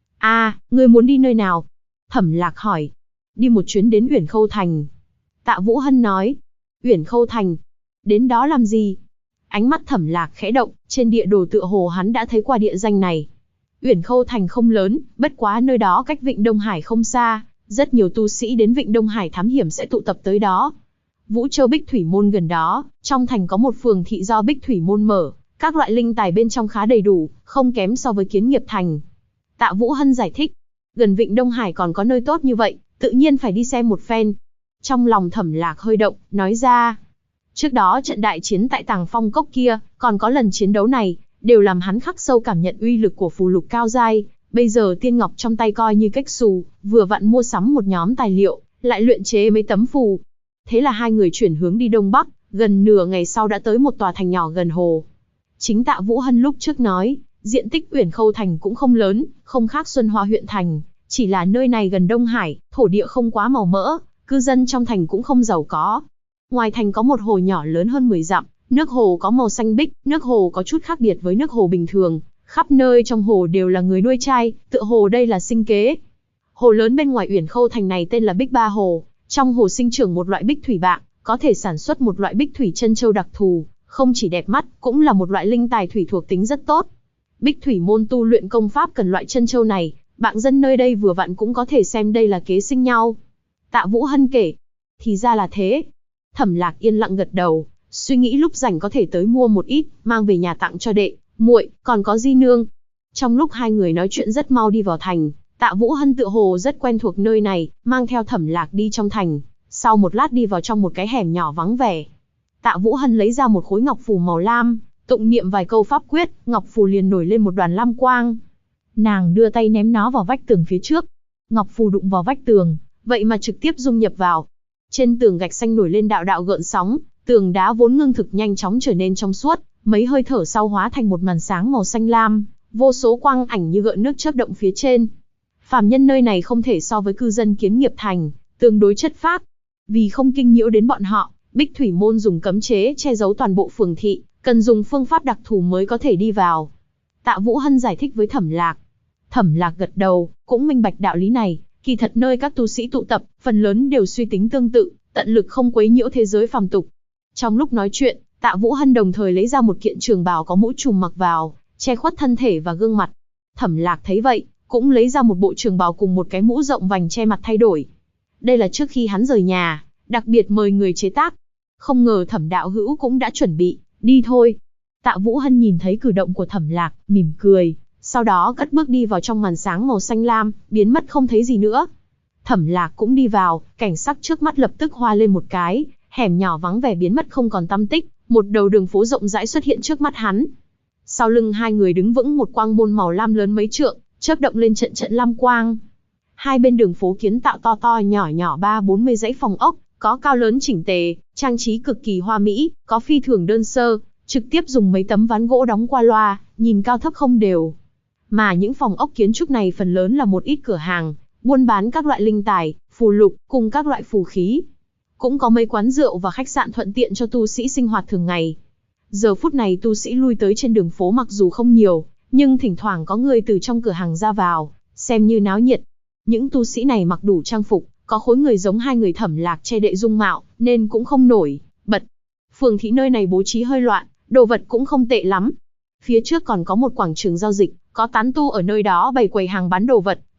Ngươi muốn đi nơi nào? Thẩm Lạc hỏi. Đi một chuyến đến Uyển Khâu Thành. Tạ Vũ Hân nói. Uyển Khâu Thành? Đến đó làm gì? Ánh mắt Thẩm Lạc khẽ động, trên địa đồ tựa hồ hắn đã thấy qua địa danh này. Uyển Khâu Thành không lớn, bất quá nơi đó cách Vịnh Đông Hải không xa, rất nhiều tu sĩ đến Vịnh Đông Hải thám hiểm sẽ tụ tập tới đó. Vũ Châu Bích Thủy Môn gần đó, trong thành có một phường thị do Bích Thủy Môn mở, các loại linh tài bên trong khá đầy đủ, không kém so với Kiến Nghiệp Thành. Tạ Vũ Hân giải thích, gần Vịnh Đông Hải còn có nơi tốt như vậy, tự nhiên phải đi xem một phen. Trong lòng Thẩm Lạc hơi động, nói ra. Trước đó trận đại chiến tại Tàng Phong Cốc kia, còn có lần chiến đấu này, đều làm hắn khắc sâu cảm nhận uy lực của phù lục cao giai. Bây giờ tiên ngọc trong tay coi như cách xù, vừa vặn mua sắm một nhóm tài liệu, lại luyện chế mấy tấm phù. Thế là hai người chuyển hướng đi đông bắc, gần nửa ngày sau đã tới một tòa thành nhỏ gần hồ. Chính Tạ Vũ Hân lúc trước nói, diện tích Uyển Khâu Thành cũng không lớn, không khác Xuân Hoa huyện thành, chỉ là nơi này gần Đông Hải, thổ địa không quá màu mỡ, cư dân trong thành cũng không giàu có. Ngoài thành có một hồ nhỏ lớn hơn 10 dặm, nước hồ có màu xanh biếc, nước hồ có chút khác biệt với nước hồ bình thường, khắp nơi trong hồ đều là người nuôi trai, tựa hồ đây là sinh kế. Hồ lớn bên ngoài Uyển Khâu Thành này tên là Bích Ba Hồ, trong hồ sinh trưởng một loại bích thủy bạng, có thể sản xuất một loại bích thủy chân châu đặc thù, không chỉ đẹp mắt, cũng là một loại linh tài thủy thuộc tính rất tốt. Bích Thủy Môn tu luyện công pháp cần loại chân châu này, bạng dân nơi đây vừa vặn cũng có thể xem đây là kế sinh nhau. Tạ Vũ Hân kể, thì ra là thế. Thẩm Lạc yên lặng gật đầu, suy nghĩ lúc rảnh có thể tới mua một ít, mang về nhà tặng cho đệ, muội, còn có Di nương. Trong lúc hai người nói chuyện rất mau đi vào thành, Tạ Vũ Hân tựa hồ rất quen thuộc nơi này, mang theo Thẩm Lạc đi trong thành, sau một lát đi vào trong một cái hẻm nhỏ vắng vẻ. Tạ Vũ Hân lấy ra một khối ngọc phù màu lam, tụng niệm vài câu pháp quyết, ngọc phù liền nổi lên một đoàn lam quang. Nàng đưa tay ném nó vào vách tường phía trước. Ngọc phù đụng vào vách tường, vậy mà trực tiếp dung nhập vào. Trên tường gạch xanh nổi lên đạo đạo gợn sóng, tường đá vốn ngưng thực nhanh chóng trở nên trong suốt, mấy hơi thở sau hóa thành một màn sáng màu xanh lam, vô số quang ảnh như gợn nước chớp động phía trên. Phàm nhân nơi này không thể so với cư dân Kiến Nghiệp Thành, tương đối chất phác. Vì không kinh nhiễu đến bọn họ, Bích Thủy Môn dùng cấm chế che giấu toàn bộ phường thị, cần dùng phương pháp đặc thù mới có thể đi vào. Tạ Vũ Hân giải thích với Thẩm Lạc. Thẩm Lạc gật đầu, cũng minh bạch đạo lý này, kỳ thật nơi các tu sĩ tụ tập, phần lớn đều suy tính tương tự, tận lực không quấy nhiễu thế giới phàm tục. Trong lúc nói chuyện, Tạ Vũ Hân đồng thời lấy ra một kiện trường bào có mũ trùm mặc vào, che khuất thân thể và gương mặt. Thẩm Lạc thấy vậy, cũng lấy ra một bộ trường bào cùng một cái mũ rộng vành che mặt thay đổi. Đây là trước khi hắn rời nhà, đặc biệt mời người chế tác. Không ngờ Thẩm đạo hữu cũng đã chuẩn bị, đi thôi. Tạ Vũ Hân nhìn thấy cử động của Thẩm Lạc, mỉm cười, sau đó cất bước đi vào trong màn sáng màu xanh lam, biến mất không thấy gì nữa. Thẩm Lạc cũng đi vào, cảnh sắc trước mắt lập tức hoa lên một cái, hẻm nhỏ vắng vẻ biến mất không còn tăm tích, một đầu đường phố rộng rãi xuất hiện trước mắt hắn. Sau lưng hai người đứng vững một quang môn màu lam lớn mấy trượng, chớp động lên trận trận lam quang. Hai bên đường phố kiến tạo to to nhỏ nhỏ 30-40 dãy phòng ốc, có cao lớn chỉnh tề, trang trí cực kỳ hoa mỹ, có phi thường đơn sơ, trực tiếp dùng mấy tấm ván gỗ đóng qua loa, nhìn cao thấp không đều. Mà những phòng ốc kiến trúc này phần lớn là một ít cửa hàng, buôn bán các loại linh tài, phù lục, cùng các loại phù khí. Cũng có mấy quán rượu và khách sạn thuận tiện cho tu sĩ sinh hoạt thường ngày. Giờ phút này tu sĩ lui tới trên đường phố mặc dù không nhiều, nhưng thỉnh thoảng có người từ trong cửa hàng ra vào, xem như náo nhiệt. Những tu sĩ này mặc đủ trang phục, có khối người giống hai người Thẩm Lạc che đậy dung mạo, nên cũng không nổi bật. Phường thị nơi này bố trí hơi loạn, đồ vật cũng không tệ lắm. Phía trước còn có một quảng trường giao dịch, có tán tu ở nơi đó bày quầy hàng bán đồ vật,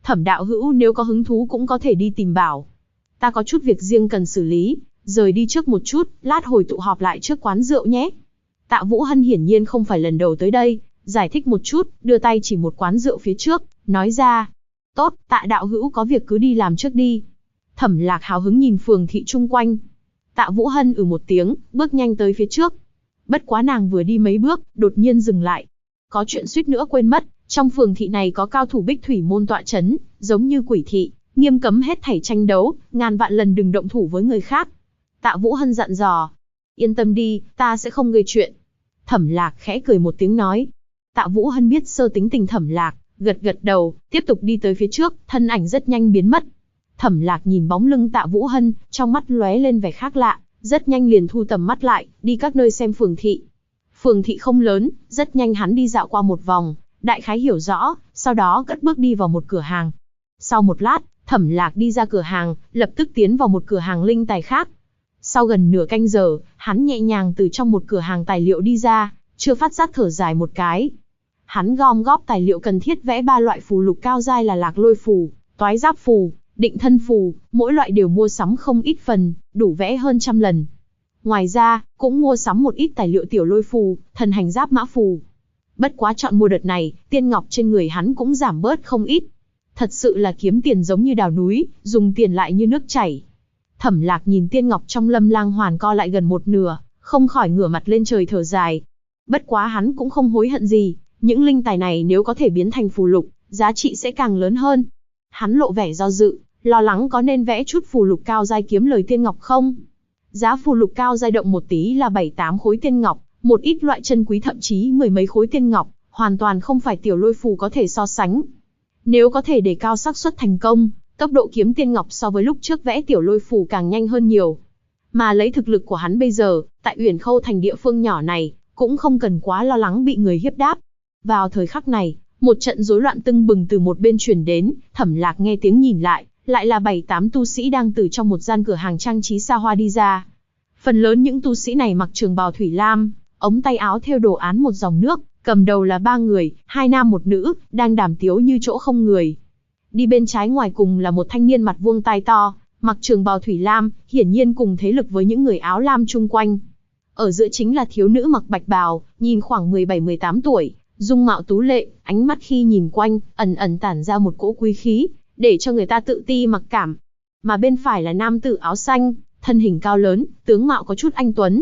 Thẩm đạo hữu nếu có hứng thú cũng có thể đi tìm bảo. Ta có chút việc riêng cần xử lý, rời đi trước một chút, lát hồi tụ họp lại trước quán rượu nhé. Tạ Vũ Hân hiển nhiên không phải lần đầu tới đây, giải thích một chút, đưa tay chỉ một quán rượu phía trước, nói ra. Tốt, Tạ đạo hữu có việc cứ đi làm trước đi. Thẩm Lạc hào hứng nhìn phường thị chung quanh. Tạ Vũ Hân một tiếng, bước nhanh tới phía trước. Bất quá nàng vừa đi mấy bước, đột nhiên dừng lại. Có chuyện suýt nữa quên mất, trong phường thị này có cao thủ Bích Thủy môn tọa chấn, giống như quỷ thị, nghiêm cấm hết thảy tranh đấu, ngàn vạn lần đừng động thủ với người khác. Tạ Vũ Hân dặn dò. Yên tâm đi, ta sẽ không gây chuyện. Thẩm Lạc khẽ cười một tiếng nói. Tạ Vũ Hân biết sơ tính tình Thẩm Lạc, gật gật đầu, tiếp tục đi tới phía trước, thân ảnh rất nhanh biến mất. Thẩm Lạc nhìn bóng lưng Tạ Vũ Hân, trong mắt lóe lên vẻ khác lạ, rất nhanh liền thu tầm mắt lại, đi các nơi xem phường thị. Phường thị không lớn, rất nhanh hắn đi dạo qua một vòng, đại khái hiểu rõ, sau đó cất bước đi vào một cửa hàng. Sau một lát, Thẩm Lạc đi ra cửa hàng, lập tức tiến vào một cửa hàng linh tài khác. Sau gần nửa canh giờ, hắn nhẹ nhàng từ trong một cửa hàng tài liệu đi ra, chưa phát giác thở dài một cái. Hắn gom góp tài liệu cần thiết vẽ 3 loại phù lục cao giai là Lạc Lôi phù, Toái Giáp phù, Định Thân phù, mỗi loại đều mua sắm không ít phần, đủ vẽ hơn 100 lần. Ngoài ra, cũng mua sắm một ít tài liệu Tiểu Lôi phù, Thần Hành Giáp Mã phù. Bất quá chọn mua đợt này, tiên ngọc trên người hắn cũng giảm bớt không ít. Thật sự là kiếm tiền giống như đào núi, dùng tiền lại như nước chảy. Thẩm Lạc nhìn tiên ngọc trong Lâm Lang Hoàn co lại gần một nửa, không khỏi ngửa mặt lên trời thở dài. Bất quá hắn cũng không hối hận gì, những linh tài này nếu có thể biến thành phù lục, giá trị sẽ càng lớn hơn. Hắn lộ vẻ do dự, lo lắng có nên vẽ chút phù lục cao giai kiếm lời tiên ngọc không. Giá phù lục cao giai động một tí là 7-8 khối tiên ngọc, một ít loại chân quý thậm chí 10 mấy khối tiên ngọc, hoàn toàn không phải Tiểu Lôi phù có thể so sánh. Nếu có thể đề cao xác suất thành công, tốc độ kiếm tiên ngọc so với lúc trước vẽ Tiểu Lôi phù càng nhanh hơn nhiều. Mà lấy thực lực của hắn bây giờ, tại Uyển Khâu thành địa phương nhỏ này, cũng không cần quá lo lắng bị người hiếp đáp. Vào thời khắc này, một trận rối loạn tưng bừng từ một bên truyền đến, Thẩm Lạc nghe tiếng nhìn lại là 7-8 tu sĩ đang từ trong một gian cửa hàng trang trí xa hoa đi ra. Phần lớn những tu sĩ này mặc trường bào thủy lam, ống tay áo thêu đồ án một dòng nước, cầm đầu là 3 người, 2 nam 1 nữ, đang đàm tiếu như chỗ không người. Đi bên trái ngoài cùng là một thanh niên mặt vuông tai to, mặc trường bào thủy lam, hiển nhiên cùng thế lực với những người áo lam chung quanh. Ở giữa chính là thiếu nữ mặc bạch bào, nhìn khoảng 17-18 tuổi, dung mạo tú lệ, ánh mắt khi nhìn quanh, ẩn ẩn tản ra một cỗ quý khí, để cho người ta tự ti mặc cảm. Mà bên phải là nam tử áo xanh, thân hình cao lớn, tướng mạo có chút anh tuấn.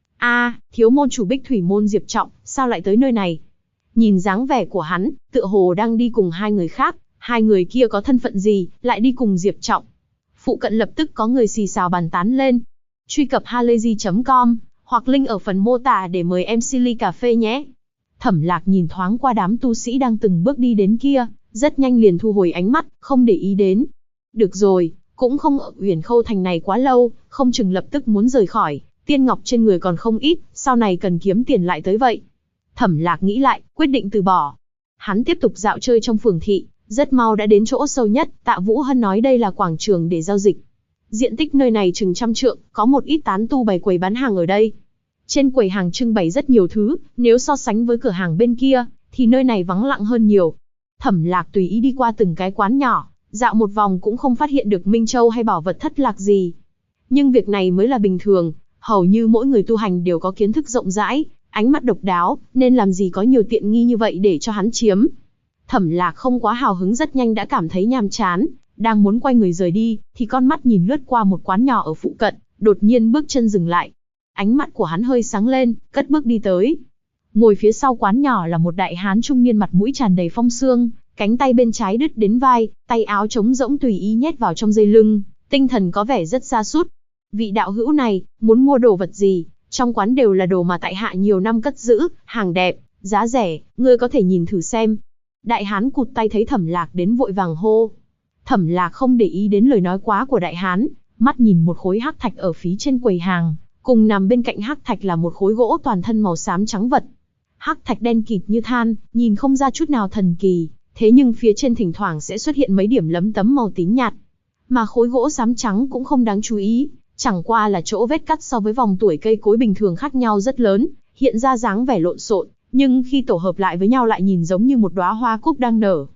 Thiếu môn chủ Bích Thủy môn Diệp Trọng, sao lại tới nơi này? Nhìn dáng vẻ của hắn, tựa hồ đang đi cùng 2 người khác, 2 người kia có thân phận gì, lại đi cùng Diệp Trọng? Phụ cận lập tức có người xì xào bàn tán lên. Truy cập halayzi.com, hoặc link ở phần mô tả để mời MC ly cà phê nhé. Thẩm Lạc nhìn thoáng qua đám tu sĩ đang từng bước đi đến kia, rất nhanh liền thu hồi ánh mắt, không để ý đến. Được rồi, cũng không ở Uyển Khâu thành này quá lâu, không chừng lập tức muốn rời khỏi, tiên ngọc trên người còn không ít, sau này cần kiếm tiền lại tới vậy. Thẩm Lạc nghĩ lại, quyết định từ bỏ. Hắn tiếp tục dạo chơi trong phường thị, rất mau đã đến chỗ sâu nhất, Tạ Vũ Hân nói đây là quảng trường để giao dịch. Diện tích nơi này chừng 100 trượng, có một ít tán tu bày quầy bán hàng ở đây. Trên quầy hàng trưng bày rất nhiều thứ, nếu so sánh với cửa hàng bên kia, thì nơi này vắng lặng hơn nhiều. Thẩm Lạc tùy ý đi qua từng cái quán nhỏ, dạo một vòng cũng không phát hiện được Minh Châu hay bảo vật thất lạc gì. Nhưng việc này mới là bình thường, hầu như mỗi người tu hành đều có kiến thức rộng rãi, ánh mắt độc đáo, nên làm gì có nhiều tiện nghi như vậy để cho hắn chiếm. Thẩm Lạc không quá hào hứng rất nhanh đã cảm thấy nhàm chán, đang muốn quay người rời đi, thì con mắt nhìn lướt qua một quán nhỏ ở phụ cận, đột nhiên bước chân dừng lại. Ánh mắt của hắn hơi sáng lên, cất bước đi tới. Ngồi phía sau quán nhỏ là một đại hán trung niên mặt mũi tràn đầy phong sương, cánh tay bên trái đứt đến vai, tay áo trống rỗng tùy ý nhét vào trong dây lưng, tinh thần có vẻ rất sa sút. Vị đạo hữu này, muốn mua đồ vật gì? Trong quán đều là đồ mà tại hạ nhiều năm cất giữ, hàng đẹp, giá rẻ, ngươi có thể nhìn thử xem. Đại hán cụt tay thấy Thẩm Lạc đến vội vàng hô. Thẩm Lạc không để ý đến lời nói quá của đại hán, mắt nhìn một khối hắc thạch ở phía trên quầy hàng, cùng nằm bên cạnh hắc thạch là một khối gỗ toàn thân màu xám trắng vật. Hắc thạch đen kịt như than, nhìn không ra chút nào thần kỳ, thế nhưng phía trên thỉnh thoảng sẽ xuất hiện mấy điểm lấm tấm màu tím nhạt. Mà khối gỗ xám trắng cũng không đáng chú ý, chẳng qua là chỗ vết cắt so với vòng tuổi cây cối bình thường khác nhau rất lớn, hiện ra dáng vẻ lộn xộn, nhưng khi tổ hợp lại với nhau lại nhìn giống như một đóa hoa cúc đang nở.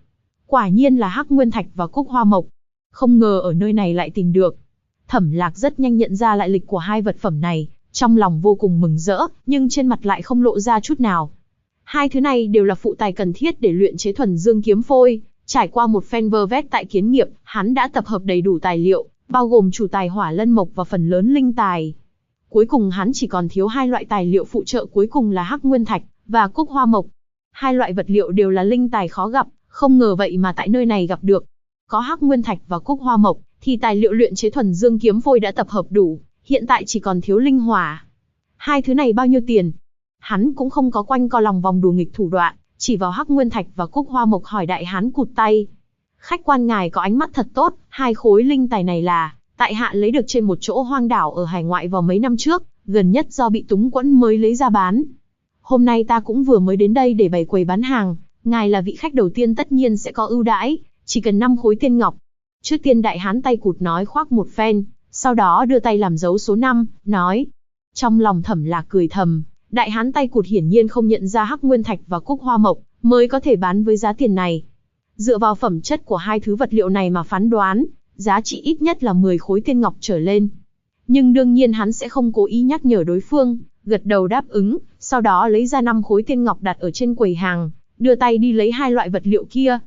Quả nhiên là hắc nguyên thạch và cúc hoa mộc. Không ngờ ở nơi này lại tìm được. Thẩm Lạc rất nhanh nhận ra lại lịch của hai vật phẩm này, trong lòng vô cùng mừng rỡ, nhưng trên mặt lại không lộ ra chút nào. Hai thứ này đều là phụ tài cần thiết để luyện chế thuần dương kiếm phôi. Trải qua một phen vơ vét tại Kiến Nghiệp, hắn đã tập hợp đầy đủ tài liệu, bao gồm chủ tài hỏa lân mộc và phần lớn linh tài. Cuối cùng hắn chỉ còn thiếu hai loại tài liệu phụ trợ, cuối cùng là hắc nguyên thạch và cúc hoa mộc. Hai loại vật liệu đều là linh tài khó gặp, không ngờ vậy mà tại nơi này gặp được. Có hắc nguyên thạch và cúc hoa mộc, thì tài liệu luyện chế thuần dương kiếm phôi đã tập hợp đủ, hiện tại chỉ còn thiếu linh hỏa. Hai thứ này bao nhiêu tiền? Hắn cũng không có quanh co lòng vòng đùa nghịch thủ đoạn, chỉ vào hắc nguyên thạch và cúc hoa mộc hỏi đại hán cụt tay. Khách quan ngài có ánh mắt thật tốt, hai khối linh tài này là tại hạ lấy được trên một chỗ hoang đảo ở hải ngoại vào mấy năm trước, gần nhất do bị túng quẫn mới lấy ra bán. Hôm nay ta cũng vừa mới đến đây để bày quầy bán hàng, ngài là vị khách đầu tiên tất nhiên sẽ có ưu đãi, chỉ cần 5 khối tiên ngọc. Trước tiên đại hán tay cụt nói khoác một phen, sau đó đưa tay làm dấu số 5, nói. Trong lòng Thẩm Lạc cười thầm, đại hán tay cụt hiển nhiên không nhận ra hắc nguyên thạch và cúc hoa mộc, mới có thể bán với giá tiền này. Dựa vào phẩm chất của hai thứ vật liệu này mà phán đoán, giá trị ít nhất là 10 khối tiên ngọc trở lên. Nhưng đương nhiên hắn sẽ không cố ý nhắc nhở đối phương, gật đầu đáp ứng, sau đó lấy ra 5 khối tiên ngọc đặt ở trên quầy hàng, đưa tay đi lấy hai loại vật liệu kia.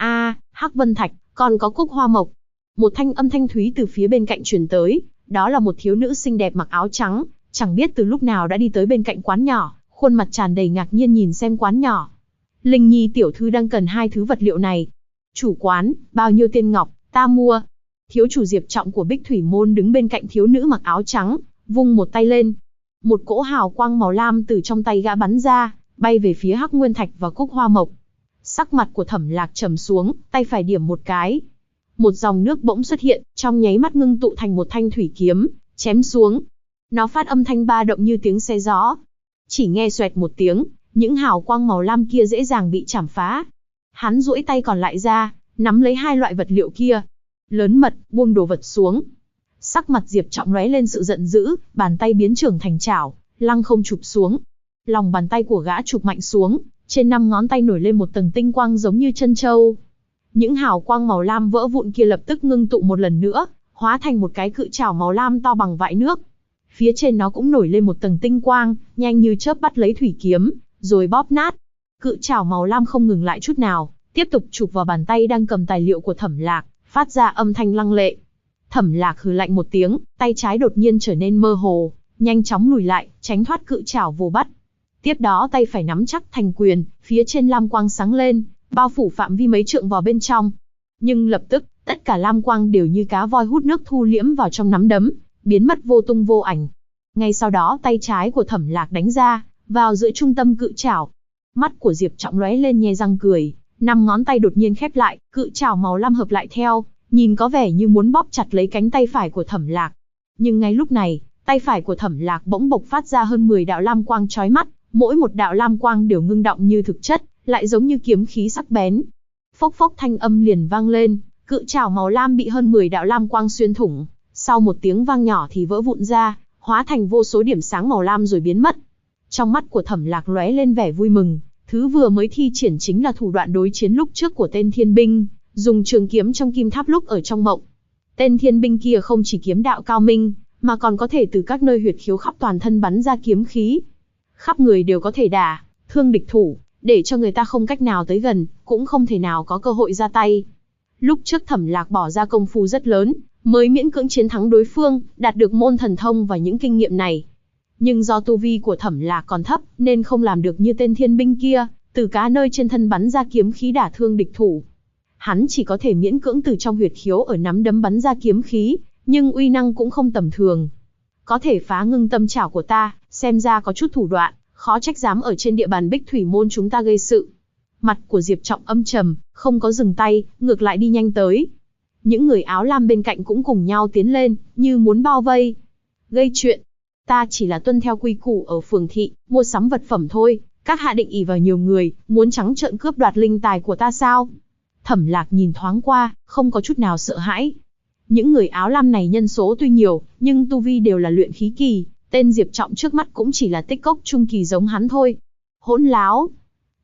Hắc vân thạch, còn có cúc hoa mộc. Một thanh âm thanh thúy từ phía bên cạnh truyền tới, đó là một thiếu nữ xinh đẹp mặc áo trắng, chẳng biết từ lúc nào đã đi tới bên cạnh quán nhỏ, khuôn mặt tràn đầy ngạc nhiên nhìn xem quán nhỏ. Linh Nhi tiểu thư đang cần hai thứ vật liệu này. Chủ quán, bao nhiêu tiên ngọc, ta mua. Thiếu chủ Diệp Trọng của Bích Thủy Môn đứng bên cạnh thiếu nữ mặc áo trắng, vung một tay lên. Một cỗ hào quang màu lam từ trong tay gã bắn ra, bay về phía hắc nguyên thạch và cúc hoa mộc. Sắc mặt của Thẩm Lạc trầm xuống, tay phải điểm một cái. Một dòng nước bỗng xuất hiện, trong nháy mắt ngưng tụ thành một thanh thủy kiếm, chém xuống. Nó phát âm thanh ba động như tiếng xe gió. Chỉ nghe xoẹt một tiếng, những hào quang màu lam kia dễ dàng bị chảm phá. Hắn duỗi tay còn lại ra, nắm lấy hai loại vật liệu kia. Lớn mật, buông đồ vật xuống. Sắc mặt Diệp Trọng lóe lên sự giận dữ, bàn tay biến trưởng thành chảo, lăng không chụp xuống. Lòng bàn tay của gã chụp mạnh xuống, trên 5 ngón tay nổi lên một tầng tinh quang giống như chân châu. Những hào quang màu lam vỡ vụn kia lập tức ngưng tụ một lần nữa, hóa thành một cái cự chảo màu lam to bằng vại nước. Phía trên nó cũng nổi lên một tầng tinh quang, nhanh như chớp bắt lấy thủy kiếm, rồi bóp nát. Cự chảo màu lam không ngừng lại chút nào, tiếp tục chụp vào bàn tay đang cầm tài liệu của Thẩm Lạc, phát ra âm thanh lăng lệ. Thẩm Lạc hừ lạnh một tiếng, tay trái đột nhiên trở nên mơ hồ, nhanh chóng lùi lại, tránh thoát cự chảo vồ bắt. Tiếp đó tay phải nắm chắc thành quyền, phía trên lam quang sáng lên, bao phủ phạm vi mấy trượng vào bên trong. Nhưng lập tức, tất cả lam quang đều như cá voi hút nước thu liễm vào trong nắm đấm, biến mất vô tung vô ảnh. Ngay sau đó tay trái của Thẩm Lạc đánh ra, vào giữa trung tâm cự chảo. Mắt của Diệp Trọng lóe lên nhe răng cười, 5 ngón tay đột nhiên khép lại, cự chảo màu lam hợp lại theo, nhìn có vẻ như muốn bóp chặt lấy cánh tay phải của Thẩm Lạc. Nhưng ngay lúc này, tay phải của Thẩm Lạc bỗng bộc phát ra hơn 10 đạo lam quang chói mắt, mỗi một đạo lam quang đều ngưng động như thực chất, lại giống như kiếm khí sắc bén. Phốc phốc thanh âm liền vang lên, cự chảo màu lam bị hơn 10 đạo lam quang xuyên thủng, sau một tiếng vang nhỏ thì vỡ vụn ra, hóa thành vô số điểm sáng màu lam rồi biến mất. Trong mắt của Thẩm Lạc lóe lên vẻ vui mừng, thứ vừa mới thi triển chính là thủ đoạn đối chiến lúc trước của tên thiên binh, dùng trường kiếm trong kim tháp lúc ở trong mộng. Tên thiên binh kia không chỉ kiếm đạo cao minh, mà còn có thể từ các nơi huyệt khiếu khắp toàn thân bắn ra kiếm khí. Khắp người đều có thể đả thương địch thủ, để cho người ta không cách nào tới gần, cũng không thể nào có cơ hội ra tay. Lúc trước Thẩm Lạc bỏ ra công phu rất lớn, mới miễn cưỡng chiến thắng đối phương, đạt được môn thần thông và những kinh nghiệm này. Nhưng do tu vi của Thẩm Lạc còn thấp, nên không làm được như tên thiên binh kia, từ cá nơi trên thân bắn ra kiếm khí đả thương địch thủ. Hắn chỉ có thể miễn cưỡng từ trong huyệt khiếu ở nắm đấm bắn ra kiếm khí, nhưng uy năng cũng không tầm thường. Có thể phá ngưng tâm chảo của ta, xem ra có chút thủ đoạn, khó trách dám ở trên địa bàn Bích Thủy Môn chúng ta gây sự. Mặt của Diệp Trọng âm trầm, không có dừng tay, ngược lại đi nhanh tới. Những người áo lam bên cạnh cũng cùng nhau tiến lên, như muốn bao vây. Gây chuyện. Ta chỉ là tuân theo quy củ ở phường thị, mua sắm vật phẩm thôi, các hạ định ỷ vào nhiều người, muốn trắng trợn cướp đoạt linh tài của ta sao? Thẩm Lạc nhìn thoáng qua, không có chút nào sợ hãi. Những người áo lam này nhân số tuy nhiều, nhưng tu vi đều là luyện khí kỳ, tên Diệp Trọng trước mắt cũng chỉ là tích cốc trung kỳ giống hắn thôi. Hỗn láo!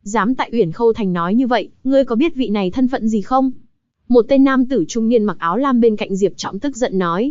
Dám tại Uyển Khâu Thành nói như vậy, ngươi có biết vị này thân phận gì không? Một tên nam tử trung niên mặc áo lam bên cạnh Diệp Trọng tức giận nói.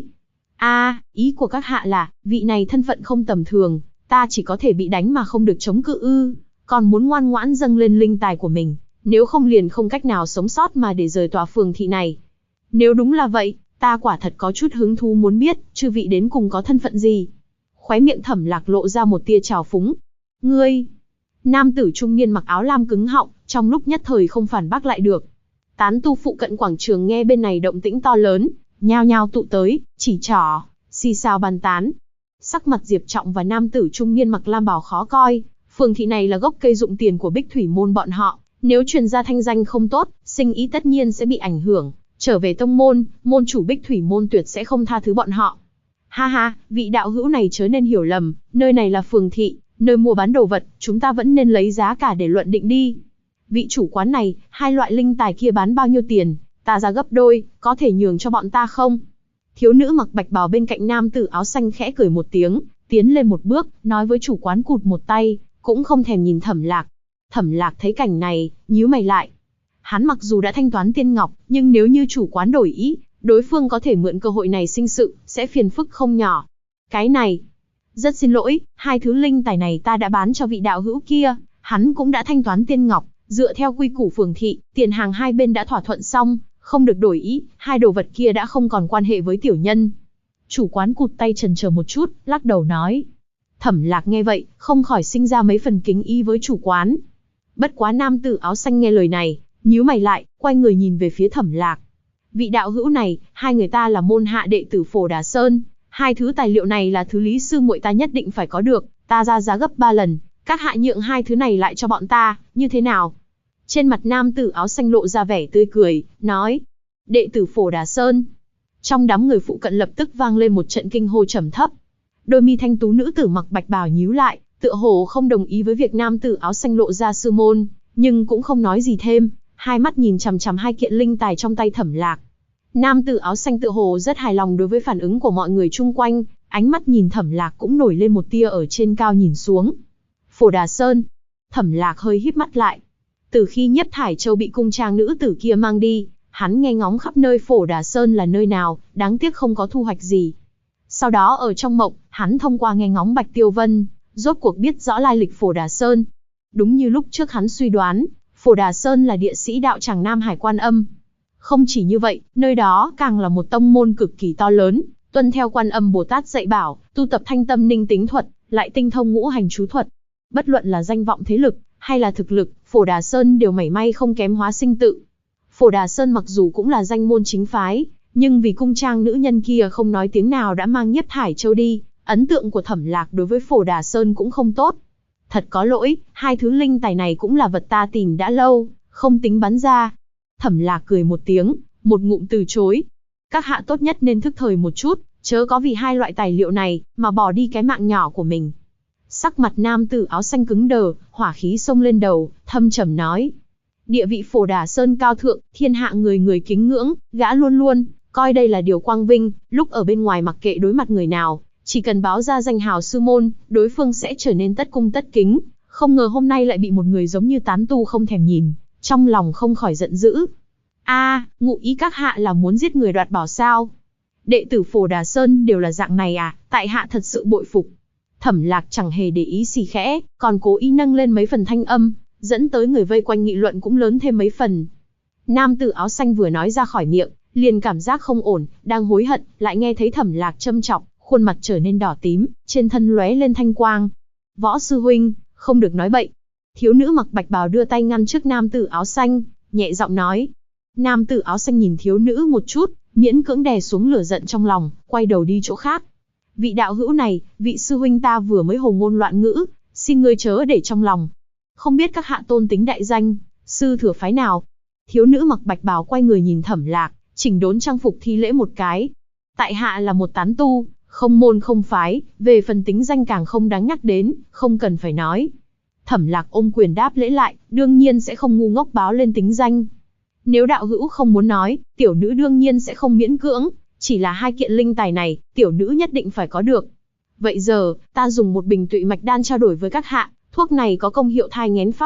Ý của các hạ là, vị này thân phận không tầm thường, ta chỉ có thể bị đánh mà không được chống cự ư, còn muốn ngoan ngoãn dâng lên linh tài của mình, nếu không liền không cách nào sống sót mà để rời tòa phường thị này. Nếu đúng là vậy, ta quả thật có chút hứng thú muốn biết, chư vị đến cùng có thân phận gì? Khóe miệng Thẩm Lạc lộ ra một tia trào phúng. Ngươi! Nam tử trung niên mặc áo lam cứng họng, trong lúc nhất thời không phản bác lại được. Tán tu phụ cận quảng trường nghe bên này động tĩnh to lớn, nhao nhao tụ tới, chỉ trỏ, xì xào bàn tán. Sắc mặt Diệp Trọng và nam tử trung niên mặc lam bào khó coi, phường thị này là gốc cây dụng tiền của Bích Thủy môn bọn họ, nếu truyền ra thanh danh không tốt, sinh ý tất nhiên sẽ bị ảnh hưởng, trở về tông môn, môn chủ Bích Thủy môn tuyệt sẽ không tha thứ bọn họ. Ha ha, vị đạo hữu này chớ nên hiểu lầm, nơi này là phường thị, nơi mua bán đồ vật, chúng ta vẫn nên lấy giá cả để luận định đi. Vị chủ quán này, hai loại linh tài kia bán bao nhiêu tiền, ta ra gấp đôi, có thể nhường cho bọn ta không? Thiếu nữ mặc bạch bào bên cạnh nam tử áo xanh khẽ cười một tiếng, tiến lên một bước, nói với chủ quán cụt một tay, cũng không thèm nhìn Thẩm Lạc. Thẩm Lạc thấy cảnh này, nhíu mày lại. Hắn mặc dù đã thanh toán tiên ngọc, nhưng nếu như chủ quán đổi ý, đối phương có thể mượn cơ hội này sinh sự, sẽ phiền phức không nhỏ. Cái này, rất xin lỗi, hai thứ linh tài này ta đã bán cho vị đạo hữu kia, hắn cũng đã thanh toán tiên ngọc, dựa theo quy củ phường thị, tiền hàng hai bên đã thỏa thuận xong, không được đổi ý, hai đồ vật kia đã không còn quan hệ với tiểu nhân. Chủ quán cụt tay chần chờ một chút, lắc đầu nói. Thẩm Lạc nghe vậy, không khỏi sinh ra mấy phần kính ý với chủ quán. Bất quá nam tử áo xanh nghe lời này, nhíu mày lại, quay người nhìn về phía Thẩm Lạc. Vị đạo hữu này, hai người ta là môn hạ đệ tử Phổ Đà Sơn, hai thứ tài liệu này là thứ Lý sư muội ta nhất định phải có được, ta ra giá gấp 3 lần, các hạ nhượng hai thứ này lại cho bọn ta, như thế nào? Trên mặt nam tử áo xanh lộ ra vẻ tươi cười, nói. Đệ tử Phổ Đà Sơn. Trong đám người phụ cận lập tức vang lên một trận kinh hô trầm thấp. Đôi mi thanh tú nữ tử mặc bạch bào nhíu lại, tựa hồ không đồng ý với việc nam tử áo xanh lộ ra sư môn, nhưng cũng không nói gì thêm, hai mắt nhìn chằm chằm hai kiện linh tài trong tay Thẩm Lạc. Nam tử áo xanh tựa hồ rất hài lòng đối với phản ứng của mọi người chung quanh, ánh mắt nhìn Thẩm Lạc cũng nổi lên một tia ở trên cao nhìn xuống. Phổ Đà Sơn. Thẩm Lạc hơi híp mắt lại. Từ khi Nhiếp Thải Châu bị cung trang nữ tử kia mang đi, hắn nghe ngóng khắp nơi Phổ Đà Sơn là nơi nào, đáng tiếc không có thu hoạch gì. Sau đó ở trong mộng, hắn thông qua nghe ngóng Bạch Tiêu Vân, rốt cuộc biết rõ lai lịch Phổ Đà Sơn. Đúng như lúc trước hắn suy đoán, Phổ Đà Sơn là địa sĩ đạo tràng Nam Hải Quan Âm. Không chỉ như vậy, nơi đó càng là một tông môn cực kỳ to lớn, tuân theo Quan Âm Bồ Tát dạy bảo, tu tập thanh tâm ninh tính thuật, lại tinh thông ngũ hành chú thuật. Bất luận là danh vọng thế lực, hay là thực lực, Phổ Đà Sơn đều mảy may không kém Hóa Sinh Tự. Phổ Đà Sơn mặc dù cũng là danh môn chính phái, nhưng vì cung trang nữ nhân kia không nói tiếng nào đã mang Nhiếp Thải Châu đi, ấn tượng của Thẩm Lạc đối với Phổ Đà Sơn cũng không tốt. Thật có lỗi, hai thứ linh tài này cũng là vật ta tìm đã lâu, không tính bán ra. Thẩm Lạc cười một tiếng, một ngụm từ chối. Các hạ tốt nhất nên thức thời một chút, chớ có vì hai loại tài liệu này mà bỏ đi cái mạng nhỏ của mình. Sắc mặt nam tử áo xanh cứng đờ, hỏa khí xông lên đầu, thâm trầm nói. Địa vị Phổ Đà Sơn cao thượng, thiên hạ người người kính ngưỡng, gã luôn luôn coi đây là điều quang vinh, lúc ở bên ngoài mặc kệ đối mặt người nào, chỉ cần báo ra danh hào sư môn, đối phương sẽ trở nên tất cung tất kính. Không ngờ hôm nay lại bị một người giống như tán tu không thèm nhìn, trong lòng không khỏi giận dữ. Ngụ ý các hạ là muốn giết người đoạt bảo sao? Đệ tử Phổ Đà Sơn đều là dạng này à? Tại hạ thật sự bội phục. Thẩm Lạc chẳng hề để ý xì khẽ, còn cố ý nâng lên mấy phần thanh âm, dẫn tới người vây quanh nghị luận cũng lớn thêm mấy phần. Nam tử áo xanh vừa nói ra khỏi miệng, liền cảm giác không ổn, đang hối hận, lại nghe thấy Thẩm Lạc châm chọc, khuôn mặt trở nên đỏ tím, trên thân lóe lên thanh quang. Võ sư huynh, không được nói bậy. Thiếu nữ mặc bạch bào đưa tay ngăn trước nam tử áo xanh, nhẹ giọng nói. Nam tử áo xanh nhìn thiếu nữ một chút, miễn cưỡng đè xuống lửa giận trong lòng, quay đầu đi chỗ khác. Vị đạo hữu này, vị sư huynh ta vừa mới hồ ngôn loạn ngữ, xin ngươi chớ để trong lòng. Không biết các hạ tôn tính đại danh, sư thừa phái nào? Thiếu nữ mặc bạch bào quay người nhìn Thẩm Lạc, chỉnh đốn trang phục thi lễ một cái. Tại hạ là một tán tu, không môn không phái, về phần tính danh càng không đáng nhắc đến, không cần phải nói. Thẩm Lạc ôm quyền đáp lễ lại, đương nhiên sẽ không ngu ngốc báo lên tính danh. Nếu đạo hữu không muốn nói, tiểu nữ đương nhiên sẽ không miễn cưỡng, chỉ là hai kiện linh tài này, tiểu nữ nhất định phải có được. Vậy giờ, ta dùng một bình tụy mạch đan trao đổi với các hạ, thuốc này có công hiệu thai nghén pháp mạch,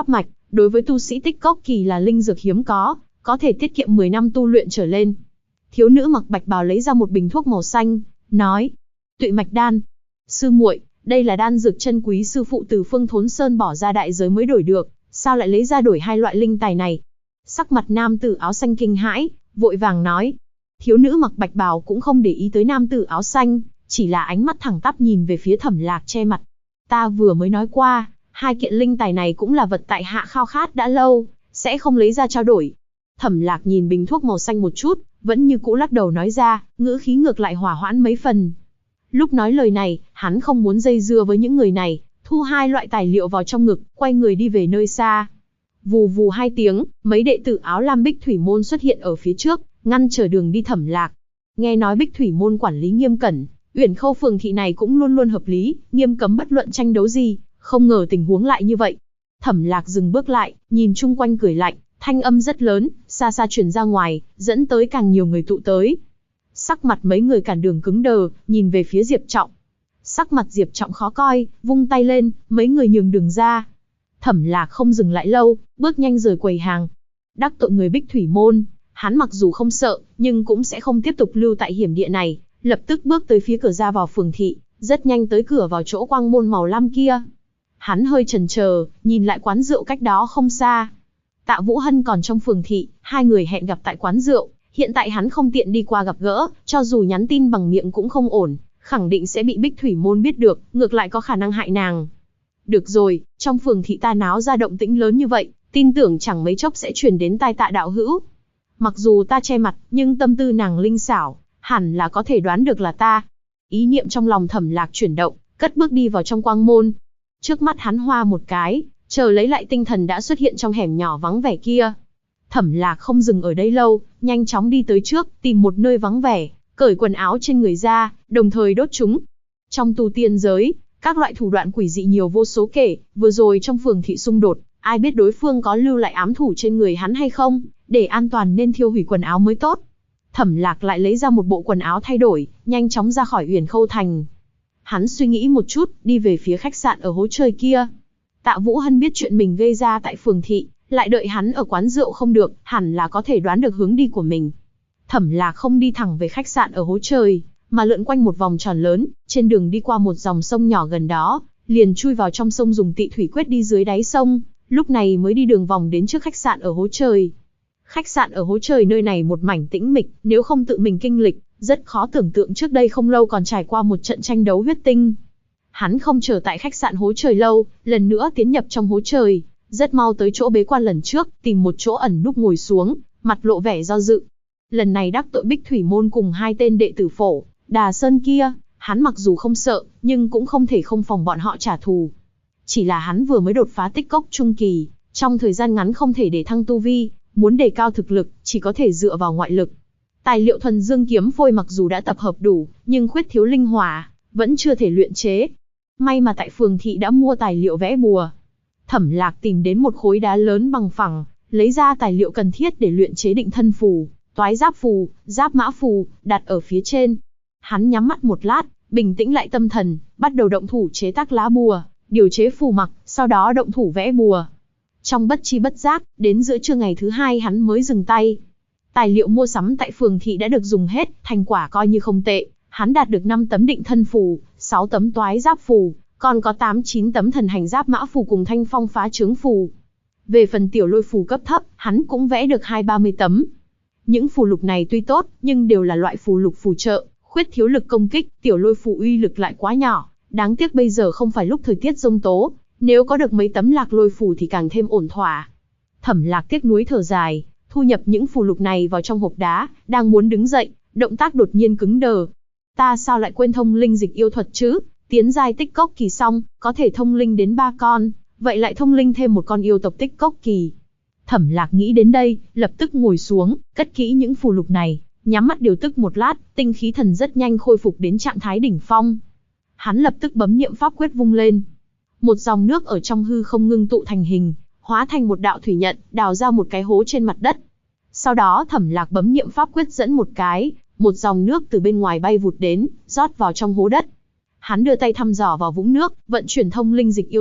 đối với tu sĩ tích cốc kỳ là linh dược hiếm có thể tiết kiệm 10 năm tu luyện trở lên. Thiếu nữ mặc bạch bào lấy ra một bình thuốc màu xanh, nói: Tụy mạch đan. Sư muội, đây là đan dược chân quý sư phụ từ Phương Thốn Sơn bỏ ra đại giới mới đổi được, sao lại lấy ra đổi hai loại linh tài này? Sắc mặt nam tử áo xanh kinh hãi, vội vàng nói. Thiếu nữ mặc bạch bào cũng không để ý tới nam tử áo xanh, chỉ là ánh mắt thẳng tắp nhìn về phía Thẩm Lạc che mặt. Ta vừa mới nói qua, hai kiện linh tài này cũng là vật tại hạ khao khát đã lâu, sẽ không lấy ra trao đổi. Thẩm Lạc nhìn bình thuốc màu xanh một chút, vẫn như cũ lắc đầu nói ra, ngữ khí ngược lại hỏa hoãn mấy phần. Lúc nói lời này, hắn không muốn dây dưa với những người này, thu hai loại tài liệu vào trong ngực, quay người đi về nơi xa. Vù vù hai tiếng, mấy đệ tử áo lam Bích Thủy Môn xuất hiện ở phía trước, ngăn trở đường đi Thẩm Lạc. Nghe nói Bích Thủy Môn quản lý nghiêm cẩn, Uyển Khâu phường thị này cũng luôn luôn hợp lý, nghiêm cấm bất luận tranh đấu gì, không ngờ tình huống lại như vậy. Thẩm Lạc dừng bước lại, nhìn chung quanh cười lạnh, thanh âm rất lớn, xa xa truyền ra ngoài, dẫn tới càng nhiều người tụ tới. Sắc mặt mấy người cản đường cứng đờ, nhìn về phía Diệp Trọng. Sắc mặt Diệp Trọng khó coi, vung tay lên, mấy người nhường đường ra. Thẩm Lạc không dừng lại lâu, bước nhanh rời quầy hàng. Đắc tội người Bích Thủy Môn, hắn mặc dù không sợ, nhưng cũng sẽ không tiếp tục lưu tại hiểm địa này, lập tức bước tới phía cửa ra vào phường thị, rất nhanh tới cửa vào chỗ quang môn màu lam kia. Hắn hơi chần chờ, nhìn lại quán rượu cách đó không xa. Tạ Vũ Hân còn trong phường thị, hai người hẹn gặp tại quán rượu, hiện tại hắn không tiện đi qua gặp gỡ, cho dù nhắn tin bằng miệng cũng không ổn, khẳng định sẽ bị Bích Thủy Môn biết được, ngược lại có khả năng hại nàng. Được rồi, trong phường thị ta náo ra động tĩnh lớn như vậy, tin tưởng chẳng mấy chốc sẽ truyền đến tai Tạ đạo hữu. Mặc dù ta che mặt, nhưng tâm tư nàng linh xảo, hẳn là có thể đoán được là ta. Ý niệm trong lòng Thẩm Lạc chuyển động, cất bước đi vào trong quang môn. Trước mắt hắn hoa một cái, chờ lấy lại tinh thần đã xuất hiện trong hẻm nhỏ vắng vẻ kia. Thẩm Lạc không dừng ở đây lâu, nhanh chóng đi tới trước, tìm một nơi vắng vẻ, cởi quần áo trên người ra, đồng thời đốt chúng. Trong tu tiên giới, các loại thủ đoạn quỷ dị nhiều vô số kể, vừa rồi trong phường thị xung đột, ai biết đối phương có lưu lại ám thủ trên người hắn hay không, để an toàn nên thiêu hủy quần áo mới tốt. Thẩm Lạc lại lấy ra một bộ quần áo thay đổi, nhanh chóng ra khỏi Uyển Khâu thành. Hắn suy nghĩ một chút, đi về phía khách sạn ở hố trời kia. Tạ Vũ Hân biết chuyện mình gây ra tại phường thị, lại đợi hắn ở quán rượu không được, hẳn là có thể đoán được hướng đi của mình. Thẩm Lạc không đi thẳng về khách sạn ở hố trời, mà lượn quanh một vòng tròn lớn, trên đường đi qua một dòng sông nhỏ gần đó, liền chui vào trong sông dùng tị thủy quyết đi dưới đáy sông, lúc này mới đi đường vòng đến trước khách sạn ở hố trời. Khách sạn ở hố trời nơi này một mảnh tĩnh mịch, nếu không tự mình kinh lịch, rất khó tưởng tượng trước đây không lâu còn trải qua một trận tranh đấu huyết tinh. Hắn không chờ tại khách sạn hố trời lâu, lần nữa tiến nhập trong hố trời, rất mau tới chỗ bế quan lần trước, tìm một chỗ ẩn núp ngồi xuống, mặt lộ vẻ do dự. Lần này đắc tội Bích Thủy Môn cùng hai tên đệ tử Phổ Đà Sơn kia, hắn mặc dù không sợ, nhưng cũng không thể không phòng bọn họ trả thù. Chỉ là hắn vừa mới đột phá tích cốc trung kỳ, trong thời gian ngắn không thể để thăng tu vi, muốn đề cao thực lực, chỉ có thể dựa vào ngoại lực. Tài liệu thuần dương kiếm phôi mặc dù đã tập hợp đủ, nhưng khuyết thiếu linh hỏa, vẫn chưa thể luyện chế. May mà tại phường thị đã mua tài liệu vẽ bùa. Thẩm Lạc tìm đến một khối đá lớn bằng phẳng, lấy ra tài liệu cần thiết để luyện chế định thân phù, toái giáp phù, giáp mã phù, đặt ở phía trên. Hắn nhắm mắt một lát, bình tĩnh lại tâm thần, bắt đầu động thủ chế tác lá bùa, điều chế phù mặc, sau đó động thủ vẽ bùa. Trong bất chi bất giác, đến giữa trưa ngày thứ hai hắn mới dừng tay. Tài liệu mua sắm tại phường thị đã được dùng hết, thành quả coi như không tệ. Hắn đạt được 5 tấm định thân phù, 6 tấm toái giáp phù, còn có 8-9 tấm thần hành giáp mã phù cùng thanh phong phá trướng phù. Về phần tiểu lôi phù cấp thấp, hắn cũng vẽ được 20-30 tấm. Những phù lục này tuy tốt, nhưng đều là loại phù lục phù trợ, khuyết thiếu lực công kích, tiểu lôi phù uy lực lại quá nhỏ. Đáng tiếc bây giờ không phải lúc thời tiết giông tố, nếu có được mấy tấm lạc lôi phù thì càng thêm ổn thỏa. Thẩm Lạc tiếc nuối thở dài, thu nhập những phù lục này vào trong hộp đá, đang muốn đứng dậy, động tác đột nhiên cứng đờ. Ta sao lại quên thông linh dịch yêu thuật chứ? Tiến giai tích cốc kỳ xong, có thể thông linh đến 3 con, vậy lại thông linh thêm một con yêu tộc tích cốc kỳ. Thẩm Lạc nghĩ đến đây, lập tức ngồi xuống, cất kỹ những phù lục này, nhắm mắt điều tức một lát, tinh khí thần rất nhanh khôi phục đến trạng thái đỉnh phong. Hắn lập tức bấm niệm pháp quyết vung lên. Một dòng nước ở trong hư không ngưng tụ thành hình, hóa thành một đạo thủy nhận, đào ra một cái hố trên mặt đất. Sau đó Thẩm Lạc bấm niệm pháp quyết dẫn một cái, một dòng nước từ bên ngoài bay vụt đến, rót vào trong hố đất. Hắn đưa tay thăm dò vào vũng nước, vận chuyển thông linh dịch yêu thuật,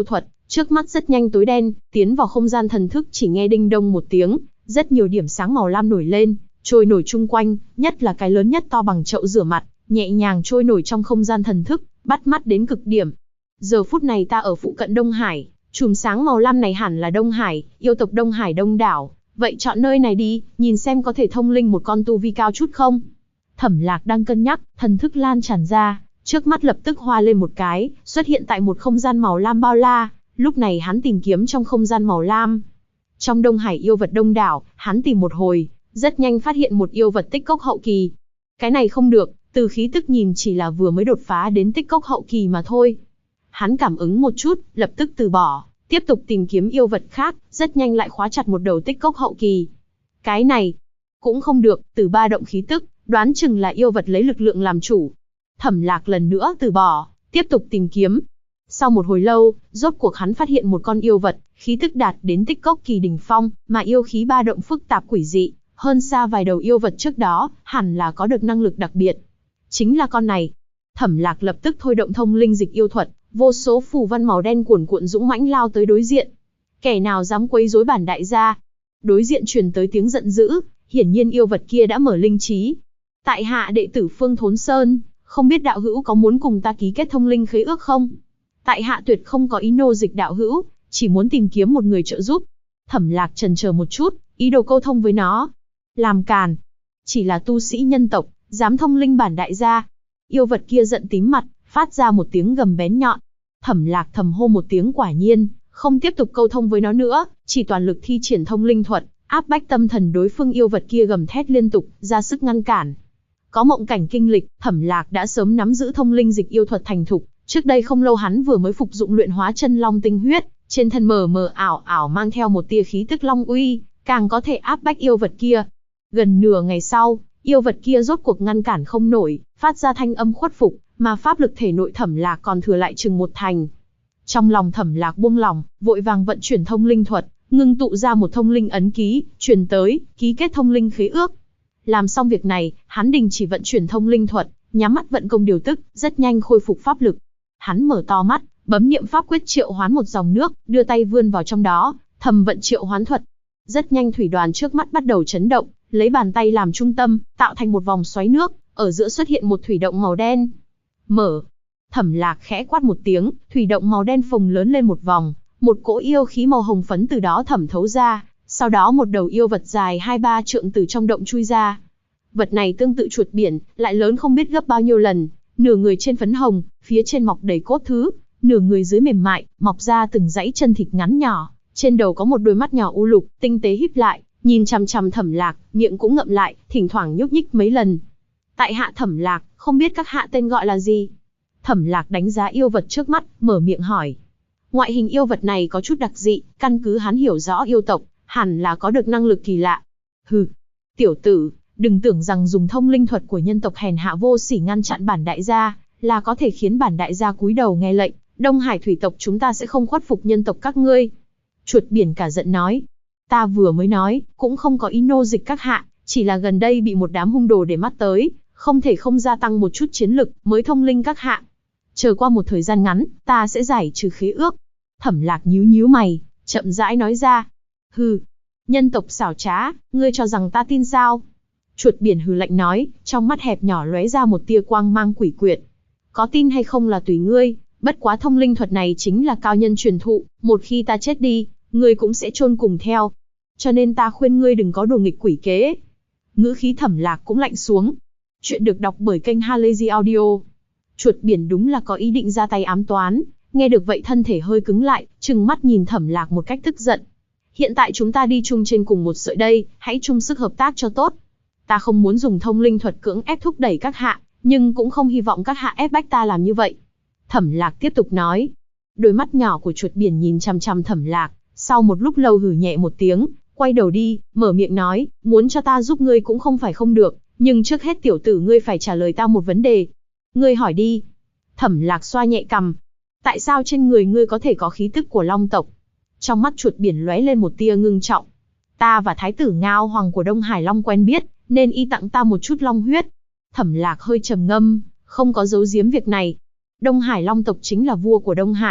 Trước mắt rất nhanh tối đen, tiến vào không gian thần thức chỉ nghe đinh đông một tiếng, rất nhiều điểm sáng màu lam nổi lên, trôi nổi chung quanh, nhất là cái lớn nhất to bằng chậu rửa mặt, nhẹ nhàng trôi nổi trong không gian thần thức, bắt mắt đến cực điểm. Giờ phút này ta ở phụ cận Đông Hải, chùm sáng màu lam này hẳn là Đông Hải, yêu tộc Đông Hải đông đảo, vậy chọn nơi này đi, nhìn xem có thể thông linh một con tu vi cao chút không. Thẩm Lạc đang cân nhắc, thần thức lan tràn ra, trước mắt lập tức hoa lên một cái, xuất hiện tại một không gian màu lam bao la, lúc này hắn tìm kiếm trong không gian màu lam. Trong Đông Hải yêu vật đông đảo, hắn tìm một hồi, rất nhanh phát hiện một yêu vật tích cốc hậu kỳ. Cái này không được, từ khí tức nhìn chỉ là vừa mới đột phá đến tích cốc hậu kỳ mà thôi. Hắn cảm ứng một chút, lập tức từ bỏ, tiếp tục tìm kiếm yêu vật khác, rất nhanh lại khóa chặt một đầu tích cốc hậu kỳ. Cái này cũng không được, từ ba động khí tức, đoán chừng là yêu vật lấy lực lượng làm chủ. Thẩm Lạc lần nữa từ bỏ, tiếp tục tìm kiếm. Sau một hồi lâu, rốt cuộc hắn phát hiện một con yêu vật, khí tức đạt đến tích cốc kỳ đỉnh phong, mà yêu khí ba động phức tạp quỷ dị, hơn xa vài đầu yêu vật trước đó, hẳn là có được năng lực đặc biệt. Chính là con này. Thẩm Lạc lập tức thôi động thông linh dịch yêu thuật, vô số phù văn màu đen cuồn cuộn dũng mãnh lao tới đối diện. Kẻ nào dám quấy rối bản đại gia? Đối diện truyền tới tiếng giận dữ, hiển nhiên yêu vật kia đã mở linh trí. Tại hạ đệ tử Phương Thốn Sơn, không biết đạo hữu có muốn cùng ta ký kết thông linh khế ước không? Tại hạ tuyệt không có ý nô dịch đạo hữu, chỉ muốn tìm kiếm một người trợ giúp. Thẩm Lạc chần chờ một chút, ý đồ câu thông với nó. Làm càn, chỉ là tu sĩ nhân tộc, dám thông linh bản đại gia. Yêu vật kia giận tím mặt, phát ra một tiếng gầm bén nhọn. Thẩm Lạc thầm hô một tiếng quả nhiên, không tiếp tục câu thông với nó nữa, chỉ toàn lực thi triển thông linh thuật, áp bách tâm thần đối phương. Yêu vật kia gầm thét liên tục, ra sức ngăn cản. Có mộng cảnh kinh lịch, Thẩm Lạc đã sớm nắm giữ thông linh dịch yêu thuật thành thục. Trước đây không lâu hắn vừa mới phục dụng luyện hóa chân long tinh huyết, trên thân mờ mờ ảo ảo mang theo một tia khí tức long uy, càng có thể áp bách yêu vật kia. Gần nửa ngày sau, yêu vật kia rốt cuộc ngăn cản không nổi, phát ra thanh âm khuất phục, mà pháp lực thể nội Thẩm Lạc còn thừa lại chừng một thành. Trong lòng Thẩm Lạc buông lỏng, vội vàng vận chuyển thông linh thuật, ngưng tụ ra một thông linh ấn ký, truyền tới, ký kết thông linh khế ước. Làm xong việc này, hắn đình chỉ vận chuyển thông linh thuật, nhắm mắt vận công điều tức, rất nhanh khôi phục pháp lực. Hắn mở to mắt, bấm niệm pháp quyết triệu hoán một dòng nước, đưa tay vươn vào trong đó, thầm vận triệu hoán thuật. Rất nhanh thủy đoàn trước mắt bắt đầu chấn động, lấy bàn tay làm trung tâm, tạo thành một vòng xoáy nước, ở giữa xuất hiện một thủy động màu đen. Mở. Thẩm Lạc khẽ quát một tiếng, thủy động màu đen phồng lớn lên một vòng, một cỗ yêu khí màu hồng phấn từ đó thẩm thấu ra, sau đó một đầu yêu vật dài 2-3 trượng từ trong động chui ra. Vật này tương tự chuột biển, lại lớn không biết gấp bao nhiêu lần, nửa người trên phấn hồng, phía trên mọc đầy cốt thứ, nửa người dưới mềm mại, mọc ra từng dãy chân thịt ngắn nhỏ, trên đầu có một đôi mắt nhỏ u lục, tinh tế híp lại, nhìn chằm chằm Thẩm Lạc, miệng cũng ngậm lại, thỉnh thoảng nhúc nhích mấy lần. Tại hạ Thẩm Lạc, không biết các hạ tên gọi là gì? Thẩm Lạc đánh giá yêu vật trước mắt, mở miệng hỏi. Ngoại hình yêu vật này có chút đặc dị, căn cứ hắn hiểu rõ yêu tộc, hẳn là có được năng lực kỳ lạ. Hừ, tiểu tử, đừng tưởng rằng dùng thông linh thuật của nhân tộc hèn hạ vô sỉ ngăn chặn bản đại gia, là có thể khiến bản đại gia cúi đầu nghe lệnh, Đông Hải thủy tộc chúng ta sẽ không khuất phục nhân tộc các ngươi. Chuột biển cả giận nói. Ta vừa mới nói, cũng không có ý nô dịch các hạ, chỉ là gần đây bị một đám hung đồ để mắt tới, không thể không gia tăng một chút chiến lực, mới thông linh các hạ. Chờ qua một thời gian ngắn, ta sẽ giải trừ khế ước. Thẩm Lạc nhíu nhíu mày, chậm rãi nói ra. Hừ, nhân tộc xảo trá, ngươi cho rằng ta tin sao? Chuột biển hừ lạnh nói, trong mắt hẹp nhỏ lóe ra một tia quang mang quỷ quyệt. Có tin hay không là tùy ngươi, bất quá thông linh thuật này chính là cao nhân truyền thụ, một khi ta chết đi, ngươi cũng sẽ chôn cùng theo. Cho nên ta khuyên ngươi đừng có đồ nghịch quỷ kế. Ngữ khí Thẩm Lạc cũng lạnh xuống. Chuyện được đọc bởi kênh Halazy Audio. Chuột biển đúng là có ý định ra tay ám toán, nghe được vậy thân thể hơi cứng lại, trừng mắt nhìn Thẩm Lạc một cách tức giận. Hiện tại chúng ta đi chung trên cùng một sợi đây, hãy chung sức hợp tác cho tốt. Ta không muốn dùng thông linh thuật cưỡng ép thúc đẩy các hạ, nhưng cũng không hy vọng các hạ ép bách ta làm như vậy. Thẩm Lạc tiếp tục nói. Đôi mắt nhỏ của chuột biển nhìn chằm chằm Thẩm Lạc, sau một lúc lâu hừ nhẹ một tiếng, quay đầu đi, mở miệng nói, muốn cho ta giúp ngươi cũng không phải không được, nhưng trước hết tiểu tử ngươi phải trả lời ta một vấn đề. Ngươi hỏi đi. Thẩm Lạc xoa nhẹ cằm. Tại sao trên người ngươi có thể có khí tức của long tộc? Trong mắt chuột biển lóe lên một tia ngưng trọng. Ta và thái tử Ngao Hoàng của Đông Hải Long quen biết, nên y tặng ta một chút long huyết. Thẩm Lạc hơi trầm ngâm, không có giấu giếm việc này. Đông Hải Long tộc chính là vua của Đông Hải,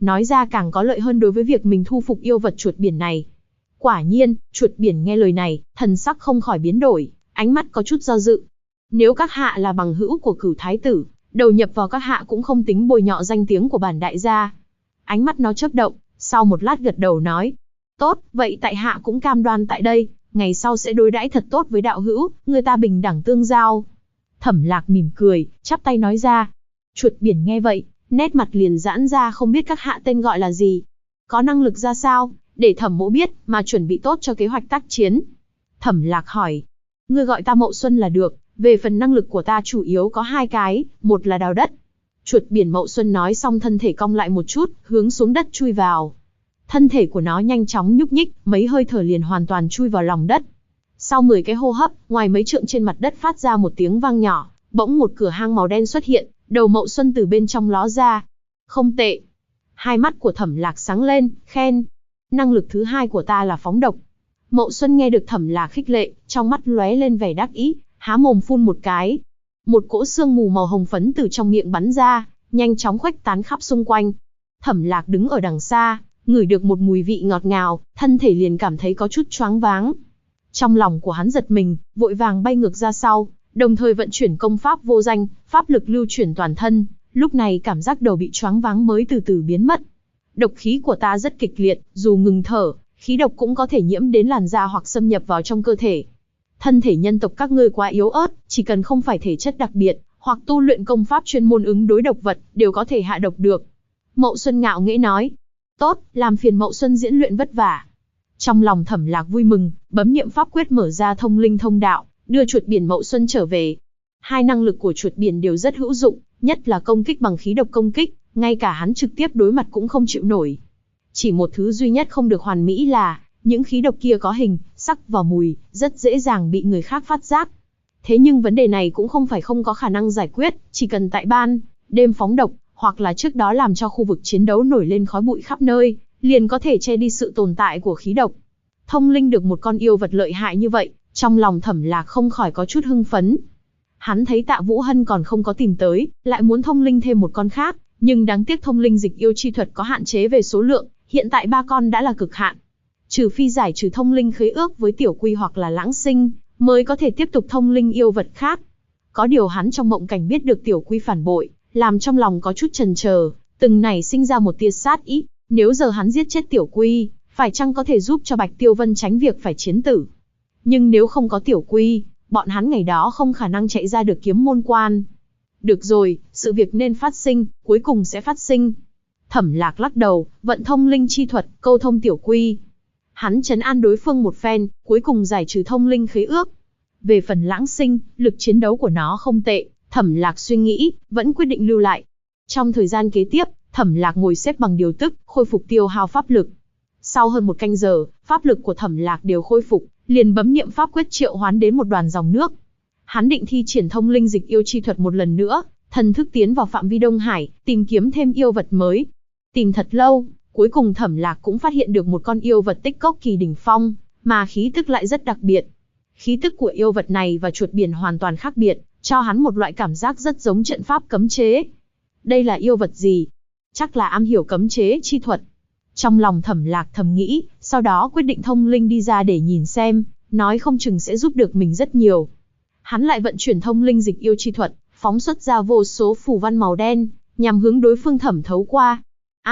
nói ra càng có lợi hơn đối với việc mình thu phục yêu vật chuột biển này. Quả nhiên, chuột biển nghe lời này, thần sắc không khỏi biến đổi, ánh mắt có chút do dự. Nếu các hạ là bằng hữu của Cửu thái tử, đầu nhập vào các hạ cũng không tính bôi nhọ danh tiếng của bản đại gia. Ánh mắt nó chớp động, sau một lát gật đầu nói. Tốt, vậy tại hạ cũng cam đoan tại đây, ngày sau sẽ đối đãi thật tốt với đạo hữu, người ta bình đẳng tương giao. Thẩm Lạc mỉm cười, chắp tay nói ra. Chuột biển nghe vậy, nét mặt liền giãn ra, không biết các hạ tên gọi là gì, có năng lực ra sao, để Thẩm mỗ biết mà chuẩn bị tốt cho kế hoạch tác chiến. Thẩm Lạc hỏi. Ngươi gọi ta Mậu Xuân là được, về phần năng lực của ta chủ yếu có 2 cái, một là đào đất. Chuột biển Mậu Xuân nói xong thân thể cong lại một chút, hướng xuống đất chui vào. Thân thể của nó nhanh chóng nhúc nhích, mấy hơi thở liền hoàn toàn chui vào lòng đất. Sau 10 cái hô hấp, ngoài mấy trượng trên mặt đất phát ra một tiếng vang nhỏ, bỗng một cửa hang màu đen xuất hiện, đầu Mậu Xuân từ bên trong ló ra. Không tệ. Hai mắt của Thẩm Lạc sáng lên, khen. Năng lực thứ 2 của ta là phóng độc. Mậu Xuân nghe được Thẩm Lạc khích lệ, trong mắt lóe lên vẻ đắc ý, há mồm phun một cái. Một cỗ sương mù màu hồng phấn từ trong miệng bắn ra, nhanh chóng khuếch tán khắp xung quanh. Thẩm Lạc đứng ở đằng xa, ngửi được một mùi vị ngọt ngào, thân thể liền cảm thấy có chút choáng váng. Trong lòng của hắn giật mình, vội vàng bay ngược ra sau, đồng thời vận chuyển công pháp vô danh, pháp lực lưu chuyển toàn thân, lúc này cảm giác đầu bị choáng váng mới từ từ biến mất. Độc khí của ta rất kịch liệt, dù ngừng thở, khí độc cũng có thể nhiễm đến làn da hoặc xâm nhập vào trong cơ thể. Thân thể nhân tộc các ngươi quá yếu ớt, chỉ cần không phải thể chất đặc biệt, hoặc tu luyện công pháp chuyên môn ứng đối độc vật, đều có thể hạ độc được. Mậu Xuân ngạo nghễ nói. Tốt, làm phiền Mậu Xuân diễn luyện vất vả. Trong lòng Thẩm Lạc vui mừng, bấm niệm pháp quyết mở ra thông linh thông đạo, đưa chuột biển Mậu Xuân trở về. Hai năng lực của chuột biển đều rất hữu dụng, nhất là công kích bằng khí độc công kích, ngay cả hắn trực tiếp đối mặt cũng không chịu nổi. Chỉ một thứ duy nhất không được hoàn mỹ là, những khí độc kia có hình, sắc và mùi, rất dễ dàng bị người khác phát giác. Thế nhưng vấn đề này cũng không phải không có khả năng giải quyết, chỉ cần tại ban đêm phóng độc, hoặc là trước đó làm cho khu vực chiến đấu nổi lên khói bụi khắp nơi, liền có thể che đi sự tồn tại của khí độc. Thông linh được một con yêu vật lợi hại như vậy, trong lòng Thẩm Lạc không khỏi có chút hưng phấn. Hắn thấy Tạ Vũ Hân còn không có tìm tới, lại muốn thông linh thêm một con khác, nhưng đáng tiếc thông linh dịch yêu chi thuật có hạn chế về số lượng, hiện tại 3 con đã là cực hạn. Trừ phi giải trừ thông linh khế ước với Tiểu Quy hoặc là Lãng Sinh, mới có thể tiếp tục thông linh yêu vật khác. Có điều hắn trong mộng cảnh biết được Tiểu Quy phản bội, làm trong lòng có chút chần chờ, từng nảy sinh ra một tia sát ý, nếu giờ hắn giết chết Tiểu Quy, phải chăng có thể giúp cho Bạch Tiêu Vân tránh việc phải chiến tử. Nhưng nếu không có Tiểu Quy, bọn hắn ngày đó không khả năng chạy ra được Kiếm Môn Quan. Được rồi, sự việc nên phát sinh, cuối cùng sẽ phát sinh. Thẩm Lạc lắc đầu, vận thông linh chi thuật, câu thông Tiểu Quy. Hắn trấn an đối phương một phen, cuối cùng giải trừ thông linh khế ước. Về phần Lãng Sinh, lực chiến đấu của nó không tệ, Thẩm Lạc suy nghĩ, vẫn quyết định lưu lại. Trong thời gian kế tiếp, Thẩm Lạc ngồi xếp bằng điều tức, khôi phục tiêu hao pháp lực. Sau hơn 1 canh giờ, pháp lực của Thẩm Lạc đều khôi phục, liền bấm niệm pháp quyết triệu hoán đến một đoàn dòng nước. Hắn định thi triển thông linh dịch yêu chi thuật một lần nữa, thần thức tiến vào phạm vi Đông Hải, tìm kiếm thêm yêu vật mới. Tìm thật lâu, cuối cùng Thẩm Lạc cũng phát hiện được một con yêu vật tích cốc kỳ đỉnh phong, mà khí tức lại rất đặc biệt. Khí tức của yêu vật này và chuột biển hoàn toàn khác biệt, cho hắn một loại cảm giác rất giống trận pháp cấm chế. Đây là yêu vật gì? Chắc là am hiểu cấm chế chi thuật. Trong lòng Thẩm Lạc thầm nghĩ, sau đó quyết định thông linh đi ra để nhìn xem, nói không chừng sẽ giúp được mình rất nhiều. Hắn lại vận chuyển thông linh dịch yêu chi thuật, phóng xuất ra vô số phù văn màu đen, nhằm hướng đối phương thẩm thấu qua.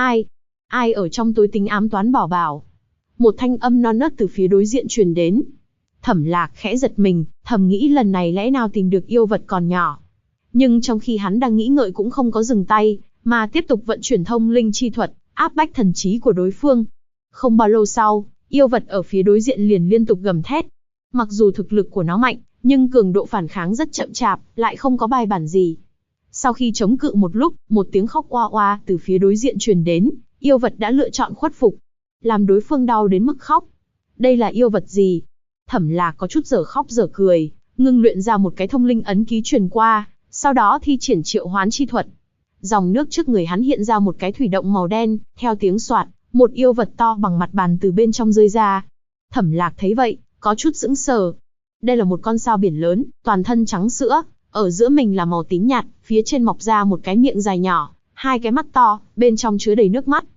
Ai ở trong tối tính ám toán bảo bảo? Một thanh âm non nớt từ phía đối diện truyền đến. Thẩm Lạc khẽ giật mình, thầm nghĩ lần này lẽ nào tìm được yêu vật còn nhỏ. Nhưng trong khi hắn đang nghĩ ngợi cũng không có dừng tay, mà tiếp tục vận chuyển thông linh chi thuật, áp bách thần trí của đối phương. Không bao lâu sau, yêu vật ở phía đối diện liền liên tục gầm thét. Mặc dù thực lực của nó mạnh, nhưng cường độ phản kháng rất chậm chạp, lại không có bài bản gì. Sau khi chống cự một lúc, một tiếng khóc oa oa từ phía đối diện truyền đến, yêu vật đã lựa chọn khuất phục, làm đối phương đau đến mức khóc. Đây là yêu vật gì? Thẩm Lạc có chút dở khóc dở cười, ngưng luyện ra một cái thông linh ấn ký truyền qua, sau đó thi triển triệu hoán chi thuật. Dòng nước trước người hắn hiện ra một cái thủy động màu đen, theo tiếng xoạt, một yêu vật to bằng mặt bàn từ bên trong rơi ra. Thẩm Lạc thấy vậy, có chút sững sờ. Đây là một con sao biển lớn, toàn thân trắng sữa, ở giữa mình là màu tím nhạt, phía trên mọc ra một cái miệng dài nhỏ, 2 cái mắt to, bên trong chứa đầy nước mắt.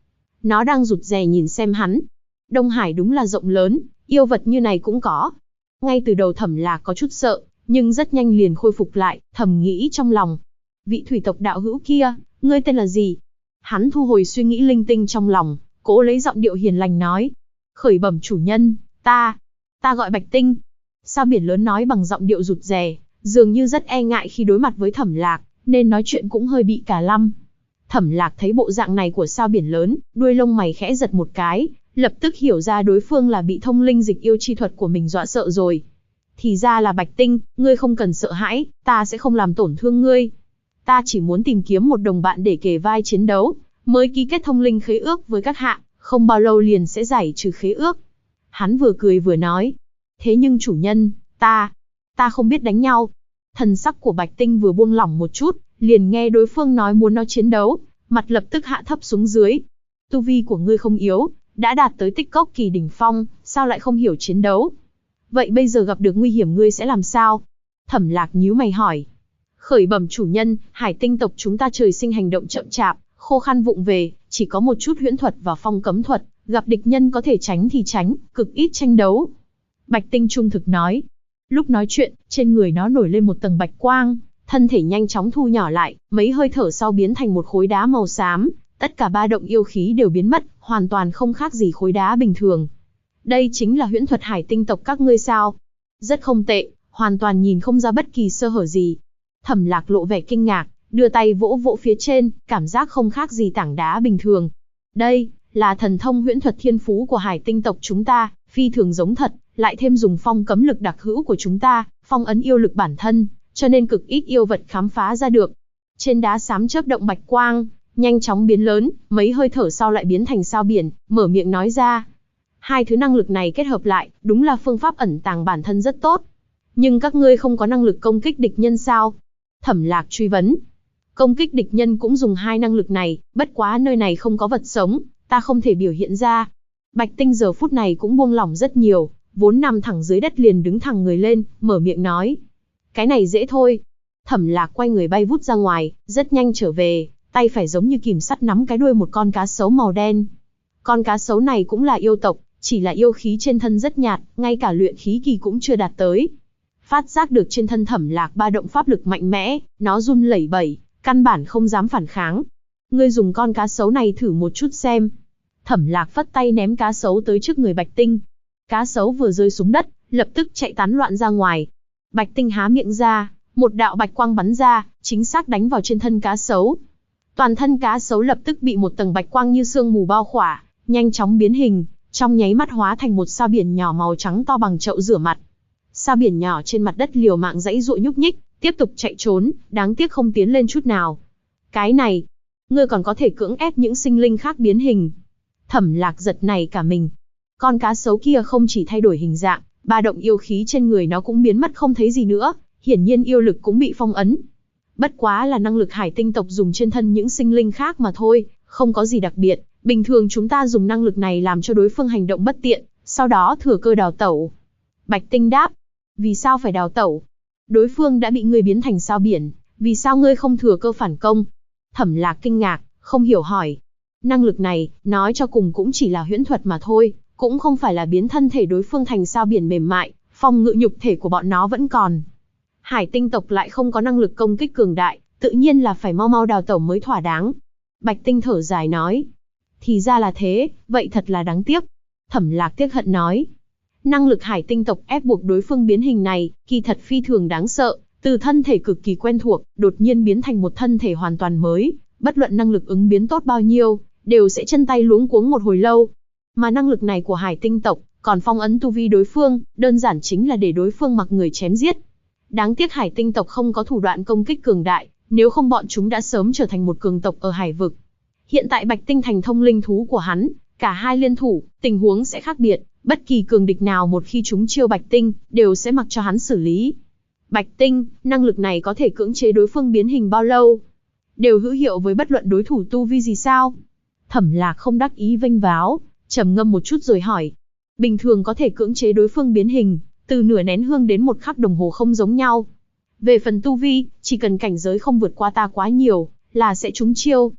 Nó đang rụt rè nhìn xem hắn. Đông Hải đúng là rộng lớn, yêu vật như này cũng có. Ngay từ đầu Thẩm Lạc có chút sợ, nhưng rất nhanh liền khôi phục lại, thầm nghĩ trong lòng. Vị thủy tộc đạo hữu kia, ngươi tên là gì? Hắn thu hồi suy nghĩ linh tinh trong lòng, cố lấy giọng điệu hiền lành nói. Khởi bẩm chủ nhân, ta gọi Bạch Tinh. Sao biển lớn nói bằng giọng điệu rụt rè, dường như rất e ngại khi đối mặt với Thẩm Lạc, nên nói chuyện cũng hơi bị cả lăm. Thẩm Lạc thấy bộ dạng này của sao biển lớn, đuôi lông mày khẽ giật một cái, lập tức hiểu ra đối phương là bị thông linh dịch yêu chi thuật của mình dọa sợ rồi. Thì ra là Bạch Tinh, ngươi không cần sợ hãi, ta sẽ không làm tổn thương ngươi. Ta chỉ muốn tìm kiếm một đồng bạn để kề vai chiến đấu, mới ký kết thông linh khế ước với các hạ, không bao lâu liền sẽ giải trừ khế ước. Hắn vừa cười vừa nói. Thế nhưng chủ nhân, ta không biết đánh nhau. Thần sắc của Bạch Tinh vừa buông lỏng một chút, liền nghe đối phương nói muốn nó chiến đấu, mặt lập tức hạ thấp xuống dưới. Tu vi của ngươi không yếu, đã đạt tới tích cốc kỳ đỉnh phong, sao lại không hiểu chiến đấu? Vậy bây giờ gặp được nguy hiểm ngươi sẽ làm sao? Thẩm Lạc nhíu mày hỏi. Khởi bẩm chủ nhân, Hải Tinh tộc chúng ta trời sinh hành động chậm chạp, khô khan vụng về, chỉ có một chút huyễn thuật và phong cấm thuật, gặp địch nhân có thể tránh thì tránh, cực ít tranh đấu. Bạch Tinh trung thực nói. Lúc nói chuyện, trên người nó nổi lên một tầng bạch quang, thân thể nhanh chóng thu nhỏ lại, mấy hơi thở sau biến thành một khối đá màu xám, tất cả ba động yêu khí đều biến mất, hoàn toàn không khác gì khối đá bình thường. Đây chính là huyễn thuật Hải Tinh tộc các ngươi sao? Rất không tệ, hoàn toàn nhìn không ra bất kỳ sơ hở gì. Thẩm Lạc lộ vẻ kinh ngạc, đưa tay vỗ vỗ phía trên, cảm giác không khác gì tảng đá bình thường. Đây là thần thông huyễn thuật thiên phú của Hải Tinh tộc chúng ta, phi thường giống thật, lại thêm dùng phong cấm lực đặc hữu của chúng ta, phong ấn yêu lực bản thân, cho nên cực ít yêu vật khám phá ra được. Trên đá xám chớp động bạch quang, nhanh chóng biến lớn, mấy hơi thở sau lại biến thành sao biển, mở miệng nói ra. Hai thứ năng lực này kết hợp lại, đúng là phương pháp ẩn tàng bản thân rất tốt. Nhưng các ngươi không có năng lực công kích địch nhân sao? Thẩm Lạc truy vấn. Công kích địch nhân cũng dùng hai năng lực này, bất quá nơi này không có vật sống, ta không thể biểu hiện ra. Bạch Tinh giờ phút này cũng buông lỏng rất nhiều, vốn nằm thẳng dưới đất liền đứng thẳng người lên, mở miệng nói. Cái này dễ thôi. Thẩm Lạc quay người bay vút ra ngoài, rất nhanh trở về, tay phải giống như kìm sắt nắm cái đuôi một con cá sấu màu đen. Con cá sấu này cũng là yêu tộc, chỉ là yêu khí trên thân rất nhạt, ngay cả luyện khí kỳ cũng chưa đạt tới. Phát giác được trên thân Thẩm Lạc ba động pháp lực mạnh mẽ, nó run lẩy bẩy, căn bản không dám phản kháng. Ngươi dùng con cá sấu này thử một chút xem. Thẩm Lạc phất tay ném cá sấu tới trước người Bạch Tinh. Cá sấu vừa rơi xuống đất, lập tức chạy tán loạn ra ngoài. Bạch Tinh há miệng ra, một đạo bạch quang bắn ra, chính xác đánh vào trên thân cá sấu. Toàn thân cá sấu lập tức bị một tầng bạch quang như sương mù bao khỏa, nhanh chóng biến hình, trong nháy mắt hóa thành một sao biển nhỏ màu trắng to bằng chậu rửa mặt. Sao biển nhỏ trên mặt đất liều mạng giãy giụa nhúc nhích, tiếp tục chạy trốn, đáng tiếc không tiến lên chút nào. Cái này, ngươi còn có thể cưỡng ép những sinh linh khác biến hình. Thẩm Lạc giật nảy cả mình. Con cá sấu kia không chỉ thay đổi hình dạng, ba động yêu khí trên người nó cũng biến mất không thấy gì nữa, hiển nhiên yêu lực cũng bị phong ấn. Bất quá là năng lực Hải Tinh tộc dùng trên thân những sinh linh khác mà thôi, không có gì đặc biệt, bình thường chúng ta dùng năng lực này làm cho đối phương hành động bất tiện, sau đó thừa cơ đào tẩu. Bạch Tinh đáp, vì sao phải đào tẩu? Đối phương đã bị ngươi biến thành sao biển, vì sao ngươi không thừa cơ phản công? Thẩm Lạc kinh ngạc, không hiểu hỏi. Năng lực này, nói cho cùng cũng chỉ là huyễn thuật mà thôi, cũng không phải là biến thân thể đối phương thành sao biển mềm mại, phòng ngự nhục thể của bọn nó vẫn còn. Hải Tinh tộc lại không có năng lực công kích cường đại, tự nhiên là phải mau mau đào tẩu mới thỏa đáng. Bạch Tinh thở dài nói. Thì ra là thế, vậy thật là đáng tiếc. Thẩm Lạc tiếc hận nói. Năng lực Hải Tinh tộc ép buộc đối phương biến hình này, kỳ thật phi thường đáng sợ, từ thân thể cực kỳ quen thuộc, đột nhiên biến thành một thân thể hoàn toàn mới, bất luận năng lực ứng biến tốt bao nhiêu, đều sẽ chân tay luống cuống một hồi lâu. Mà năng lực này của Hải Tinh tộc, còn phong ấn tu vi đối phương, đơn giản chính là để đối phương mặc người chém giết. Đáng tiếc Hải Tinh tộc không có thủ đoạn công kích cường đại, nếu không bọn chúng đã sớm trở thành một cường tộc ở hải vực. Hiện tại Bạch Tinh thành thông linh thú của hắn, cả hai liên thủ, tình huống sẽ khác biệt, bất kỳ cường địch nào một khi chúng chiêu Bạch Tinh, đều sẽ mặc cho hắn xử lý. Bạch Tinh, năng lực này có thể cưỡng chế đối phương biến hình bao lâu? Đều hữu hiệu với bất luận đối thủ tu vi gì sao? Thẩm Lạc không đắc ý vênh váo, trầm ngâm một chút rồi hỏi. Bình thường có thể cưỡng chế đối phương biến hình, từ nửa nén hương đến một khắc đồng hồ không giống nhau. Về phần tu vi, chỉ cần cảnh giới không vượt qua ta quá nhiều, là sẽ trúng chiêu.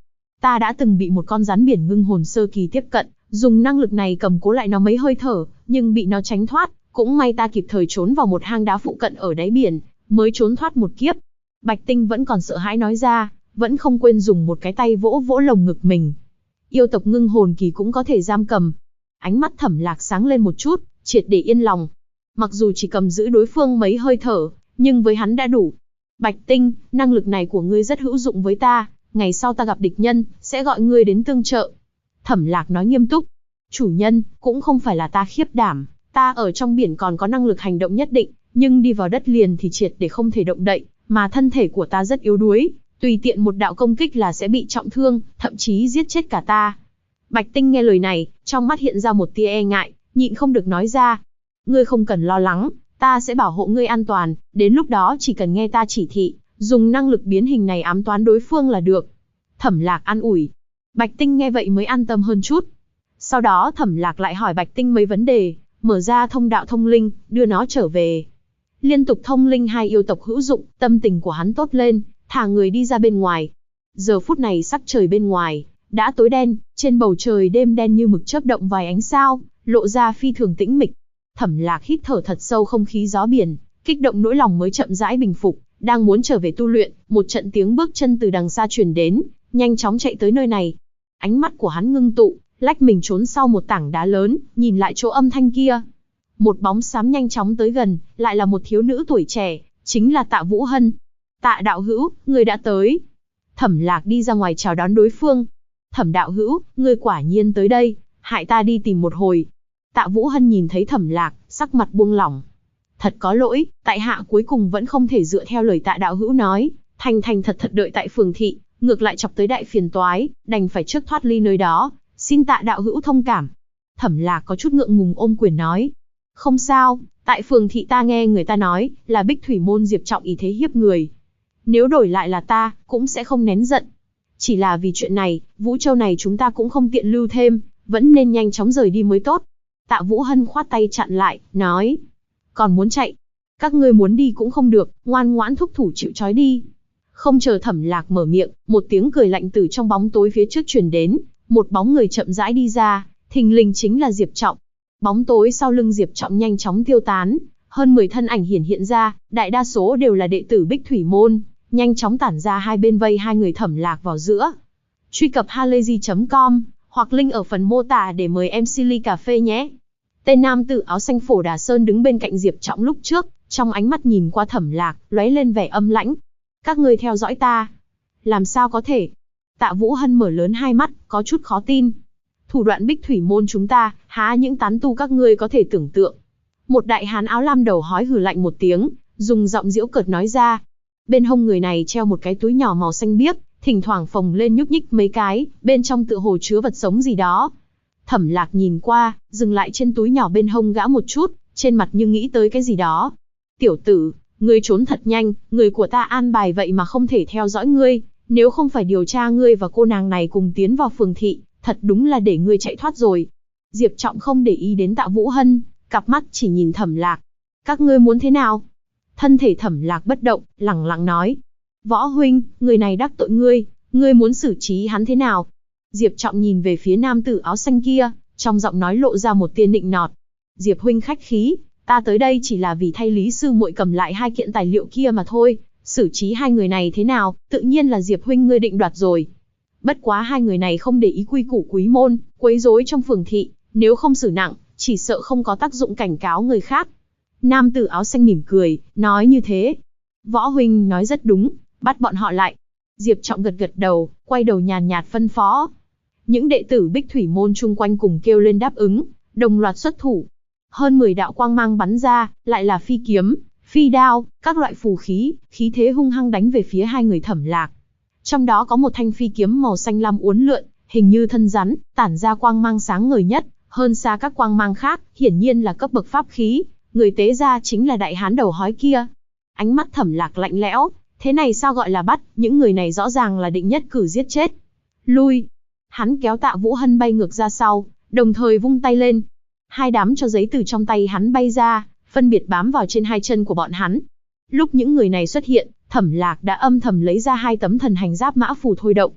Ta đã từng bị một con rắn biển ngưng hồn sơ kỳ tiếp cận, dùng năng lực này cầm cố lại nó mấy hơi thở, nhưng bị nó tránh thoát, cũng may ta kịp thời trốn vào một hang đá phụ cận ở đáy biển, mới trốn thoát một kiếp. Bạch Tinh vẫn còn sợ hãi nói ra, vẫn không quên dùng một cái tay vỗ vỗ lồng ngực mình. Yêu tộc ngưng hồn kỳ cũng có thể giam cầm. Ánh mắt Thẩm Lạc sáng lên một chút, triệt để yên lòng. Mặc dù chỉ cầm giữ đối phương mấy hơi thở, nhưng với hắn đã đủ. Bạch Tinh, năng lực này của ngươi rất hữu dụng với ta, ngày sau ta gặp địch nhân, sẽ gọi ngươi đến tương trợ. Thẩm Lạc nói nghiêm túc. Chủ nhân, cũng không phải là ta khiếp đảm, ta ở trong biển còn có năng lực hành động nhất định, nhưng đi vào đất liền thì triệt để không thể động đậy, mà thân thể của ta rất yếu đuối, tùy tiện một đạo công kích là sẽ bị trọng thương, thậm chí giết chết cả ta. Bạch Tinh nghe lời này, trong mắt hiện ra một tia e ngại, nhịn không được nói ra. Ngươi không cần lo lắng, ta sẽ bảo hộ ngươi an toàn, đến lúc đó chỉ cần nghe ta chỉ thị, dùng năng lực biến hình này ám toán đối phương là được. Thẩm Lạc an ủi. Bạch Tinh nghe vậy mới an tâm hơn chút. Sau đó Thẩm Lạc lại hỏi Bạch Tinh mấy vấn đề, mở ra thông đạo thông linh, đưa nó trở về. Liên tục thông linh hai yêu tộc hữu dụng, tâm tình của hắn tốt lên, thả người đi ra bên ngoài. Giờ phút này sắc trời bên ngoài đã tối đen, trên bầu trời đêm đen như mực chớp động vài ánh sao, lộ ra phi thường tĩnh mịch. Thẩm Lạc hít thở thật sâu không khí gió biển, kích động nỗi lòng mới chậm rãi bình phục, đang muốn trở về tu luyện, một trận tiếng bước chân từ đằng xa truyền đến, nhanh chóng chạy tới nơi này. Ánh mắt của hắn ngưng tụ, lách mình trốn sau một tảng đá lớn, nhìn lại chỗ âm thanh kia. Một bóng xám nhanh chóng tới gần, lại là một thiếu nữ tuổi trẻ, chính là Tạ Vũ Hân. Tạ đạo hữu, người đã tới. Thẩm Lạc đi ra ngoài chào đón đối phương. Thẩm đạo hữu, ngươi quả nhiên tới đây, hại ta đi tìm một hồi. Tạ Vũ Hân nhìn thấy Thẩm Lạc, sắc mặt buông lỏng. Thật có lỗi, tại hạ cuối cùng vẫn không thể dựa theo lời Tạ đạo hữu nói, thành thành thật thật đợi tại phường thị, ngược lại chọc tới đại phiền toái, đành phải trước thoát ly nơi đó, xin Tạ đạo hữu thông cảm. Thẩm Lạc có chút ngượng ngùng ôm quyền nói. Không sao, tại phường thị ta nghe người ta nói, là Bích Thủy môn Diệp Trọng ý thế hiếp người. Nếu đổi lại là ta, cũng sẽ không nén giận. Chỉ là vì chuyện này, Vũ Châu này chúng ta cũng không tiện lưu thêm, vẫn nên nhanh chóng rời đi mới tốt. Tạ Vũ Hân khoát tay chặn lại, nói. Còn muốn chạy? Các ngươi muốn đi cũng không được, ngoan ngoãn thúc thủ chịu trói đi. Không chờ Thẩm Lạc mở miệng, một tiếng cười lạnh từ trong bóng tối phía trước truyền đến, một bóng người chậm rãi đi ra, thình lình chính là Diệp Trọng. Bóng tối sau lưng Diệp Trọng nhanh chóng tiêu tán, hơn 10 thân ảnh hiện ra, đại đa số đều là đệ tử Bích Thủy môn, nhanh chóng tản ra hai bên vây hai người Thẩm Lạc vào giữa. Truy cập halayzi.com hoặc link ở phần mô tả để mời em Silly cà phê nhé. Tên nam tử áo xanh Phổ Đà Sơn đứng bên cạnh Diệp Trọng lúc trước, trong ánh mắt nhìn qua Thẩm Lạc, lóe lên vẻ âm lãnh. Các ngươi theo dõi ta? Làm sao có thể? Tạ Vũ Hân mở lớn hai mắt, có chút khó tin. Thủ đoạn Bích Thủy môn chúng ta, há những tán tu các ngươi có thể tưởng tượng. Một đại hán áo lam đầu hói hừ lạnh một tiếng, dùng giọng giễu cợt nói ra. Bên hông người này treo một cái túi nhỏ màu xanh biếc, thỉnh thoảng phồng lên nhúc nhích mấy cái, bên trong tựa hồ chứa vật sống gì đó. Thẩm Lạc nhìn qua, dừng lại trên túi nhỏ bên hông gã một chút, trên mặt như nghĩ tới cái gì đó. Tiểu tử, ngươi trốn thật nhanh, người của ta an bài vậy mà không thể theo dõi ngươi, nếu không phải điều tra ngươi và cô nàng này cùng tiến vào phường thị, thật đúng là để ngươi chạy thoát rồi. Diệp Trọng không để ý đến Tạ Vũ Hân, cặp mắt chỉ nhìn Thẩm Lạc. Các ngươi muốn thế nào? Thân thể Thẩm Lạc bất động, lẳng lặng nói. Võ huynh, người này đắc tội ngươi muốn xử trí hắn thế nào? Diệp Trọng nhìn về phía nam tử áo xanh kia, trong giọng nói lộ ra một tia nịnh nọt. Diệp huynh khách khí, ta tới đây chỉ là vì thay Lý sư muội cầm lại hai kiện tài liệu kia mà thôi, xử trí hai người này thế nào, tự nhiên là Diệp huynh ngươi định đoạt rồi. Bất quá hai người này không để ý quy củ quý môn, quấy rối trong phường thị, nếu không xử nặng, chỉ sợ không có tác dụng cảnh cáo người khác. Nam tử áo xanh mỉm cười, nói như thế. Võ huynh nói rất đúng, bắt bọn họ lại. Diệp Trọng gật gật đầu, quay đầu nhàn nhạt phân phó. Những đệ tử Bích Thủy môn chung quanh cùng kêu lên đáp ứng, đồng loạt xuất thủ. Hơn 10 đạo quang mang bắn ra, lại là phi kiếm, phi đao, các loại phù khí, khí thế hung hăng đánh về phía hai người Thẩm Lạc. Trong đó có một thanh phi kiếm màu xanh lam uốn lượn, hình như thân rắn, tản ra quang mang sáng ngời nhất, hơn xa các quang mang khác, hiển nhiên là cấp bậc pháp khí, người tế ra chính là đại hán đầu hói kia. Ánh mắt Thẩm Lạc lạnh lẽo, thế này sao gọi là bắt, những người này rõ ràng là định nhất cử giết chết. Lui! Hắn kéo Tạ Vũ Hân bay ngược ra sau, đồng thời vung tay lên. Hai đám cho giấy từ trong tay hắn bay ra, phân biệt bám vào trên hai chân của bọn hắn. Lúc những người này xuất hiện, Thẩm Lạc đã âm thầm lấy ra hai tấm thần hành giáp mã phù thôi động.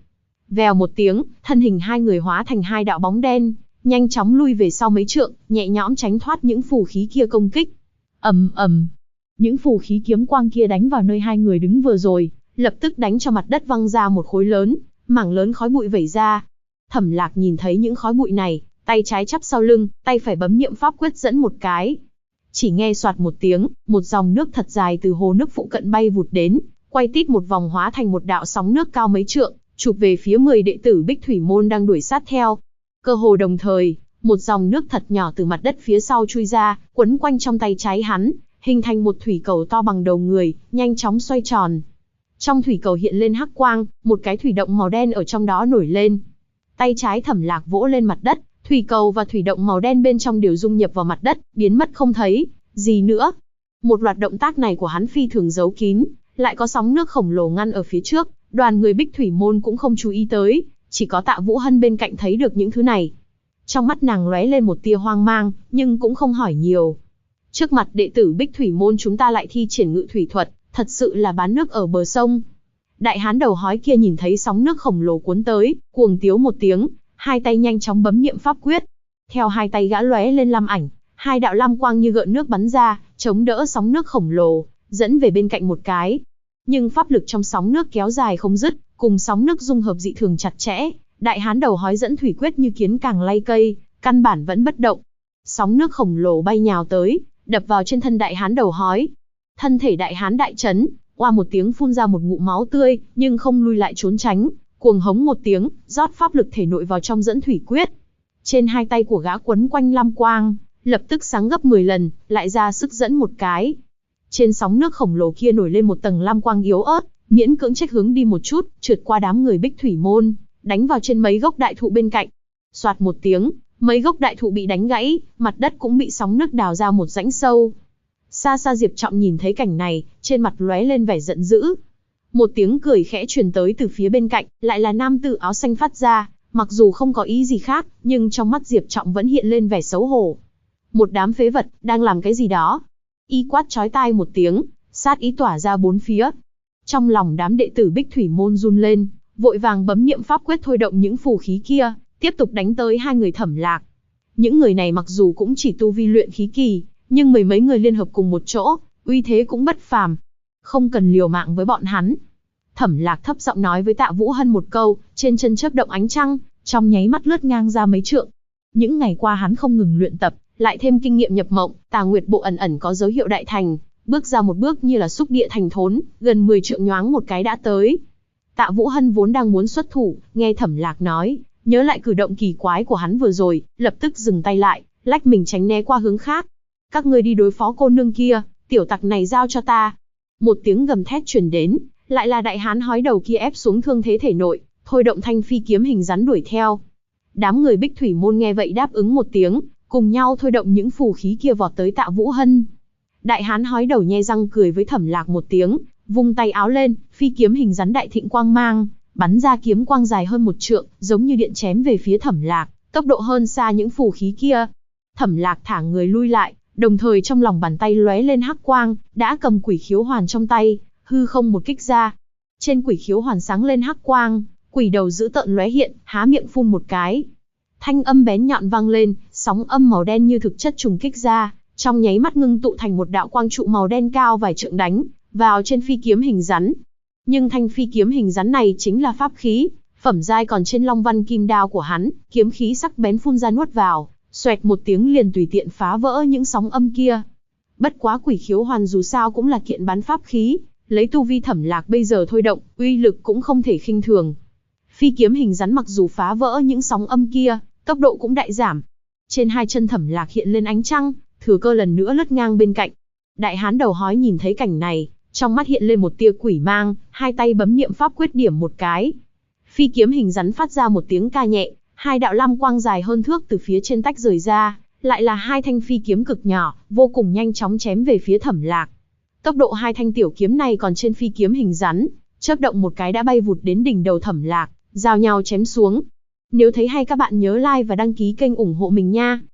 Vèo một tiếng, thân hình hai người hóa thành hai đạo bóng đen, nhanh chóng lui về sau mấy trượng, nhẹ nhõm tránh thoát những phù khí kia công kích. Ầm ầm, những phù khí kiếm quang kia đánh vào nơi hai người đứng vừa rồi, lập tức đánh cho mặt đất văng ra một khối lớn, mảng lớn khói bụi vẩy ra. Thẩm Lạc nhìn thấy những khói bụi này, tay trái chắp sau lưng, tay phải bấm niệm pháp quyết dẫn một cái. Chỉ nghe soạt một tiếng, một dòng nước thật dài từ hồ nước phụ cận bay vụt đến, quay tít một vòng hóa thành một đạo sóng nước cao mấy trượng, chụp về phía 10 đệ tử Bích Thủy môn đang đuổi sát theo. Cơ hồ đồng thời, một dòng nước thật nhỏ từ mặt đất phía sau chui ra, quấn quanh trong tay trái hắn, hình thành một thủy cầu to bằng đầu người, nhanh chóng xoay tròn. Trong thủy cầu hiện lên hắc quang, một cái thủy động màu đen ở trong đó nổi lên. Tay trái Thẩm Lạc vỗ lên mặt đất, thủy cầu và thủy động màu đen bên trong đều dung nhập vào mặt đất, biến mất không thấy gì nữa. Một loạt động tác này của hắn phi thường giấu kín, lại có sóng nước khổng lồ ngăn ở phía trước, đoàn người Bích Thủy môn cũng không chú ý tới, chỉ có Tạ Vũ Hân bên cạnh thấy được những thứ này. Trong mắt nàng lóe lên một tia hoang mang, nhưng cũng không hỏi nhiều. Trước mặt đệ tử Bích Thủy môn chúng ta lại thi triển ngự thủy thuật, thật sự là bán nước ở bờ sông. Đại hán đầu hói kia nhìn thấy sóng nước khổng lồ cuốn tới, cuồng tiếu một tiếng, hai tay nhanh chóng bấm niệm pháp quyết. Theo hai tay gã lóe lên lam ảnh, hai đạo lam quang như gợn nước bắn ra, chống đỡ sóng nước khổng lồ, dẫn về bên cạnh một cái. Nhưng pháp lực trong sóng nước kéo dài không dứt, cùng sóng nước dung hợp dị thường chặt chẽ, đại hán đầu hói dẫn thủy quyết như kiến càng lay cây, căn bản vẫn bất động. Sóng nước khổng lồ bay nhào tới, đập vào trên thân đại hán đầu hói. Thân thể đại hán đại chấn, oa một tiếng phun ra một ngụm máu tươi, nhưng không lui lại trốn tránh, cuồng hống một tiếng, rót pháp lực thể nội vào trong dẫn thủy quyết. Trên hai tay của gã quấn quanh lam quang, lập tức sáng gấp 10 lần, lại ra sức dẫn một cái. Trên sóng nước khổng lồ kia nổi lên một tầng lam quang yếu ớt, miễn cưỡng trách hướng đi một chút, trượt qua đám người Bích Thủy môn, đánh vào trên mấy gốc đại thụ bên cạnh. Soạt một tiếng, mấy gốc đại thụ bị đánh gãy, mặt đất cũng bị sóng nước đào ra một rãnh sâu. Xa xa Diệp Trọng nhìn thấy cảnh này, trên mặt lóe lên vẻ giận dữ. Một tiếng cười khẽ truyền tới từ phía bên cạnh, lại là nam tử áo xanh phát ra, mặc dù không có ý gì khác, nhưng trong mắt Diệp Trọng vẫn hiện lên vẻ xấu hổ. Một đám phế vật, đang làm cái gì đó? Y quát chói tai một tiếng, sát ý tỏa ra bốn phía. Trong lòng đám đệ tử Bích Thủy môn run lên, vội vàng bấm niệm pháp quyết thôi động những phù khí kia, tiếp tục đánh tới hai người Thẩm Lạc. Những người này mặc dù cũng chỉ tu vi luyện khí kỳ, nhưng mười mấy người liên hợp cùng một chỗ, uy thế cũng bất phàm. Không cần liều mạng với bọn hắn. Thẩm Lạc thấp giọng nói với Tạ Vũ Hân một câu, trên chân chớp động ánh trăng, trong nháy mắt lướt ngang ra mấy trượng. Những ngày qua hắn không ngừng luyện tập, lại thêm kinh nghiệm nhập mộng, Tà Nguyệt bộ ẩn ẩn có dấu hiệu đại thành, bước ra một bước như là xúc địa thành thốn, gần 10 trượng nhoáng một cái đã tới. Tạ Vũ Hân vốn đang muốn xuất thủ, nghe Thẩm Lạc nói, nhớ lại cử động kỳ quái của hắn vừa rồi, lập tức dừng tay lại, lách mình tránh né qua hướng khác. Các ngươi đi đối phó cô nương kia, tiểu tặc này giao cho ta. Một tiếng gầm thét truyền đến, lại là đại hán hói đầu kia ép xuống thương thế thể nội, thôi động thanh phi kiếm hình rắn đuổi theo. Đám người Bích Thủy môn nghe vậy đáp ứng một tiếng, cùng nhau thôi động những phù khí kia vọt tới Tạ Vũ Hân. Đại hán hói đầu nhe răng cười với Thẩm Lạc một tiếng, vung tay áo lên, phi kiếm hình rắn đại thịnh quang mang, bắn ra kiếm quang dài hơn một trượng, giống như điện chém về phía Thẩm Lạc, tốc độ hơn xa những phù khí kia. Thẩm Lạc thả người lui lại, đồng thời trong lòng bàn tay lóe lên hắc quang, đã cầm quỷ khiếu hoàn trong tay, hư không một kích ra. Trên quỷ khiếu hoàn sáng lên hắc quang, quỷ đầu dữ tợn lóe hiện, há miệng phun một cái. Thanh âm bén nhọn vang lên, sóng âm màu đen như thực chất trùng kích ra, trong nháy mắt ngưng tụ thành một đạo quang trụ màu đen cao vài trượng đánh vào trên phi kiếm hình rắn. Nhưng thanh phi kiếm hình rắn này chính là pháp khí, phẩm giai còn trên long văn kim đao của hắn, kiếm khí sắc bén phun ra nuốt vào, xoẹt một tiếng liền tùy tiện phá vỡ những sóng âm kia. Bất quá quỷ khiếu hoàn dù sao cũng là kiện bán pháp khí, lấy tu vi Thẩm Lạc bây giờ thôi động, uy lực cũng không thể khinh thường. Phi kiếm hình rắn mặc dù phá vỡ những sóng âm kia, tốc độ cũng đại giảm. Trên hai chân Thẩm Lạc hiện lên ánh trăng, thừa cơ lần nữa lướt ngang bên cạnh. Đại hán đầu hói nhìn thấy cảnh này, trong mắt hiện lên một tia quỷ mang, hai tay bấm niệm pháp quyết điểm một cái. Phi kiếm hình rắn phát ra một tiếng ca nhẹ, hai đạo lam quang dài hơn thước từ phía trên tách rời ra, lại là hai thanh phi kiếm cực nhỏ, vô cùng nhanh chóng chém về phía Thẩm Lạc. Tốc độ hai thanh tiểu kiếm này còn trên phi kiếm hình rắn, chớp động một cái đã bay vụt đến đỉnh đầu Thẩm Lạc, giao nhau chém xuống. Nếu thấy hay các bạn nhớ like và đăng ký kênh ủng hộ mình nha.